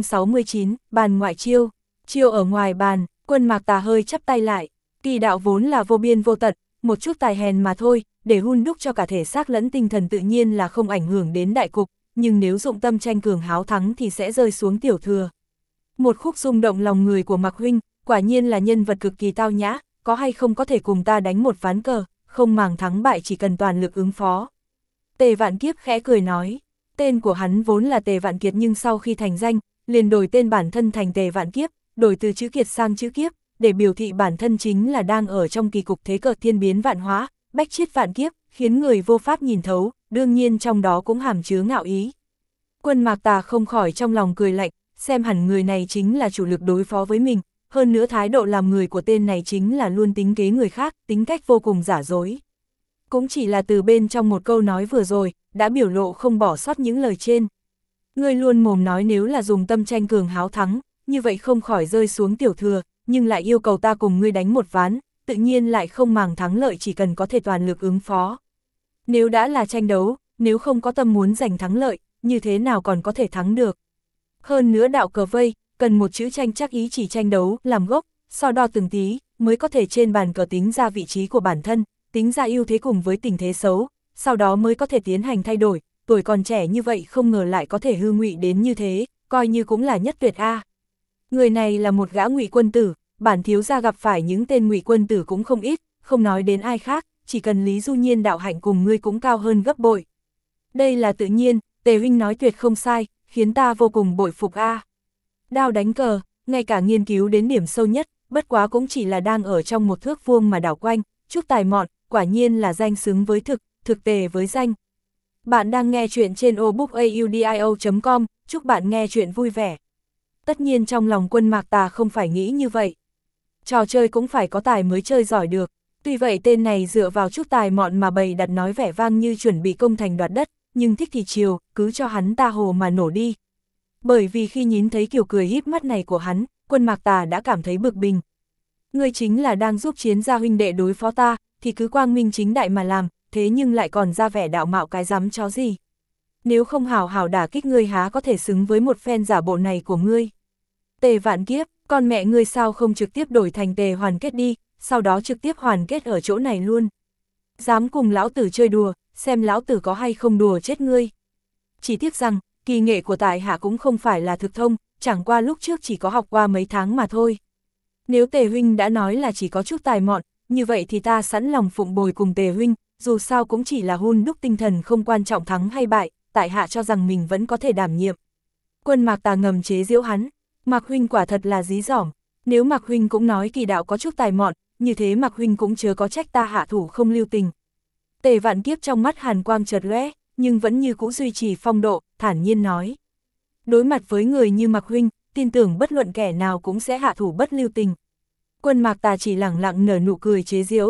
969, bàn ngoại chiêu. Chiêu ở ngoài bàn, Quân Mạc Tà hơi chắp tay lại. Kỳ đạo vốn là vô biên vô tận, một chút tài hèn mà thôi, để hun đúc cho cả thể xác lẫn tinh thần tự nhiên là không ảnh hưởng đến đại cục, nhưng nếu dụng tâm tranh cường háo thắng thì sẽ rơi xuống tiểu thừa. Một khúc rung động lòng người của Mạc huynh, quả nhiên là nhân vật cực kỳ tao nhã, có hay không có thể cùng ta đánh một ván cờ, không màng thắng bại chỉ cần toàn lực ứng phó. Tề Vạn Kiếp khẽ cười nói, tên của hắn vốn là Tề Vạn Kiệt nhưng sau khi thành danh, liền đổi tên bản thân thành Tề Vạn Kiếp, đổi từ chữ Kiệt sang chữ Kiếp, để biểu thị bản thân chính là đang ở trong kỳ cục thế cờ thiên biến vạn hóa, bách chiết vạn kiếp, khiến người vô pháp nhìn thấu, đương nhiên trong đó cũng hàm chứa ngạo ý. Quân Mạc Tà không khỏi trong lòng cười lạnh, xem hẳn người này chính là chủ lực đối phó với mình, hơn nữa thái độ làm người của tên này chính là luôn tính kế người khác, tính cách vô cùng giả dối. Cũng chỉ là từ bên trong một câu nói vừa rồi, đã biểu lộ không bỏ sót những lời trên. Ngươi luôn mồm nói nếu là dùng tâm tranh cường háo thắng, như vậy không khỏi rơi xuống tiểu thừa, nhưng lại yêu cầu ta cùng ngươi đánh một ván, tự nhiên lại không màng thắng lợi chỉ cần có thể toàn lực ứng phó. Nếu đã là tranh đấu, nếu không có tâm muốn giành thắng lợi, như thế nào còn có thể thắng được. Hơn nữa đạo cờ vây, cần một chữ tranh chắc ý chỉ tranh đấu, làm gốc, so đo từng tí, mới có thể trên bàn cờ tính ra vị trí của bản thân, tính ra ưu thế cùng với tình thế xấu, sau đó mới có thể tiến hành thay đổi, tuổi còn trẻ như vậy không ngờ lại có thể hư ngụy đến như thế, coi như cũng là nhất tuyệt a. Người này là một gã ngụy quân tử, bản thiếu gia gặp phải những tên ngụy quân tử cũng không ít, không nói đến ai khác, chỉ cần Lý Du Nhiên đạo hạnh cùng ngươi cũng cao hơn gấp bội. Đây là tự nhiên, Tề huynh nói tuyệt không sai, khiến ta vô cùng bội phục a. Đao đánh cờ, ngay cả nghiên cứu đến điểm sâu nhất, bất quá cũng chỉ là đang ở trong một thước vuông mà đảo quanh, chút tài mọn, quả nhiên là danh xứng với thực, thực tề với danh. Bạn đang nghe chuyện trên obookaudio.com, chúc bạn nghe chuyện vui vẻ. Tất nhiên trong lòng Quân Mạc Tà không phải nghĩ như vậy. Trò chơi cũng phải có tài mới chơi giỏi được. Tuy vậy tên này dựa vào chút tài mọn mà bày đặt nói vẻ vang như chuẩn bị công thành đoạt đất, nhưng thích thì chiều, cứ cho hắn ta hồ mà nổ đi. Bởi vì khi nhìn thấy kiểu cười híp mắt này của hắn, Quân Mạc Tà đã cảm thấy bực mình. Ngươi chính là đang giúp Chiến gia huynh đệ đối phó ta, thì cứ quang minh chính đại mà làm, thế nhưng lại còn ra vẻ đạo mạo cái rắm chó gì. Nếu không hào hào đả kích ngươi há có thể xứng với một phen giả bộ này của ngươi. Tề Vạn Kiếp, con mẹ ngươi sao không trực tiếp đổi thành Tề Hoàn Kết đi, sau đó trực tiếp hoàn kết ở chỗ này luôn. Dám cùng lão tử chơi đùa, xem lão tử có hay không đùa chết ngươi. Chỉ tiếc rằng, kỳ nghệ của tại hạ cũng không phải là thực thông, chẳng qua lúc trước chỉ có học qua mấy tháng mà thôi. Nếu Tề huynh đã nói là chỉ có chút tài mọn, như vậy thì ta sẵn lòng phụng bồi cùng Tề huynh, dù sao cũng chỉ là hun đúc tinh thần không quan trọng thắng hay bại, tại hạ cho rằng mình vẫn có thể đảm nhiệm. Quân Mạc Tà ngầm chế giễu hắn, Mạc huynh quả thật là dí dỏm, nếu Mạc huynh cũng nói kỳ đạo có chút tài mọn, như thế Mạc huynh cũng chớ có trách ta hạ thủ không lưu tình. Tề Vạn Kiếp trong mắt hàn quang chợt lóe, nhưng vẫn như cũ duy trì phong độ, thản nhiên nói. Đối mặt với người như Mạc huynh, tin tưởng bất luận kẻ nào cũng sẽ hạ thủ bất lưu tình. Quân Mạc Tà chỉ lẳng lặng nở nụ cười chế giễu,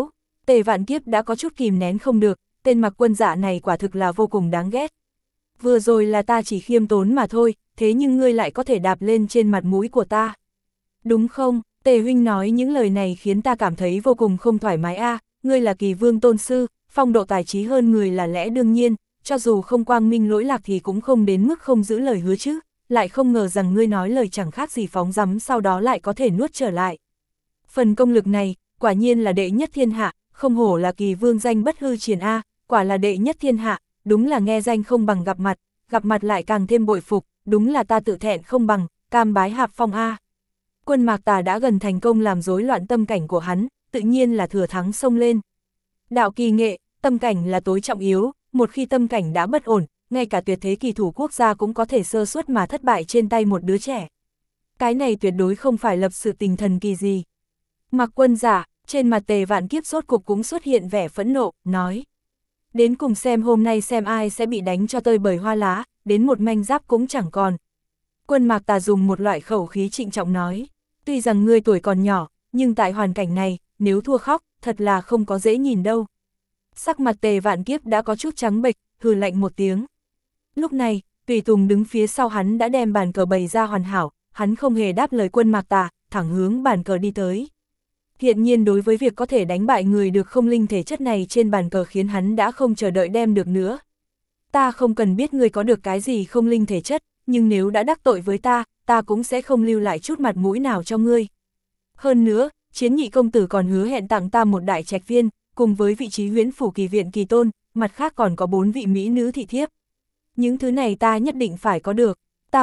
Tề Vạn Kiếp đã có chút kìm nén không được, tên Mặc Quân Dạ này quả thực là vô cùng đáng ghét. Vừa rồi là ta chỉ khiêm tốn mà thôi, thế nhưng ngươi lại có thể đạp lên trên mặt mũi của ta. Đúng không? Tề huynh nói những lời này khiến ta cảm thấy vô cùng không thoải mái a. Ngươi là Kỳ Vương tôn sư, phong độ tài trí hơn người là lẽ đương nhiên, cho dù không quang minh lỗi lạc thì cũng không đến mức không giữ lời hứa chứ, lại không ngờ rằng ngươi nói lời chẳng khác gì phóng dắm sau đó lại có thể nuốt trở lại. Phần công lực này, quả nhiên là đệ nhất thiên hạ, không hổ là Kỳ Vương danh bất hư truyền a, quả là đệ nhất thiên hạ, đúng là nghe danh không bằng gặp mặt lại càng thêm bội phục, đúng là ta tự thẹn không bằng, cam bái hạp phong a. Quân Mạc Tà đã gần thành công làm rối loạn tâm cảnh của hắn, tự nhiên là thừa thắng xông lên. Đạo kỳ nghệ, tâm cảnh là tối trọng yếu, một khi tâm cảnh đã bất ổn, ngay cả tuyệt thế kỳ thủ quốc gia cũng có thể sơ suất mà thất bại trên tay một đứa trẻ. Cái này tuyệt đối không phải lập sự tình thần kỳ gì. Mặc Quân Dạ, trên mặt Tề Vạn Kiếp rốt cục cũng xuất hiện vẻ phẫn nộ, nói. Đến cùng xem hôm nay xem ai sẽ bị đánh cho tơi bời hoa lá, đến một manh giáp cũng chẳng còn. Quân Mạc Tà dùng một loại khẩu khí trịnh trọng nói. Tuy rằng ngươi tuổi còn nhỏ, nhưng tại hoàn cảnh này, nếu thua khóc, thật là không có dễ nhìn đâu. Sắc mặt Tề Vạn Kiếp đã có chút trắng bệch, hừ lạnh một tiếng. Lúc này, Tùy Tùng đứng phía sau hắn đã đem bàn cờ bày ra hoàn hảo, hắn không hề đáp lời Quân Mạc Tà, thẳng hướng bàn cờ đi tới. Hiện nhiên đối với việc có thể đánh bại người được không linh thể chất này trên bàn cờ khiến hắn đã không chờ đợi đem được nữa. Ta không cần biết ngươi có được cái gì không linh thể chất, nhưng nếu đã đắc tội với ta cũng sẽ không lưu lại chút mặt mũi nào cho ngươi. Hơn nữa, Chiến Nhị công tử còn hứa hẹn tặng ta một đại trạch viên, cùng với vị trí Huyễn Phủ Kỳ Viện Kỳ Tôn, mặt khác còn có 4 vị mỹ nữ thị thiếp. Những thứ này ta nhất định phải có được,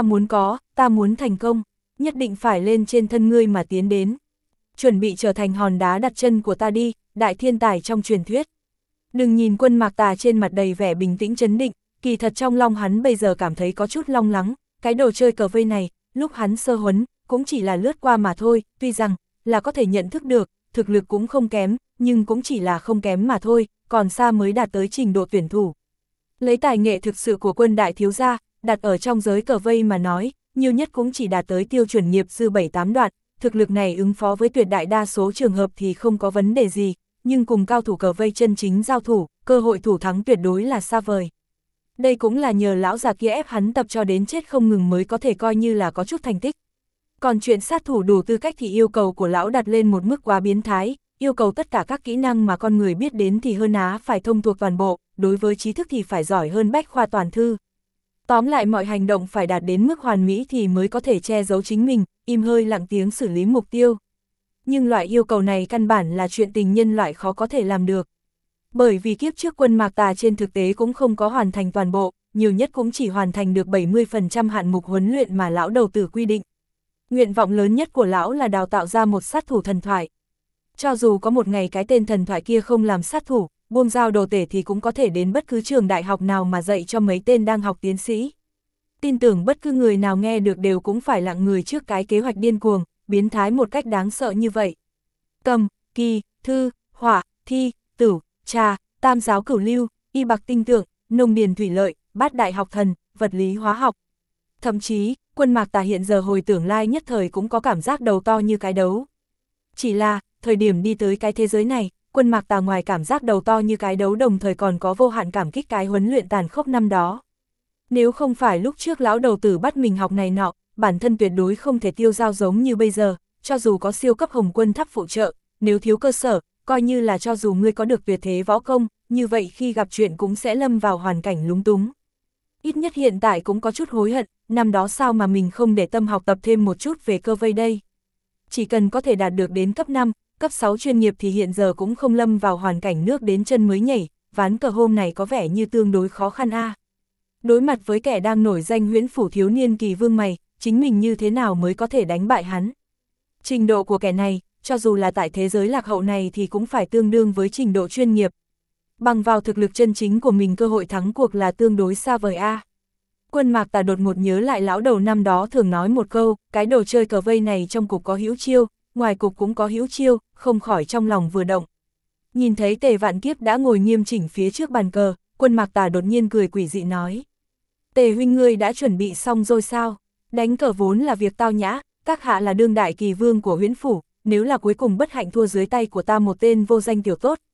ta muốn thành công, nhất định phải lên trên thân ngươi mà tiến đến. Chuẩn bị trở thành hòn đá đặt chân của ta đi, đại thiên tài trong truyền thuyết. Đừng nhìn Quân Mạc Tà trên mặt đầy vẻ bình tĩnh trấn định, kỳ thật trong lòng hắn bây giờ cảm thấy có chút long lắng, cái đồ chơi cờ vây này, lúc hắn sơ huấn, cũng chỉ là lướt qua mà thôi, tuy rằng là có thể nhận thức được, thực lực cũng không kém, nhưng cũng chỉ là không kém mà thôi, còn xa mới đạt tới trình độ tuyển thủ. Lấy tài nghệ thực sự của Quân đại thiếu gia, đặt ở trong giới cờ vây mà nói, nhiều nhất cũng chỉ đạt tới tiêu chuẩn nghiệp dư 7-8 đoạn, thực lực này ứng phó với tuyệt đại đa số trường hợp thì không có vấn đề gì, nhưng cùng cao thủ cờ vây chân chính giao thủ, cơ hội thủ thắng tuyệt đối là xa vời. Đây cũng là nhờ lão già kia ép hắn tập cho đến chết không ngừng mới có thể coi như là có chút thành tích. Còn chuyện sát thủ đủ tư cách thì yêu cầu của lão đặt lên một mức quá biến thái, yêu cầu tất cả các kỹ năng mà con người biết đến thì hơn á phải thông thuộc toàn bộ, đối với trí thức thì phải giỏi hơn bách khoa toàn thư. Tóm lại mọi hành động phải đạt đến mức hoàn mỹ thì mới có thể che giấu chính mình, im hơi lặng tiếng xử lý mục tiêu. Nhưng loại yêu cầu này căn bản là chuyện tình nhân loại khó có thể làm được. Bởi vì kiếp trước Quân Mạc Tà trên thực tế cũng không có hoàn thành toàn bộ, nhiều nhất cũng chỉ hoàn thành được 70% hạn mục huấn luyện mà lão đầu tử quy định. Nguyện vọng lớn nhất của lão là đào tạo ra một sát thủ thần thoại. Cho dù có một ngày cái tên thần thoại kia không làm sát thủ, buông dao đồ tể thì cũng có thể đến bất cứ trường đại học nào mà dạy cho mấy tên đang học tiến sĩ. Tin tưởng bất cứ người nào nghe được đều cũng phải lặng người trước cái kế hoạch điên cuồng, biến thái một cách đáng sợ như vậy. Cầm, kỳ, thư, hỏa, thi, tử, trà, tam giáo cửu lưu, y bạc tinh tượng, nông điền thủy lợi, bát đại học thần, vật lý hóa học. Thậm chí, Quân Mạc Tà hiện giờ hồi tưởng lai nhất thời cũng có cảm giác đầu to như cái đấu. Chỉ là, thời điểm đi tới cái thế giới này, Quân Mạc Tà ngoài cảm giác đầu to như cái đấu đồng thời còn có vô hạn cảm kích cái huấn luyện tàn khốc năm đó. Nếu không phải lúc trước lão đầu tử bắt mình học này nọ, bản thân tuyệt đối không thể tiêu dao giống như bây giờ, cho dù có siêu cấp hồng quân tháp phụ trợ, nếu thiếu cơ sở, coi như là cho dù ngươi có được tuyệt thế võ công, như vậy khi gặp chuyện cũng sẽ lâm vào hoàn cảnh lúng túng. Ít nhất hiện tại cũng có chút hối hận, năm đó sao mà mình không để tâm học tập thêm một chút về cơ vây đây. Chỉ cần có thể đạt được đến cấp 5, cấp 6 chuyên nghiệp thì hiện giờ cũng không lâm vào hoàn cảnh nước đến chân mới nhảy, ván cờ hôm này có vẻ như tương đối khó khăn a. Đối mặt với kẻ đang nổi danh Huyễn Phủ thiếu niên Kỳ Vương mày, chính mình như thế nào mới có thể đánh bại hắn. Trình độ của kẻ này, cho dù là tại thế giới lạc hậu này thì cũng phải tương đương với trình độ chuyên nghiệp. Bằng vào thực lực chân chính của mình cơ hội thắng cuộc là tương đối xa vời a. Quân Mạc Tà đột ngột nhớ lại lão đầu năm đó thường nói một câu, cái đồ chơi cờ vây này trong cục có hữu chiêu, ngoài cục cũng có hữu chiêu, không khỏi trong lòng vừa động. Nhìn thấy Tề Vạn Kiếp đã ngồi nghiêm chỉnh phía trước bàn cờ, Quân Mạc Tà đột nhiên cười quỷ dị nói. Tề huynh ngươi đã chuẩn bị xong rồi sao? Đánh cờ vốn là việc tao nhã, các hạ là đương đại kỳ vương của Huyễn Phủ, nếu là cuối cùng bất hạnh thua dưới tay của ta một tên vô danh tiểu tốt,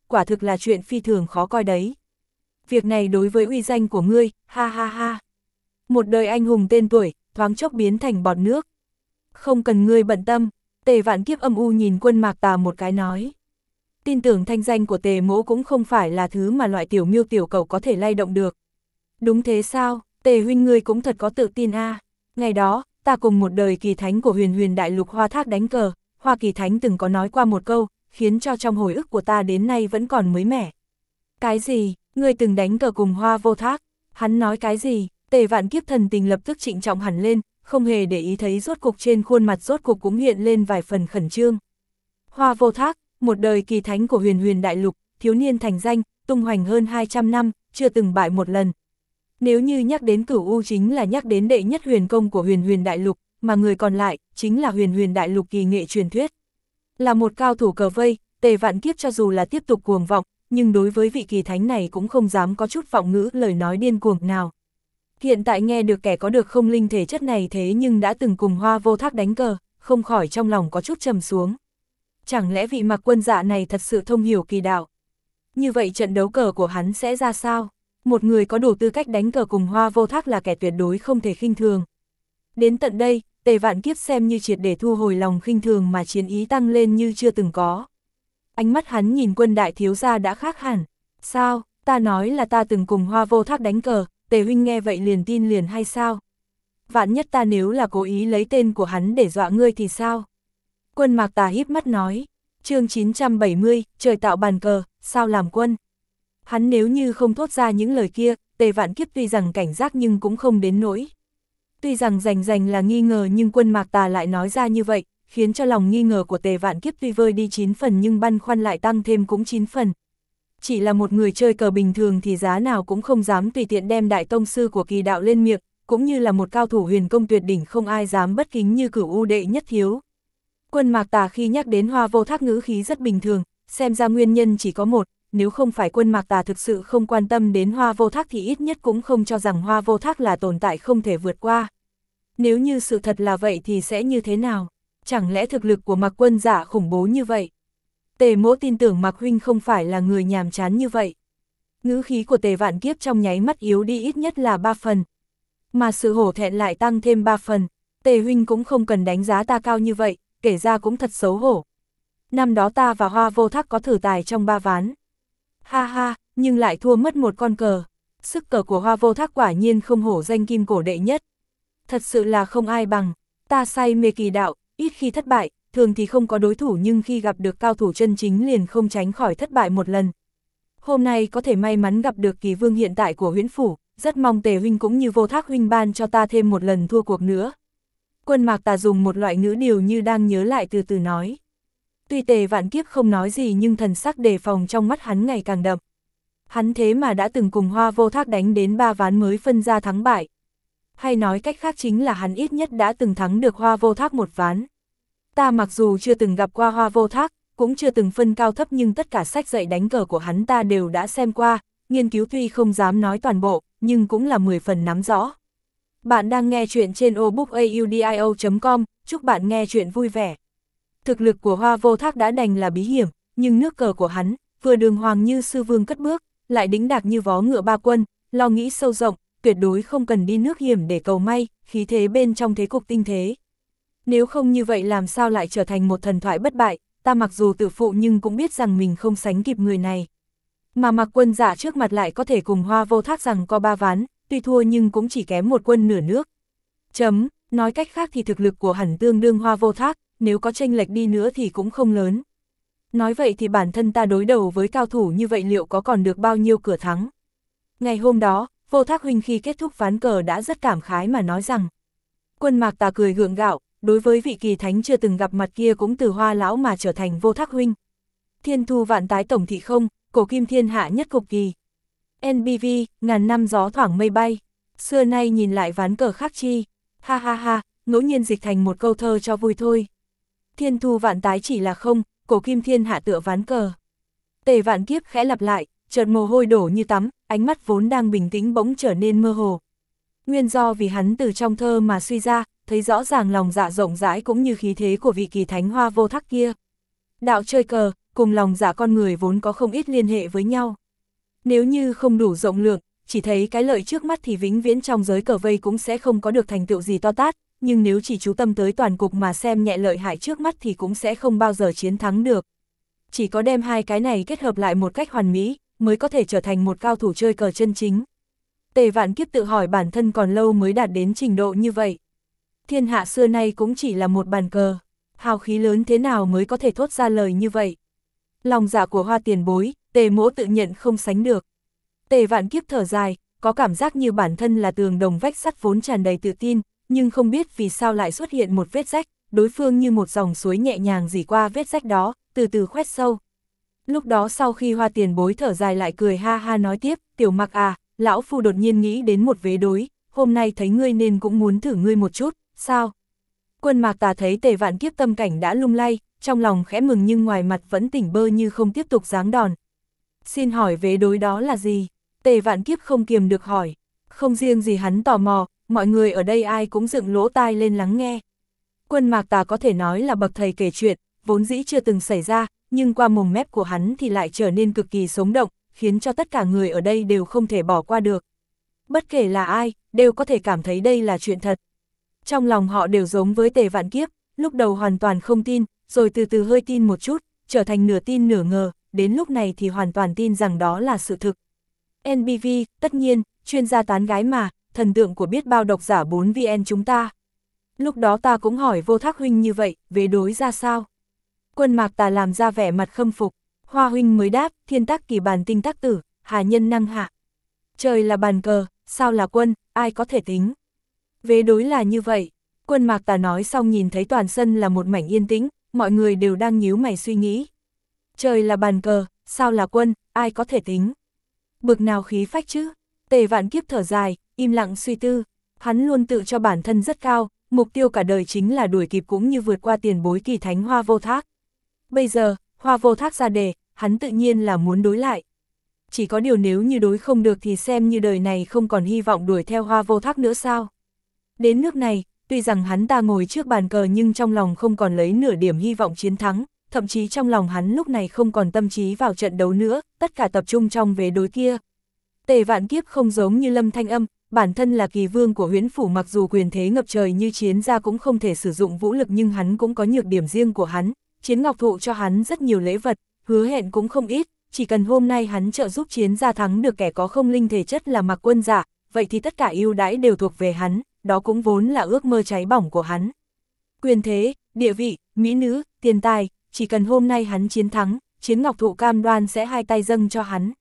quả thực là chuyện phi thường khó coi đấy. Việc này đối với uy danh của ngươi, ha ha ha. Một đời anh hùng tên tuổi, thoáng chốc biến thành bọt nước. Không cần ngươi bận tâm, Tề Vạn Kiếp âm u nhìn Quân Mạc Tà một cái nói. Tin tưởng thanh danh của Tề mỗ cũng không phải là thứ mà loại tiểu miêu tiểu cầu có thể lay động được. Đúng thế sao, Tề huynh ngươi cũng thật có tự tin a. Ngày đó, ta cùng một đời kỳ thánh của huyền huyền đại lục Hoa Thác đánh cờ, Hoa Kỳ Thánh từng có nói qua một câu, khiến cho trong hồi ức của ta đến nay vẫn còn mới mẻ. Cái gì, ngươi từng đánh cờ cùng Hoa Vô Thác? Hắn nói cái gì? Tề Vạn Kiếp thần tình lập tức trịnh trọng hẳn lên, không hề để ý thấy rốt cục trên khuôn mặt rốt cục cũng hiện lên vài phần khẩn trương. Hoa Vô Thác, một đời kỳ thánh của huyền huyền đại lục, thiếu niên thành danh, tung hoành hơn 200 năm, chưa từng bại một lần. Nếu như nhắc đến Cửu U chính là nhắc đến đệ nhất huyền công của huyền huyền đại lục, mà người còn lại chính là huyền huyền đại lục kỳ nghệ truyền thuyết. Là một cao thủ cờ vây, Tề Vạn Kiếp cho dù là tiếp tục cuồng vọng, nhưng đối với vị kỳ thánh này cũng không dám có chút vọng ngữ lời nói điên cuồng nào. Hiện tại nghe được kẻ có được không linh thể chất này thế nhưng đã từng cùng Hoa Vô Thác đánh cờ, không khỏi trong lòng có chút trầm xuống. Chẳng lẽ vị Mạc Quân Dạ này thật sự thông hiểu kỳ đạo? Như vậy trận đấu cờ của hắn sẽ ra sao? Một người có đủ tư cách đánh cờ cùng Hoa Vô Thác là kẻ tuyệt đối không thể khinh thường. Đến tận đây, Tề Vạn Kiếp xem như triệt để thu hồi lòng khinh thường mà chiến ý tăng lên như chưa từng có. Ánh mắt hắn nhìn Quân đại thiếu gia đã khác hẳn. Sao, ta nói là ta từng cùng Hoa Vô Thác đánh cờ, Tề huynh nghe vậy liền tin liền hay sao? Vạn nhất ta nếu là cố ý lấy tên của hắn để dọa ngươi thì sao? Quân Mạc Tà híp mắt nói, chương 970, trời tạo bàn cờ, sao làm quân? Hắn nếu như không thốt ra những lời kia, Tề Vạn Kiếp tuy rằng cảnh giác nhưng cũng không đến nỗi. Tuy rằng rành là nghi ngờ nhưng Quân Mạc Tà lại nói ra như vậy, khiến cho lòng nghi ngờ của Tề Vạn Kiếp tuy vơi đi 9 phần nhưng băn khoăn lại tăng thêm cũng 9 phần. Chỉ là một người chơi cờ bình thường thì giá nào cũng không dám tùy tiện đem đại tông sư của kỳ đạo lên miệng, cũng như là một cao thủ huyền công tuyệt đỉnh không ai dám bất kính như Cửu U đệ nhất thiếu. Quân Mạc Tà khi nhắc đến Hoa Vô Thác ngữ khí rất bình thường, xem ra nguyên nhân chỉ có một, nếu không phải Quân Mạc Tà thực sự không quan tâm đến Hoa Vô Thác thì ít nhất cũng không cho rằng Hoa Vô Thác là tồn tại không thể vượt qua. Nếu như sự thật là vậy thì sẽ như thế nào? Chẳng lẽ thực lực của Mạc Quân Dạ khủng bố như vậy? Tề mỗ tin tưởng Mạc huynh không phải là người nhàm chán như vậy. Ngữ khí của Tề Vạn Kiếp trong nháy mắt yếu đi ít nhất là 3 phần. Mà sự hổ thẹn lại tăng thêm 3 phần. Tề huynh cũng không cần đánh giá ta cao như vậy, kể ra cũng thật xấu hổ. Năm đó ta và Hoa Vô Thác có thử tài trong 3 ván. Ha ha, nhưng lại thua mất một con cờ. Sức cờ của Hoa Vô Thác quả nhiên không hổ danh kim cổ đệ nhất. Thật sự là không ai bằng. Ta say mê kỳ đạo, ít khi thất bại, thường thì không có đối thủ nhưng khi gặp được cao thủ chân chính liền không tránh khỏi thất bại một lần. Hôm nay có thể may mắn gặp được kỳ vương hiện tại của Huyễn Phủ, rất mong Tề huynh cũng như Vô Thác huynh ban cho ta thêm một lần thua cuộc nữa. Quân Mạc Tà dùng một loại ngữ điều như đang nhớ lại từ từ nói. Tuy Tề Vạn Kiếp không nói gì nhưng thần sắc đề phòng trong mắt hắn ngày càng đậm. Hắn thế mà đã từng cùng Hoa Vô Thác đánh đến 3 ván mới phân ra thắng bại. Hay nói cách khác chính là hắn ít nhất đã từng thắng được Hoa Vô Thác một ván. Ta mặc dù chưa từng gặp qua Hoa Vô Thác, cũng chưa từng phân cao thấp nhưng tất cả sách dạy đánh cờ của hắn ta đều đã xem qua, nghiên cứu tuy không dám nói toàn bộ, nhưng cũng là 10 phần nắm rõ. Bạn đang nghe chuyện trên obookaudio.com, chúc bạn nghe chuyện vui vẻ. Thực lực của Hoa Vô Thác đã đành là bí hiểm, nhưng nước cờ của hắn, vừa đường hoàng như sư vương cất bước, lại đĩnh đạc như vó ngựa ba quân, lo nghĩ sâu rộng, tuyệt đối không cần đi nước hiểm để cầu may, khí thế bên trong thế cục tinh thế. Nếu không như vậy làm sao lại trở thành một thần thoại bất bại, ta mặc dù tự phụ nhưng cũng biết rằng mình không sánh kịp người này. Mà Mạc Quân Dạ trước mặt lại có thể cùng Hoa Vô Thác rằng có 3 ván, tuy thua nhưng cũng chỉ kém một quân nửa nước. Nói cách khác thì thực lực của hẳn tương đương Hoa Vô Thác, nếu có chênh lệch đi nữa thì cũng không lớn. Nói vậy thì bản thân ta đối đầu với cao thủ như vậy liệu có còn được bao nhiêu cửa thắng? Ngày hôm đó, Vô Thác huynh khi kết thúc ván cờ đã rất cảm khái mà nói rằng. Quân Mạc Tà cười gượng gạo, đối với vị kỳ thánh chưa từng gặp mặt kia cũng từ Hoa lão mà trở thành Vô Thác huynh. Thiên thu vạn tái tổng thị không, cổ kim thiên hạ nhất cục kỳ. NBV, ngàn năm gió thoảng mây bay. Xưa nay nhìn lại ván cờ khác chi. Ha ha ha, ngẫu nhiên dịch thành một câu thơ cho vui thôi. Thiên thu vạn tái chỉ là không, cổ kim thiên hạ tựa ván cờ. Tề Vạn Kiếp khẽ lặp lại, chợt mồ hôi đổ như tắm, ánh mắt vốn đang bình tĩnh bỗng trở nên mơ hồ. Nguyên do vì hắn từ trong thơ mà suy ra, thấy rõ ràng lòng dạ rộng rãi cũng như khí thế của vị kỳ thánh Hoa Vô Thác kia. Đạo chơi cờ, cùng lòng dạ con người vốn có không ít liên hệ với nhau. Nếu như không đủ rộng lượng, chỉ thấy cái lợi trước mắt thì vĩnh viễn trong giới cờ vây cũng sẽ không có được thành tựu gì to tát, nhưng nếu chỉ chú tâm tới toàn cục mà xem nhẹ lợi hại trước mắt thì cũng sẽ không bao giờ chiến thắng được. Chỉ có đem hai cái này kết hợp lại một cách hoàn mỹ, mới có thể trở thành một cao thủ chơi cờ chân chính. Tề Vạn Kiếp tự hỏi bản thân còn lâu mới đạt đến trình độ như vậy. Thiên hạ xưa nay cũng chỉ là một bàn cờ, hào khí lớn thế nào mới có thể thốt ra lời như vậy. Lòng dạ của Hoa tiền bối, Tề mỗ tự nhận không sánh được. Tề Vạn Kiếp thở dài, có cảm giác như bản thân là tường đồng vách sắt vốn tràn đầy tự tin, nhưng không biết vì sao lại xuất hiện một vết rách, đối phương như một dòng suối nhẹ nhàng rỉ qua vết rách đó, từ từ khoét sâu. Lúc đó sau khi Hoa tiền bối thở dài lại cười ha ha nói tiếp, Tiểu Mặc à, lão phu đột nhiên nghĩ đến một vế đối, hôm nay thấy ngươi nên cũng muốn thử ngươi một chút, sao? Quân Mạc Tà thấy Tề Vạn Kiếp tâm cảnh đã lung lay, trong lòng khẽ mừng nhưng ngoài mặt vẫn tỉnh bơ như không tiếp tục giáng đòn. Xin hỏi vế đối đó là gì? Tề Vạn Kiếp không kiềm được hỏi. Không riêng gì hắn tò mò, mọi người ở đây ai cũng dựng lỗ tai lên lắng nghe. Quân Mạc Tà có thể nói là bậc thầy kể chuyện, vốn dĩ chưa từng xảy ra, nhưng qua mồm mép của hắn thì lại trở nên cực kỳ sống động, khiến cho tất cả người ở đây đều không thể bỏ qua được. Bất kể là ai, đều có thể cảm thấy đây là chuyện thật. Trong lòng họ đều giống với Tề Vạn Kiếp, lúc đầu hoàn toàn không tin, rồi từ từ hơi tin một chút, trở thành nửa tin nửa ngờ, đến lúc này thì hoàn toàn tin rằng đó là sự thực. NBV, tất nhiên, chuyên gia tán gái mà, thần tượng của biết bao độc giả 4VN chúng ta. Lúc đó ta cũng hỏi Vô Thác huynh như vậy, vế đối ra sao? Quân Mạc Tà làm ra vẻ mặt khâm phục, Hoa huynh mới đáp, thiên tác kỳ bàn tinh tác tử, hà nhân năng hạ. Trời là bàn cờ, sao là quân, ai có thể tính? Vế đối là như vậy. Quân Mạc Tà nói xong nhìn thấy toàn sân là một mảnh yên tĩnh, mọi người đều đang nhíu mày suy nghĩ. Trời là bàn cờ, sao là quân, ai có thể tính? Bực nào khí phách chứ? Tề Vạn Kiếp thở dài, im lặng suy tư. Hắn luôn tự cho bản thân rất cao, mục tiêu cả đời chính là đuổi kịp cũng như vượt qua tiền bối kỳ thánh Hoa Vô Thác. Bây giờ, Hoa Vô Thác ra đề, hắn tự nhiên là muốn đối lại. Chỉ có điều nếu như đối không được thì xem như đời này không còn hy vọng đuổi theo Hoa Vô Thác nữa sao? Đến nước này, tuy rằng hắn ta ngồi trước bàn cờ nhưng trong lòng không còn lấy nửa điểm hy vọng chiến thắng, thậm chí trong lòng hắn lúc này không còn tâm trí vào trận đấu nữa, tất cả tập trung trong vế đối kia. Tề Vạn Kiếp không giống như Lâm Thanh Âm, bản thân là kỳ vương của Huyễn Phủ, mặc dù quyền thế ngập trời như Chiến gia cũng không thể sử dụng vũ lực nhưng hắn cũng có nhược điểm riêng của hắn. Chiến Ngọc Thụ cho hắn rất nhiều lễ vật, hứa hẹn cũng không ít, chỉ cần hôm nay hắn trợ giúp Chiến gia thắng được kẻ có không linh thể chất là Mạc Quân Dạ, vậy thì tất cả ưu đãi đều thuộc về hắn, đó cũng vốn là ước mơ cháy bỏng của hắn. Quyền thế, địa vị, mỹ nữ, tiền tài, chỉ cần hôm nay hắn chiến thắng, Chiến Ngọc Thụ cam đoan sẽ hai tay dâng cho hắn.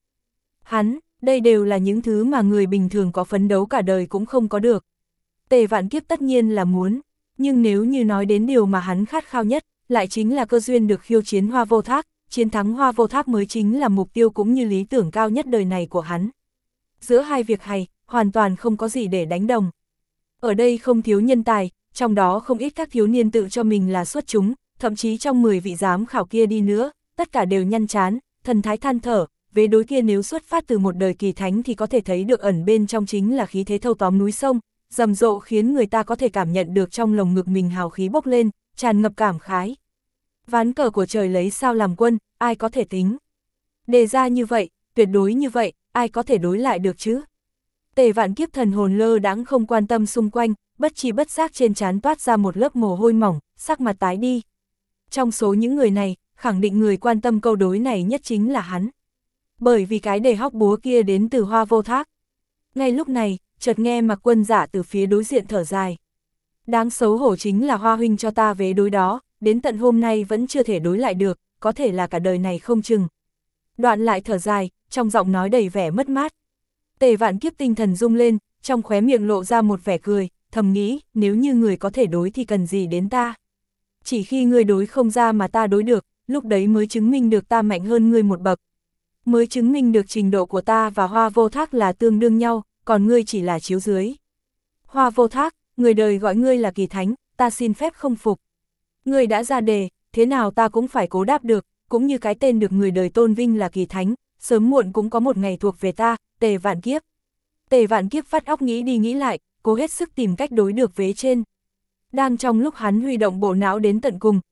Đây đều là những thứ mà người bình thường có phấn đấu cả đời cũng không có được. Tề Vạn Kiếp tất nhiên là muốn, nhưng nếu như nói đến điều mà hắn khát khao nhất, lại chính là cơ duyên được khiêu chiến Hoa Vô Thác, chiến thắng Hoa Vô Thác mới chính là mục tiêu cũng như lý tưởng cao nhất đời này của hắn. Giữa hai việc hay, hoàn toàn không có gì để đánh đồng. Ở đây không thiếu nhân tài, trong đó không ít các thiếu niên tự cho mình là xuất chúng, thậm chí trong 10 vị giám khảo kia đi nữa, tất cả đều nhăn chán, thần thái than thở. Vế đối kia nếu xuất phát từ một đời kỳ thánh thì có thể thấy được ẩn bên trong chính là khí thế thâu tóm núi sông, rầm rộ khiến người ta có thể cảm nhận được trong lồng ngực mình hào khí bốc lên, tràn ngập cảm khái. Ván cờ của trời lấy sao làm quân, ai có thể tính? Đề ra như vậy, tuyệt đối như vậy, ai có thể đối lại được chứ? Tề Vạn Kiếp thần hồn lơ đãng không quan tâm xung quanh, bất chi bất giác trên trán toát ra một lớp mồ hôi mỏng, sắc mặt tái đi. Trong số những người này, khẳng định người quan tâm câu đối này nhất chính là hắn. Bởi vì cái đề hóc búa kia đến từ Hoa Vô Thác. Ngay lúc này, chợt nghe Mạc Quân Dạ từ phía đối diện thở dài. Đáng xấu hổ chính là Hoa huynh cho ta vế đối đó, đến tận hôm nay vẫn chưa thể đối lại được, có thể là cả đời này không chừng. Đoạn lại thở dài, trong giọng nói đầy vẻ mất mát. Tề Vạn Kiếp tinh thần rung lên, trong khóe miệng lộ ra một vẻ cười, thầm nghĩ, nếu như người có thể đối thì cần gì đến ta. Chỉ khi người đối không ra mà ta đối được, lúc đấy mới chứng minh được ta mạnh hơn ngươi một bậc. Mới chứng minh được trình độ của ta và Hoa Vô Thác là tương đương nhau, còn ngươi chỉ là chiếu dưới. Hoa Vô Thác, người đời gọi ngươi là kỳ thánh, ta xin phép không phục. Ngươi đã ra đề, thế nào ta cũng phải cố đáp được, cũng như cái tên được người đời tôn vinh là kỳ thánh, sớm muộn cũng có một ngày thuộc về ta, Tề Vạn Kiếp. Tề Vạn Kiếp vắt óc nghĩ đi nghĩ lại, cố hết sức tìm cách đối được vế trên. Đang trong lúc hắn huy động bộ não đến tận cùng,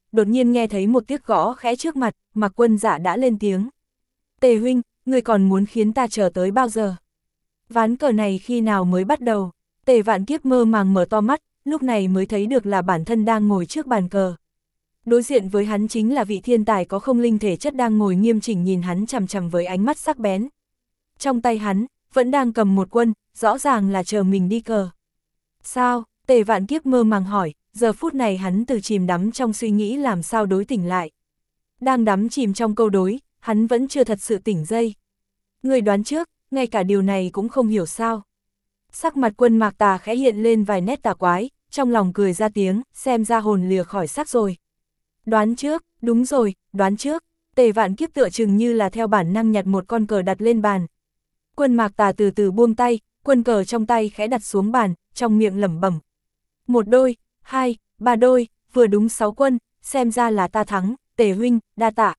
đột nhiên nghe thấy một tiếng gõ khẽ trước mặt, Mạc Quân Dạ đã lên tiếng. Tề huynh, người còn muốn khiến ta chờ tới bao giờ? Ván cờ này khi nào mới bắt đầu? Tề Vạn Kiếp mơ màng mở to mắt, lúc này mới thấy được là bản thân đang ngồi trước bàn cờ. Đối diện với hắn chính là vị thiên tài có không linh thể chất đang ngồi nghiêm chỉnh nhìn hắn chằm chằm với ánh mắt sắc bén. Trong tay hắn, vẫn đang cầm một quân, rõ ràng là chờ mình đi cờ. Sao? Tề Vạn Kiếp mơ màng hỏi, giờ phút này hắn từ chìm đắm trong suy nghĩ làm sao đối tỉnh lại. Đang đắm chìm trong câu đối, hắn vẫn chưa thật sự tỉnh dây. Người đoán trước, ngay cả điều này cũng không hiểu sao. Sắc mặt Quân Mạc Tà khẽ hiện lên vài nét tà quái, trong lòng cười ra tiếng, xem ra hồn lìa khỏi xác rồi. Đoán trước, đúng rồi, đoán trước. Tề Vạn Kiếp tựa chừng như là theo bản năng nhặt một con cờ đặt lên bàn. Quân Mạc Tà từ từ buông tay, quân cờ trong tay khẽ đặt xuống bàn, trong miệng lẩm bẩm. Một đôi, hai, ba đôi, vừa đúng 6 quân, xem ra là ta thắng, Tề huynh, đa tạ.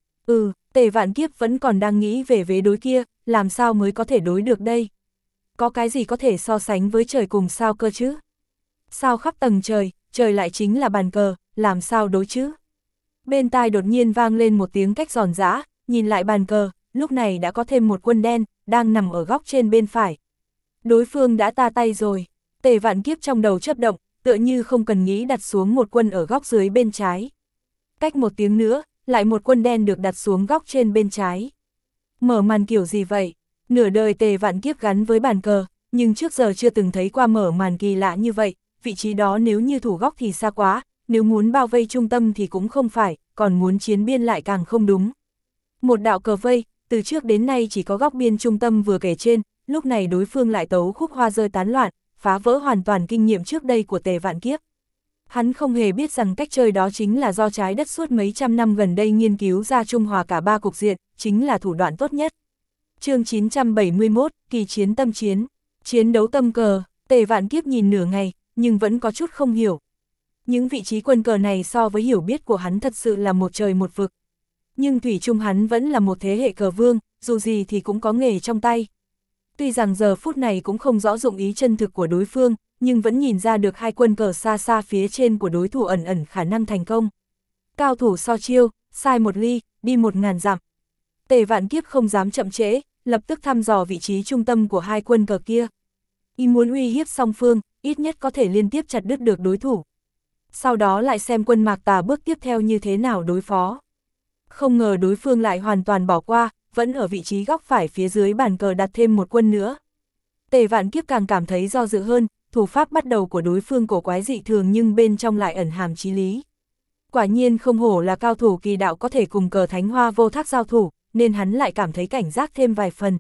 Tề Vạn Kiếp vẫn còn đang nghĩ về vế đối kia, làm sao mới có thể đối được đây? Có cái gì có thể so sánh với trời cùng sao cơ chứ? Sao khắp tầng trời, trời lại chính là bàn cờ, làm sao đối chứ? Bên tai đột nhiên vang lên một tiếng cách giòn giã, nhìn lại bàn cờ, lúc này đã có thêm một quân đen, đang nằm ở góc trên bên phải. Đối phương đã ta tay rồi. Tề Vạn Kiếp trong đầu chớp động, tựa như không cần nghĩ đặt xuống một quân ở góc dưới bên trái. Cách một tiếng nữa, lại một quân đen được đặt xuống góc trên bên trái. Mở màn kiểu gì vậy? Nửa đời Tề Vạn Kiếp gắn với bàn cờ, nhưng trước giờ chưa từng thấy qua mở màn kỳ lạ như vậy, vị trí đó nếu như thủ góc thì xa quá, nếu muốn bao vây trung tâm thì cũng không phải, còn muốn chiến biên lại càng không đúng. Một đạo cờ vây, từ trước đến nay chỉ có góc biên trung tâm vừa kể trên, lúc này đối phương lại tấu khúc hoa rơi tán loạn, phá vỡ hoàn toàn kinh nghiệm trước đây của Tề Vạn Kiếp. Hắn không hề biết rằng cách chơi đó chính là do trái đất suốt mấy trăm năm gần đây nghiên cứu ra trung hòa cả ba cục diện, chính là thủ đoạn tốt nhất. Chương 971, kỳ chiến tâm chiến, chiến đấu tâm cờ. Tề Vạn Kiếp nhìn nửa ngày, nhưng vẫn có chút không hiểu. Những vị trí quân cờ này so với hiểu biết của hắn thật sự là một trời một vực. Nhưng thủy chung hắn vẫn là một thế hệ cờ vương, dù gì thì cũng có nghề trong tay. Tuy rằng giờ phút này cũng không rõ dụng ý chân thực của đối phương, nhưng vẫn nhìn ra được hai quân cờ xa xa phía trên của đối thủ ẩn ẩn khả năng thành công. Cao thủ so chiêu, sai một ly, đi 1000 dặm. Tề Vạn Kiếp không dám chậm trễ, lập tức thăm dò vị trí trung tâm của hai quân cờ kia. Y muốn uy hiếp song phương, ít nhất có thể liên tiếp chặt đứt được đối thủ. Sau đó lại xem quân Mạc Tà bước tiếp theo như thế nào đối phó. Không ngờ đối phương lại hoàn toàn bỏ qua, vẫn ở vị trí góc phải phía dưới bàn cờ đặt thêm một quân nữa. Tề Vạn Kiếp càng cảm thấy do dự hơn, thủ pháp bắt đầu của đối phương cổ quái dị thường nhưng bên trong lại ẩn hàm chí lý. Quả nhiên không hổ là cao thủ kỳ đạo có thể cùng cờ thánh hoa vô thác giao thủ, nên hắn lại cảm thấy cảnh giác thêm vài phần.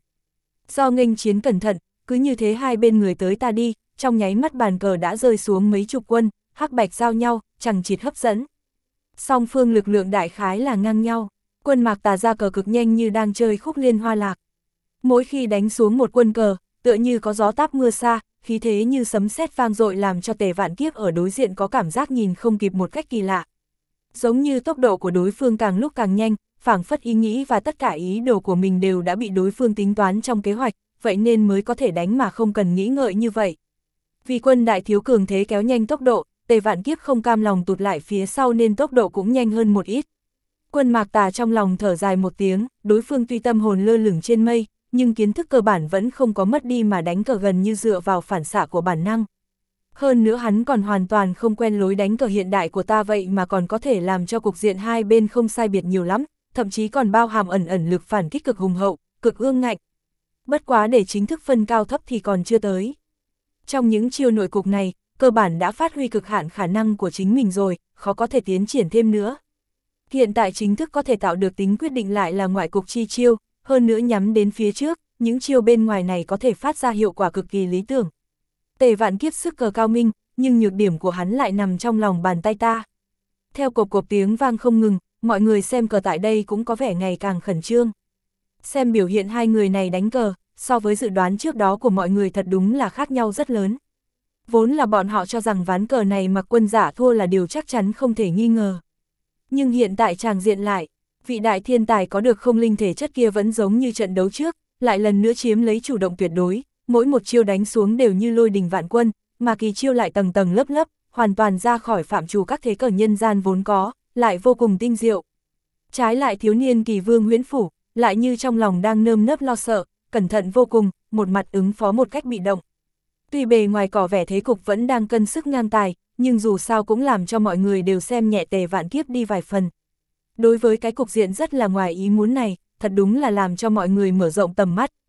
Do nghênh chiến cẩn thận, cứ như thế hai bên người tới ta đi, trong nháy mắt bàn cờ đã rơi xuống mấy chục quân, hắc bạch giao nhau, chằng chịt hấp dẫn. Song phương lực lượng đại khái là ngang nhau, quân Mạc Tà ra cờ cực nhanh như đang chơi khúc liên hoa lạc. Mỗi khi đánh xuống một quân cờ, tựa như có gió táp mưa xa, khí thế như sấm sét vang dội làm cho Tề Vạn Kiếp ở đối diện có cảm giác nhìn không kịp một cách kỳ lạ. Giống như tốc độ của đối phương càng lúc càng nhanh, phảng phất ý nghĩ và tất cả ý đồ của mình đều đã bị đối phương tính toán trong kế hoạch, vậy nên mới có thể đánh mà không cần nghĩ ngợi như vậy. Vì quân đại thiếu cường thế kéo nhanh tốc độ, Tề Vạn Kiếp không cam lòng tụt lại phía sau nên tốc độ cũng nhanh hơn một ít. Quân Mạc Tà trong lòng thở dài một tiếng, đối phương tuy tâm hồn lơ lửng trên mây, nhưng kiến thức cơ bản vẫn không có mất đi mà đánh cờ gần như dựa vào phản xạ của bản năng. Hơn nữa hắn còn hoàn toàn không quen lối đánh cờ hiện đại của ta vậy mà còn có thể làm cho cục diện hai bên không sai biệt nhiều lắm, thậm chí còn bao hàm ẩn ẩn lực phản kích cực hùng hậu, cực ương ngạnh. Bất quá để chính thức phân cao thấp thì còn chưa tới. Trong những chiêu nội cục này, cơ bản đã phát huy cực hạn khả năng của chính mình rồi, khó có thể tiến triển thêm nữa. Hiện tại chính thức có thể tạo được tính quyết định lại là ngoại cục chi chiêu, hơn nữa nhắm đến phía trước, những chiêu bên ngoài này có thể phát ra hiệu quả cực kỳ lý tưởng. Tề Vạn Kiếp sức cờ cao minh, nhưng nhược điểm của hắn lại nằm trong lòng bàn tay ta. Theo cộp cộp tiếng vang không ngừng, mọi người xem cờ tại đây cũng có vẻ ngày càng khẩn trương. Xem biểu hiện hai người này đánh cờ, so với dự đoán trước đó của mọi người thật đúng là khác nhau rất lớn. Vốn là bọn họ cho rằng ván cờ này Mạc Quân Dạ thua là điều chắc chắn không thể nghi ngờ. Nhưng hiện tại tràng diện lại, vị đại thiên tài có được không linh thể chất kia vẫn giống như trận đấu trước, lại lần nữa chiếm lấy chủ động tuyệt đối, mỗi một chiêu đánh xuống đều như lôi đình vạn quân, mà kỳ chiêu lại tầng tầng lớp lớp, hoàn toàn ra khỏi phạm trù các thế cờ nhân gian vốn có, lại vô cùng tinh diệu. Trái lại thiếu niên Kỳ Vương Huyễn Phủ, lại như trong lòng đang nơm nớp lo sợ, cẩn thận vô cùng, một mặt ứng phó một cách bị động. Tuy bề ngoài cỏ vẻ thế cục vẫn đang cân sức ngang tài, nhưng dù sao cũng làm cho mọi người đều xem nhẹ Tề Vạn Kiếp đi vài phần. Đối với cái cục diện rất là ngoài ý muốn này, thật đúng là làm cho mọi người mở rộng tầm mắt,